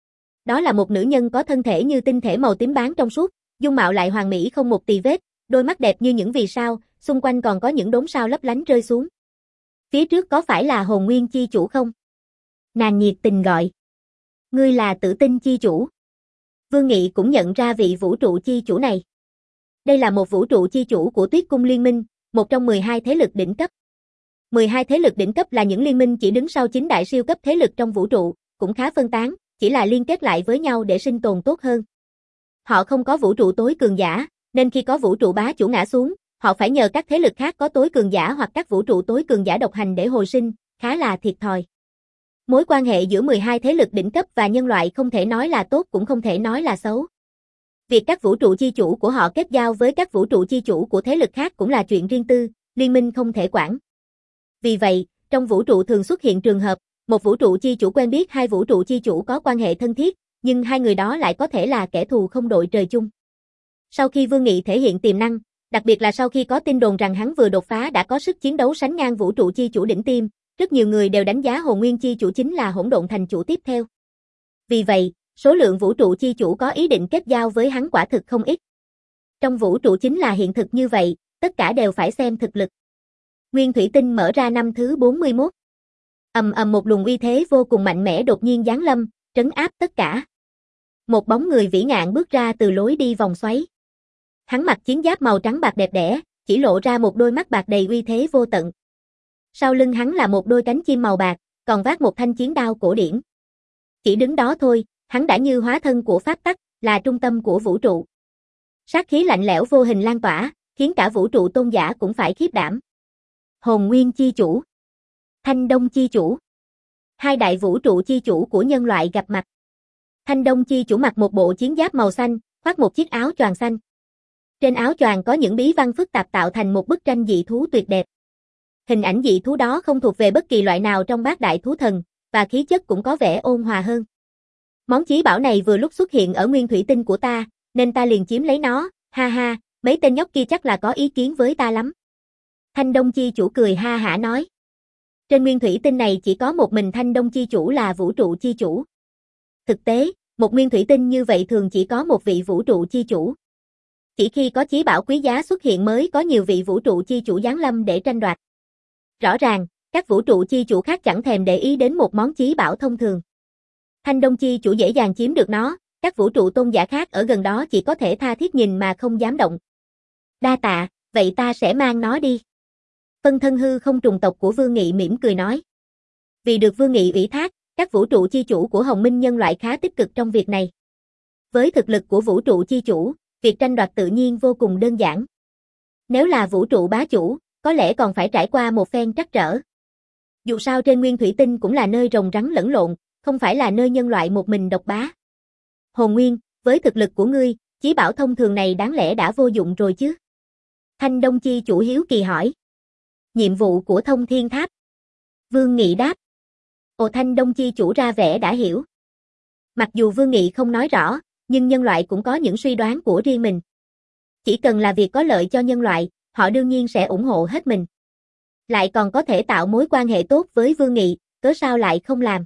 Đó là một nữ nhân có thân thể như tinh thể màu tím bán trong suốt, dung mạo lại hoàn mỹ không một tì vết, đôi mắt đẹp như những vì sao, xung quanh còn có những đốm sao lấp lánh rơi xuống. Phía trước có phải là hồn nguyên chi chủ không? Nàng nhiệt tình gọi. Ngươi là Tử Tinh chi chủ. Vương Nghị cũng nhận ra vị vũ trụ chi chủ này. Đây là một vũ trụ chi chủ của Tuyết Cung Liên Minh, một trong mười hai thế lực đỉnh cấp. mười hai thế lực đỉnh cấp là những liên minh chỉ đứng sau chín đại siêu cấp thế lực trong vũ trụ, cũng khá phân tán, chỉ là liên kết lại với nhau để sinh tồn tốt hơn. Họ không có vũ trụ tối cường giả, nên khi có vũ trụ bá chủ ngã xuống, họ phải nhờ các thế lực khác có tối cường giả hoặc các vũ trụ tối cường giả độc hành để hồi sinh, khá là thiệt thòi. Mối quan hệ giữa mười hai thế lực đỉnh cấp và nhân loại không thể nói là tốt cũng không thể nói là xấu. Việc các vũ trụ chi chủ của họ kết giao với các vũ trụ chi chủ của thế lực khác cũng là chuyện riêng tư, liên minh không thể quản. Vì vậy, trong vũ trụ thường xuất hiện trường hợp, một vũ trụ chi chủ quen biết hai vũ trụ chi chủ có quan hệ thân thiết, nhưng hai người đó lại có thể là kẻ thù không đội trời chung. Sau khi Vương Nghị thể hiện tiềm năng, đặc biệt là sau khi có tin đồn rằng hắn vừa đột phá đã có sức chiến đấu sánh ngang vũ trụ chi chủ đỉnh tiêm, rất nhiều người đều đánh giá Hồn Nguyên chi chủ chính là Hỗn Độn thành chủ tiếp theo. Vì vậy, số lượng vũ trụ chi chủ có ý định kết giao với hắn quả thực không ít. Trong vũ trụ chính là hiện thực như vậy, tất cả đều phải xem thực lực. Nguyên thủy tinh mở ra năm thứ bốn mươi mốt. Ầm ầm một luồng uy thế vô cùng mạnh mẽ đột nhiên giáng lâm, trấn áp tất cả. Một bóng người vĩ ngạn bước ra từ lối đi vòng xoáy. Hắn mặc chiến giáp màu trắng bạc đẹp đẽ, chỉ lộ ra một đôi mắt bạc đầy uy thế vô tận. Sau lưng hắn là một đôi cánh chim màu bạc, còn vác một thanh chiến đao cổ điển. Chỉ đứng đó thôi, hắn đã như hóa thân của pháp tắc, là trung tâm của vũ trụ. Sát khí lạnh lẽo vô hình lan tỏa, khiến cả vũ trụ tôn giả cũng phải khiếp đảm. Hồn Nguyên chi chủ, Thanh Đông chi chủ. Hai đại vũ trụ chi chủ của nhân loại gặp mặt. Thanh Đông chi chủ mặc một bộ chiến giáp màu xanh, khoác một chiếc áo choàng xanh. Trên áo choàng có những bí văn phức tạp tạo thành một bức tranh dị thú tuyệt đẹp. Hình ảnh dị thú đó không thuộc về bất kỳ loại nào trong bát đại thú thần, và khí chất cũng có vẻ ôn hòa hơn. Món chí bảo này vừa lúc xuất hiện ở nguyên thủy tinh của ta, nên ta liền chiếm lấy nó, ha ha, mấy tên nhóc kia chắc là có ý kiến với ta lắm. Thanh Đông chi chủ cười ha hả nói. Trên nguyên thủy tinh này chỉ có một mình Thanh Đông chi chủ là vũ trụ chi chủ. Thực tế, một nguyên thủy tinh như vậy thường chỉ có một vị vũ trụ chi chủ. Chỉ khi có chí bảo quý giá xuất hiện mới có nhiều vị vũ trụ chi chủ giáng lâm để tranh đoạt. Rõ ràng, các vũ trụ chi chủ khác chẳng thèm để ý đến một món chí bảo thông thường. Thanh Đông chi chủ dễ dàng chiếm được nó, các vũ trụ tôn giả khác ở gần đó chỉ có thể tha thiết nhìn mà không dám động. Đa tạ, vậy ta sẽ mang nó đi. Phân thân hư không trùng tộc của Vương Nghị mỉm cười nói. Vì được Vương Nghị ủy thác, các vũ trụ chi chủ của Hồng Minh nhân loại khá tích cực trong việc này. Với thực lực của vũ trụ chi chủ, việc tranh đoạt tự nhiên vô cùng đơn giản. Nếu là vũ trụ bá chủ, có lẽ còn phải trải qua một phen trắc trở. Dù sao trên nguyên thủy tinh cũng là nơi rồng rắn lẫn lộn, không phải là nơi nhân loại một mình độc bá. Hồn Nguyên, với thực lực của ngươi, chí bảo thông thường này đáng lẽ đã vô dụng rồi chứ? Thanh Đông chi chủ hiếu kỳ hỏi. Nhiệm vụ của Thông Thiên Tháp. Vương Nghị đáp. Ồ, Thanh Đông chi chủ ra vẻ đã hiểu. Mặc dù Vương Nghị không nói rõ, nhưng nhân loại cũng có những suy đoán của riêng mình. Chỉ cần là việc có lợi cho nhân loại, họ đương nhiên sẽ ủng hộ hết mình. Lại còn có thể tạo mối quan hệ tốt với Vương Nghị, cớ sao lại không làm.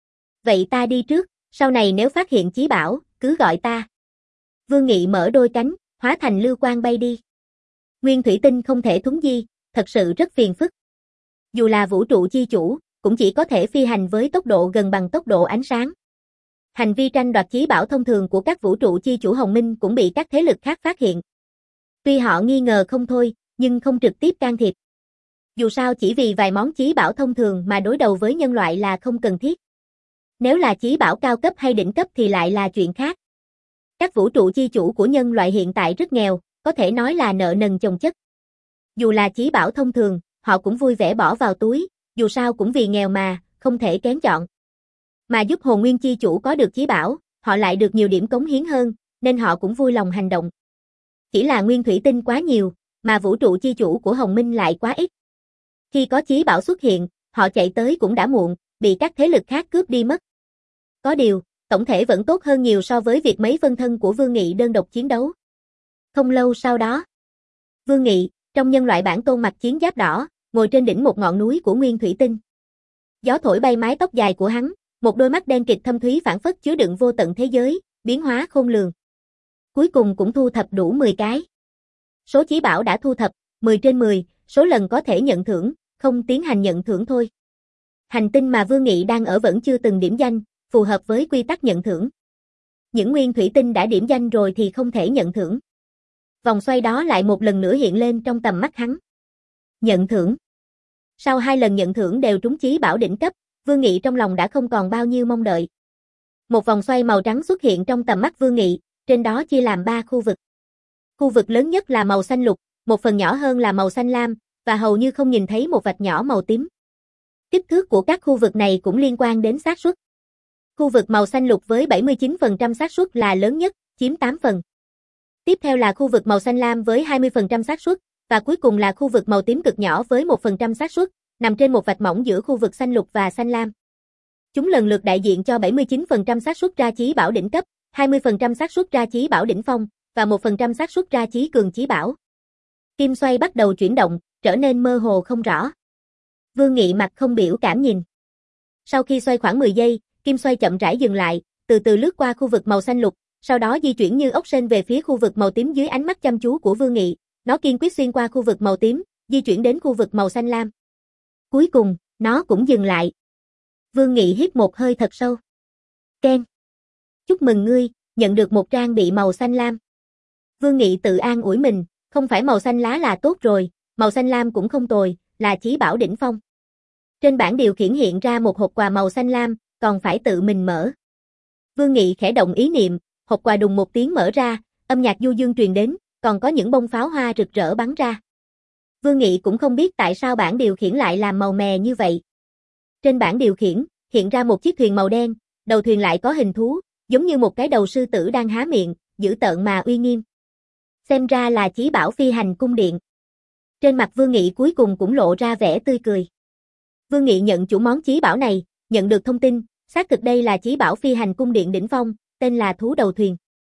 Vậy ta đi trước, sau này nếu phát hiện chí bảo, cứ gọi ta. Vương Nghị mở đôi cánh, hóa thành lưu quang bay đi. Nguyên thủy tinh không thể thuấn di, thật sự rất phiền phức. Dù là vũ trụ chi chủ, cũng chỉ có thể phi hành với tốc độ gần bằng tốc độ ánh sáng. Hành vi tranh đoạt chí bảo thông thường của các vũ trụ chi chủ Hồng Minh cũng bị các thế lực khác phát hiện. Tuy họ nghi ngờ không thôi, nhưng không trực tiếp can thiệp. Dù sao chỉ vì vài món chí bảo thông thường mà đối đầu với nhân loại là không cần thiết. Nếu là chí bảo cao cấp hay đỉnh cấp thì lại là chuyện khác. Các vũ trụ chi chủ của nhân loại hiện tại rất nghèo, có thể nói là nợ nần chồng chất. Dù là chí bảo thông thường, họ cũng vui vẻ bỏ vào túi, dù sao cũng vì nghèo mà, không thể kén chọn. Mà giúp hồn nguyên chi chủ có được chí bảo, họ lại được nhiều điểm cống hiến hơn, nên họ cũng vui lòng hành động. Chỉ là nguyên thủy tinh quá nhiều, mà vũ trụ chi chủ của Hồng Minh lại quá ít. Khi có chí bảo xuất hiện, họ chạy tới cũng đã muộn, bị các thế lực khác cướp đi mất. Có điều, tổng thể vẫn tốt hơn nhiều so với việc mấy phân thân của Vương Nghị đơn độc chiến đấu. Không lâu sau đó, Vương Nghị, trong nhân loại bản tôn mặc chiến giáp đỏ, ngồi trên đỉnh một ngọn núi của nguyên thủy tinh. Gió thổi bay mái tóc dài của hắn, một đôi mắt đen kịt thâm thúy phảng phất chứa đựng vô tận thế giới, biến hóa khôn lường. Cuối cùng cũng thu thập đủ mười cái. Số chí bảo đã thu thập, mười trên mười, số lần có thể nhận thưởng, không tiến hành nhận thưởng thôi. Hành tinh mà Vương Nghị đang ở vẫn chưa từng điểm danh, phù hợp với quy tắc nhận thưởng. Những nguyên thủy tinh đã điểm danh rồi thì không thể nhận thưởng. Vòng xoay đó lại một lần nữa hiện lên trong tầm mắt hắn. Nhận thưởng. Sau hai lần nhận thưởng đều trúng chí bảo đỉnh cấp, Vương Nghị trong lòng đã không còn bao nhiêu mong đợi. Một vòng xoay màu trắng xuất hiện trong tầm mắt Vương Nghị, trên đó chia làm ba khu vực. Khu vực lớn nhất là màu xanh lục, một phần nhỏ hơn là màu xanh lam, và hầu như không nhìn thấy một vạch nhỏ màu tím. Kích thước của các khu vực này cũng liên quan đến xác suất. Khu vực màu xanh lục với bảy mươi chín phần trăm xác suất là lớn nhất, chiếm tám phần. Tiếp theo là khu vực màu xanh lam với hai mươi phần trăm xác suất, và cuối cùng là khu vực màu tím cực nhỏ với một phần trăm xác suất, nằm trên một vạch mỏng giữa khu vực xanh lục và xanh lam. Chúng lần lượt đại diện cho bảy mươi chín phần trăm xác suất ra chí bảo đỉnh cấp, hai mươi phần trăm xác suất ra chí bảo đỉnh phong, và một phần trăm xác suất ra chí cường chí bảo. Kim xoay bắt đầu chuyển động, trở nên mơ hồ không rõ. Vương Nghị mặt không biểu cảm nhìn. Sau khi xoay khoảng mười giây, kim xoay chậm rãi dừng lại, từ từ lướt qua khu vực màu xanh lục, sau đó di chuyển như ốc sên về phía khu vực màu tím dưới ánh mắt chăm chú của Vương Nghị. Nó kiên quyết xuyên qua khu vực màu tím, di chuyển đến khu vực màu xanh lam. Cuối cùng, nó cũng dừng lại. Vương Nghị hít một hơi thật sâu. Ken. Chúc mừng ngươi, nhận được một trang bị màu xanh lam. Vương Nghị tự an ủi mình, không phải màu xanh lá là tốt rồi, màu xanh lam cũng không tồi, là chí bảo đỉnh phong. Trên bảng điều khiển hiện ra một hộp quà màu xanh lam, còn phải tự mình mở. Vương Nghị khẽ động ý niệm, hộp quà đùng một tiếng mở ra, âm nhạc du dương truyền đến, còn có những bông pháo hoa rực rỡ bắn ra. Vương Nghị cũng không biết tại sao bảng điều khiển lại làm màu mè như vậy. Trên bảng điều khiển, hiện ra một chiếc thuyền màu đen, đầu thuyền lại có hình thú, giống như một cái đầu sư tử đang há miệng, dữ tợn mà uy nghiêm. Xem ra là chí bảo phi hành cung điện. Trên mặt Vương Nghị cuối cùng cũng lộ ra vẻ tươi cười. Vương Nghị nhận chủ món chí bảo này, nhận được thông tin, xác thực đây là chí bảo phi hành cung điện đỉnh phong, tên là thú đầu thuyền.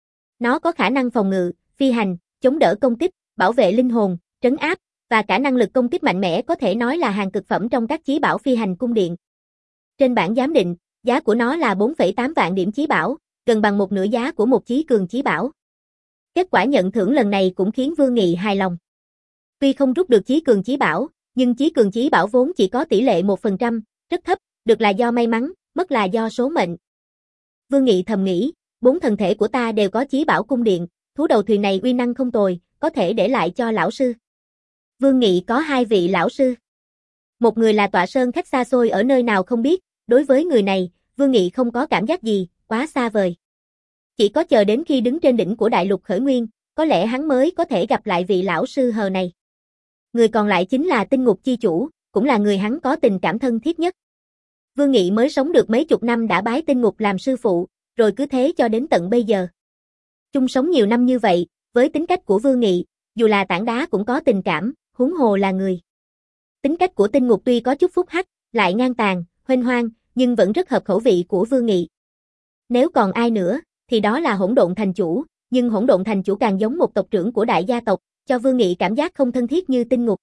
Nó có khả năng phòng ngự, phi hành, chống đỡ công kích, bảo vệ linh hồn, trấn áp, và cả năng lực công kích mạnh mẽ có thể nói là hàng cực phẩm trong các chí bảo phi hành cung điện. Trên bảng giám định, giá của nó là bốn phẩy tám vạn điểm chí bảo, gần bằng một nửa giá của một chí cường chí bảo. Kết quả nhận thưởng lần này cũng khiến Vương Nghị hài lòng. Tuy không rút được chí cường chí bảo, nhưng chí cường chí bảo vốn chỉ có tỷ lệ một phần trăm, rất thấp, được là do may mắn, mất là do số mệnh. Vương Nghị thầm nghĩ, bốn thần thể của ta đều có chí bảo cung điện, thú đầu thuyền này uy năng không tồi, có thể để lại cho lão sư. Vương Nghị có hai vị lão sư. Một người là tọa sơn khách xa xôi ở nơi nào không biết, đối với người này, Vương Nghị không có cảm giác gì, quá xa vời. Chỉ có chờ đến khi đứng trên đỉnh của đại lục khởi nguyên, có lẽ hắn mới có thể gặp lại vị lão sư hờ này. Người còn lại chính là tinh ngục chi chủ, cũng là người hắn có tình cảm thân thiết nhất. Vương Nghị mới sống được mấy chục năm đã bái tinh ngục làm sư phụ, rồi cứ thế cho đến tận bây giờ. Chung sống nhiều năm như vậy, với tính cách của Vương Nghị, dù là tảng đá cũng có tình cảm, huống hồ là người. Tính cách của tinh ngục tuy có chút phúc hắc, lại ngang tàn, huênh hoang, nhưng vẫn rất hợp khẩu vị của Vương Nghị. Nếu còn ai nữa, thì đó là hỗn độn thành chủ, nhưng hỗn độn thành chủ càng giống một tộc trưởng của đại gia tộc, cho Vương Nghị cảm giác không thân thiết như tinh ngục.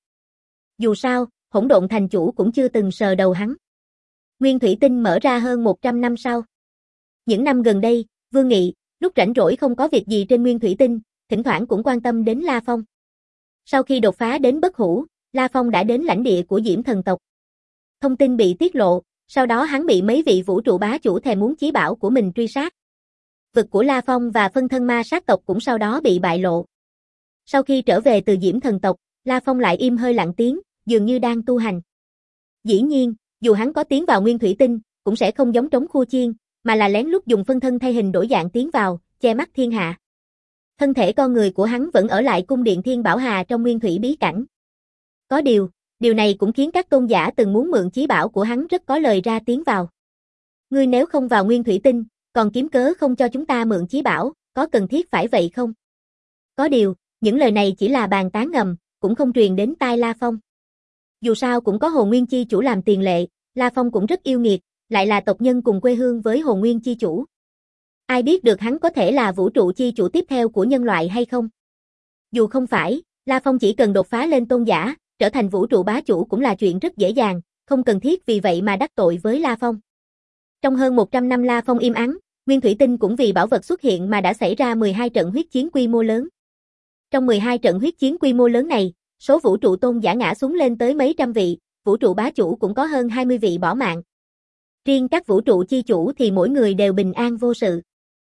Dù sao, hỗn độn thành chủ cũng chưa từng sờ đầu hắn. Nguyên thủy tinh mở ra hơn một trăm năm sau. Những năm gần đây, Vương Nghị, lúc rảnh rỗi không có việc gì trên nguyên thủy tinh, thỉnh thoảng cũng quan tâm đến La Phong. Sau khi đột phá đến bất hủ, La Phong đã đến lãnh địa của Diễm thần tộc. Thông tin bị tiết lộ, sau đó hắn bị mấy vị vũ trụ bá chủ thèm muốn chí bảo của mình truy sát. Vực của La Phong và phân thân ma sát tộc cũng sau đó bị bại lộ. Sau khi trở về từ Diễm thần tộc, La Phong lại im hơi lặng tiếng, dường như đang tu hành. Dĩ nhiên, dù hắn có tiến vào nguyên thủy tinh, cũng sẽ không giống Trống Khua Chiên, mà là lén lút dùng phân thân thay hình đổi dạng tiến vào, che mắt thiên hạ. Thân thể con người của hắn vẫn ở lại cung điện Thiên Bảo Hà trong nguyên thủy bí cảnh. Có điều, điều này cũng khiến các tôn giả từng muốn mượn chí bảo của hắn rất có lời ra tiếng vào. Ngươi nếu không vào nguyên thủy tinh, còn kiếm cớ không cho chúng ta mượn chí bảo, có cần thiết phải vậy không? Có điều, những lời này chỉ là bàn tán ngầm, cũng không truyền đến tai La Phong. Dù sao cũng có Hồn Nguyên Chi Chủ làm tiền lệ, La Phong cũng rất yêu nghiệt, lại là tộc nhân cùng quê hương với Hồn Nguyên Chi Chủ. Ai biết được hắn có thể là vũ trụ chi chủ tiếp theo của nhân loại hay không? Dù không phải, La Phong chỉ cần đột phá lên tôn giả, trở thành vũ trụ bá chủ cũng là chuyện rất dễ dàng, không cần thiết vì vậy mà đắc tội với La Phong. Trong hơn một trăm năm La Phong im ắng, nguyên thủy tinh cũng vì bảo vật xuất hiện mà đã xảy ra mười hai trận huyết chiến quy mô lớn. Trong mười hai trận huyết chiến quy mô lớn này, số vũ trụ tôn giả ngã xuống lên tới mấy trăm vị, vũ trụ bá chủ cũng có hơn hai mươi vị bỏ mạng. Riêng các vũ trụ chi chủ thì mỗi người đều bình an vô sự.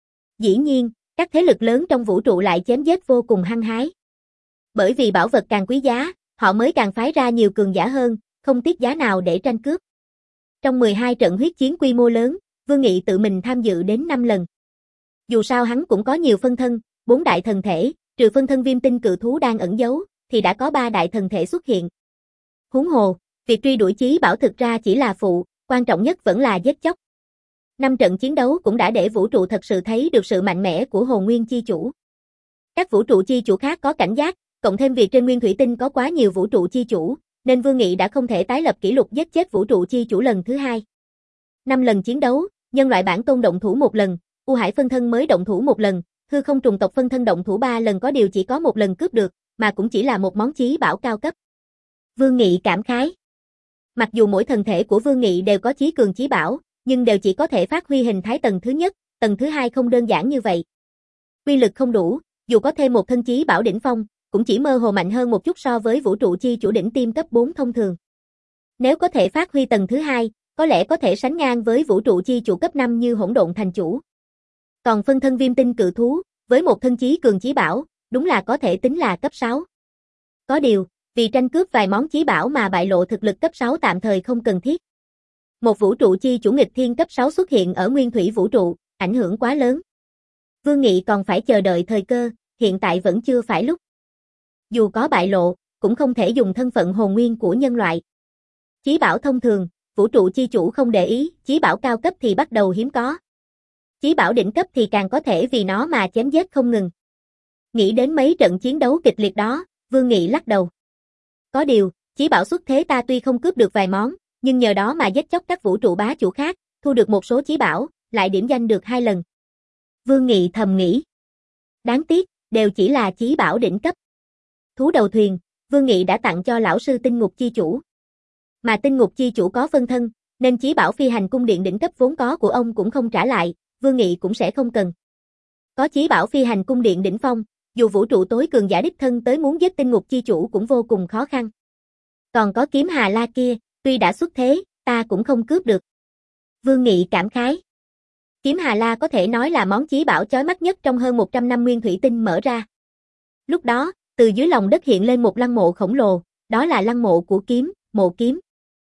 Dĩ nhiên, các thế lực lớn trong vũ trụ lại chém giết vô cùng hăng hái. Bởi vì bảo vật càng quý giá, họ mới càng phái ra nhiều cường giả hơn, không tiếc giá nào để tranh cướp. Trong mười hai trận huyết chiến quy mô lớn, Vương Nghị tự mình tham dự đến năm lần. Dù sao hắn cũng có nhiều phân thân, bốn đại thần thể, trừ phân thân Viêm Tinh Cự Thú đang ẩn giấu, thì đã có ba đại thần thể xuất hiện. Huống hồ, việc truy đuổi chí bảo thực ra chỉ là phụ, quan trọng nhất vẫn là giết chóc. Năm trận chiến đấu cũng đã để vũ trụ thật sự thấy được sự mạnh mẽ của Hồn Nguyên Chi Chủ. Các vũ trụ chi chủ khác có cảnh giác, cộng thêm việc trên nguyên thủy tinh có quá nhiều vũ trụ chi chủ, nên Vương Nghị đã không thể tái lập kỷ lục giết chết vũ trụ chi chủ lần thứ hai. Năm lần chiến đấu, nhân loại bản tôn động thủ một lần, U Hải phân thân mới động thủ một lần, hư không trùng tộc phân thân động thủ ba lần, có điều chỉ có một lần cướp được, mà cũng chỉ là một món chí bảo cao cấp. Vương Nghị cảm khái. Mặc dù mỗi thần thể của Vương Nghị đều có chí cường chí bảo, nhưng đều chỉ có thể phát huy hình thái tầng thứ nhất, tầng thứ hai không đơn giản như vậy. Quy lực không đủ, dù có thêm một thân chí bảo đỉnh phong, cũng chỉ mơ hồ mạnh hơn một chút so với vũ trụ chi chủ đỉnh tiêm cấp bốn thông thường. Nếu có thể phát huy tầng thứ hai, có lẽ có thể sánh ngang với vũ trụ chi chủ cấp năm như Hỗn Độn Thành Chủ. Còn phân thân Viêm Tinh Cự Thú, với một thân chí cường chí bảo, đúng là có thể tính là cấp sáu. Có điều, vì tranh cướp vài món chí bảo mà bại lộ thực lực cấp sáu tạm thời không cần thiết. Một vũ trụ chi chủ nghịch thiên cấp sáu xuất hiện ở nguyên thủy vũ trụ, ảnh hưởng quá lớn. Vương Nghị còn phải chờ đợi thời cơ, hiện tại vẫn chưa phải lúc. Dù có bại lộ, cũng không thể dùng thân phận hồn nguyên của nhân loại. Chí bảo thông thường, vũ trụ chi chủ không để ý, chí bảo cao cấp thì bắt đầu hiếm có. Chí bảo đỉnh cấp thì càng có thể vì nó mà chém giết không ngừng. Nghĩ đến mấy trận chiến đấu kịch liệt đó, Vương Nghị lắc đầu. Có điều, chí bảo xuất thế ta tuy không cướp được vài món, nhưng nhờ đó mà giết chóc các vũ trụ bá chủ khác, thu được một số chí bảo, lại điểm danh được hai lần. Vương Nghị thầm nghĩ. Đáng tiếc, đều chỉ là chí bảo đỉnh cấp. Thú đầu thuyền, Vương Nghị đã tặng cho lão sư Tinh Ngục Chi Chủ. Mà Tinh Ngục Chi Chủ có phân thân, nên chí bảo phi hành cung điện đỉnh cấp vốn có của ông cũng không trả lại, Vương Nghị cũng sẽ không cần. Có chí bảo phi hành cung điện đỉnh phong, dù vũ trụ tối cường giả đích thân tới muốn giết Tinh Ngục Chi Chủ cũng vô cùng khó khăn. Còn có kiếm Hà La kia, tuy đã xuất thế, ta cũng không cướp được. Vương Nghị cảm khái. Kiếm Hà La có thể nói là món chí bảo chói mắt nhất trong hơn một trăm năm nguyên thủy tinh mở ra. Lúc đó, từ dưới lòng đất hiện lên một lăng mộ khổng lồ, đó là lăng mộ của kiếm, mộ kiếm.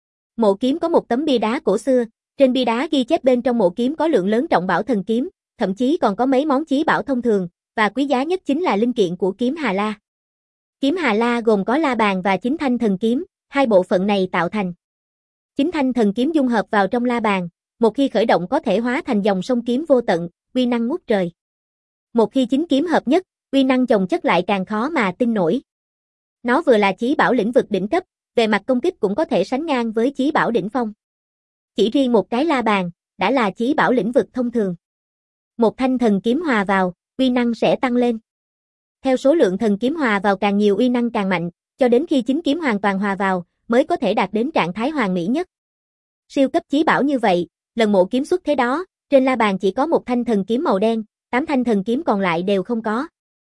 Mộ kiếm có một tấm bia đá cổ xưa, trên bia đá ghi chép bên trong mộ kiếm có lượng lớn trọng bảo thần kiếm, thậm chí còn có mấy món chí bảo thông thường, và quý giá nhất chính là linh kiện của kiếm Hà La. Kiếm Hà La gồm có la bàn và chính thanh thần kiếm, hai bộ phận này tạo thành. Chính thanh thần kiếm dung hợp vào trong la bàn, một khi khởi động có thể hóa thành dòng sông kiếm vô tận, uy năng ngút trời. Một khi chính kiếm hợp nhất, uy năng chồng chất lại càng khó mà tin nổi. Nó vừa là chí bảo lĩnh vực đỉnh cấp, về mặt công kích cũng có thể sánh ngang với chí bảo đỉnh phong. Chỉ riêng một cái la bàn, đã là chí bảo lĩnh vực thông thường. Một thanh thần kiếm hòa vào, uy năng sẽ tăng lên. Theo số lượng thần kiếm hòa vào càng nhiều uy năng càng mạnh, cho đến khi chính kiếm hoàn toàn hòa vào, mới có thể đạt đến trạng thái hoàn mỹ nhất. Siêu cấp chí bảo như vậy, lần mộ kiếm xuất thế đó, trên la bàn chỉ có một thanh thần kiếm màu đen, tám thanh thần kiếm còn lại đều không có.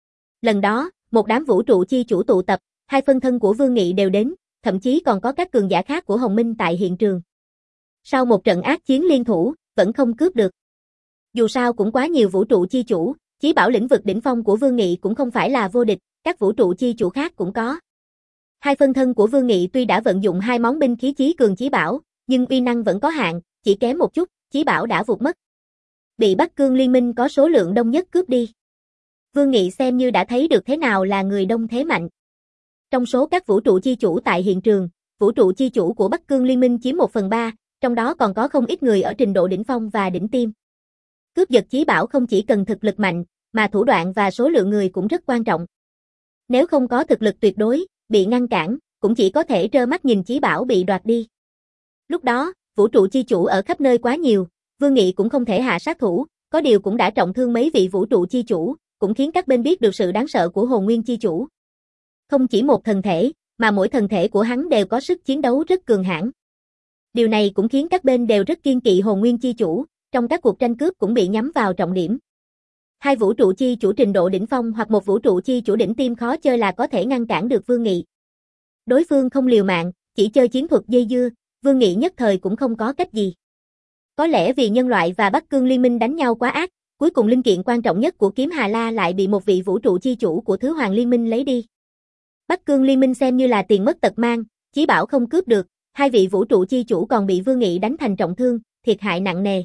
Lần đó, một đám vũ trụ chi chủ tụ tập, hai phân thân của Vương Nghị đều đến, thậm chí còn có các cường giả khác của Hồng Minh tại hiện trường. Sau một trận ác chiến liên thủ, vẫn không cướp được. Dù sao cũng quá nhiều vũ trụ chi chủ, chí bảo lĩnh vực đỉnh phong của Vương Nghị cũng không phải là vô địch, các vũ trụ chi chủ khác cũng có. Hai phân thân của Vương Nghị tuy đã vận dụng hai món binh khí chí cường chí bảo, nhưng uy năng vẫn có hạn, chỉ kém một chút, chí bảo đã vụt mất. Bị Bắc Cương Liên minh có số lượng đông nhất cướp đi. Vương Nghị xem như đã thấy được thế nào là người đông thế mạnh. Trong số các vũ trụ chi chủ tại hiện trường, vũ trụ chi chủ của Bắc Cương Liên minh chiếm một phần ba, trong đó còn có không ít người ở trình độ đỉnh phong và đỉnh tiêm. Cướp giật chí bảo không chỉ cần thực lực mạnh, mà thủ đoạn và số lượng người cũng rất quan trọng. Nếu không có thực lực tuyệt đối, bị ngăn cản, cũng chỉ có thể trơ mắt nhìn chí bảo bị đoạt đi. Lúc đó, vũ trụ chi chủ ở khắp nơi quá nhiều, Vương Nghị cũng không thể hạ sát thủ, có điều cũng đã trọng thương mấy vị vũ trụ chi chủ, cũng khiến các bên biết được sự đáng sợ của hồn nguyên chi chủ. Không chỉ một thần thể, mà mỗi thần thể của hắn đều có sức chiến đấu rất cường hãn. Điều này cũng khiến các bên đều rất kiêng kỵ hồn nguyên chi chủ, trong các cuộc tranh cướp cũng bị nhắm vào trọng điểm. Hai vũ trụ chi chủ trình độ đỉnh phong hoặc một vũ trụ chi chủ đỉnh tiêm khó chơi là có thể ngăn cản được Vương Nghị. Đối phương không liều mạng, chỉ chơi chiến thuật dây dưa, Vương Nghị nhất thời cũng không có cách gì. Có lẽ vì nhân loại và Bắc Cương Liên minh đánh nhau quá ác, cuối cùng linh kiện quan trọng nhất của kiếm Hà La lại bị một vị vũ trụ chi chủ của Thứ Hoàng Liên minh lấy đi. Bắc Cương Liên minh xem như là tiền mất tật mang, chí bảo không cướp được, hai vị vũ trụ chi chủ còn bị Vương Nghị đánh thành trọng thương, thiệt hại nặng nề.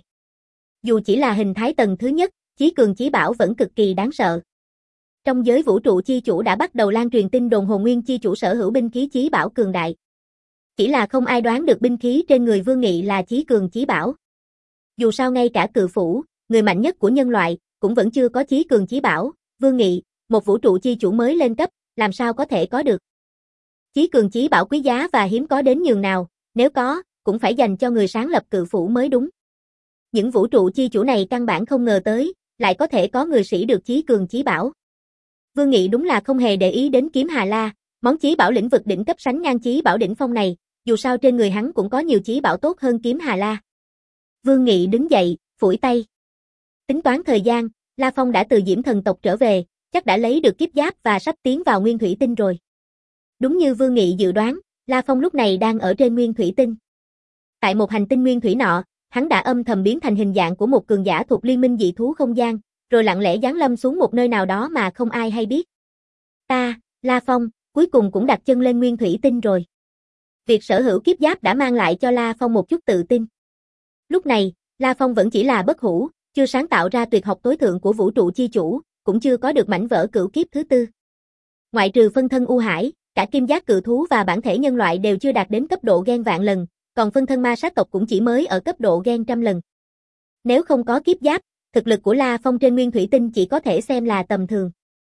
Dù chỉ là hình thái tầng thứ nhất, chí cường chí bảo vẫn cực kỳ đáng sợ. Trong giới vũ trụ chi chủ đã bắt đầu lan truyền tin đồn hồn nguyên chi chủ sở hữu binh khí chí bảo cường đại. Chỉ là không ai đoán được binh khí trên người Vương Nghị là chí cường chí bảo. Dù sao ngay cả Cự Phủ, người mạnh nhất của nhân loại, cũng vẫn chưa có chí cường chí bảo, Vương Nghị, một vũ trụ chi chủ mới lên cấp, làm sao có thể có được. Chí cường chí bảo quý giá và hiếm có đến nhường nào, nếu có, cũng phải dành cho người sáng lập Cự Phủ mới đúng. Những vũ trụ chi chủ này căn bản không ngờ tới, lại có thể có người sĩ được chí cường chí bảo. Vương Nghị đúng là không hề để ý đến kiếm Hà La, món chí bảo lĩnh vực đỉnh cấp sánh ngang chí bảo đỉnh phong này, dù sao trên người hắn cũng có nhiều chí bảo tốt hơn kiếm Hà La. Vương Nghị đứng dậy, phủi tay. Tính toán thời gian, La Phong đã từ Diễm Thần tộc trở về, chắc đã lấy được kiếp giáp và sắp tiến vào Nguyên Thủy Tinh rồi. Đúng như Vương Nghị dự đoán, La Phong lúc này đang ở trên Nguyên Thủy Tinh. Tại một hành tinh Nguyên Thủy nọ, hắn đã âm thầm biến thành hình dạng của một cường giả thuộc Liên minh dị thú không gian, rồi lặng lẽ giáng lâm xuống một nơi nào đó mà không ai hay biết. Ta, La Phong, cuối cùng cũng đặt chân lên Nguyên Thủy Tinh rồi. Việc sở hữu kiếp giáp đã mang lại cho La Phong một chút tự tin. Lúc này, La Phong vẫn chỉ là bất hủ, chưa sáng tạo ra tuyệt học tối thượng của vũ trụ chi chủ, cũng chưa có được mảnh vỡ cửu kiếp thứ tư. Ngoại trừ phân thân U Hải, cả kim giác cự thú và bản thể nhân loại đều chưa đạt đến cấp độ gen vạn lần, còn phân thân ma sát tộc cũng chỉ mới ở cấp độ gen trăm lần. Nếu không có kiếp giáp, thực lực của La Phong trên Nguyên Thủy Tinh chỉ có thể xem là tầm thường.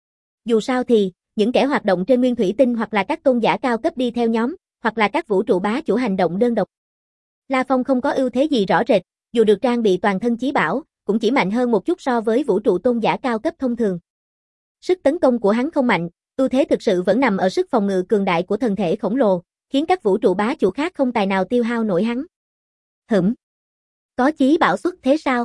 Dù sao thì, những kẻ hoạt động trên Nguyên Thủy Tinh hoặc là các tôn giả cao cấp đi theo nhóm, hoặc là các vũ trụ bá chủ hành động đơn độc. La Phong không có ưu thế gì rõ rệt, dù được trang bị toàn thân chí bảo, cũng chỉ mạnh hơn một chút so với vũ trụ tôn giả cao cấp thông thường. Sức tấn công của hắn không mạnh, ưu thế thực sự vẫn nằm ở sức phòng ngự cường đại của thần thể khổng lồ, khiến các vũ trụ bá chủ khác không tài nào tiêu hao nổi hắn. Hửm. Có chí bảo xuất thế sao?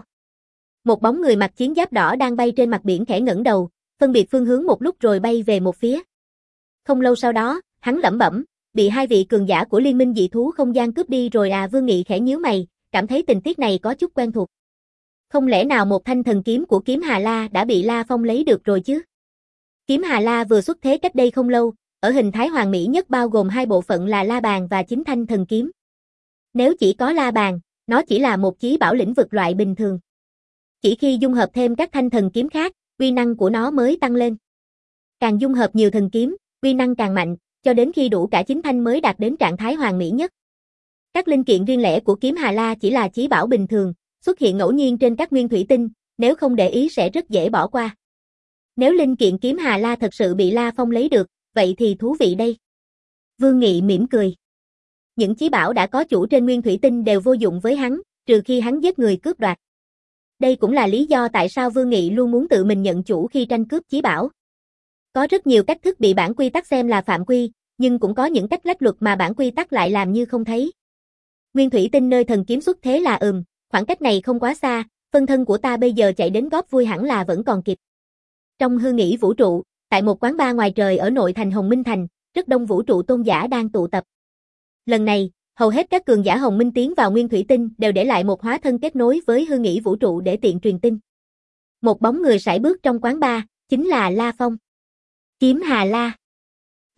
Một bóng người mặc chiến giáp đỏ đang bay trên mặt biển khẽ ngẩng đầu, phân biệt phương hướng một lúc rồi bay về một phía. Không lâu sau đó, hắn lẩm bẩm, bị hai vị cường giả của Liên minh dị thú không gian cướp đi rồi à. Vương Nghị khẽ nhíu mày, cảm thấy tình tiết này có chút quen thuộc. Không lẽ nào một thanh thần kiếm của kiếm Hà La đã bị La Phong lấy được rồi chứ? Kiếm Hà La vừa xuất thế cách đây không lâu, ở hình thái hoàn mỹ nhất bao gồm hai bộ phận là la bàn và chính thanh thần kiếm. Nếu chỉ có la bàn, nó chỉ là một chí bảo lĩnh vực loại bình thường. Chỉ khi dung hợp thêm các thanh thần kiếm khác, uy năng của nó mới tăng lên. Càng dung hợp nhiều thần kiếm, uy năng càng mạnh, cho đến khi đủ cả chính thanh mới đạt đến trạng thái hoàn mỹ nhất. Các linh kiện riêng lẻ của kiếm Hà La chỉ là chí bảo bình thường, xuất hiện ngẫu nhiên trên các nguyên thủy tinh, nếu không để ý sẽ rất dễ bỏ qua. Nếu linh kiện kiếm Hà La thật sự bị La Phong lấy được, vậy thì thú vị đây. Vương Nghị mỉm cười. Những chí bảo đã có chủ trên nguyên thủy tinh đều vô dụng với hắn, trừ khi hắn giết người cướp đoạt. Đây cũng là lý do tại sao Vương Nghị luôn muốn tự mình nhận chủ khi tranh cướp chí bảo. Có rất nhiều cách thức bị bản quy tắc xem là phạm quy, nhưng cũng có những cách lách luật mà bản quy tắc lại làm như không thấy. Nguyên thủy tinh nơi thần kiếm xuất thế là ừm, khoảng cách này không quá xa, phân thân của ta bây giờ chạy đến góp vui hẳn là vẫn còn kịp. Trong hư nghĩ vũ trụ, tại một quán bar ngoài trời ở nội thành Hồng Minh Thành, rất đông vũ trụ tôn giả đang tụ tập. Lần này, hầu hết các cường giả Hồng Minh tiến vào nguyên thủy tinh đều để lại một hóa thân kết nối với hư nghĩ vũ trụ để tiện truyền tin. Một bóng người sải bước trong quán bar, chính là La Phong. Kiếm Hà La.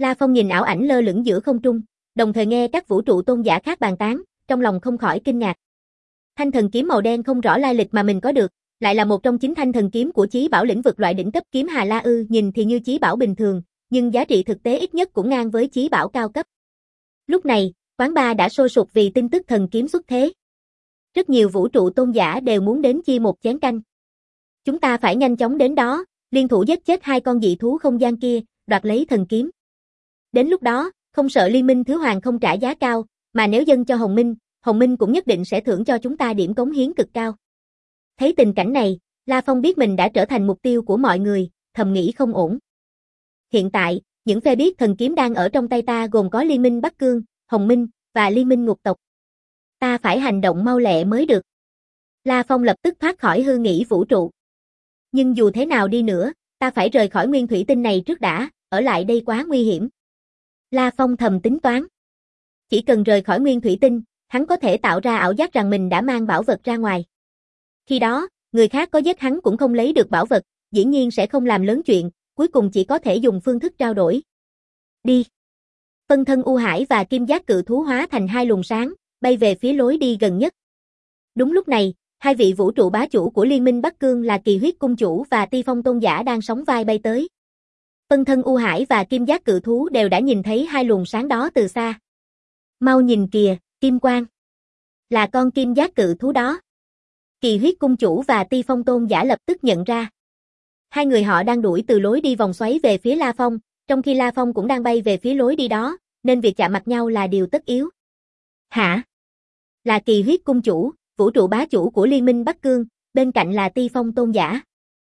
La Phong nhìn ảo ảnh lơ lửng giữa không trung, đồng thời nghe các vũ trụ tôn giả khác bàn tán, trong lòng không khỏi kinh ngạc. Thanh thần kiếm màu đen không rõ lai lịch mà mình có được, lại là một trong chín thanh thần kiếm của chí bảo lĩnh vực loại đỉnh cấp kiếm Hà La ư, nhìn thì như chí bảo bình thường, nhưng giá trị thực tế ít nhất cũng ngang với chí bảo cao cấp. Lúc này, quán bar đã sôi sục vì tin tức thần kiếm xuất thế. Rất nhiều vũ trụ tôn giả đều muốn đến chia một chén canh. Chúng ta phải nhanh chóng đến đó, liên thủ giết chết hai con dị thú không gian kia, đoạt lấy thần kiếm. Đến lúc đó, không sợ Liên minh Thứ Hoàng không trả giá cao, mà nếu dâng cho Hồng Minh, Hồng Minh cũng nhất định sẽ thưởng cho chúng ta điểm cống hiến cực cao. Thấy tình cảnh này, La Phong biết mình đã trở thành mục tiêu của mọi người, thầm nghĩ không ổn. Hiện tại, những phe biết thần kiếm đang ở trong tay ta gồm có Liên minh Bắc Cương, Hồng Minh, và Liên minh Ngục tộc. Ta phải hành động mau lẹ mới được. La Phong lập tức thoát khỏi hư nghĩ vũ trụ. Nhưng dù thế nào đi nữa, ta phải rời khỏi nguyên thủy tinh này trước đã, ở lại đây quá nguy hiểm. La Phong thầm tính toán. Chỉ cần rời khỏi nguyên thủy tinh, hắn có thể tạo ra ảo giác rằng mình đã mang bảo vật ra ngoài. Khi đó, người khác có giết hắn cũng không lấy được bảo vật, dĩ nhiên sẽ không làm lớn chuyện, cuối cùng chỉ có thể dùng phương thức trao đổi. Đi. Phân thân U Hải và Kim Giác cự thú hóa thành hai luồng sáng, bay về phía lối đi gần nhất. Đúng lúc này, hai vị vũ trụ bá chủ của Liên minh Bắc Cương là Kỳ Huyết Cung chủ và Ti Phong Tôn giả đang sóng vai bay tới. Phân thân U Hải và Kim Giác cự thú đều đã nhìn thấy hai luồng sáng đó từ xa. Mau nhìn kìa, kim quang. Là con Kim Giác cự thú đó. Kỳ Huyết Cung chủ và Ti Phong Tôn giả lập tức nhận ra. Hai người họ đang đuổi từ lối đi vòng xoáy về phía La Phong, trong khi La Phong cũng đang bay về phía lối đi đó, nên việc chạm mặt nhau là điều tất yếu. Hả? Là Kỳ Huyết Cung chủ, vũ trụ bá chủ của Liên minh Bắc Cương, bên cạnh là Ti Phong Tôn giả.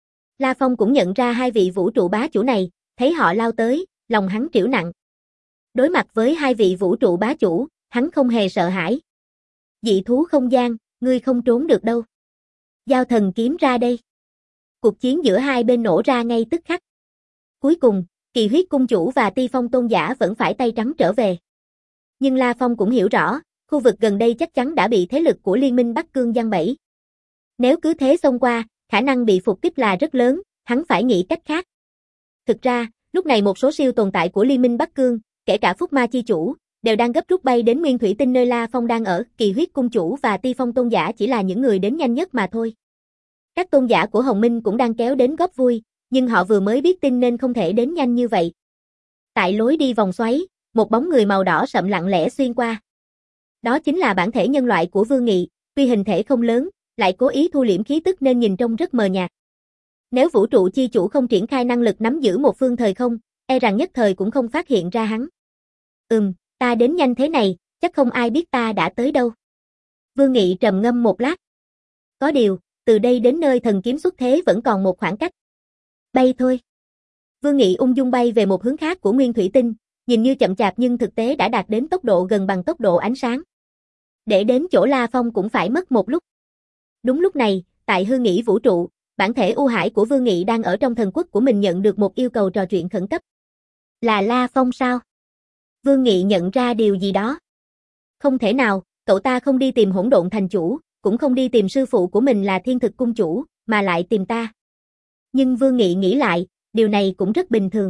La Phong cũng nhận ra hai vị vũ trụ bá chủ này, thấy họ lao tới, lòng hắn trĩu nặng. Đối mặt với hai vị vũ trụ bá chủ, hắn không hề sợ hãi. Dị thú không gian, ngươi không trốn được đâu. Giao thần kiếm ra đây. Cuộc chiến giữa hai bên nổ ra ngay tức khắc. Cuối cùng, Kỳ Huyết Cung chủ và Ti Phong Tôn giả vẫn phải tay trắng trở về. Nhưng La Phong cũng hiểu rõ, khu vực gần đây chắc chắn đã bị thế lực của Liên minh Bắc Cương giăng bẫy. Nếu cứ thế xông qua, khả năng bị phục kích là rất lớn, hắn phải nghĩ cách khác. Thực ra, lúc này một số siêu tồn tại của Liên minh Bắc Cương, kể cả Phúc Ma chi chủ, đều đang gấp rút bay đến nguyên thủy tinh nơi La Phong đang ở, Kỳ Huyết Cung chủ và Ti Phong Tôn giả chỉ là những người đến nhanh nhất mà thôi. Các tôn giả của Hồng Minh cũng đang kéo đến góp vui, nhưng họ vừa mới biết tin nên không thể đến nhanh như vậy. Tại lối đi vòng xoáy, một bóng người màu đỏ sậm lặng lẽ xuyên qua. Đó chính là bản thể nhân loại của Vương Nghị, tuy hình thể không lớn, lại cố ý thu liễm khí tức nên nhìn trông rất mờ nhạt. Nếu vũ trụ chi chủ không triển khai năng lực nắm giữ một phương thời không, e rằng nhất thời cũng không phát hiện ra hắn. Ừm, ta đến nhanh thế này, chắc không ai biết ta đã tới đâu. Vương Nghị trầm ngâm một lát. Có điều, từ đây đến nơi thần kiếm xuất thế vẫn còn một khoảng cách. Bay thôi. Vương Nghị ung dung bay về một hướng khác của nguyên thủy tinh, nhìn như chậm chạp nhưng thực tế đã đạt đến tốc độ gần bằng tốc độ ánh sáng. Để đến chỗ La Phong cũng phải mất một lúc. Đúng lúc này, tại hư nghĩ vũ trụ, bản thể U Hải của Vương Nghị đang ở trong thần quốc của mình nhận được một yêu cầu trò chuyện khẩn cấp. Là La Phong sao? Vương Nghị nhận ra điều gì đó. Không thể nào, cậu ta không đi tìm Hỗn Độn thành chủ, cũng không đi tìm sư phụ của mình là Thiên Thực cung chủ, mà lại tìm ta. Nhưng Vương Nghị nghĩ lại, điều này cũng rất bình thường.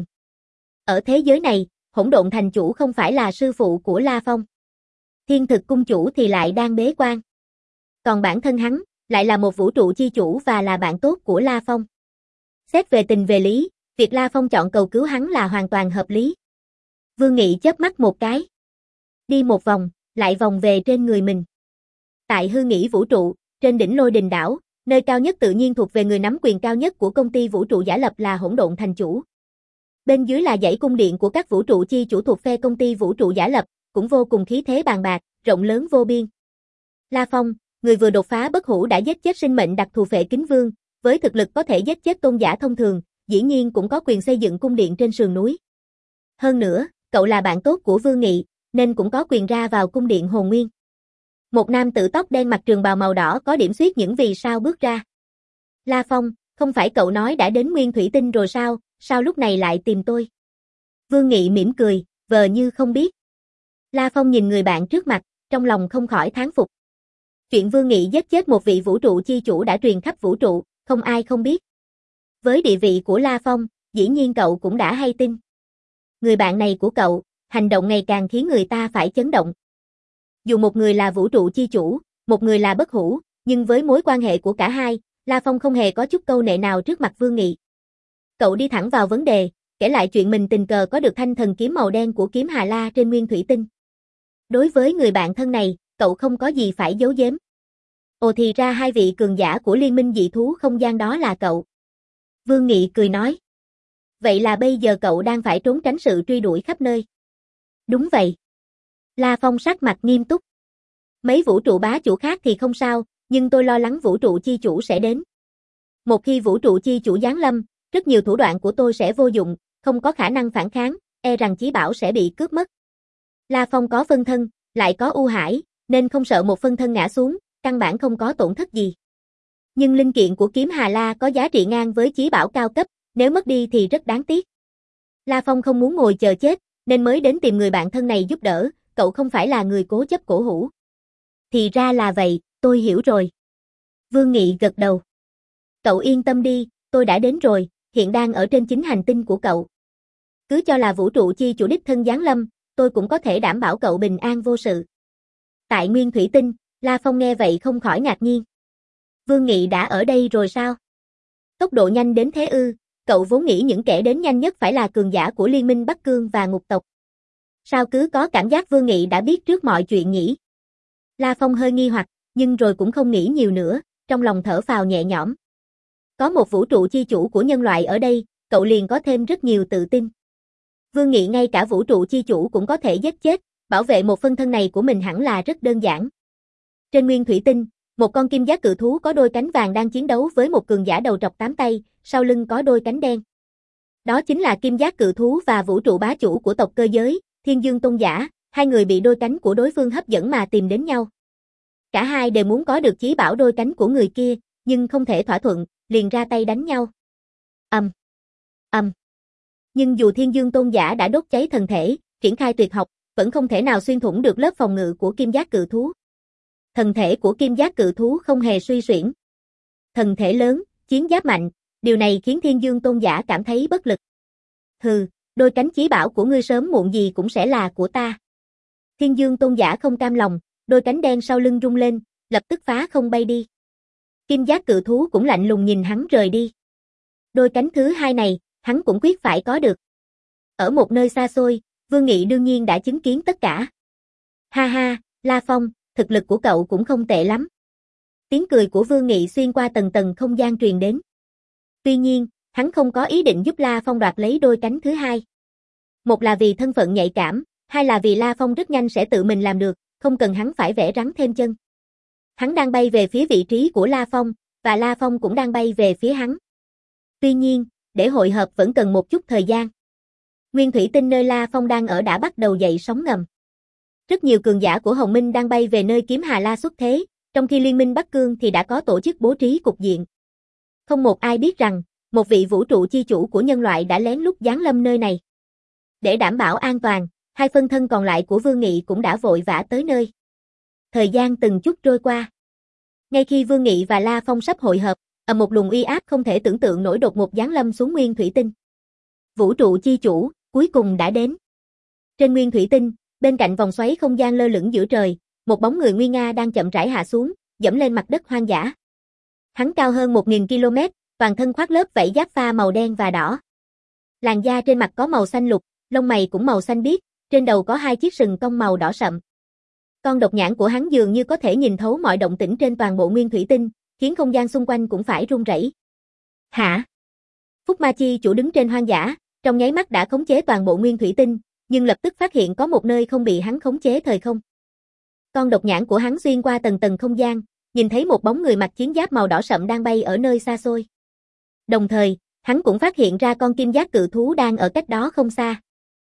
Ở thế giới này, Hỗn Độn thành chủ không phải là sư phụ của La Phong. Thiên Thực cung chủ thì lại đang bế quan. Còn bản thân hắn, lại là một vũ trụ chi chủ và là bạn tốt của La Phong. Xét về tình về lý, việc La Phong chọn cầu cứu hắn là hoàn toàn hợp lý. Vương Nghị chớp mắt một cái. Đi một vòng, lại vòng về trên người mình. Tại hư nghĩ vũ trụ, trên đỉnh Lôi Đình đảo, nơi cao nhất tự nhiên thuộc về người nắm quyền cao nhất của công ty vũ trụ giả lập là Hỗn Độn thành chủ. Bên dưới là dãy cung điện của các vũ trụ chi chủ thuộc phe công ty vũ trụ giả lập, cũng vô cùng khí thế bàn bạc, rộng lớn vô biên. La Phong, người vừa đột phá bất hủ đã giết chết sinh mệnh đặc thù Phệ Kính Vương, với thực lực có thể giết chết tôn giả thông thường, dĩ nhiên cũng có quyền xây dựng cung điện trên sườn núi. Hơn nữa, cậu là bạn tốt của Vương Nghị, nên cũng có quyền ra vào cung điện Hồn Nguyên. Một nam tử tóc đen mặc trường bào màu đỏ có điểm xuyết những vì sao bước ra. La Phong, không phải cậu nói đã đến Nguyên Thủy Tinh rồi sao, sao lúc này lại tìm tôi? Vương Nghị mỉm cười, vờ như không biết. La Phong nhìn người bạn trước mặt, trong lòng không khỏi thán phục. Chuyện Vương Nghị giết chết một vị vũ trụ chi chủ đã truyền khắp vũ trụ, không ai không biết. Với địa vị của La Phong, dĩ nhiên cậu cũng đã hay tin. Người bạn này của cậu, hành động ngày càng khiến người ta phải chấn động. Dù một người là vũ trụ chi chủ, một người là bất hủ, nhưng với mối quan hệ của cả hai, La Phong không hề có chút câu nệ nào trước mặt Vương Nghị. Cậu đi thẳng vào vấn đề, kể lại chuyện mình tình cờ có được thanh thần kiếm màu đen của kiếm Hà La trên nguyên thủy tinh. Đối với người bạn thân này, cậu không có gì phải giấu giếm. Ồ, thì ra hai vị cường giả của liên minh dị thú không gian đó là cậu. Vương Nghị cười nói. Vậy là bây giờ cậu đang phải trốn tránh sự truy đuổi khắp nơi. Đúng vậy. La Phong sắc mặt nghiêm túc. Mấy vũ trụ bá chủ khác thì không sao, nhưng tôi lo lắng vũ trụ chi chủ sẽ đến. Một khi vũ trụ chi chủ giáng lâm, rất nhiều thủ đoạn của tôi sẽ vô dụng, không có khả năng phản kháng, e rằng chí bảo sẽ bị cướp mất. La Phong có phân thân, lại có U Hải, nên không sợ một phân thân ngã xuống, căn bản không có tổn thất gì. Nhưng linh kiện của kiếm Hà La có giá trị ngang với chí bảo cao cấp, nếu mất đi thì rất đáng tiếc. La Phong không muốn ngồi chờ chết, nên mới đến tìm người bạn thân này giúp đỡ, cậu không phải là người cố chấp cổ hủ. Thì ra là vậy, tôi hiểu rồi. Vương Nghị gật đầu. Cậu yên tâm đi, tôi đã đến rồi, hiện đang ở trên chính hành tinh của cậu. Cứ cho là vũ trụ chi chủ đích thân giáng lâm, tôi cũng có thể đảm bảo cậu bình an vô sự. Tại nguyên thủy tinh, La Phong nghe vậy không khỏi ngạc nhiên. Vương Nghị đã ở đây rồi sao? Tốc độ nhanh đến thế ư, cậu vốn nghĩ những kẻ đến nhanh nhất phải là cường giả của Liên minh Bắc Cương và Ngục tộc. Sao cứ có cảm giác Vương Nghị đã biết trước mọi chuyện nhỉ? La Phong hơi nghi hoặc, nhưng rồi cũng không nghĩ nhiều nữa, trong lòng thở phào nhẹ nhõm. Có một vũ trụ chi chủ của nhân loại ở đây, cậu liền có thêm rất nhiều tự tin. Vương Nghị ngay cả vũ trụ chi chủ cũng có thể giết chết, bảo vệ một phân thân này của mình hẳn là rất đơn giản. Trên nguyên thủy tinh, một con kim giác cự thú có đôi cánh vàng đang chiến đấu với một cường giả đầu trọc tám tay, sau lưng có đôi cánh đen. Đó chính là kim giác cự thú và vũ trụ bá chủ của tộc cơ giới, Thiên Dương Tôn Giả, hai người bị đôi cánh của đối phương hấp dẫn mà tìm đến nhau. Cả hai đều muốn có được chí bảo đôi cánh của người kia, nhưng không thể thỏa thuận, liền ra tay đánh nhau. Ầm, um, ầm. Um. Nhưng dù Thiên Dương Tôn Giả đã đốt cháy thần thể, triển khai tuyệt học, vẫn không thể nào xuyên thủng được lớp phòng ngự của kim giác cự thú. Thần thể của kim giác cự thú không hề suy xuyển. Thần thể lớn, chiến giáp mạnh, điều này khiến Thiên Dương Tôn Giả cảm thấy bất lực. Hừ, đôi cánh chí bảo của ngươi sớm muộn gì cũng sẽ là của ta. Thiên Dương Tôn Giả không cam lòng, đôi cánh đen sau lưng rung lên, lập tức phá không bay đi. Kim giác cự thú cũng lạnh lùng nhìn hắn rời đi. Đôi cánh thứ hai này, hắn cũng quyết phải có được. Ở một nơi xa xôi, Vương Nghị đương nhiên đã chứng kiến tất cả. Ha ha, La Phong, thực lực của cậu cũng không tệ lắm. Tiếng cười của Vương Nghị xuyên qua tầng tầng không gian truyền đến. Tuy nhiên, hắn không có ý định giúp La Phong đoạt lấy đôi cánh thứ hai. Một là vì thân phận nhạy cảm, hai là vì La Phong rất nhanh sẽ tự mình làm được, không cần hắn phải vẽ rắn thêm chân. Hắn đang bay về phía vị trí của La Phong, và La Phong cũng đang bay về phía hắn. Tuy nhiên, để hội hợp vẫn cần một chút thời gian. Nguyên thủy tinh nơi La Phong đang ở đã bắt đầu dậy sóng ngầm. Rất nhiều cường giả của Hồng Minh đang bay về nơi kiếm Hà La xuất thế, trong khi Liên minh Bắc Cương thì đã có tổ chức bố trí cục diện. Không một ai biết rằng, một vị vũ trụ chi chủ của nhân loại đã lén lút giáng lâm nơi này. Để đảm bảo an toàn, hai phân thân còn lại của Vương Nghị cũng đã vội vã tới nơi. Thời gian từng chút trôi qua. Ngay khi Vương Nghị và La Phong sắp hội hợp, ở một luồng uy áp không thể tưởng tượng nổi đột ngột giáng lâm xuống nguyên thủy tinh. Vũ trụ chi chủ, cuối cùng đã đến. Trên nguyên thủy tinh, bên cạnh vòng xoáy không gian lơ lửng giữa trời, một bóng người nguy nga đang chậm rãi hạ xuống, dẫm lên mặt đất hoang dã. Hắn cao hơn một nghìn ki lô mét, toàn thân khoác lớp vảy giáp pha màu đen và đỏ. Làn da trên mặt có màu xanh lục, lông mày cũng màu xanh biếc, trên đầu có hai chiếc sừng cong màu đỏ sậm. Con độc nhãn của hắn dường như có thể nhìn thấu mọi động tĩnh trên toàn bộ nguyên thủy tinh, khiến không gian xung quanh cũng phải rung rẩy. Hả? Phúc Ma Chi chủ đứng trên hoang dã, trong nháy mắt đã khống chế toàn bộ nguyên thủy tinh, nhưng lập tức phát hiện có một nơi không bị hắn khống chế thời không. Con độc nhãn của hắn xuyên qua tầng tầng không gian, nhìn thấy một bóng người mặc chiến giáp màu đỏ sậm đang bay ở nơi xa xôi. Đồng thời, hắn cũng phát hiện ra con kim giác cự thú đang ở cách đó không xa.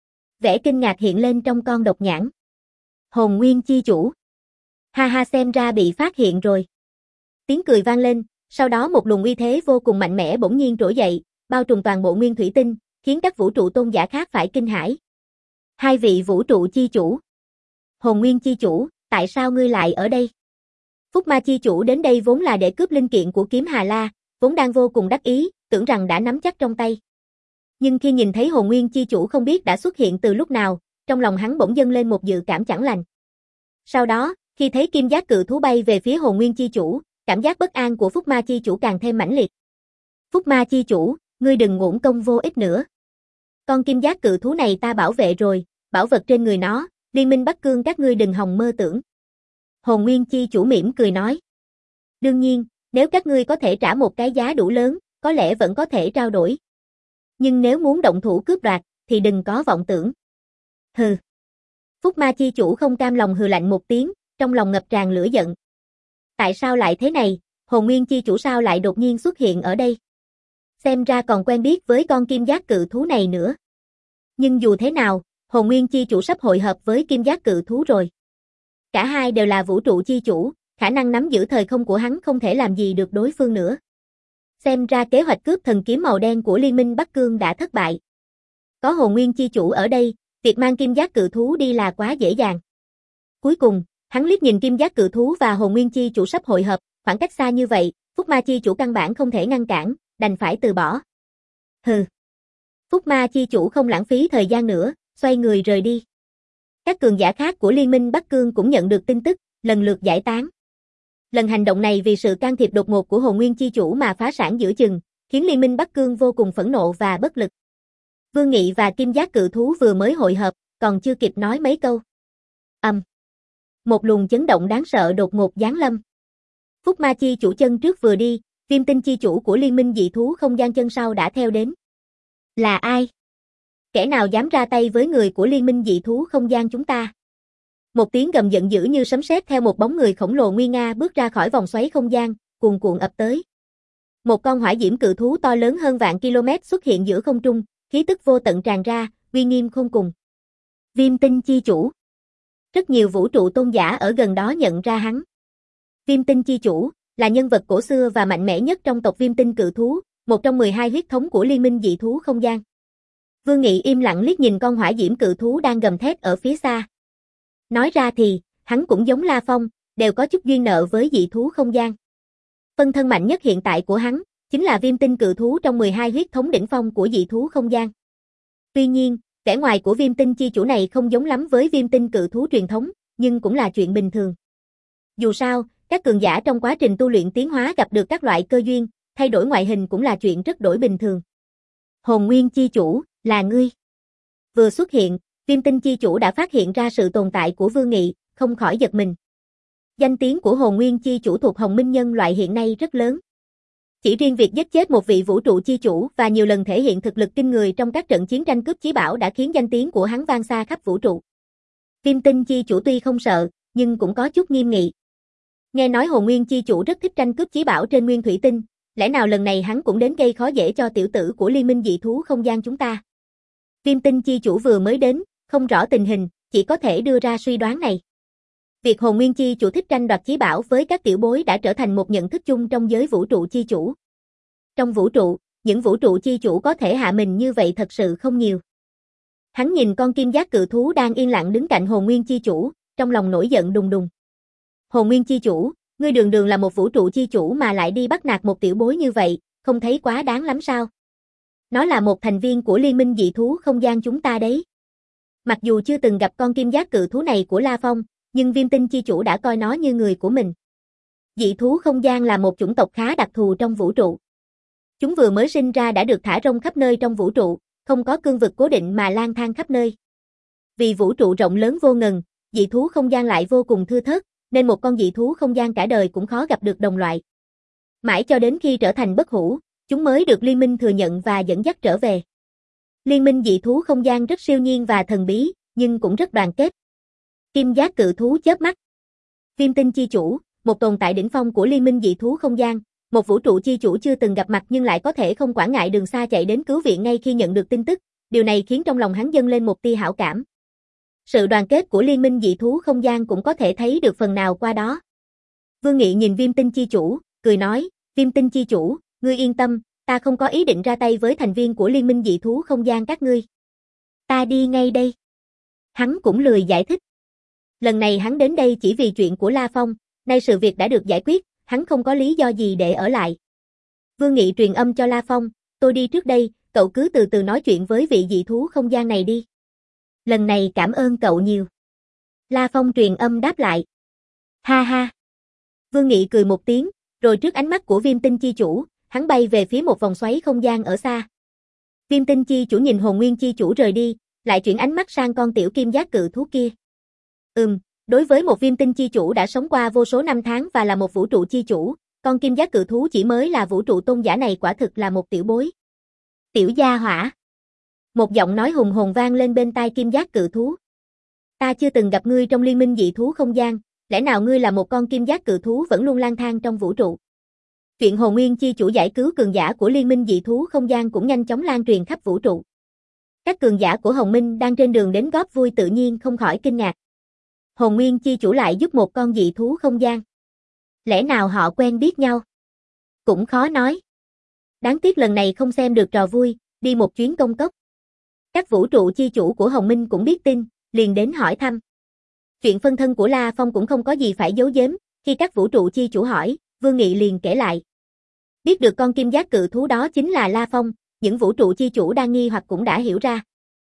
Vẻ kinh ngạc hiện lên trong con độc nhãn. Hồn Nguyên chi chủ. Ha ha, xem ra bị phát hiện rồi. Tiếng cười vang lên, sau đó một luồng uy thế vô cùng mạnh mẽ bỗng nhiên trỗi dậy, bao trùm toàn bộ nguyên thủy tinh, khiến các vũ trụ tôn giả khác phải kinh hãi. Hai vị vũ trụ chi chủ. Hồn Nguyên chi chủ, tại sao ngươi lại ở đây? Phúc Ma chi chủ đến đây vốn là để cướp linh kiện của kiếm Hà La, vốn đang vô cùng đắc ý, tưởng rằng đã nắm chắc trong tay. Nhưng khi nhìn thấy Hồn Nguyên Chi Chủ không biết đã xuất hiện từ lúc nào, trong lòng hắn bỗng dâng lên một dự cảm chẳng lành. Sau đó, khi thấy kim giác cự thú bay về phía Hồn Nguyên Chi Chủ, cảm giác bất an của Phúc Ma Chi Chủ càng thêm mãnh liệt. Phúc Ma Chi Chủ, ngươi đừng uổng công vô ích nữa. Con kim giác cự thú này ta bảo vệ rồi, bảo vật trên người nó, Liên minh Bắc Cương các ngươi đừng hòng mơ tưởng. Hồn Nguyên Chi Chủ mỉm cười nói. Đương nhiên, nếu các ngươi có thể trả một cái giá đủ lớn, có lẽ vẫn có thể trao đổi. Nhưng nếu muốn động thủ cướp đoạt, thì đừng có vọng tưởng. Hừ. Phúc Ma Chi Chủ không cam lòng hừ lạnh một tiếng, trong lòng ngập tràn lửa giận. Tại sao lại thế này, Hồn Nguyên Chi Chủ sao lại đột nhiên xuất hiện ở đây? Xem ra còn quen biết với con kim giác cự thú này nữa. Nhưng dù thế nào, Hồn Nguyên Chi Chủ sắp hội hợp với kim giác cự thú rồi. Cả hai đều là vũ trụ chi chủ, khả năng nắm giữ thời không của hắn không thể làm gì được đối phương nữa. Xem ra kế hoạch cướp thần kiếm màu đen của Liên minh Bắc Cương đã thất bại. Có Hồn Nguyên Chi Chủ ở đây, việc mang kim giác cự thú đi là quá dễ dàng. Cuối cùng, hắn liếc nhìn kim giác cự thú và Hồn Nguyên Chi Chủ sắp hội hợp, khoảng cách xa như vậy, Phúc Ma Chi Chủ căn bản không thể ngăn cản, đành phải từ bỏ. Hừ. Phúc Ma Chi Chủ không lãng phí thời gian nữa, xoay người rời đi. Các cường giả khác của Liên minh Bắc Cương cũng nhận được tin tức, lần lượt giải tán. Lần hành động này vì sự can thiệp đột ngột của Hồn Nguyên Chi Chủ mà phá sản giữa chừng, khiến Liên minh Bắc Cương vô cùng phẫn nộ và bất lực. Vương Nghị và kim giác cự thú vừa mới hội hợp, còn chưa kịp nói mấy câu. Ầm. Um. Một luồng chấn động đáng sợ đột ngột giáng lâm. Phúc Ma Chi Chủ chân trước vừa đi, Viêm Tinh Chi Chủ của Liên minh dị thú không gian chân sau đã theo đến. Là ai? Kẻ nào dám ra tay với người của Liên minh dị thú không gian chúng ta? Một tiếng gầm giận dữ như sấm sét theo một bóng người khổng lồ nguy nga bước ra khỏi vòng xoáy không gian, cuồn cuộn ập tới. Một con hỏa diễm cự thú to lớn hơn vạn km xuất hiện giữa không trung, khí tức vô tận tràn ra, uy nghiêm khôn cùng. Viêm Tinh Chi Chủ. Rất nhiều vũ trụ tôn giả ở gần đó nhận ra hắn. Viêm Tinh Chi Chủ là nhân vật cổ xưa và mạnh mẽ nhất trong tộc Viêm Tinh cự thú, một trong mười hai huyết thống của Liên minh dị thú không gian. Vương Nghị im lặng liếc nhìn con hỏa diễm cự thú đang gầm thét ở phía xa. Nói ra thì, hắn cũng giống La Phong, đều có chút duyên nợ với dị thú không gian. Phân thân mạnh nhất hiện tại của hắn, chính là Viêm Tinh cự thú trong mười hai huyết thống đỉnh phong của dị thú không gian. Tuy nhiên, vẻ ngoài của Viêm Tinh Chi Chủ này không giống lắm với Viêm Tinh cự thú truyền thống, nhưng cũng là chuyện bình thường. Dù sao, các cường giả trong quá trình tu luyện tiến hóa gặp được các loại cơ duyên, thay đổi ngoại hình cũng là chuyện rất đổi bình thường. Hồn Nguyên Chi Chủ, là ngươi. Vừa xuất hiện, Viêm Tinh Chi Chủ đã phát hiện ra sự tồn tại của Vương Nghị, không khỏi giật mình. Danh tiếng của Hồn Nguyên Chi Chủ thuộc Hồng Minh nhân loại hiện nay rất lớn. Chỉ riêng việc giết chết một vị vũ trụ chi chủ và nhiều lần thể hiện thực lực kinh người trong các trận chiến tranh cướp chí bảo đã khiến danh tiếng của hắn vang xa khắp vũ trụ. Viêm Tinh Chi Chủ tuy không sợ, nhưng cũng có chút nghiêm nghị. Nghe nói Hồn Nguyên Chi Chủ rất thích tranh cướp chí bảo trên Nguyên Thủy Tinh, lẽ nào lần này hắn cũng đến gây khó dễ cho tiểu tử của Liên minh dị thú không gian chúng ta? Viêm Tinh Chi Chủ vừa mới đến, không rõ tình hình, chỉ có thể đưa ra suy đoán này. Việc Hồn Nguyên Chi Chủ thích tranh đoạt chí bảo với các tiểu bối đã trở thành một nhận thức chung trong giới vũ trụ chi chủ. Trong vũ trụ, những vũ trụ chi chủ có thể hạ mình như vậy thật sự không nhiều. Hắn nhìn con kim giác cự thú đang yên lặng đứng cạnh Hồn Nguyên Chi Chủ, trong lòng nổi giận đùng đùng. Hồn Nguyên Chi Chủ, ngươi đường đường là một vũ trụ chi chủ mà lại đi bắt nạt một tiểu bối như vậy, không thấy quá đáng lắm sao? Nó là một thành viên của Liên minh dị thú không gian chúng ta đấy. Mặc dù chưa từng gặp con kim giác cự thú này của La Phong, nhưng Viêm Tinh Chi Chủ đã coi nó như người của mình. Dị thú không gian là một chủng tộc khá đặc thù trong vũ trụ. Chúng vừa mới sinh ra đã được thả rông khắp nơi trong vũ trụ, không có cương vực cố định mà lang thang khắp nơi. Vì vũ trụ rộng lớn vô ngần, dị thú không gian lại vô cùng thưa thớt, nên một con dị thú không gian cả đời cũng khó gặp được đồng loại. Mãi cho đến khi trở thành bất hủ, chúng mới được liên minh thừa nhận và dẫn dắt trở về. Liên minh dị thú không gian rất siêu nhiên và thần bí, nhưng cũng rất đoàn kết. Kim giác cự thú chớp mắt. Viêm Tinh Chi Chủ, một tồn tại đỉnh phong của Liên minh dị thú không gian, một vũ trụ chi chủ chưa từng gặp mặt nhưng lại có thể không quản ngại đường xa chạy đến cứu viện ngay khi nhận được tin tức, điều này khiến trong lòng hắn dâng lên một tia hảo cảm. Sự đoàn kết của Liên minh dị thú không gian cũng có thể thấy được phần nào qua đó. Vương Nghị nhìn Viêm Tinh Chi Chủ, cười nói, Viêm Tinh Chi Chủ, ngươi yên tâm, ta không có ý định ra tay với thành viên của Liên minh dị thú không gian các ngươi. Ta đi ngay đây. Hắn cũng lười giải thích. Lần này hắn đến đây chỉ vì chuyện của La Phong, nay sự việc đã được giải quyết, hắn không có lý do gì để ở lại. Vương Nghị truyền âm cho La Phong, tôi đi trước đây, cậu cứ từ từ nói chuyện với vị dị thú không gian này đi. Lần này cảm ơn cậu nhiều. La Phong truyền âm đáp lại. Ha ha. Vương Nghị cười một tiếng, rồi trước ánh mắt của Viêm Tinh Chi Chủ, hắn bay về phía một vòng xoáy không gian ở xa. Viêm Tinh Chi Chủ nhìn Hồn Nguyên Chi Chủ rời đi, lại chuyển ánh mắt sang con tiểu kim giác cự thú kia. Ừm, đối với một Viêm Tinh Chi Chủ đã sống qua vô số năm tháng và là một vũ trụ chi chủ, con kim giác cự thú chỉ mới là vũ trụ tôn giả này quả thực là một tiểu bối. Tiểu gia hỏa. Một giọng nói hùng hồn vang lên bên tai kim giác cự thú. Ta chưa từng gặp ngươi trong liên minh dị thú không gian, lẽ nào ngươi là một con kim giác cự thú vẫn luôn lang thang trong vũ trụ? Chuyện Hồn Nguyên Chi Chủ giải cứu cường giả của liên minh dị thú không gian cũng nhanh chóng lan truyền khắp vũ trụ. Các cường giả của Hồng Minh đang trên đường đến góp vui tự nhiên không khỏi kinh ngạc. Hồn Nguyên Chi Chủ lại giúp một con dị thú không gian. Lẽ nào họ quen biết nhau? Cũng khó nói. Đáng tiếc lần này không xem được trò vui, đi một chuyến công cốc. Các vũ trụ chi chủ của Hồng Minh cũng biết tin, liền đến hỏi thăm. Chuyện phân thân của La Phong cũng không có gì phải giấu giếm, khi các vũ trụ chi chủ hỏi, Vương Nghị liền kể lại. Biết được con kim giác cự thú đó chính là La Phong, những vũ trụ chi chủ đang nghi hoặc cũng đã hiểu ra.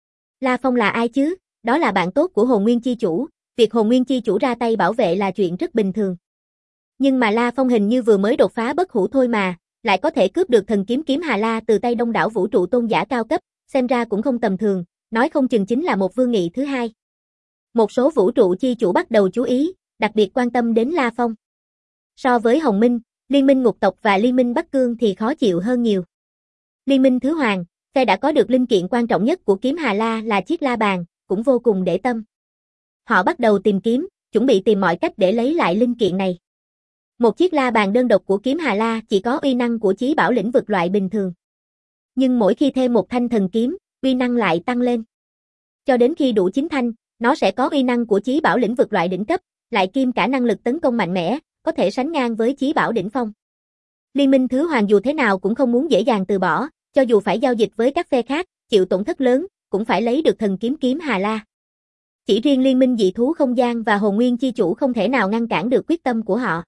La Phong là ai chứ? Đó là bạn tốt của Hồn Nguyên Chi Chủ, việc Hồn Nguyên Chi Chủ ra tay bảo vệ là chuyện rất bình thường. Nhưng mà La Phong hình như vừa mới đột phá bất hủ thôi mà, lại có thể cướp được thần kiếm kiếm Hà La từ tay đông đảo vũ trụ tôn giả cao cấp, xem ra cũng không tầm thường, nói không chừng chính là một Vương Nghị thứ hai. Một số vũ trụ chi chủ bắt đầu chú ý, đặc biệt quan tâm đến La Phong. So với Hồng Minh, Liên minh Ngục tộc và Liên minh Bắc Cương thì khó chịu hơn nhiều. Liên minh Thứ Hoàng, phe đã có được linh kiện quan trọng nhất của kiếm Hà La là chiếc la bàn, cũng vô cùng để tâm. Họ bắt đầu tìm kiếm, chuẩn bị tìm mọi cách để lấy lại linh kiện này. Một chiếc la bàn đơn độc của kiếm Hà La chỉ có uy năng của chí bảo lĩnh vực loại bình thường. Nhưng mỗi khi thêm một thanh thần kiếm, uy năng lại tăng lên. Cho đến khi đủ chín thanh, nó sẽ có uy năng của chí bảo lĩnh vực loại đỉnh cấp, lại kiêm cả năng lực tấn công mạnh mẽ, có thể sánh ngang với chí bảo đỉnh phong. Liên minh Thứ Hoàng dù thế nào cũng không muốn dễ dàng từ bỏ, cho dù phải giao dịch với các phe khác, chịu tổn thất lớn, cũng phải lấy được thần kiếm kiếm Hà La. Chỉ riêng Liên minh dị thú không gian và Hồn Nguyên Chi Chủ không thể nào ngăn cản được quyết tâm của họ.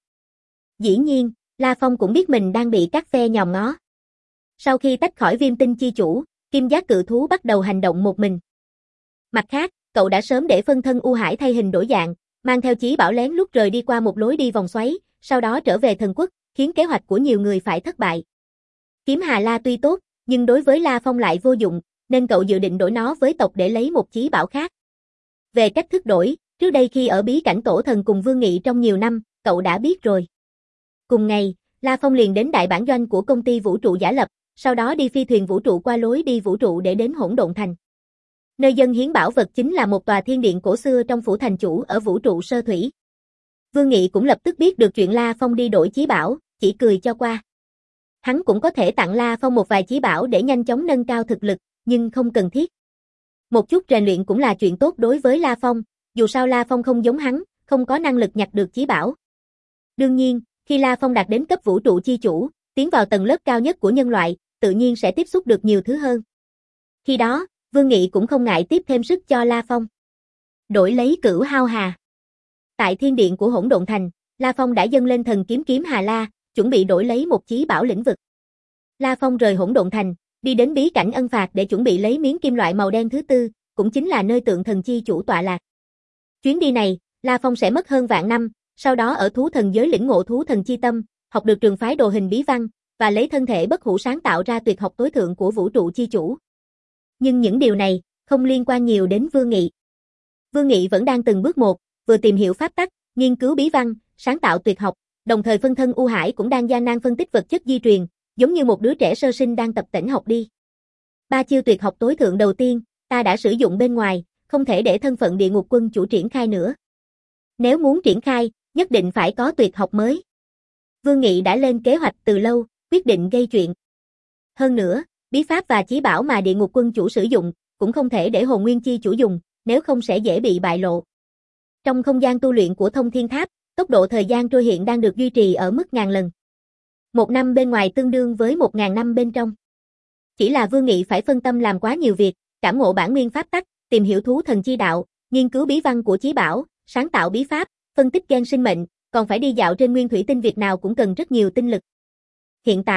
Dĩ nhiên, La Phong cũng biết mình đang bị các phe nhòm ngó. Sau khi tách khỏi Viêm Tinh Chi Chủ, kim giác cự thú bắt đầu hành động một mình. Mặt khác, cậu đã sớm để phân thân U Hải thay hình đổi dạng, mang theo chí bảo lén lút rời đi qua một lối đi vòng xoáy, sau đó trở về thần quốc, khiến kế hoạch của nhiều người phải thất bại. Kiếm Hà La tuy tốt, nhưng đối với La Phong lại vô dụng, nên cậu dự định đổi nó với tộc để lấy một chí bảo khác. Về cách thức đổi, trước đây khi ở bí cảnh Tổ Thần cùng Vương Nghị trong nhiều năm, cậu đã biết rồi. Cùng ngày, La Phong liền đến đại bản doanh của công ty vũ trụ giả lập, sau đó đi phi thuyền vũ trụ qua lối đi vũ trụ để đến Hỗn Độn Thành. Nơi dân hiến bảo vật chính là một tòa thiên điện cổ xưa trong phủ thành chủ ở vũ trụ sơ thủy. Vương Nghị cũng lập tức biết được chuyện La Phong đi đổi chí bảo, chỉ cười cho qua. Hắn cũng có thể tặng La Phong một vài chí bảo để nhanh chóng nâng cao thực lực, nhưng không cần thiết. Một chút rèn luyện cũng là chuyện tốt đối với La Phong, dù sao La Phong không giống hắn, không có năng lực nhặt được chí bảo. Đương nhiên, khi La Phong đạt đến cấp vũ trụ chi chủ, tiến vào tầng lớp cao nhất của nhân loại, tự nhiên sẽ tiếp xúc được nhiều thứ hơn. Khi đó, Vương Nghị cũng không ngại tiếp thêm sức cho La Phong. Đổi lấy Cửu Hao Hà. Tại thiên điện của Hỗn Độn Thành, La Phong đã dâng lên thần kiếm kiếm Hà La, chuẩn bị đổi lấy một chí bảo lĩnh vực. La Phong rời Hỗn Độn Thành, đi đến bí cảnh Ân Phạt để chuẩn bị lấy miếng kim loại màu đen thứ tư, cũng chính là nơi tượng thần chi chủ tọa lạc. Chuyến đi này, La Phong sẽ mất hơn vạn năm, sau đó ở thú thần giới lĩnh ngộ thú thần chi tâm, học được trường phái đồ hình bí văn, và lấy thân thể bất hủ sáng tạo ra tuyệt học tối thượng của vũ trụ chi chủ. Nhưng những điều này, không liên quan nhiều đến Vương Nghị. Vương Nghị vẫn đang từng bước một, vừa tìm hiểu pháp tắc, nghiên cứu bí văn, sáng tạo tuyệt học, đồng thời phân thân U Hải cũng đang gian nan phân tích vật chất di truyền, giống như một đứa trẻ sơ sinh đang tập tễnh học đi. Ba chiêu tuyệt học tối thượng đầu tiên, ta đã sử dụng bên ngoài, không thể để thân phận địa ngục quân chủ triển khai nữa. Nếu muốn triển khai, nhất định phải có tuyệt học mới. Vương Nghị đã lên kế hoạch từ lâu, quyết định gây chuyện. Hơn nữa, bí pháp và chí bảo mà địa ngục quân chủ sử dụng, cũng không thể để Hồn Nguyên Chi chủ dùng, nếu không sẽ dễ bị bại lộ. Trong không gian tu luyện của Thông Thiên Tháp, tốc độ thời gian trôi hiện đang được duy trì ở mức ngàn lần. Một năm bên ngoài tương đương với một ngàn năm bên trong. Chỉ là Vương Nghị phải phân tâm làm quá nhiều việc, cảm ngộ bản nguyên pháp tắc, tìm hiểu thú thần chi đạo, nghiên cứu bí văn của chí bảo, sáng tạo bí pháp, phân tích gen sinh mệnh, còn phải đi dạo trên nguyên thủy tinh Việt nào cũng cần rất nhiều tinh lực. Hiện tại,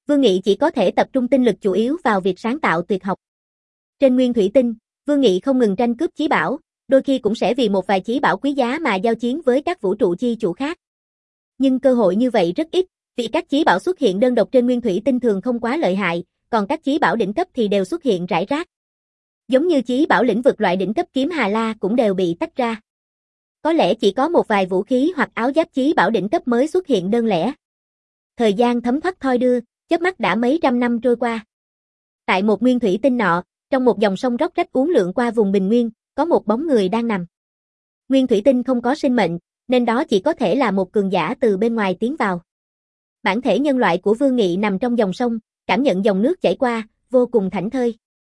Vương Nghị chỉ có thể tập trung tinh lực chủ yếu vào việc sáng tạo tuyệt học. Trên Nguyên Thủy Tinh, Vương Nghị không ngừng tranh cướp chí bảo, đôi khi cũng sẽ vì một vài chí bảo quý giá mà giao chiến với các vũ trụ chi chủ khác. Nhưng cơ hội như vậy rất ít, vì các chí bảo xuất hiện đơn độc trên Nguyên Thủy Tinh thường không quá lợi hại, còn các chí bảo đỉnh cấp thì đều xuất hiện rải rác. Giống như chí bảo lĩnh vực loại đỉnh cấp kiếm Hà La cũng đều bị tách ra. Có lẽ chỉ có một vài vũ khí hoặc áo giáp chí bảo đỉnh cấp mới xuất hiện đơn lẻ. Thời gian thấm thoát thoi đưa, chớp mắt đã mấy trăm năm trôi qua. Tại một Nguyên Thủy Tinh nọ, trong một dòng sông róc rách uốn lượn qua vùng bình nguyên, có một bóng người đang nằm. Nguyên Thủy Tinh không có sinh mệnh, nên đó chỉ có thể là một cường giả từ bên ngoài tiến vào. Bản thể nhân loại của Vương Nghị nằm trong dòng sông, cảm nhận dòng nước chảy qua, vô cùng thảnh thơi.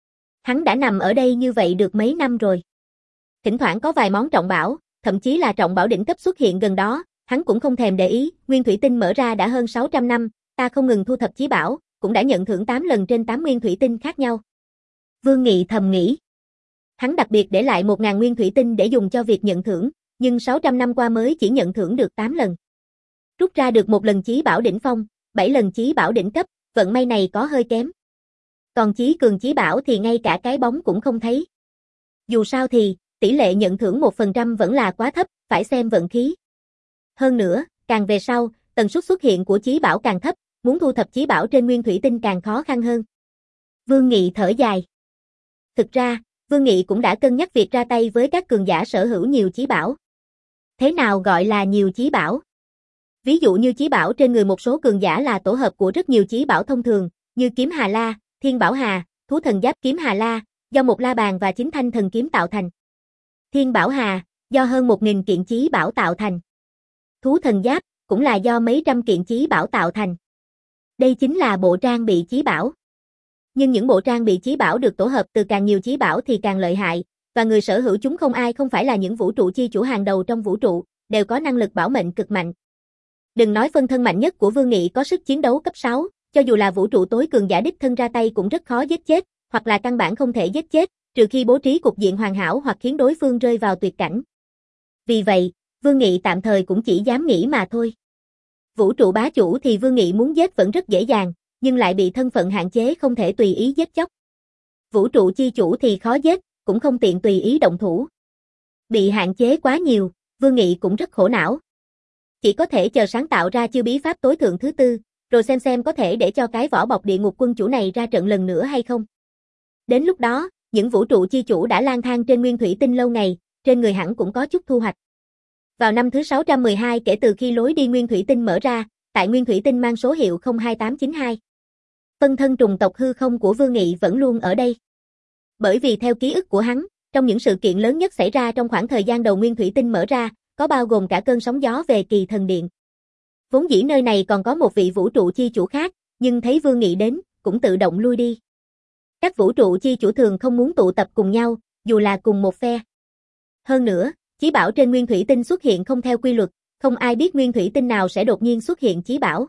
Hắn đã nằm ở đây như vậy được mấy năm rồi. Thỉnh thoảng có vài món trọng bảo, thậm chí là trọng bảo đỉnh cấp xuất hiện gần đó, hắn cũng không thèm để ý. Nguyên Thủy Tinh mở ra đã hơn sáu trăm năm, ta không ngừng thu thập chí bảo, cũng đã nhận thưởng tám lần trên tám Nguyên Thủy Tinh khác nhau. Vương Nghị thầm nghĩ. Hắn đặc biệt để lại một nghìn Nguyên Thủy Tinh để dùng cho việc nhận thưởng, nhưng sáu trăm năm qua mới chỉ nhận thưởng được tám lần. Rút ra được một lần chí bảo đỉnh phong, bảy lần chí bảo đỉnh cấp, vận may này có hơi kém. Còn chí cường chí bảo thì ngay cả cái bóng cũng không thấy. Dù sao thì, tỷ lệ nhận thưởng một phần trăm vẫn là quá thấp, phải xem vận khí. Hơn nữa, càng về sau, tần suất xuất hiện của chí bảo càng thấp, muốn thu thập chí bảo trên Nguyên Thủy Tinh càng khó khăn hơn. Vương Nghị thở dài. Thực ra, Vương Nghị cũng đã cân nhắc việc ra tay với các cường giả sở hữu nhiều chí bảo. Thế nào gọi là nhiều chí bảo? Ví dụ như chí bảo trên người một số cường giả là tổ hợp của rất nhiều chí bảo thông thường, như kiếm Hà La, Thiên Bảo Hà, Thú Thần Giáp kiếm Hà La, do một la bàn và chín thanh thần kiếm tạo thành. Thiên Bảo Hà, do hơn một nghìn kiện chí bảo tạo thành. Thú Thần Giáp, cũng là do mấy trăm kiện chí bảo tạo thành. Đây chính là bộ trang bị chí bảo. Nhưng những bộ trang bị chí bảo được tổ hợp từ càng nhiều chí bảo thì càng lợi hại, và người sở hữu chúng không ai không phải là những vũ trụ chi chủ hàng đầu trong vũ trụ, đều có năng lực bảo mệnh cực mạnh. Đừng nói phân thân mạnh nhất của Vương Nghị có sức chiến đấu cấp sáu, cho dù là vũ trụ tối cường giả đích thân ra tay cũng rất khó giết chết, hoặc là căn bản không thể giết chết, trừ khi bố trí cục diện hoàn hảo hoặc khiến đối phương rơi vào tuyệt cảnh. Vì vậy, Vương Nghị tạm thời cũng chỉ dám nghĩ mà thôi. Vũ trụ bá chủ thì Vương Nghị muốn giết vẫn rất dễ dàng, nhưng lại bị thân phận hạn chế không thể tùy ý giết chóc. Vũ trụ chi chủ thì khó giết, cũng không tiện tùy ý động thủ. Bị hạn chế quá nhiều, Vương Nghị cũng rất khổ não. Chỉ có thể chờ sáng tạo ra chiêu bí pháp tối thượng thứ tư, rồi xem xem có thể để cho cái vỏ bọc địa ngục quân chủ này ra trận lần nữa hay không. Đến lúc đó, những vũ trụ chi chủ đã lang thang trên Nguyên Thủy Tinh lâu ngày, trên người hẳn cũng có chút thu hoạch. Vào năm thứ sáu trăm mười hai kể từ khi lối đi Nguyên Thủy Tinh mở ra, tại Nguyên Thủy Tinh mang số hiệu không hai tám chín hai. Phân thân trùng tộc hư không của Vương Nghị vẫn luôn ở đây. Bởi vì theo ký ức của hắn, trong những sự kiện lớn nhất xảy ra trong khoảng thời gian đầu Nguyên Thủy Tinh mở ra, có bao gồm cả cơn sóng gió về Kỳ Thần Điện. Vốn dĩ nơi này còn có một vị vũ trụ chi chủ khác, nhưng thấy Vương Nghị đến, cũng tự động lui đi. Các vũ trụ chi chủ thường không muốn tụ tập cùng nhau, dù là cùng một phe. Hơn nữa, chí bảo trên Nguyên Thủy Tinh xuất hiện không theo quy luật, không ai biết Nguyên Thủy Tinh nào sẽ đột nhiên xuất hiện chí bảo.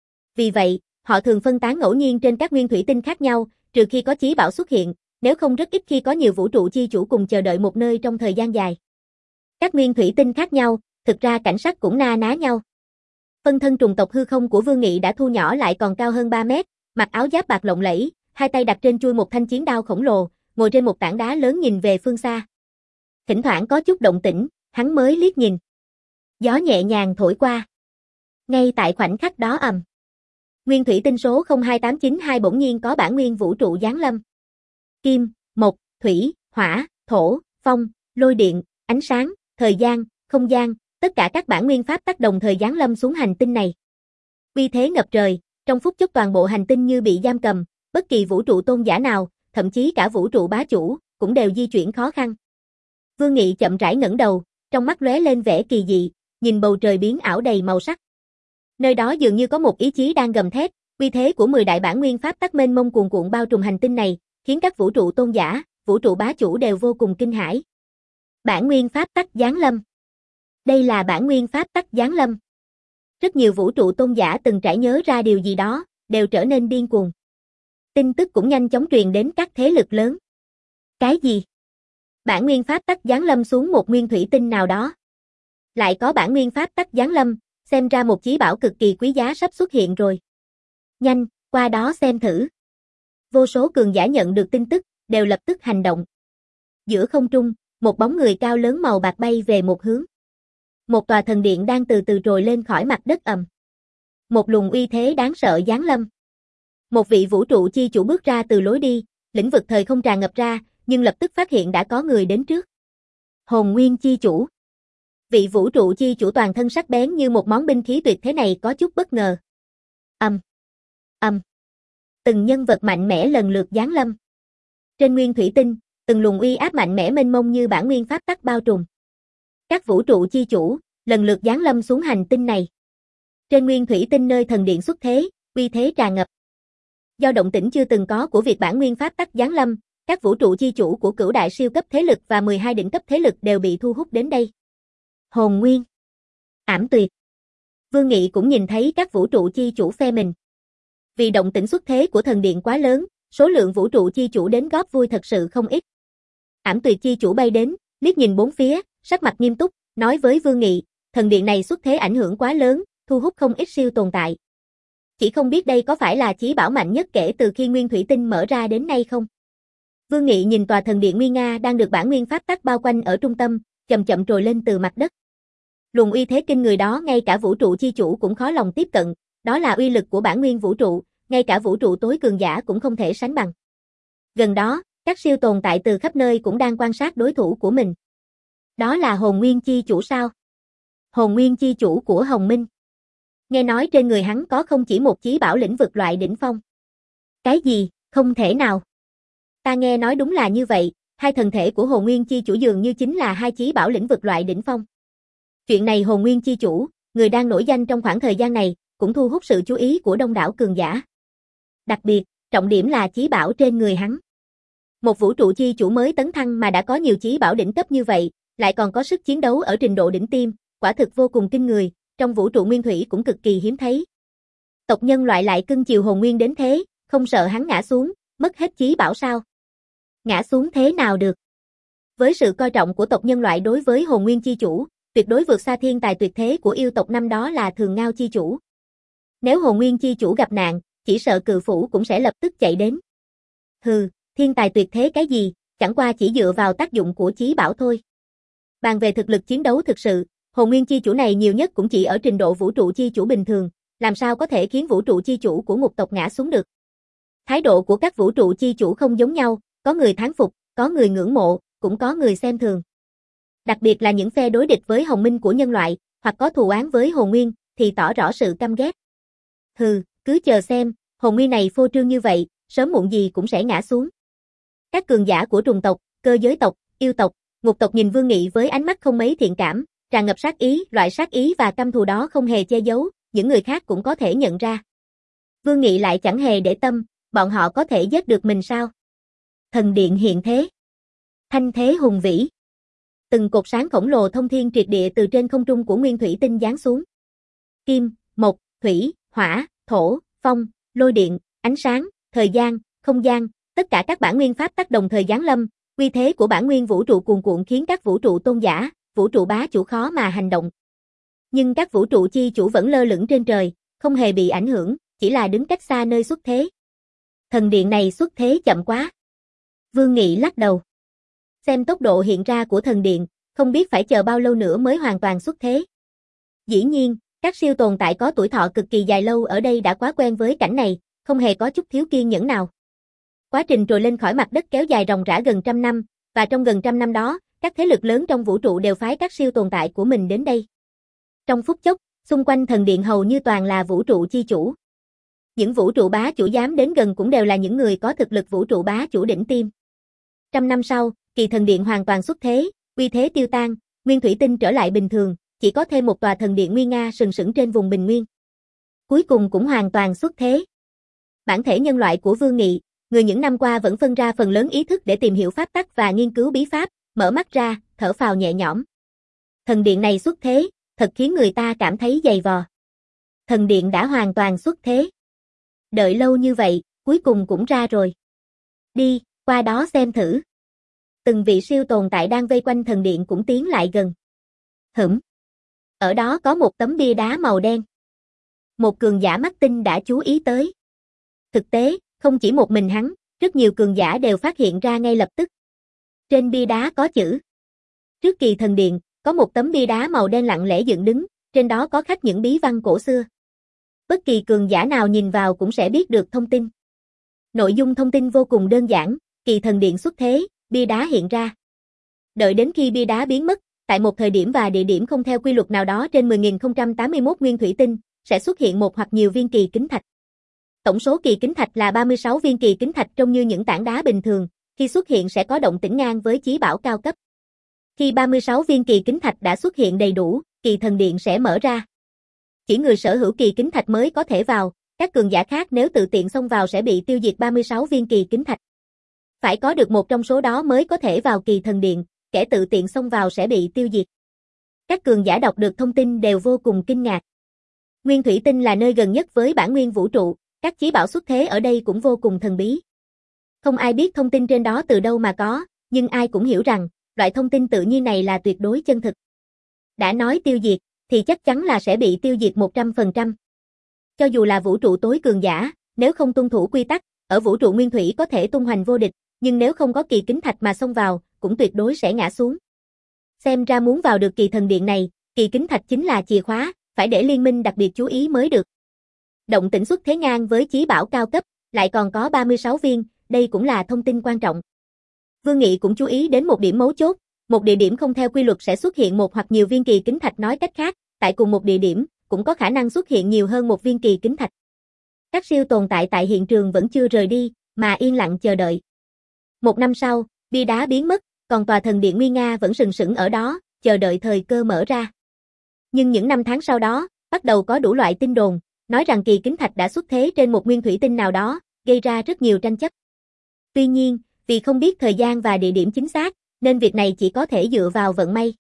Vì vậy, họ thường phân tán ngẫu nhiên trên các Nguyên Thủy Tinh khác nhau, trừ khi có chí bảo xuất hiện, nếu không rất ít khi có nhiều vũ trụ chi chủ cùng chờ đợi một nơi trong thời gian dài. Các Nguyên Thủy Tinh khác nhau, thực ra cảnh sắc cũng na ná nhau. Phân thân trùng tộc hư không của Vương Nghị đã thu nhỏ lại còn cao hơn ba mét, mặc áo giáp bạc lộng lẫy, hai tay đặt trên chuôi một thanh chiến đao khổng lồ, ngồi trên một tảng đá lớn nhìn về phương xa. Thỉnh thoảng có chút động tĩnh, hắn mới liếc nhìn. Gió nhẹ nhàng thổi qua. Ngay tại khoảnh khắc đó ầm. Nguyên Thủy Tinh số không hai tám chín hai bỗng nhiên có bản nguyên vũ trụ giáng lâm. Kim, mộc, thủy, hỏa, thổ, phong, lôi điện, ánh sáng, thời gian, không gian, tất cả các bản nguyên pháp tắc đồng thời giáng lâm xuống hành tinh này. Uy thế ngập trời, trong phút chốc toàn bộ hành tinh như bị giam cầm, bất kỳ vũ trụ tôn giả nào, thậm chí cả vũ trụ bá chủ, cũng đều di chuyển khó khăn. Vương Nghị chậm rãi ngẩng đầu, trong mắt lóe lên vẻ kỳ dị, nhìn bầu trời biến ảo đầy màu sắc. Nơi đó dường như có một ý chí đang gầm thét, uy thế của mười đại bản nguyên pháp tắc mênh mông cuồn cuộn bao trùm hành tinh này, khiến các vũ trụ tôn giả, vũ trụ bá chủ đều vô cùng kinh hãi. Bản nguyên pháp tắc giáng lâm. Đây là bản nguyên pháp tắc giáng lâm. Rất nhiều vũ trụ tôn giả từng trải nhớ ra điều gì đó, đều trở nên điên cuồng. Tin tức cũng nhanh chóng truyền đến các thế lực lớn. Cái gì? Bản nguyên pháp tắc giáng lâm xuống một nguyên thủy tinh nào đó. Lại có bản nguyên pháp tắc giáng lâm, xem ra một chí bảo cực kỳ quý giá sắp xuất hiện rồi. Nhanh, Qua đó xem thử. Vô số cường giả nhận được tin tức, đều lập tức hành động. Giữa không trung, một bóng người cao lớn màu bạc bay về một hướng. Một tòa thần điện đang từ từ trồi lên khỏi mặt đất ầm. Một luồng uy thế đáng sợ giáng lâm. Một vị vũ trụ chi chủ bước ra từ lối đi, lĩnh vực thời không tràn ngập ra, nhưng lập tức phát hiện đã có người đến trước. Hồn Nguyên chi chủ. Vị vũ trụ chi chủ toàn thân sắc bén như một món binh khí tuyệt thế này có chút bất ngờ. Ầm. Ầm. Từng nhân vật mạnh mẽ lần lượt giáng lâm. Trên nguyên thủy tinh, từng luồng uy áp mạnh mẽ mênh mông như bản nguyên pháp tắc bao trùm. Các vũ trụ chi chủ lần lượt giáng lâm xuống hành tinh này. Trên nguyên thủy tinh nơi thần điện xuất thế, uy thế tràn ngập. Do động tĩnh chưa từng có của việc bản nguyên pháp tắc giáng lâm, các vũ trụ chi chủ của cửu đại siêu cấp thế lực và mười hai đỉnh cấp thế lực đều bị thu hút đến đây. Hồn Nguyên, Ảm Tuyệt. Vương Nghị cũng nhìn thấy các vũ trụ chi chủ phe mình. Vì động tĩnh xuất thế của thần điện quá lớn, số lượng vũ trụ chi chủ đến góp vui thật sự không ít. Ảm Tuyệt chi chủ bay đến, liếc nhìn bốn phía, sắc mặt nghiêm túc, nói với Vương Nghị, thần điện này xuất thế ảnh hưởng quá lớn, thu hút không ít siêu tồn tại. Chỉ không biết đây có phải là chí bảo mạnh nhất kể từ khi nguyên thủy tinh mở ra đến nay không? Vương Nghị nhìn tòa thần điện nguy nga đang được bản nguyên pháp tắc bao quanh ở trung tâm, chậm chậm trồi lên từ mặt đất. Luồng uy thế kinh người đó ngay cả vũ trụ chi chủ cũng khó lòng tiếp cận, đó là uy lực của bản nguyên vũ trụ, ngay cả vũ trụ tối cường giả cũng không thể sánh bằng. Gần đó, các siêu tồn tại từ khắp nơi cũng đang quan sát đối thủ của mình. Đó là Hồn Nguyên chi chủ sao? Hồn Nguyên chi chủ của Hồng Minh. Nghe nói trên người hắn có không chỉ một chí bảo lĩnh vực loại đỉnh phong. Cái gì, không thể nào. Ta nghe nói đúng là như vậy, hai thần thể của Hồn Nguyên chi chủ dường như chính là hai chí bảo lĩnh vực loại đỉnh phong. Chuyện này Hồn Nguyên chi chủ, người đang nổi danh trong khoảng thời gian này, cũng thu hút sự chú ý của đông đảo cường giả. Đặc biệt, trọng điểm là chí bảo trên người hắn. Một vũ trụ chi chủ mới tấn thăng mà đã có nhiều chí bảo đỉnh cấp như vậy, lại còn có sức chiến đấu ở trình độ đỉnh tiêm, quả thực vô cùng kinh người, trong vũ trụ nguyên thủy cũng cực kỳ hiếm thấy. Tộc nhân loại lại cưng chiều Hồn Nguyên đến thế, không sợ hắn ngã xuống, mất hết chí bảo sao? Ngã xuống thế nào được? Với sự coi trọng của tộc nhân loại đối với Hồn Nguyên chi chủ, tuyệt đối vượt xa thiên tài tuyệt thế của yêu tộc năm đó là Thường Ngao chi chủ. Nếu Hồn Nguyên chi chủ gặp nạn, chỉ sợ cự phủ cũng sẽ lập tức chạy đến. Hừ, thiên tài tuyệt thế cái gì, chẳng qua chỉ dựa vào tác dụng của chí bảo thôi. Bàn về thực lực chiến đấu thực sự, Hồn Nguyên chi chủ này nhiều nhất cũng chỉ ở trình độ vũ trụ chi chủ bình thường, làm sao có thể khiến vũ trụ chi chủ của ngục tộc ngã xuống được. Thái độ của các vũ trụ chi chủ không giống nhau, có người thán phục, có người ngưỡng mộ, cũng có người xem thường. Đặc biệt là những phe đối địch với Hồng Minh của nhân loại, hoặc có thù oán với Hồn Nguyên, thì tỏ rõ sự căm ghét. Hừ, cứ chờ xem, Hồn Nguyên này phô trương như vậy, sớm muộn gì cũng sẽ ngã xuống. Các cường giả của trùng tộc, cơ giới tộc, yêu tộc, ngục tộc nhìn Vương Nghị với ánh mắt không mấy thiện cảm, tràn ngập sát ý, loại sát ý và căm thù đó không hề che giấu, những người khác cũng có thể nhận ra. Vương Nghị lại chẳng hề để tâm, bọn họ có thể giết được mình sao? Thần điện hiện thế. Thanh thế hùng vĩ. Từng cột sáng khổng lồ thông thiên triệt địa từ trên không trung của nguyên thủy tinh giáng xuống. Kim, mộc, thủy, hỏa, thổ, phong, lôi điện, ánh sáng, thời gian, không gian, tất cả các bản nguyên pháp tắc đồng thời giáng lâm, uy thế của bản nguyên vũ trụ cuồn cuộn khiến các vũ trụ tôn giả, vũ trụ bá chủ khó mà hành động. Nhưng các vũ trụ chi chủ vẫn lơ lửng trên trời, không hề bị ảnh hưởng, chỉ là đứng cách xa nơi xuất thế. Thần điện này xuất thế chậm quá. Vương Nghị lắc đầu. Xem tốc độ hiện ra của thần điện, không biết phải chờ bao lâu nữa mới hoàn toàn xuất thế. Dĩ nhiên, các siêu tồn tại có tuổi thọ cực kỳ dài lâu ở đây đã quá quen với cảnh này, không hề có chút thiếu kiên nhẫn nào. Quá trình trồi lên khỏi mặt đất kéo dài ròng rã gần trăm năm, và trong gần trăm năm đó, các thế lực lớn trong vũ trụ đều phái các siêu tồn tại của mình đến đây. Trong phút chốc, xung quanh thần điện hầu như toàn là vũ trụ chi chủ. Những vũ trụ bá chủ dám đến gần cũng đều là những người có thực lực vũ trụ bá chủ đỉnh tiêm. Trăm năm sau, kỳ thần điện hoàn toàn xuất thế, uy thế tiêu tan, nguyên thủy tinh trở lại bình thường, chỉ có thêm một tòa thần điện nguy nga sừng sững trên vùng bình nguyên. Cuối cùng cũng hoàn toàn xuất thế. Bản thể nhân loại của Vương Nghị, người những năm qua vẫn phân ra phần lớn ý thức để tìm hiểu pháp tắc và nghiên cứu bí pháp, mở mắt ra, thở phào nhẹ nhõm. Thần điện này xuất thế, thật khiến người ta cảm thấy dày vò. Thần điện đã hoàn toàn xuất thế. Đợi lâu như vậy, cuối cùng cũng ra rồi. Đi, qua đó xem thử. Từng vị siêu tồn tại đang vây quanh thần điện cũng tiến lại gần. Hửm. Ở đó có một tấm bia đá màu đen. Một cường giả mắt tinh đã chú ý tới. Thực tế, không chỉ một mình hắn, rất nhiều cường giả đều phát hiện ra ngay lập tức. Trên bia đá có chữ. Trước Kỳ Thần Điện, có một tấm bia đá màu đen lặng lẽ dựng đứng, trên đó có khắc những bí văn cổ xưa. Bất kỳ cường giả nào nhìn vào cũng sẽ biết được thông tin. Nội dung thông tin vô cùng đơn giản, Kỳ Thần Điện xuất thế, bia đá hiện ra. Đợi đến khi bia đá biến mất, tại một thời điểm và địa điểm không theo quy luật nào đó trên mười nghìn không trăm tám mươi mốt nguyên thủy tinh, sẽ xuất hiện một hoặc nhiều viên kỳ kính thạch. Tổng số kỳ kính thạch là ba mươi sáu viên kỳ kính thạch trông như những tảng đá bình thường, khi xuất hiện sẽ có động tĩnh ngang với chí bảo cao cấp. Khi ba mươi sáu viên kỳ kính thạch đã xuất hiện đầy đủ, Kỳ Thần Điện sẽ mở ra. Chỉ người sở hữu kỳ kính thạch mới có thể vào, các cường giả khác nếu tự tiện xông vào sẽ bị tiêu diệt ba mươi sáu viên kỳ kính thạch. Phải có được một trong số đó mới có thể vào Kỳ Thần Điện, kẻ tự tiện xông vào sẽ bị tiêu diệt. Các cường giả đọc được thông tin đều vô cùng kinh ngạc. Nguyên thủy tinh là nơi gần nhất với bản nguyên vũ trụ, các chí bảo xuất thế ở đây cũng vô cùng thần bí. Không ai biết thông tin trên đó từ đâu mà có, nhưng ai cũng hiểu rằng, loại thông tin tự nhiên này là tuyệt đối chân thực. Đã nói tiêu diệt, thì chắc chắn là sẽ bị tiêu diệt một trăm phần trăm. Cho dù là vũ trụ tối cường giả, nếu không tuân thủ quy tắc, ở vũ trụ nguyên thủy có thể tung hoành vô địch, nhưng nếu không có kỳ kính thạch mà xông vào, cũng tuyệt đối sẽ ngã xuống. Xem ra muốn vào được Kỳ Thần Điện này, kỳ kính thạch chính là chìa khóa, phải để liên minh đặc biệt chú ý mới được. Động tĩnh xuất thế ngang với chí bảo cao cấp, lại còn có ba mươi sáu viên, đây cũng là thông tin quan trọng. Vương Nghị cũng chú ý đến một điểm mấu chốt, một địa điểm không theo quy luật sẽ xuất hiện một hoặc nhiều viên kỳ kính thạch, nói cách khác, tại cùng một địa điểm, cũng có khả năng xuất hiện nhiều hơn một viên kỳ kính thạch. Các siêu tồn tại tại hiện trường vẫn chưa rời đi, mà yên lặng chờ đợi. Một năm sau, bia đá biến mất, còn tòa thần điện nguy nga vẫn sừng sững ở đó, chờ đợi thời cơ mở ra. Nhưng những năm tháng sau đó, bắt đầu có đủ loại tin đồn, nói rằng kỳ kính thạch đã xuất thế trên một nguyên thủy tinh nào đó, gây ra rất nhiều tranh chấp. Tuy nhiên, vì không biết thời gian và địa điểm chính xác, nên việc này chỉ có thể dựa vào vận may.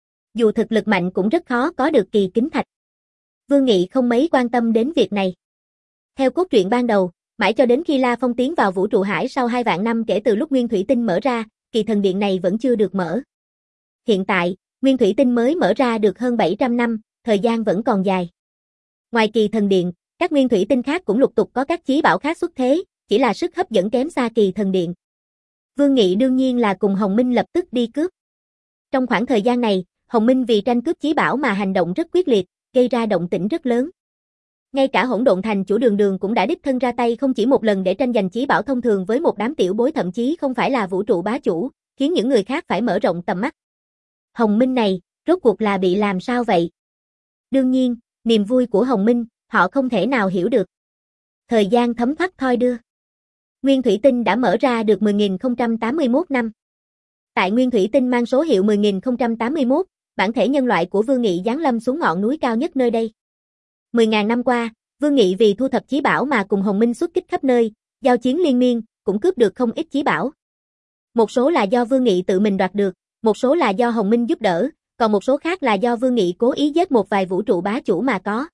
Dù thực lực mạnh cũng rất khó có được kỳ kính thạch. Vương Nghị không mấy quan tâm đến việc này. Theo cốt truyện ban đầu, mãi cho đến khi La Phong tiến vào vũ trụ hải sau hai vạn năm kể từ lúc nguyên thủy tinh mở ra, Kỳ Thần Điện này vẫn chưa được mở. Hiện tại, nguyên thủy tinh mới mở ra được hơn bảy trăm năm, thời gian vẫn còn dài. Ngoài Kỳ Thần Điện, các nguyên thủy tinh khác cũng lục tục có các chí bảo khác xuất thế, chỉ là sức hấp dẫn kém xa Kỳ Thần Điện. Vương Nghị đương nhiên là cùng Hồng Minh lập tức đi cướp. Trong khoảng thời gian này, Hồng Minh vì tranh cướp chí bảo mà hành động rất quyết liệt, gây ra động tĩnh rất lớn. Ngay cả Hỗn Độn Thành chủ Đường Đường cũng đã đích thân ra tay không chỉ một lần để tranh giành chí bảo thông thường với một đám tiểu bối, thậm chí không phải là vũ trụ bá chủ, khiến những người khác phải mở rộng tầm mắt. Hồng Minh này, rốt cuộc là bị làm sao vậy? Đương nhiên, niềm vui của Hồng Minh, họ không thể nào hiểu được. Thời gian thấm thoát thoi đưa. Nguyên thủy tinh đã mở ra được mười nghìn không trăm tám mươi mốt năm. Tại nguyên thủy tinh mang số hiệu mười nghìn không trăm tám mươi mốt, bản thể nhân loại của Vương Nghị giáng lâm xuống ngọn núi cao nhất nơi đây. mười nghìn năm qua, Vương Nghị vì thu thập chí bảo mà cùng Hồng Minh xuất kích khắp nơi, giao chiến liên miên, cũng cướp được không ít chí bảo. Một số là do Vương Nghị tự mình đoạt được, một số là do Hồng Minh giúp đỡ, còn một số khác là do Vương Nghị cố ý giết một vài vũ trụ bá chủ mà có.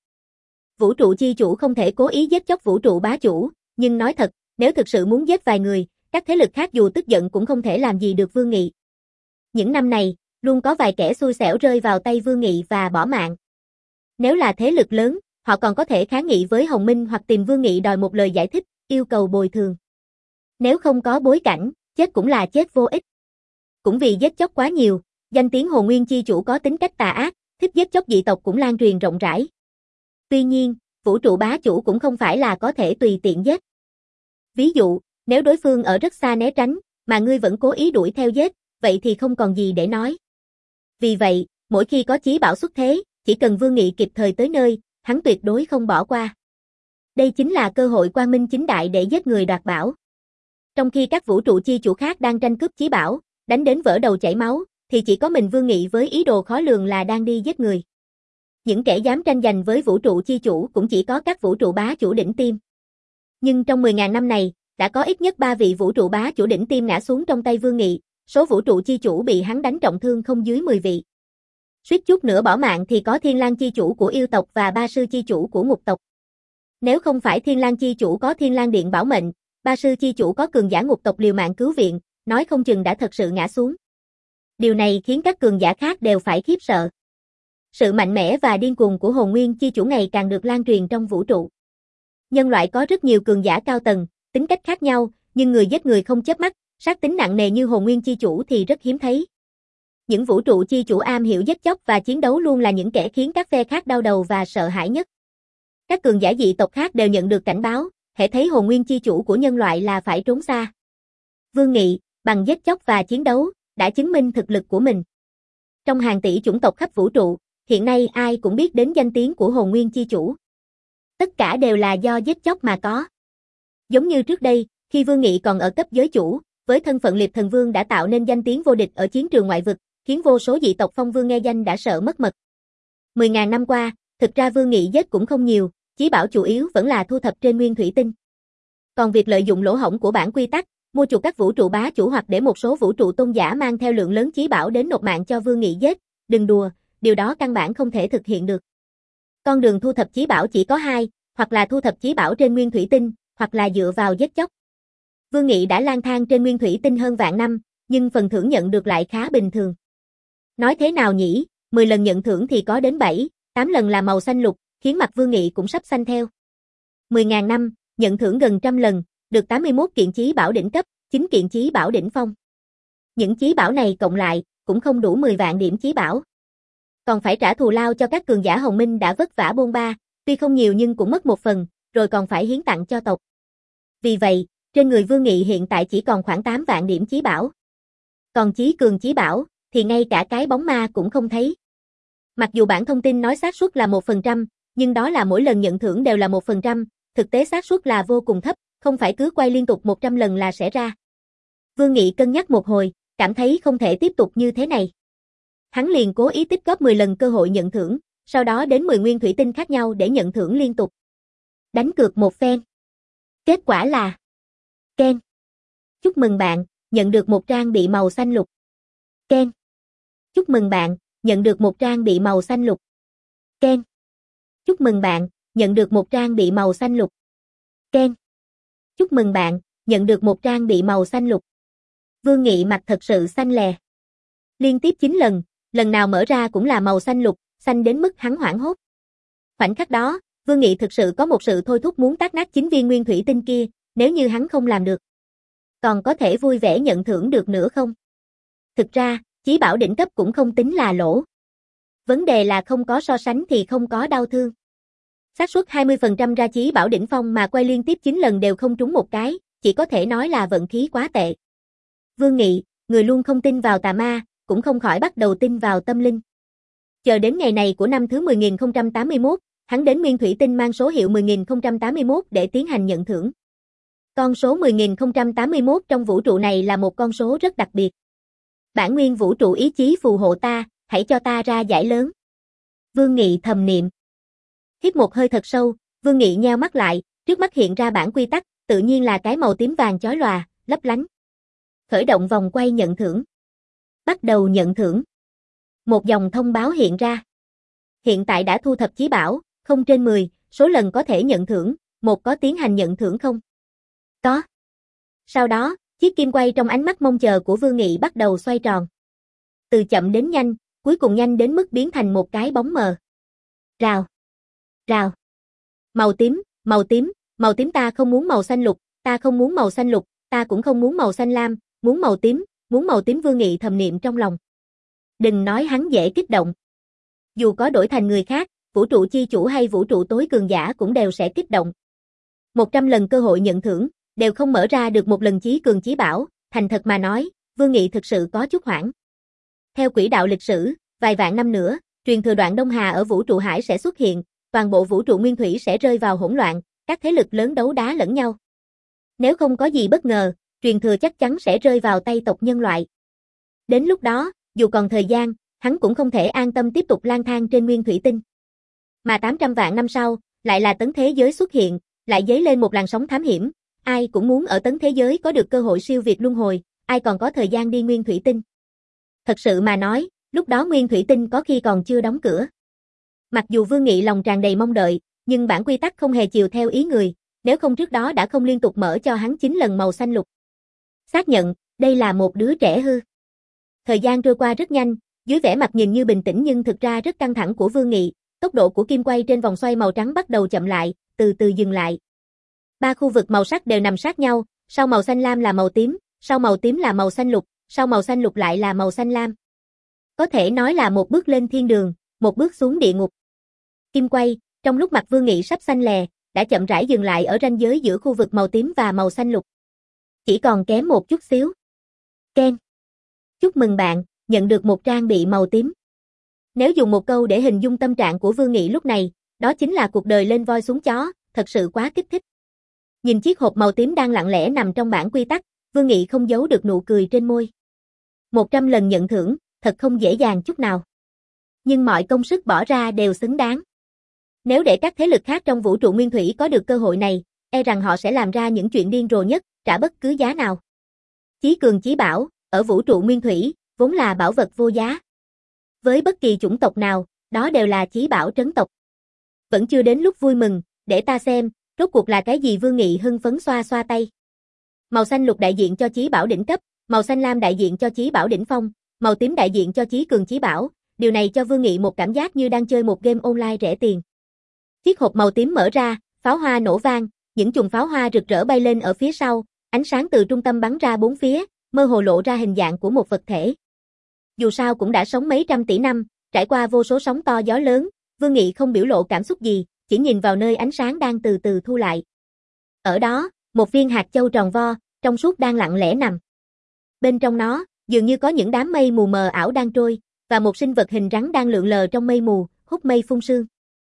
Vũ trụ chi chủ không thể cố ý giết chóc vũ trụ bá chủ, nhưng nói thật, nếu thực sự muốn giết vài người, các thế lực khác dù tức giận cũng không thể làm gì được Vương Nghị. Những năm này, luôn có vài kẻ xui xẻo rơi vào tay Vương Nghị và bỏ mạng. Nếu là thế lực lớn, họ còn có thể kháng nghị với Hồng Minh hoặc tìm Vương Nghị đòi một lời giải thích, yêu cầu bồi thường. Nếu không có bối cảnh, chết cũng là chết vô ích. Cũng vì giết chóc quá nhiều, danh tiếng Hồ Nguyên chi chủ có tính cách tà ác, thích giết chóc dị tộc cũng lan truyền rộng rãi. Tuy nhiên, vũ trụ bá chủ cũng không phải là có thể tùy tiện giết. Ví dụ, nếu đối phương ở rất xa né tránh, mà ngươi vẫn cố ý đuổi theo giết, vậy thì không còn gì để nói. Vì vậy, mỗi khi có chí bảo xuất thế, chỉ cần Vương Nghị kịp thời tới nơi, hắn tuyệt đối không bỏ qua. Đây chính là cơ hội quang minh chính đại để giết người đoạt bảo. Trong khi các vũ trụ chi chủ khác đang tranh cướp chí bảo, đánh đến vỡ đầu chảy máu, thì chỉ có mình Vương Nghị với ý đồ khó lường là đang đi giết người. Những kẻ dám tranh giành với vũ trụ chi chủ cũng chỉ có các vũ trụ bá chủ đỉnh tiêm. Nhưng trong mười nghìn năm này, đã có ít nhất ba vị vũ trụ bá chủ đỉnh tiêm ngã xuống trong tay Vương Nghị, số vũ trụ chi chủ bị hắn đánh trọng thương không dưới mười vị. Suýt chút nữa bỏ mạng thì có Thiên Lang chi chủ của yêu tộc và Ba Sư chi chủ của ngục tộc. Nếu không phải Thiên Lang chi chủ có Thiên Lang điện bảo mệnh, Ba Sư chi chủ có cường giả ngục tộc liều mạng cứu viện, nói không chừng đã thật sự ngã xuống. Điều này khiến các cường giả khác đều phải khiếp sợ. Sự mạnh mẽ và điên cuồng của Hồn Nguyên chi chủ ngày càng được lan truyền trong vũ trụ. Nhân loại có rất nhiều cường giả cao tầng, tính cách khác nhau, nhưng người giết người không chớp mắt, sát tính nặng nề như Hồn Nguyên chi chủ thì rất hiếm thấy. Những vũ trụ chi chủ am hiểu giết chóc và chiến đấu luôn là những kẻ khiến các phe khác đau đầu và sợ hãi nhất. Các cường giả dị tộc khác đều nhận được cảnh báo, hễ thấy Hồn Nguyên chi chủ của nhân loại là phải trốn xa. Vương Nghị, bằng giết chóc và chiến đấu, đã chứng minh thực lực của mình. Trong hàng tỷ chủng tộc khắp vũ trụ, hiện nay ai cũng biết đến danh tiếng của Hồn Nguyên chi chủ. Tất cả đều là do giết chóc mà có. Giống như trước đây, khi Vương Nghị còn ở cấp giới chủ, với thân phận Liệp Thần Vương đã tạo nên danh tiếng vô địch ở chiến trường ngoại vực, khiến vô số dị tộc phong vương nghe danh đã sợ mất mật. Mười ngàn năm qua, thực ra Vương Nghị giết cũng không nhiều, chí bảo chủ yếu vẫn là thu thập trên nguyên thủy tinh. Còn việc lợi dụng lỗ hổng của bản quy tắc, mua chuộc các vũ trụ bá chủ hoặc để một số vũ trụ tôn giả mang theo lượng lớn chí bảo đến nộp mạng cho Vương Nghị giết, đừng đùa, điều đó căn bản không thể thực hiện được. Con đường thu thập chí bảo chỉ có hai, hoặc là thu thập chí bảo trên nguyên thủy tinh, hoặc là dựa vào giết chóc. Vương Nghị đã lang thang trên nguyên thủy tinh hơn vạn năm, nhưng phần thưởng nhận được lại khá bình thường. Nói thế nào nhỉ, mười lần nhận thưởng thì có đến bảy, tám lần là màu xanh lục, khiến mặt Vương Nghị cũng sắp xanh theo. mười ngàn năm, nhận thưởng gần trăm lần, được tám mươi mốt kiện chí bảo đỉnh cấp, chín kiện chí bảo đỉnh phong. Những chí bảo này cộng lại, cũng không đủ mười vạn điểm chí bảo. Còn phải trả thù lao cho các cường giả Hồng Minh đã vất vả bôn ba, tuy không nhiều nhưng cũng mất một phần, rồi còn phải hiến tặng cho tộc. Vì vậy, trên người Vương Nghị hiện tại chỉ còn khoảng tám vạn điểm chí bảo. Còn chí cường chí bảo, thì ngay cả cái bóng ma cũng không thấy. Mặc dù bản thông tin nói xác suất là một phần trăm, nhưng đó là mỗi lần nhận thưởng đều là một phần trăm, thực tế xác suất là vô cùng thấp, không phải cứ quay liên tục một trăm lần là sẽ ra. Vương Nghị cân nhắc một hồi, cảm thấy không thể tiếp tục như thế này. Hắn liền cố ý tích góp mười lần cơ hội nhận thưởng, sau đó đến mười nguyên thủy tinh khác nhau để nhận thưởng liên tục. Đánh cược một phen. Kết quả là Ken. Chúc mừng bạn, nhận được một trang bị màu xanh lục. Ken. Chúc mừng bạn, nhận được một trang bị màu xanh lục. Ken. Chúc mừng bạn, nhận được một trang bị màu xanh lục. Ken. Chúc mừng bạn, nhận được một trang bị màu xanh lục. Vương Nghị mặt thật sự xanh lè. Liên tiếp chín lần, lần nào mở ra cũng là màu xanh lục, xanh đến mức hắn hoảng hốt. Khoảnh khắc đó, Vương Nghị thực sự có một sự thôi thúc muốn tát nát chín viên nguyên thủy tinh kia, nếu như hắn không làm được. Còn có thể vui vẻ nhận thưởng được nữa không? Thực ra, chí bảo đỉnh cấp cũng không tính là lỗ. Vấn đề là không có so sánh thì không có đau thương. Xác suất hai mươi phần trăm ra chí bảo đỉnh phong mà quay liên tiếp chín lần đều không trúng một cái, chỉ có thể nói là vận khí quá tệ. Vương Nghị, người luôn không tin vào tà ma, cũng không khỏi bắt đầu tin vào tâm linh. Chờ đến ngày này của năm thứ mười nghìn không trăm tám mươi mốt, hắn đến nguyên thủy tinh mang số hiệu mười nghìn không trăm tám mươi mốt để tiến hành nhận thưởng. Con số mười nghìn không trăm tám mươi mốt trong vũ trụ này là một con số rất đặc biệt. Bản nguyên vũ trụ ý chí phù hộ ta, hãy cho ta ra giải lớn. Vương Nghị thầm niệm. Hít một hơi thật sâu, Vương Nghị nheo mắt lại, trước mắt hiện ra bản quy tắc, tự nhiên là cái màu tím vàng chói lòa, lấp lánh. Khởi động vòng quay nhận thưởng. Bắt đầu nhận thưởng. Một dòng thông báo hiện ra. Hiện tại đã thu thập chí bảo, không trên mười, số lần có thể nhận thưởng, một có tiến hành nhận thưởng không? Có. Sau đó, chiếc kim quay trong ánh mắt mong chờ của Vương Nghị bắt đầu xoay tròn. Từ chậm đến nhanh, cuối cùng nhanh đến mức biến thành một cái bóng mờ. Rào. Rào. Màu tím, màu tím, màu tím ta không muốn màu xanh lục, ta không muốn màu xanh lục, ta cũng không muốn màu xanh lam, muốn màu tím, muốn màu tím Vương Nghị thầm niệm trong lòng. Đừng nói hắn dễ kích động. Dù có đổi thành người khác, vũ trụ chi chủ hay vũ trụ tối cường giả cũng đều sẽ kích động. một trăm lần cơ hội nhận thưởng, đều không mở ra được một lần chí cường chí bảo, thành thật mà nói, Vương Nghị thực sự có chút hoảng. Theo quỹ đạo lịch sử, vài vạn năm nữa, truyền thừa đoạn Đông Hà ở vũ trụ hải sẽ xuất hiện, toàn bộ vũ trụ nguyên thủy sẽ rơi vào hỗn loạn, các thế lực lớn đấu đá lẫn nhau. Nếu không có gì bất ngờ, truyền thừa chắc chắn sẽ rơi vào tay tộc nhân loại. Đến lúc đó, dù còn thời gian, hắn cũng không thể an tâm tiếp tục lang thang trên nguyên thủy tinh. Mà tám trăm vạn năm sau, lại là tấn thế giới xuất hiện, lại dấy lên một làn sóng thám hiểm, ai cũng muốn ở tấn thế giới có được cơ hội siêu việt luân hồi, ai còn có thời gian đi nguyên thủy tinh. Thật sự mà nói, lúc đó nguyên thủy tinh có khi còn chưa đóng cửa. Mặc dù Vương Nghị lòng tràn đầy mong đợi, nhưng bản quy tắc không hề chiều theo ý người, nếu không trước đó đã không liên tục mở cho hắn chín lần màu xanh lục. Xác nhận, đây là một đứa trẻ hư. Thời gian trôi qua rất nhanh, dưới vẻ mặt nhìn như bình tĩnh nhưng thực ra rất căng thẳng của Vương Nghị, tốc độ của kim quay trên vòng xoay màu trắng bắt đầu chậm lại, từ từ dừng lại. Ba khu vực màu sắc đều nằm sát nhau, sau màu xanh lam là màu tím, sau màu tím là màu xanh lục, sau màu xanh lục lại là màu xanh lam. Có thể nói là một bước lên thiên đường, một bước xuống địa ngục. Kim quay, trong lúc mặt Vương Nghị sắp xanh lè, đã chậm rãi dừng lại ở ranh giới giữa khu vực màu tím và màu xanh lục. Chỉ còn kém một chút xíu. Ken. Chúc mừng bạn, nhận được một trang bị màu tím. Nếu dùng một câu để hình dung tâm trạng của Vương Nghị lúc này, đó chính là cuộc đời lên voi xuống chó, thật sự quá kích thích. Nhìn chiếc hộp màu tím đang lặng lẽ nằm trong bảng quy tắc, Vương Nghị không giấu được nụ cười trên môi. một trăm lần nhận thưởng, thật không dễ dàng chút nào. Nhưng mọi công sức bỏ ra đều xứng đáng. Nếu để các thế lực khác trong vũ trụ nguyên thủy có được cơ hội này, e rằng họ sẽ làm ra những chuyện điên rồ nhất, trả bất cứ giá nào. Chí cường chí bảo, ở vũ trụ nguyên thủy, vốn là bảo vật vô giá. Với bất kỳ chủng tộc nào, đó đều là chí bảo trấn tộc. Vẫn chưa đến lúc vui mừng, để ta xem, rốt cuộc là cái gì. Vương Nghị hưng phấn xoa xoa tay. Màu xanh lục đại diện cho chí bảo đỉnh cấp, màu xanh lam đại diện cho chí bảo đỉnh phong, màu tím đại diện cho chí cường chí bảo, điều này cho Vương Nghị một cảm giác như đang chơi một game online rẻ tiền. Chiếc hộp màu tím mở ra, pháo hoa nổ vang, những chùm pháo hoa rực rỡ bay lên ở phía sau, ánh sáng từ trung tâm bắn ra bốn phía, mơ hồ lộ ra hình dạng của một vật thể. Dù sao cũng đã sống mấy trăm tỷ năm, trải qua vô số sóng to gió lớn, Vương Nghị không biểu lộ cảm xúc gì, chỉ nhìn vào nơi ánh sáng đang từ từ thu lại. Ở đó, một viên hạt châu tròn vo, trong suốt đang lặng lẽ nằm. Bên trong nó, dường như có những đám mây mù mờ ảo đang trôi, và một sinh vật hình rắn đang lượn lờ trong mây mù, hút mây phun sương.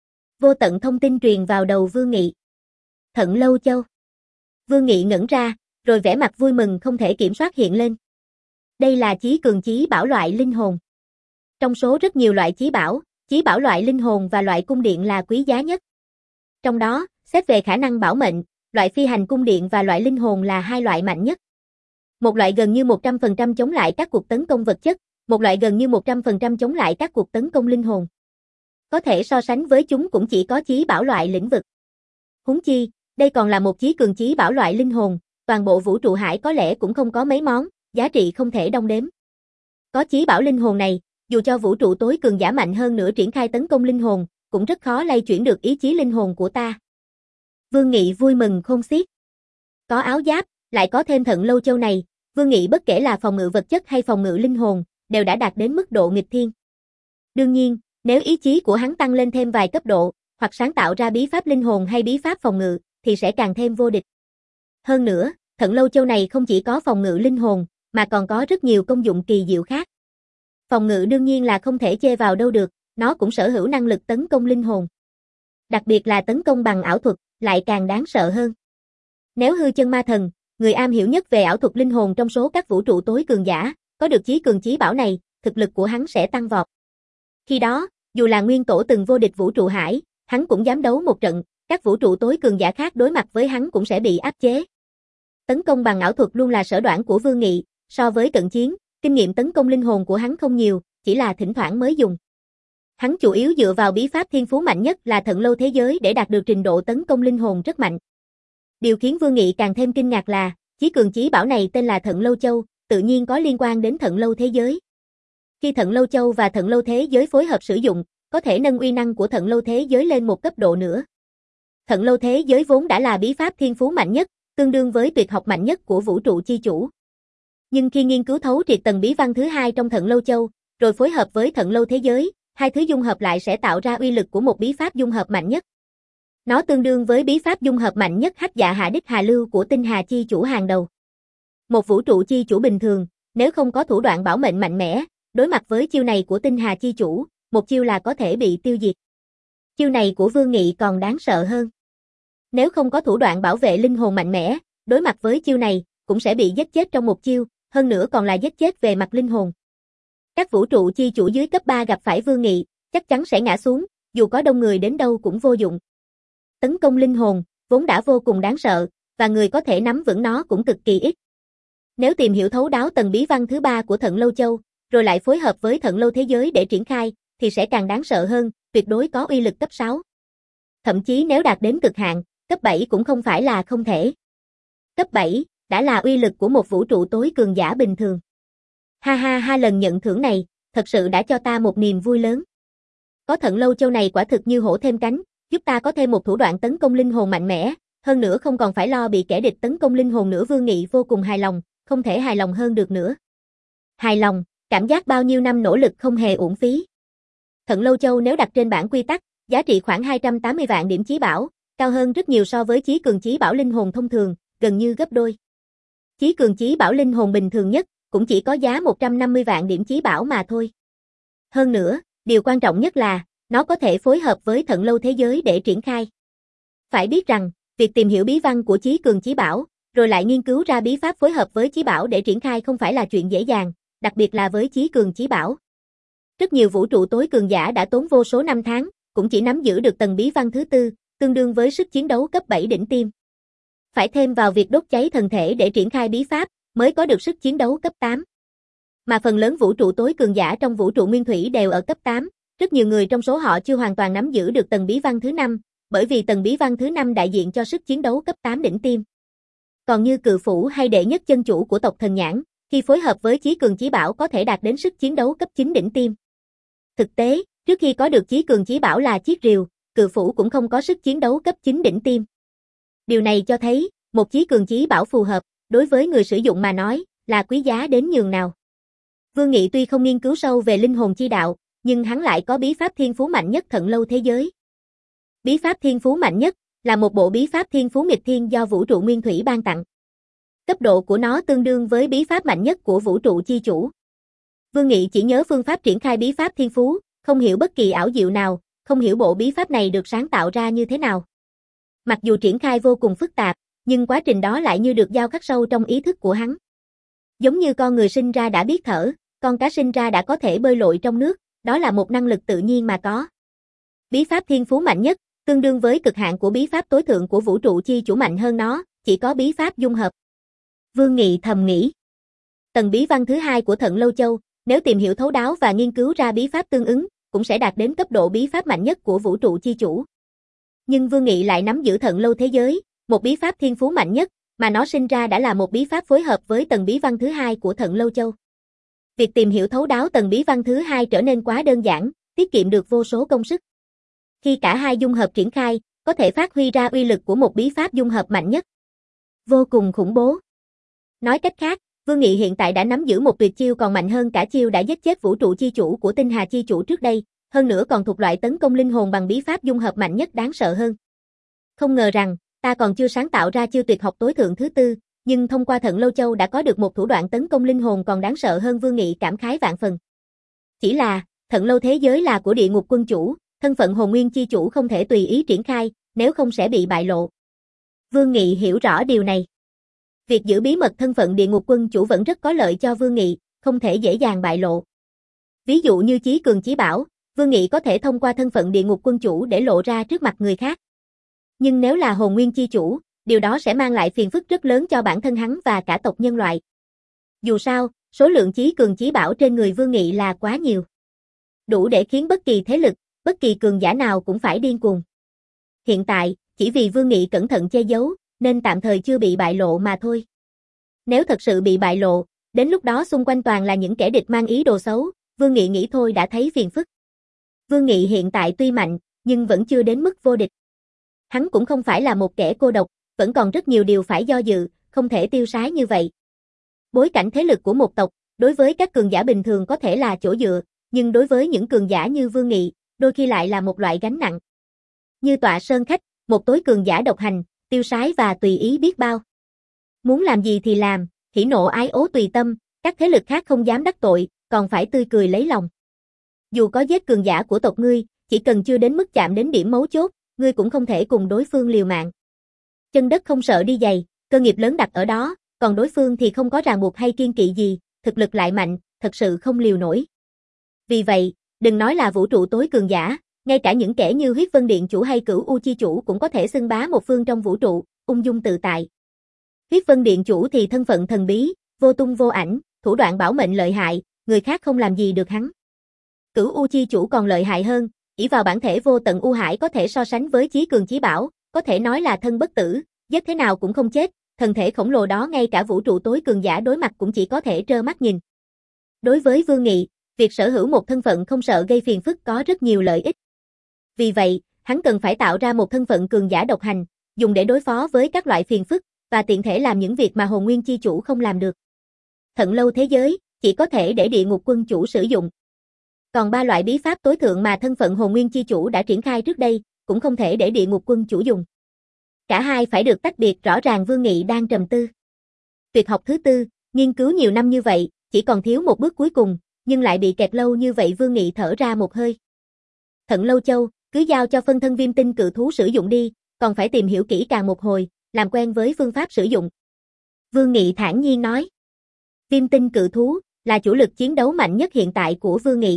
Vô tận thông tin truyền vào đầu Vương Nghị. Thận Lâu Châu. Vương Nghị ngẩn ra, rồi vẻ mặt vui mừng không thể kiểm soát hiện lên. Đây là chí cường chí bảo loại linh hồn. Trong số rất nhiều loại chí bảo, chí bảo loại linh hồn và loại cung điện là quý giá nhất. Trong đó, xét về khả năng bảo mệnh, loại phi hành cung điện và loại linh hồn là hai loại mạnh nhất. Một loại gần như một trăm phần trăm chống lại các cuộc tấn công vật chất, một loại gần như một trăm phần trăm chống lại các cuộc tấn công linh hồn. Có thể so sánh với chúng cũng chỉ có chí bảo loại lĩnh vực. Huống chi, đây còn là một chí cường chí bảo loại linh hồn, toàn bộ vũ trụ hải có lẽ cũng không có mấy món, giá trị không thể đong đếm. Có chí bảo linh hồn này, dù cho vũ trụ tối cường giả mạnh hơn nữa triển khai tấn công linh hồn, cũng rất khó lay chuyển được ý chí linh hồn của ta. Vương Nghị vui mừng khôn xiết. Có áo giáp, lại có thêm Thận Lâu Châu này, Vương Nghị bất kể là phòng ngự vật chất hay phòng ngự linh hồn, đều đã đạt đến mức độ nghịch thiên. Đương nhiên, nếu ý chí của hắn tăng lên thêm vài cấp độ, hoặc sáng tạo ra bí pháp linh hồn hay bí pháp phòng ngự, thì sẽ càng thêm vô địch. Hơn nữa, Thận Lâu Châu này không chỉ có phòng ngự linh hồn, mà còn có rất nhiều công dụng kỳ diệu khác. Phòng ngự đương nhiên là không thể chê vào đâu được, nó cũng sở hữu năng lực tấn công linh hồn. Đặc biệt là tấn công bằng ảo thuật, lại càng đáng sợ hơn. Nếu hư chân ma thần, người am hiểu nhất về ảo thuật linh hồn trong số các vũ trụ tối cường giả, có được chí cường chí bảo này, thực lực của hắn sẽ tăng vọt. Khi đó, dù là nguyên tổ từng vô địch vũ trụ hải, hắn cũng dám đấu một trận, các vũ trụ tối cường giả khác đối mặt với hắn cũng sẽ bị áp chế. Tấn công bằng ảo thuật luôn là sở đoản của Vương Nghị, so với cận chiến, kinh nghiệm tấn công linh hồn của hắn không nhiều, chỉ là thỉnh thoảng mới dùng. Hắn chủ yếu dựa vào bí pháp thiên phú mạnh nhất là Thận Lâu Thế Giới để đạt được trình độ tấn công linh hồn rất mạnh. Điều khiến Vương Nghị càng thêm kinh ngạc là, chí cường chí bảo này tên là Thận Lâu Châu, tự nhiên có liên quan đến Thận Lâu Thế Giới. Khi Thận Lâu Châu và Thận Lâu Thế Giới phối hợp sử dụng, có thể nâng uy năng của Thận Lâu Thế Giới lên một cấp độ nữa. Thận Lâu Thế Giới vốn đã là bí pháp thiên phú mạnh nhất, tương đương với tuyệt học mạnh nhất của vũ trụ chi chủ. Nhưng khi nghiên cứu thấu triệt tầng bí văn thứ hai trong Thận Lâu Châu, rồi phối hợp với Thận Lâu Thế Giới, hai thứ dung hợp lại sẽ tạo ra uy lực của một bí pháp dung hợp mạnh nhất. Nó tương đương với bí pháp dung hợp mạnh nhất Hắc Dạ Hạ Đích Hà Lưu của Tinh Hà chi chủ hàng đầu. Một vũ trụ chi chủ bình thường, nếu không có thủ đoạn bảo mệnh mạnh mẽ, đối mặt với chiêu này của Tinh Hà chi chủ, một chiêu là có thể bị tiêu diệt. Chiêu này của Vương Nghị còn đáng sợ hơn. Nếu không có thủ đoạn bảo vệ linh hồn mạnh mẽ, đối mặt với chiêu này, cũng sẽ bị giết chết trong một chiêu, hơn nữa còn là giết chết về mặt linh hồn. Các vũ trụ chi chủ dưới cấp ba gặp phải Vương Nghị, chắc chắn sẽ ngã xuống, dù có đông người đến đâu cũng vô dụng. Tấn công linh hồn, vốn đã vô cùng đáng sợ, và người có thể nắm vững nó cũng cực kỳ ít. Nếu tìm hiểu thấu đáo tầng bí văn thứ ba của Thận Lâu Châu, rồi lại phối hợp với Thận Lâu Thế Giới để triển khai, thì sẽ càng đáng sợ hơn, tuyệt đối có uy lực cấp sáu. Thậm chí nếu đạt đến cực hạn, cấp bảy cũng không phải là không thể. Cấp bảy, đã là uy lực của một vũ trụ tối cường giả bình thường. Ha ha ha, lần nhận thưởng này, thật sự đã cho ta một niềm vui lớn. Có Thận Lâu Châu này quả thực như hổ thêm cánh, giúp ta có thêm một thủ đoạn tấn công linh hồn mạnh mẽ, hơn nữa không còn phải lo bị kẻ địch tấn công linh hồn nữa. Vương Nghị vô cùng hài lòng, không thể hài lòng hơn được nữa. Hài lòng, cảm giác bao nhiêu năm nỗ lực không hề uổng phí. Thận Lâu Châu nếu đặt trên bảng quy tắc, giá trị khoảng hai trăm tám mươi vạn điểm chí bảo, cao hơn rất nhiều so với chí cường chí bảo linh hồn thông thường, gần như gấp đôi. Chí cường chí bảo linh hồn bình thường nhất, cũng chỉ có giá một trăm năm mươi vạn điểm chí bảo mà thôi. Hơn nữa, điều quan trọng nhất là, nó có thể phối hợp với Thận Lâu thế giới để triển khai. Phải biết rằng, việc tìm hiểu bí văn của chí cường chí bảo, rồi lại nghiên cứu ra bí pháp phối hợp với chí bảo để triển khai không phải là chuyện dễ dàng, đặc biệt là với chí cường chí bảo. Rất nhiều vũ trụ tối cường giả đã tốn vô số năm tháng, cũng chỉ nắm giữ được tầng bí văn thứ tư, tương đương với sức chiến đấu cấp bảy đỉnh tiêm. Phải thêm vào việc đốt cháy thần thể để triển khai bí pháp, mới có được sức chiến đấu cấp tám. Mà phần lớn vũ trụ tối cường giả trong vũ trụ nguyên thủy đều ở cấp tám, rất nhiều người trong số họ chưa hoàn toàn nắm giữ được tầng bí văn thứ năm, bởi vì tầng bí văn thứ năm đại diện cho sức chiến đấu cấp tám đỉnh tiêm. Còn như Cự Phủ hay đệ nhất chân chủ của tộc Thần Nhãn, khi phối hợp với chí cường chí bảo có thể đạt đến sức chiến đấu cấp chín đỉnh tiêm. Thực tế, trước khi có được chí cường chí bảo là chiếc rìu, Cự Phủ cũng không có sức chiến đấu cấp chín đỉnh tiêm. Điều này cho thấy, một chí cường chí bảo phù hợp, đối với người sử dụng mà nói, là quý giá đến nhường nào. Vương Nghị tuy không nghiên cứu sâu về linh hồn chi đạo, nhưng hắn lại có bí pháp thiên phú mạnh nhất Thận Lâu thế giới. Bí pháp thiên phú mạnh nhất là một bộ bí pháp thiên phú nghịch thiên do vũ trụ nguyên thủy ban tặng. Cấp độ của nó tương đương với bí pháp mạnh nhất của vũ trụ chi chủ. Vương Nghị chỉ nhớ phương pháp triển khai bí pháp thiên phú, không hiểu bất kỳ ảo diệu nào, không hiểu bộ bí pháp này được sáng tạo ra như thế nào. Mặc dù triển khai vô cùng phức tạp, nhưng quá trình đó lại như được gieo khắc sâu trong ý thức của hắn. Giống như con người sinh ra đã biết thở, con cá sinh ra đã có thể bơi lội trong nước, đó là một năng lực tự nhiên mà có. Bí pháp thiên phú mạnh nhất, tương đương với cực hạn của bí pháp tối thượng của vũ trụ chi chủ, mạnh hơn nó, chỉ có bí pháp dung hợp. Vương Nghị thầm nghĩ. Tầng bí văn thứ hai của Thận Lâu Châu, nếu tìm hiểu thấu đáo và nghiên cứu ra bí pháp tương ứng, cũng sẽ đạt đến cấp độ bí pháp mạnh nhất của vũ trụ chi chủ. Nhưng Vương Nghị lại nắm giữ Thận Lâu thế giới, một bí pháp thiên phú mạnh nhất, mà nó sinh ra đã là một bí pháp phối hợp với tầng bí văn thứ hai của Thận Lâu Châu. Việc tìm hiểu thấu đáo tầng bí văn thứ hai trở nên quá đơn giản, tiết kiệm được vô số công sức. Khi cả hai dung hợp triển khai, có thể phát huy ra uy lực của một bí pháp dung hợp mạnh nhất. Vô cùng khủng bố. Nói cách khác, Vương Nghị hiện tại đã nắm giữ một tuyệt chiêu còn mạnh hơn cả chiêu đã giết chết vũ trụ chi chủ của Tinh Hà chi chủ trước đây, hơn nữa còn thuộc loại tấn công linh hồn bằng bí pháp dung hợp mạnh nhất đáng sợ hơn. Không ngờ rằng, ta còn chưa sáng tạo ra chiêu tuyệt học tối thượng thứ tư, nhưng thông qua Thận Lâu Châu đã có được một thủ đoạn tấn công linh hồn còn đáng sợ hơn. Vương Nghị cảm khái vạn phần. Chỉ là, Thận Lâu thế giới là của Địa Ngục Quân chủ, thân phận hồn nguyên chi chủ không thể tùy ý triển khai, nếu không sẽ bị bại lộ. Vương Nghị hiểu rõ điều này. Việc giữ bí mật thân phận Địa Ngục Quân chủ vẫn rất có lợi cho Vương Nghị, không thể dễ dàng bại lộ. Ví dụ như chí cường chí bảo, Vương Nghị có thể thông qua thân phận Địa Ngục Quân chủ để lộ ra trước mặt người khác. Nhưng nếu là hồn nguyên chi chủ, điều đó sẽ mang lại phiền phức rất lớn cho bản thân hắn và cả tộc nhân loại. Dù sao, số lượng chí cường chí bảo trên người Vương Nghị là quá nhiều. Đủ để khiến bất kỳ thế lực, bất kỳ cường giả nào cũng phải điên cuồng. Hiện tại, chỉ vì Vương Nghị cẩn thận che giấu, nên tạm thời chưa bị bại lộ mà thôi. Nếu thật sự bị bại lộ, đến lúc đó xung quanh toàn là những kẻ địch mang ý đồ xấu, Vương Nghị nghĩ thôi đã thấy phiền phức. Vương Nghị hiện tại tuy mạnh, nhưng vẫn chưa đến mức vô địch. Hắn cũng không phải là một kẻ cô độc, vẫn còn rất nhiều điều phải do dự, không thể tiêu sái như vậy. Bối cảnh thế lực của một tộc, đối với các cường giả bình thường có thể là chỗ dựa, nhưng đối với những cường giả như Vương Nghị, đôi khi lại là một loại gánh nặng. Như Tọa Sơn Khách, một tối cường giả độc hành, tiêu sái và tùy ý biết bao. Muốn làm gì thì làm, hỉ nộ ái ố tùy tâm, các thế lực khác không dám đắc tội, còn phải tươi cười lấy lòng. Dù có giết cường giả của tộc ngươi, chỉ cần chưa đến mức chạm đến điểm mấu chốt, ngươi cũng không thể cùng đối phương liều mạng. Chân đất không sợ đi giày, cơ nghiệp lớn đặt ở đó, còn đối phương thì không có ràng buộc hay kiên kỵ gì, thực lực lại mạnh, thật sự không liều nổi. Vì vậy, đừng nói là vũ trụ tối cường giả, ngay cả những kẻ như Huyết Vân Điện chủ hay Cửu U chi chủ cũng có thể xưng bá một phương trong vũ trụ, ung dung tự tại. Huyết Vân Điện chủ thì thân phận thần bí, vô tung vô ảnh, thủ đoạn bảo mệnh lợi hại, người khác không làm gì được hắn. Cửu U chi chủ còn lợi hại hơn, ỷ vào bản thể vô tận u hải có thể so sánh với chí cường chí bảo, có thể nói là thân bất tử, giết thế nào cũng không chết, thần thể khổng lồ đó ngay cả vũ trụ tối cường giả đối mặt cũng chỉ có thể trơ mắt nhìn. Đối với Vương Nghị, việc sở hữu một thân phận không sợ gây phiền phức có rất nhiều lợi ích. Vì vậy, hắn cần phải tạo ra một thân phận cường giả độc hành, dùng để đối phó với các loại phiền phức, và tiện thể làm những việc mà hồn nguyên chi chủ không làm được. Thận lâu thế giới, chỉ có thể để địa ngục quân chủ sử dụng. Còn ba loại bí pháp tối thượng mà thân phận hồn nguyên chi chủ đã triển khai trước đây, cũng không thể để địa ngục quân chủ dùng. Cả hai phải được tách biệt rõ ràng. Vương Nghị đang trầm tư. Tuyệt học thứ tư, nghiên cứu nhiều năm như vậy, chỉ còn thiếu một bước cuối cùng, nhưng lại bị kẹt lâu như vậy. Vương Nghị thở ra một hơi. Thận lâu châu, cứ giao cho phân thân viêm tinh cự thú sử dụng đi, còn phải tìm hiểu kỹ càng một hồi, làm quen với phương pháp sử dụng. Vương Nghị thản nhiên nói. Viêm tinh cự thú là chủ lực chiến đấu mạnh nhất hiện tại của Vương Nghị.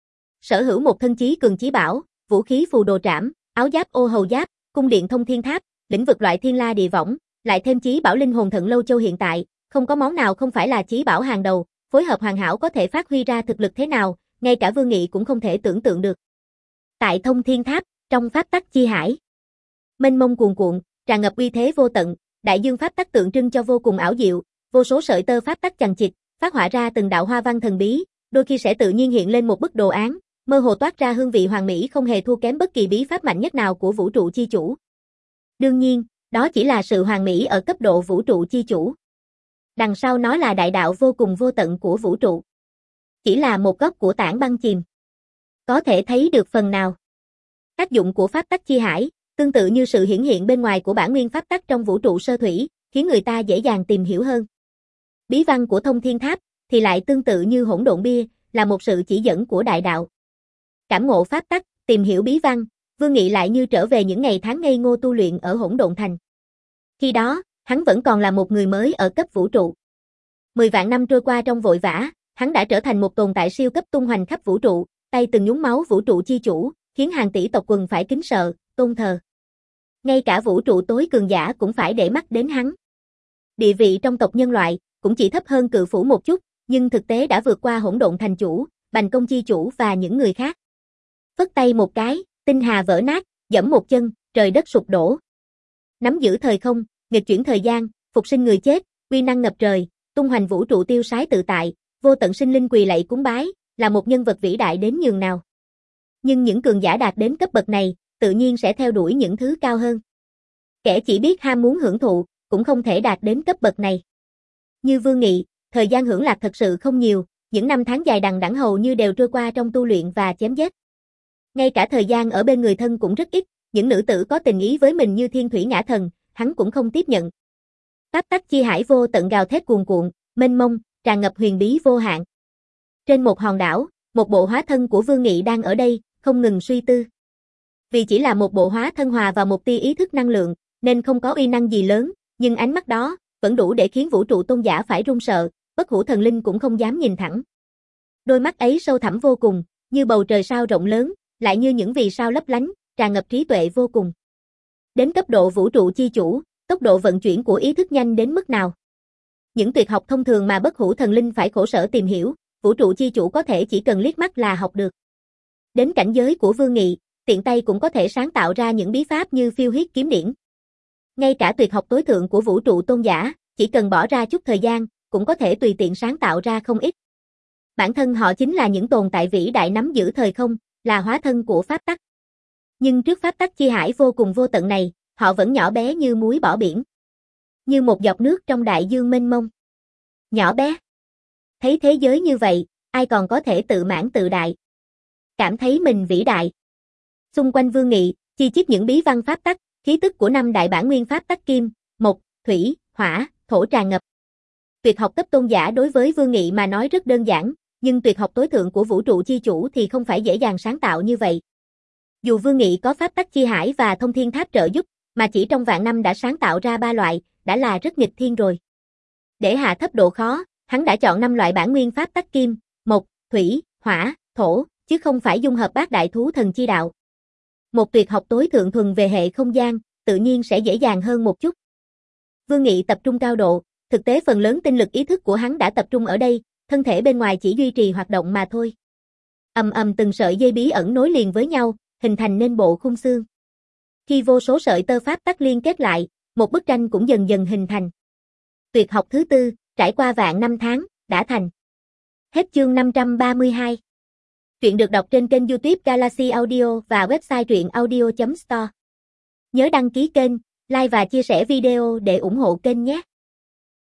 Sở hữu một thân chí cường chí bảo, vũ khí phù đồ trảm, áo giáp ô hầu giáp, cung điện thông thiên tháp, lĩnh vực loại thiên la địa võng, lại thêm chí bảo linh hồn thận lâu châu hiện tại, không có món nào không phải là chí bảo hàng đầu, phối hợp hoàn hảo có thể phát huy ra thực lực thế nào, ngay cả Vương Nghị cũng không thể tưởng tượng được. Tại thông thiên tháp, trong pháp tắc chi hải, mênh mông cuồn cuộn, tràn ngập uy thế vô tận, đại dương pháp tắc tượng trưng cho vô cùng ảo diệu, vô số sợi tơ pháp tắc chằng chịt, phát họa ra từng đạo hoa văn thần bí, đôi khi sẽ tự nhiên hiện lên một bức đồ án, mơ hồ toát ra hương vị hoàn mỹ không hề thua kém bất kỳ bí pháp mạnh nhất nào của vũ trụ chi chủ. Đương nhiên, đó chỉ là sự hoàn mỹ ở cấp độ vũ trụ chi chủ. Đằng sau nó là đại đạo vô cùng vô tận của vũ trụ. Chỉ là một góc của tảng băng chìm. Có thể thấy được phần nào. Tác dụng của pháp tắc chi hải, tương tự như sự hiển hiện bên ngoài của bản nguyên pháp tắc trong vũ trụ sơ thủy, khiến người ta dễ dàng tìm hiểu hơn. Bí văn của thông thiên tháp thì lại tương tự như hỗn độn bia, là một sự chỉ dẫn của đại đạo. Cảm ngộ pháp tắc, tìm hiểu bí văn, Vương Nghị lại như trở về những ngày tháng ngây ngô tu luyện ở Hỗn Độn Thành. Khi đó, hắn vẫn còn là một người mới ở cấp vũ trụ. Mười vạn năm trôi qua trong vội vã, hắn đã trở thành một tồn tại siêu cấp tung hoành khắp vũ trụ, tay từng nhúng máu vũ trụ chi chủ, khiến hàng tỷ tộc quần phải kính sợ, tôn thờ. Ngay cả vũ trụ tối cường giả cũng phải để mắt đến hắn. Địa vị trong tộc nhân loại cũng chỉ thấp hơn Cự Phủ một chút, nhưng thực tế đã vượt qua Hỗn Độn Thành chủ, Bành Công chi chủ và những người khác. Phất tay một cái, tinh hà vỡ nát, giẫm một chân, trời đất sụp đổ. Nắm giữ thời không, nghịch chuyển thời gian, phục sinh người chết, uy năng ngập trời, tung hoành vũ trụ tiêu sái tự tại, vô tận sinh linh quỳ lạy cúng bái, là một nhân vật vĩ đại đến nhường nào. Nhưng những cường giả đạt đến cấp bậc này, tự nhiên sẽ theo đuổi những thứ cao hơn. Kẻ chỉ biết ham muốn hưởng thụ, cũng không thể đạt đến cấp bậc này. Như Vương Nghị, thời gian hưởng lạc thật sự không nhiều, những năm tháng dài đằng đẵng hầu như đều trôi qua trong tu luyện và chém giết. Ngay cả thời gian ở bên người thân cũng rất ít, những nữ tử có tình ý với mình như Thiên Thủy Ngã Thần, hắn cũng không tiếp nhận. Pháp tắc chi hải vô tận gào thét cuồn cuộn, mênh mông, tràn ngập huyền bí vô hạn. Trên một hòn đảo, một bộ hóa thân của Vương Nghị đang ở đây, không ngừng suy tư. Vì chỉ là một bộ hóa thân hòa vào một tia ý thức năng lượng, nên không có uy năng gì lớn, nhưng ánh mắt đó vẫn đủ để khiến vũ trụ tôn giả phải run sợ, bất hủ thần linh cũng không dám nhìn thẳng. Đôi mắt ấy sâu thẳm vô cùng, như bầu trời sao rộng lớn, lại như những vì sao lấp lánh, tràn ngập trí tuệ vô cùng. Đến cấp độ vũ trụ chi chủ, tốc độ vận chuyển của ý thức nhanh đến mức nào? Những tuyệt học thông thường mà bất hủ thần linh phải khổ sở tìm hiểu, vũ trụ chi chủ có thể chỉ cần liếc mắt là học được. Đến cảnh giới của Vương Nghị, tiện tay cũng có thể sáng tạo ra những bí pháp như phiêu huyết kiếm điển. Ngay cả tuyệt học tối thượng của vũ trụ tôn giả, chỉ cần bỏ ra chút thời gian, cũng có thể tùy tiện sáng tạo ra không ít. Bản thân họ chính là những tồn tại vĩ đại nắm giữ thời không, là hóa thân của pháp tắc. Nhưng trước pháp tắc chi hải vô cùng vô tận này, họ vẫn nhỏ bé như muối bỏ biển. Như một giọt nước trong đại dương mênh mông. Nhỏ bé. Thấy thế giới như vậy, ai còn có thể tự mãn tự đại. Cảm thấy mình vĩ đại. Xung quanh Vương Nghị, chi chít những bí văn pháp tắc, khí tức của năm đại bản nguyên pháp tắc kim, mộc, thủy, hỏa, thổ tràn ngập. Tuyệt học cấp tôn giả đối với Vương Nghị mà nói rất đơn giản, nhưng tuyệt học tối thượng của vũ trụ chi chủ thì không phải dễ dàng sáng tạo như vậy. Dù Vương Nghị có pháp tắc chi hải và thông thiên tháp trợ giúp, mà chỉ trong vạn năm đã sáng tạo ra ba loại, đã là rất nghịch thiên rồi. Để hạ thấp độ khó, hắn đã chọn năm loại bản nguyên pháp tắc kim, mộc, thủy, hỏa, thổ, chứ không phải dung hợp bát đại thú thần chi đạo. Một tuyệt học tối thượng thuần về hệ không gian, tự nhiên sẽ dễ dàng hơn một chút. Vương Nghị tập trung cao độ, thực tế phần lớn tinh lực ý thức của hắn đã tập trung ở đây, thân thể bên ngoài chỉ duy trì hoạt động mà thôi. Ầm ầm từng sợi dây bí ẩn nối liền với nhau, hình thành nên bộ khung xương. Khi vô số sợi tơ pháp tắc liên kết lại, một bức tranh cũng dần dần hình thành. Tuyệt học thứ tư, trải qua vạn năm tháng, đã thành. Hết chương năm trăm ba mươi hai. Truyện được đọc trên kênh YouTube Galaxy Audio và website truyện audio chấm store. Nhớ đăng ký kênh, like và chia sẻ video để ủng hộ kênh nhé.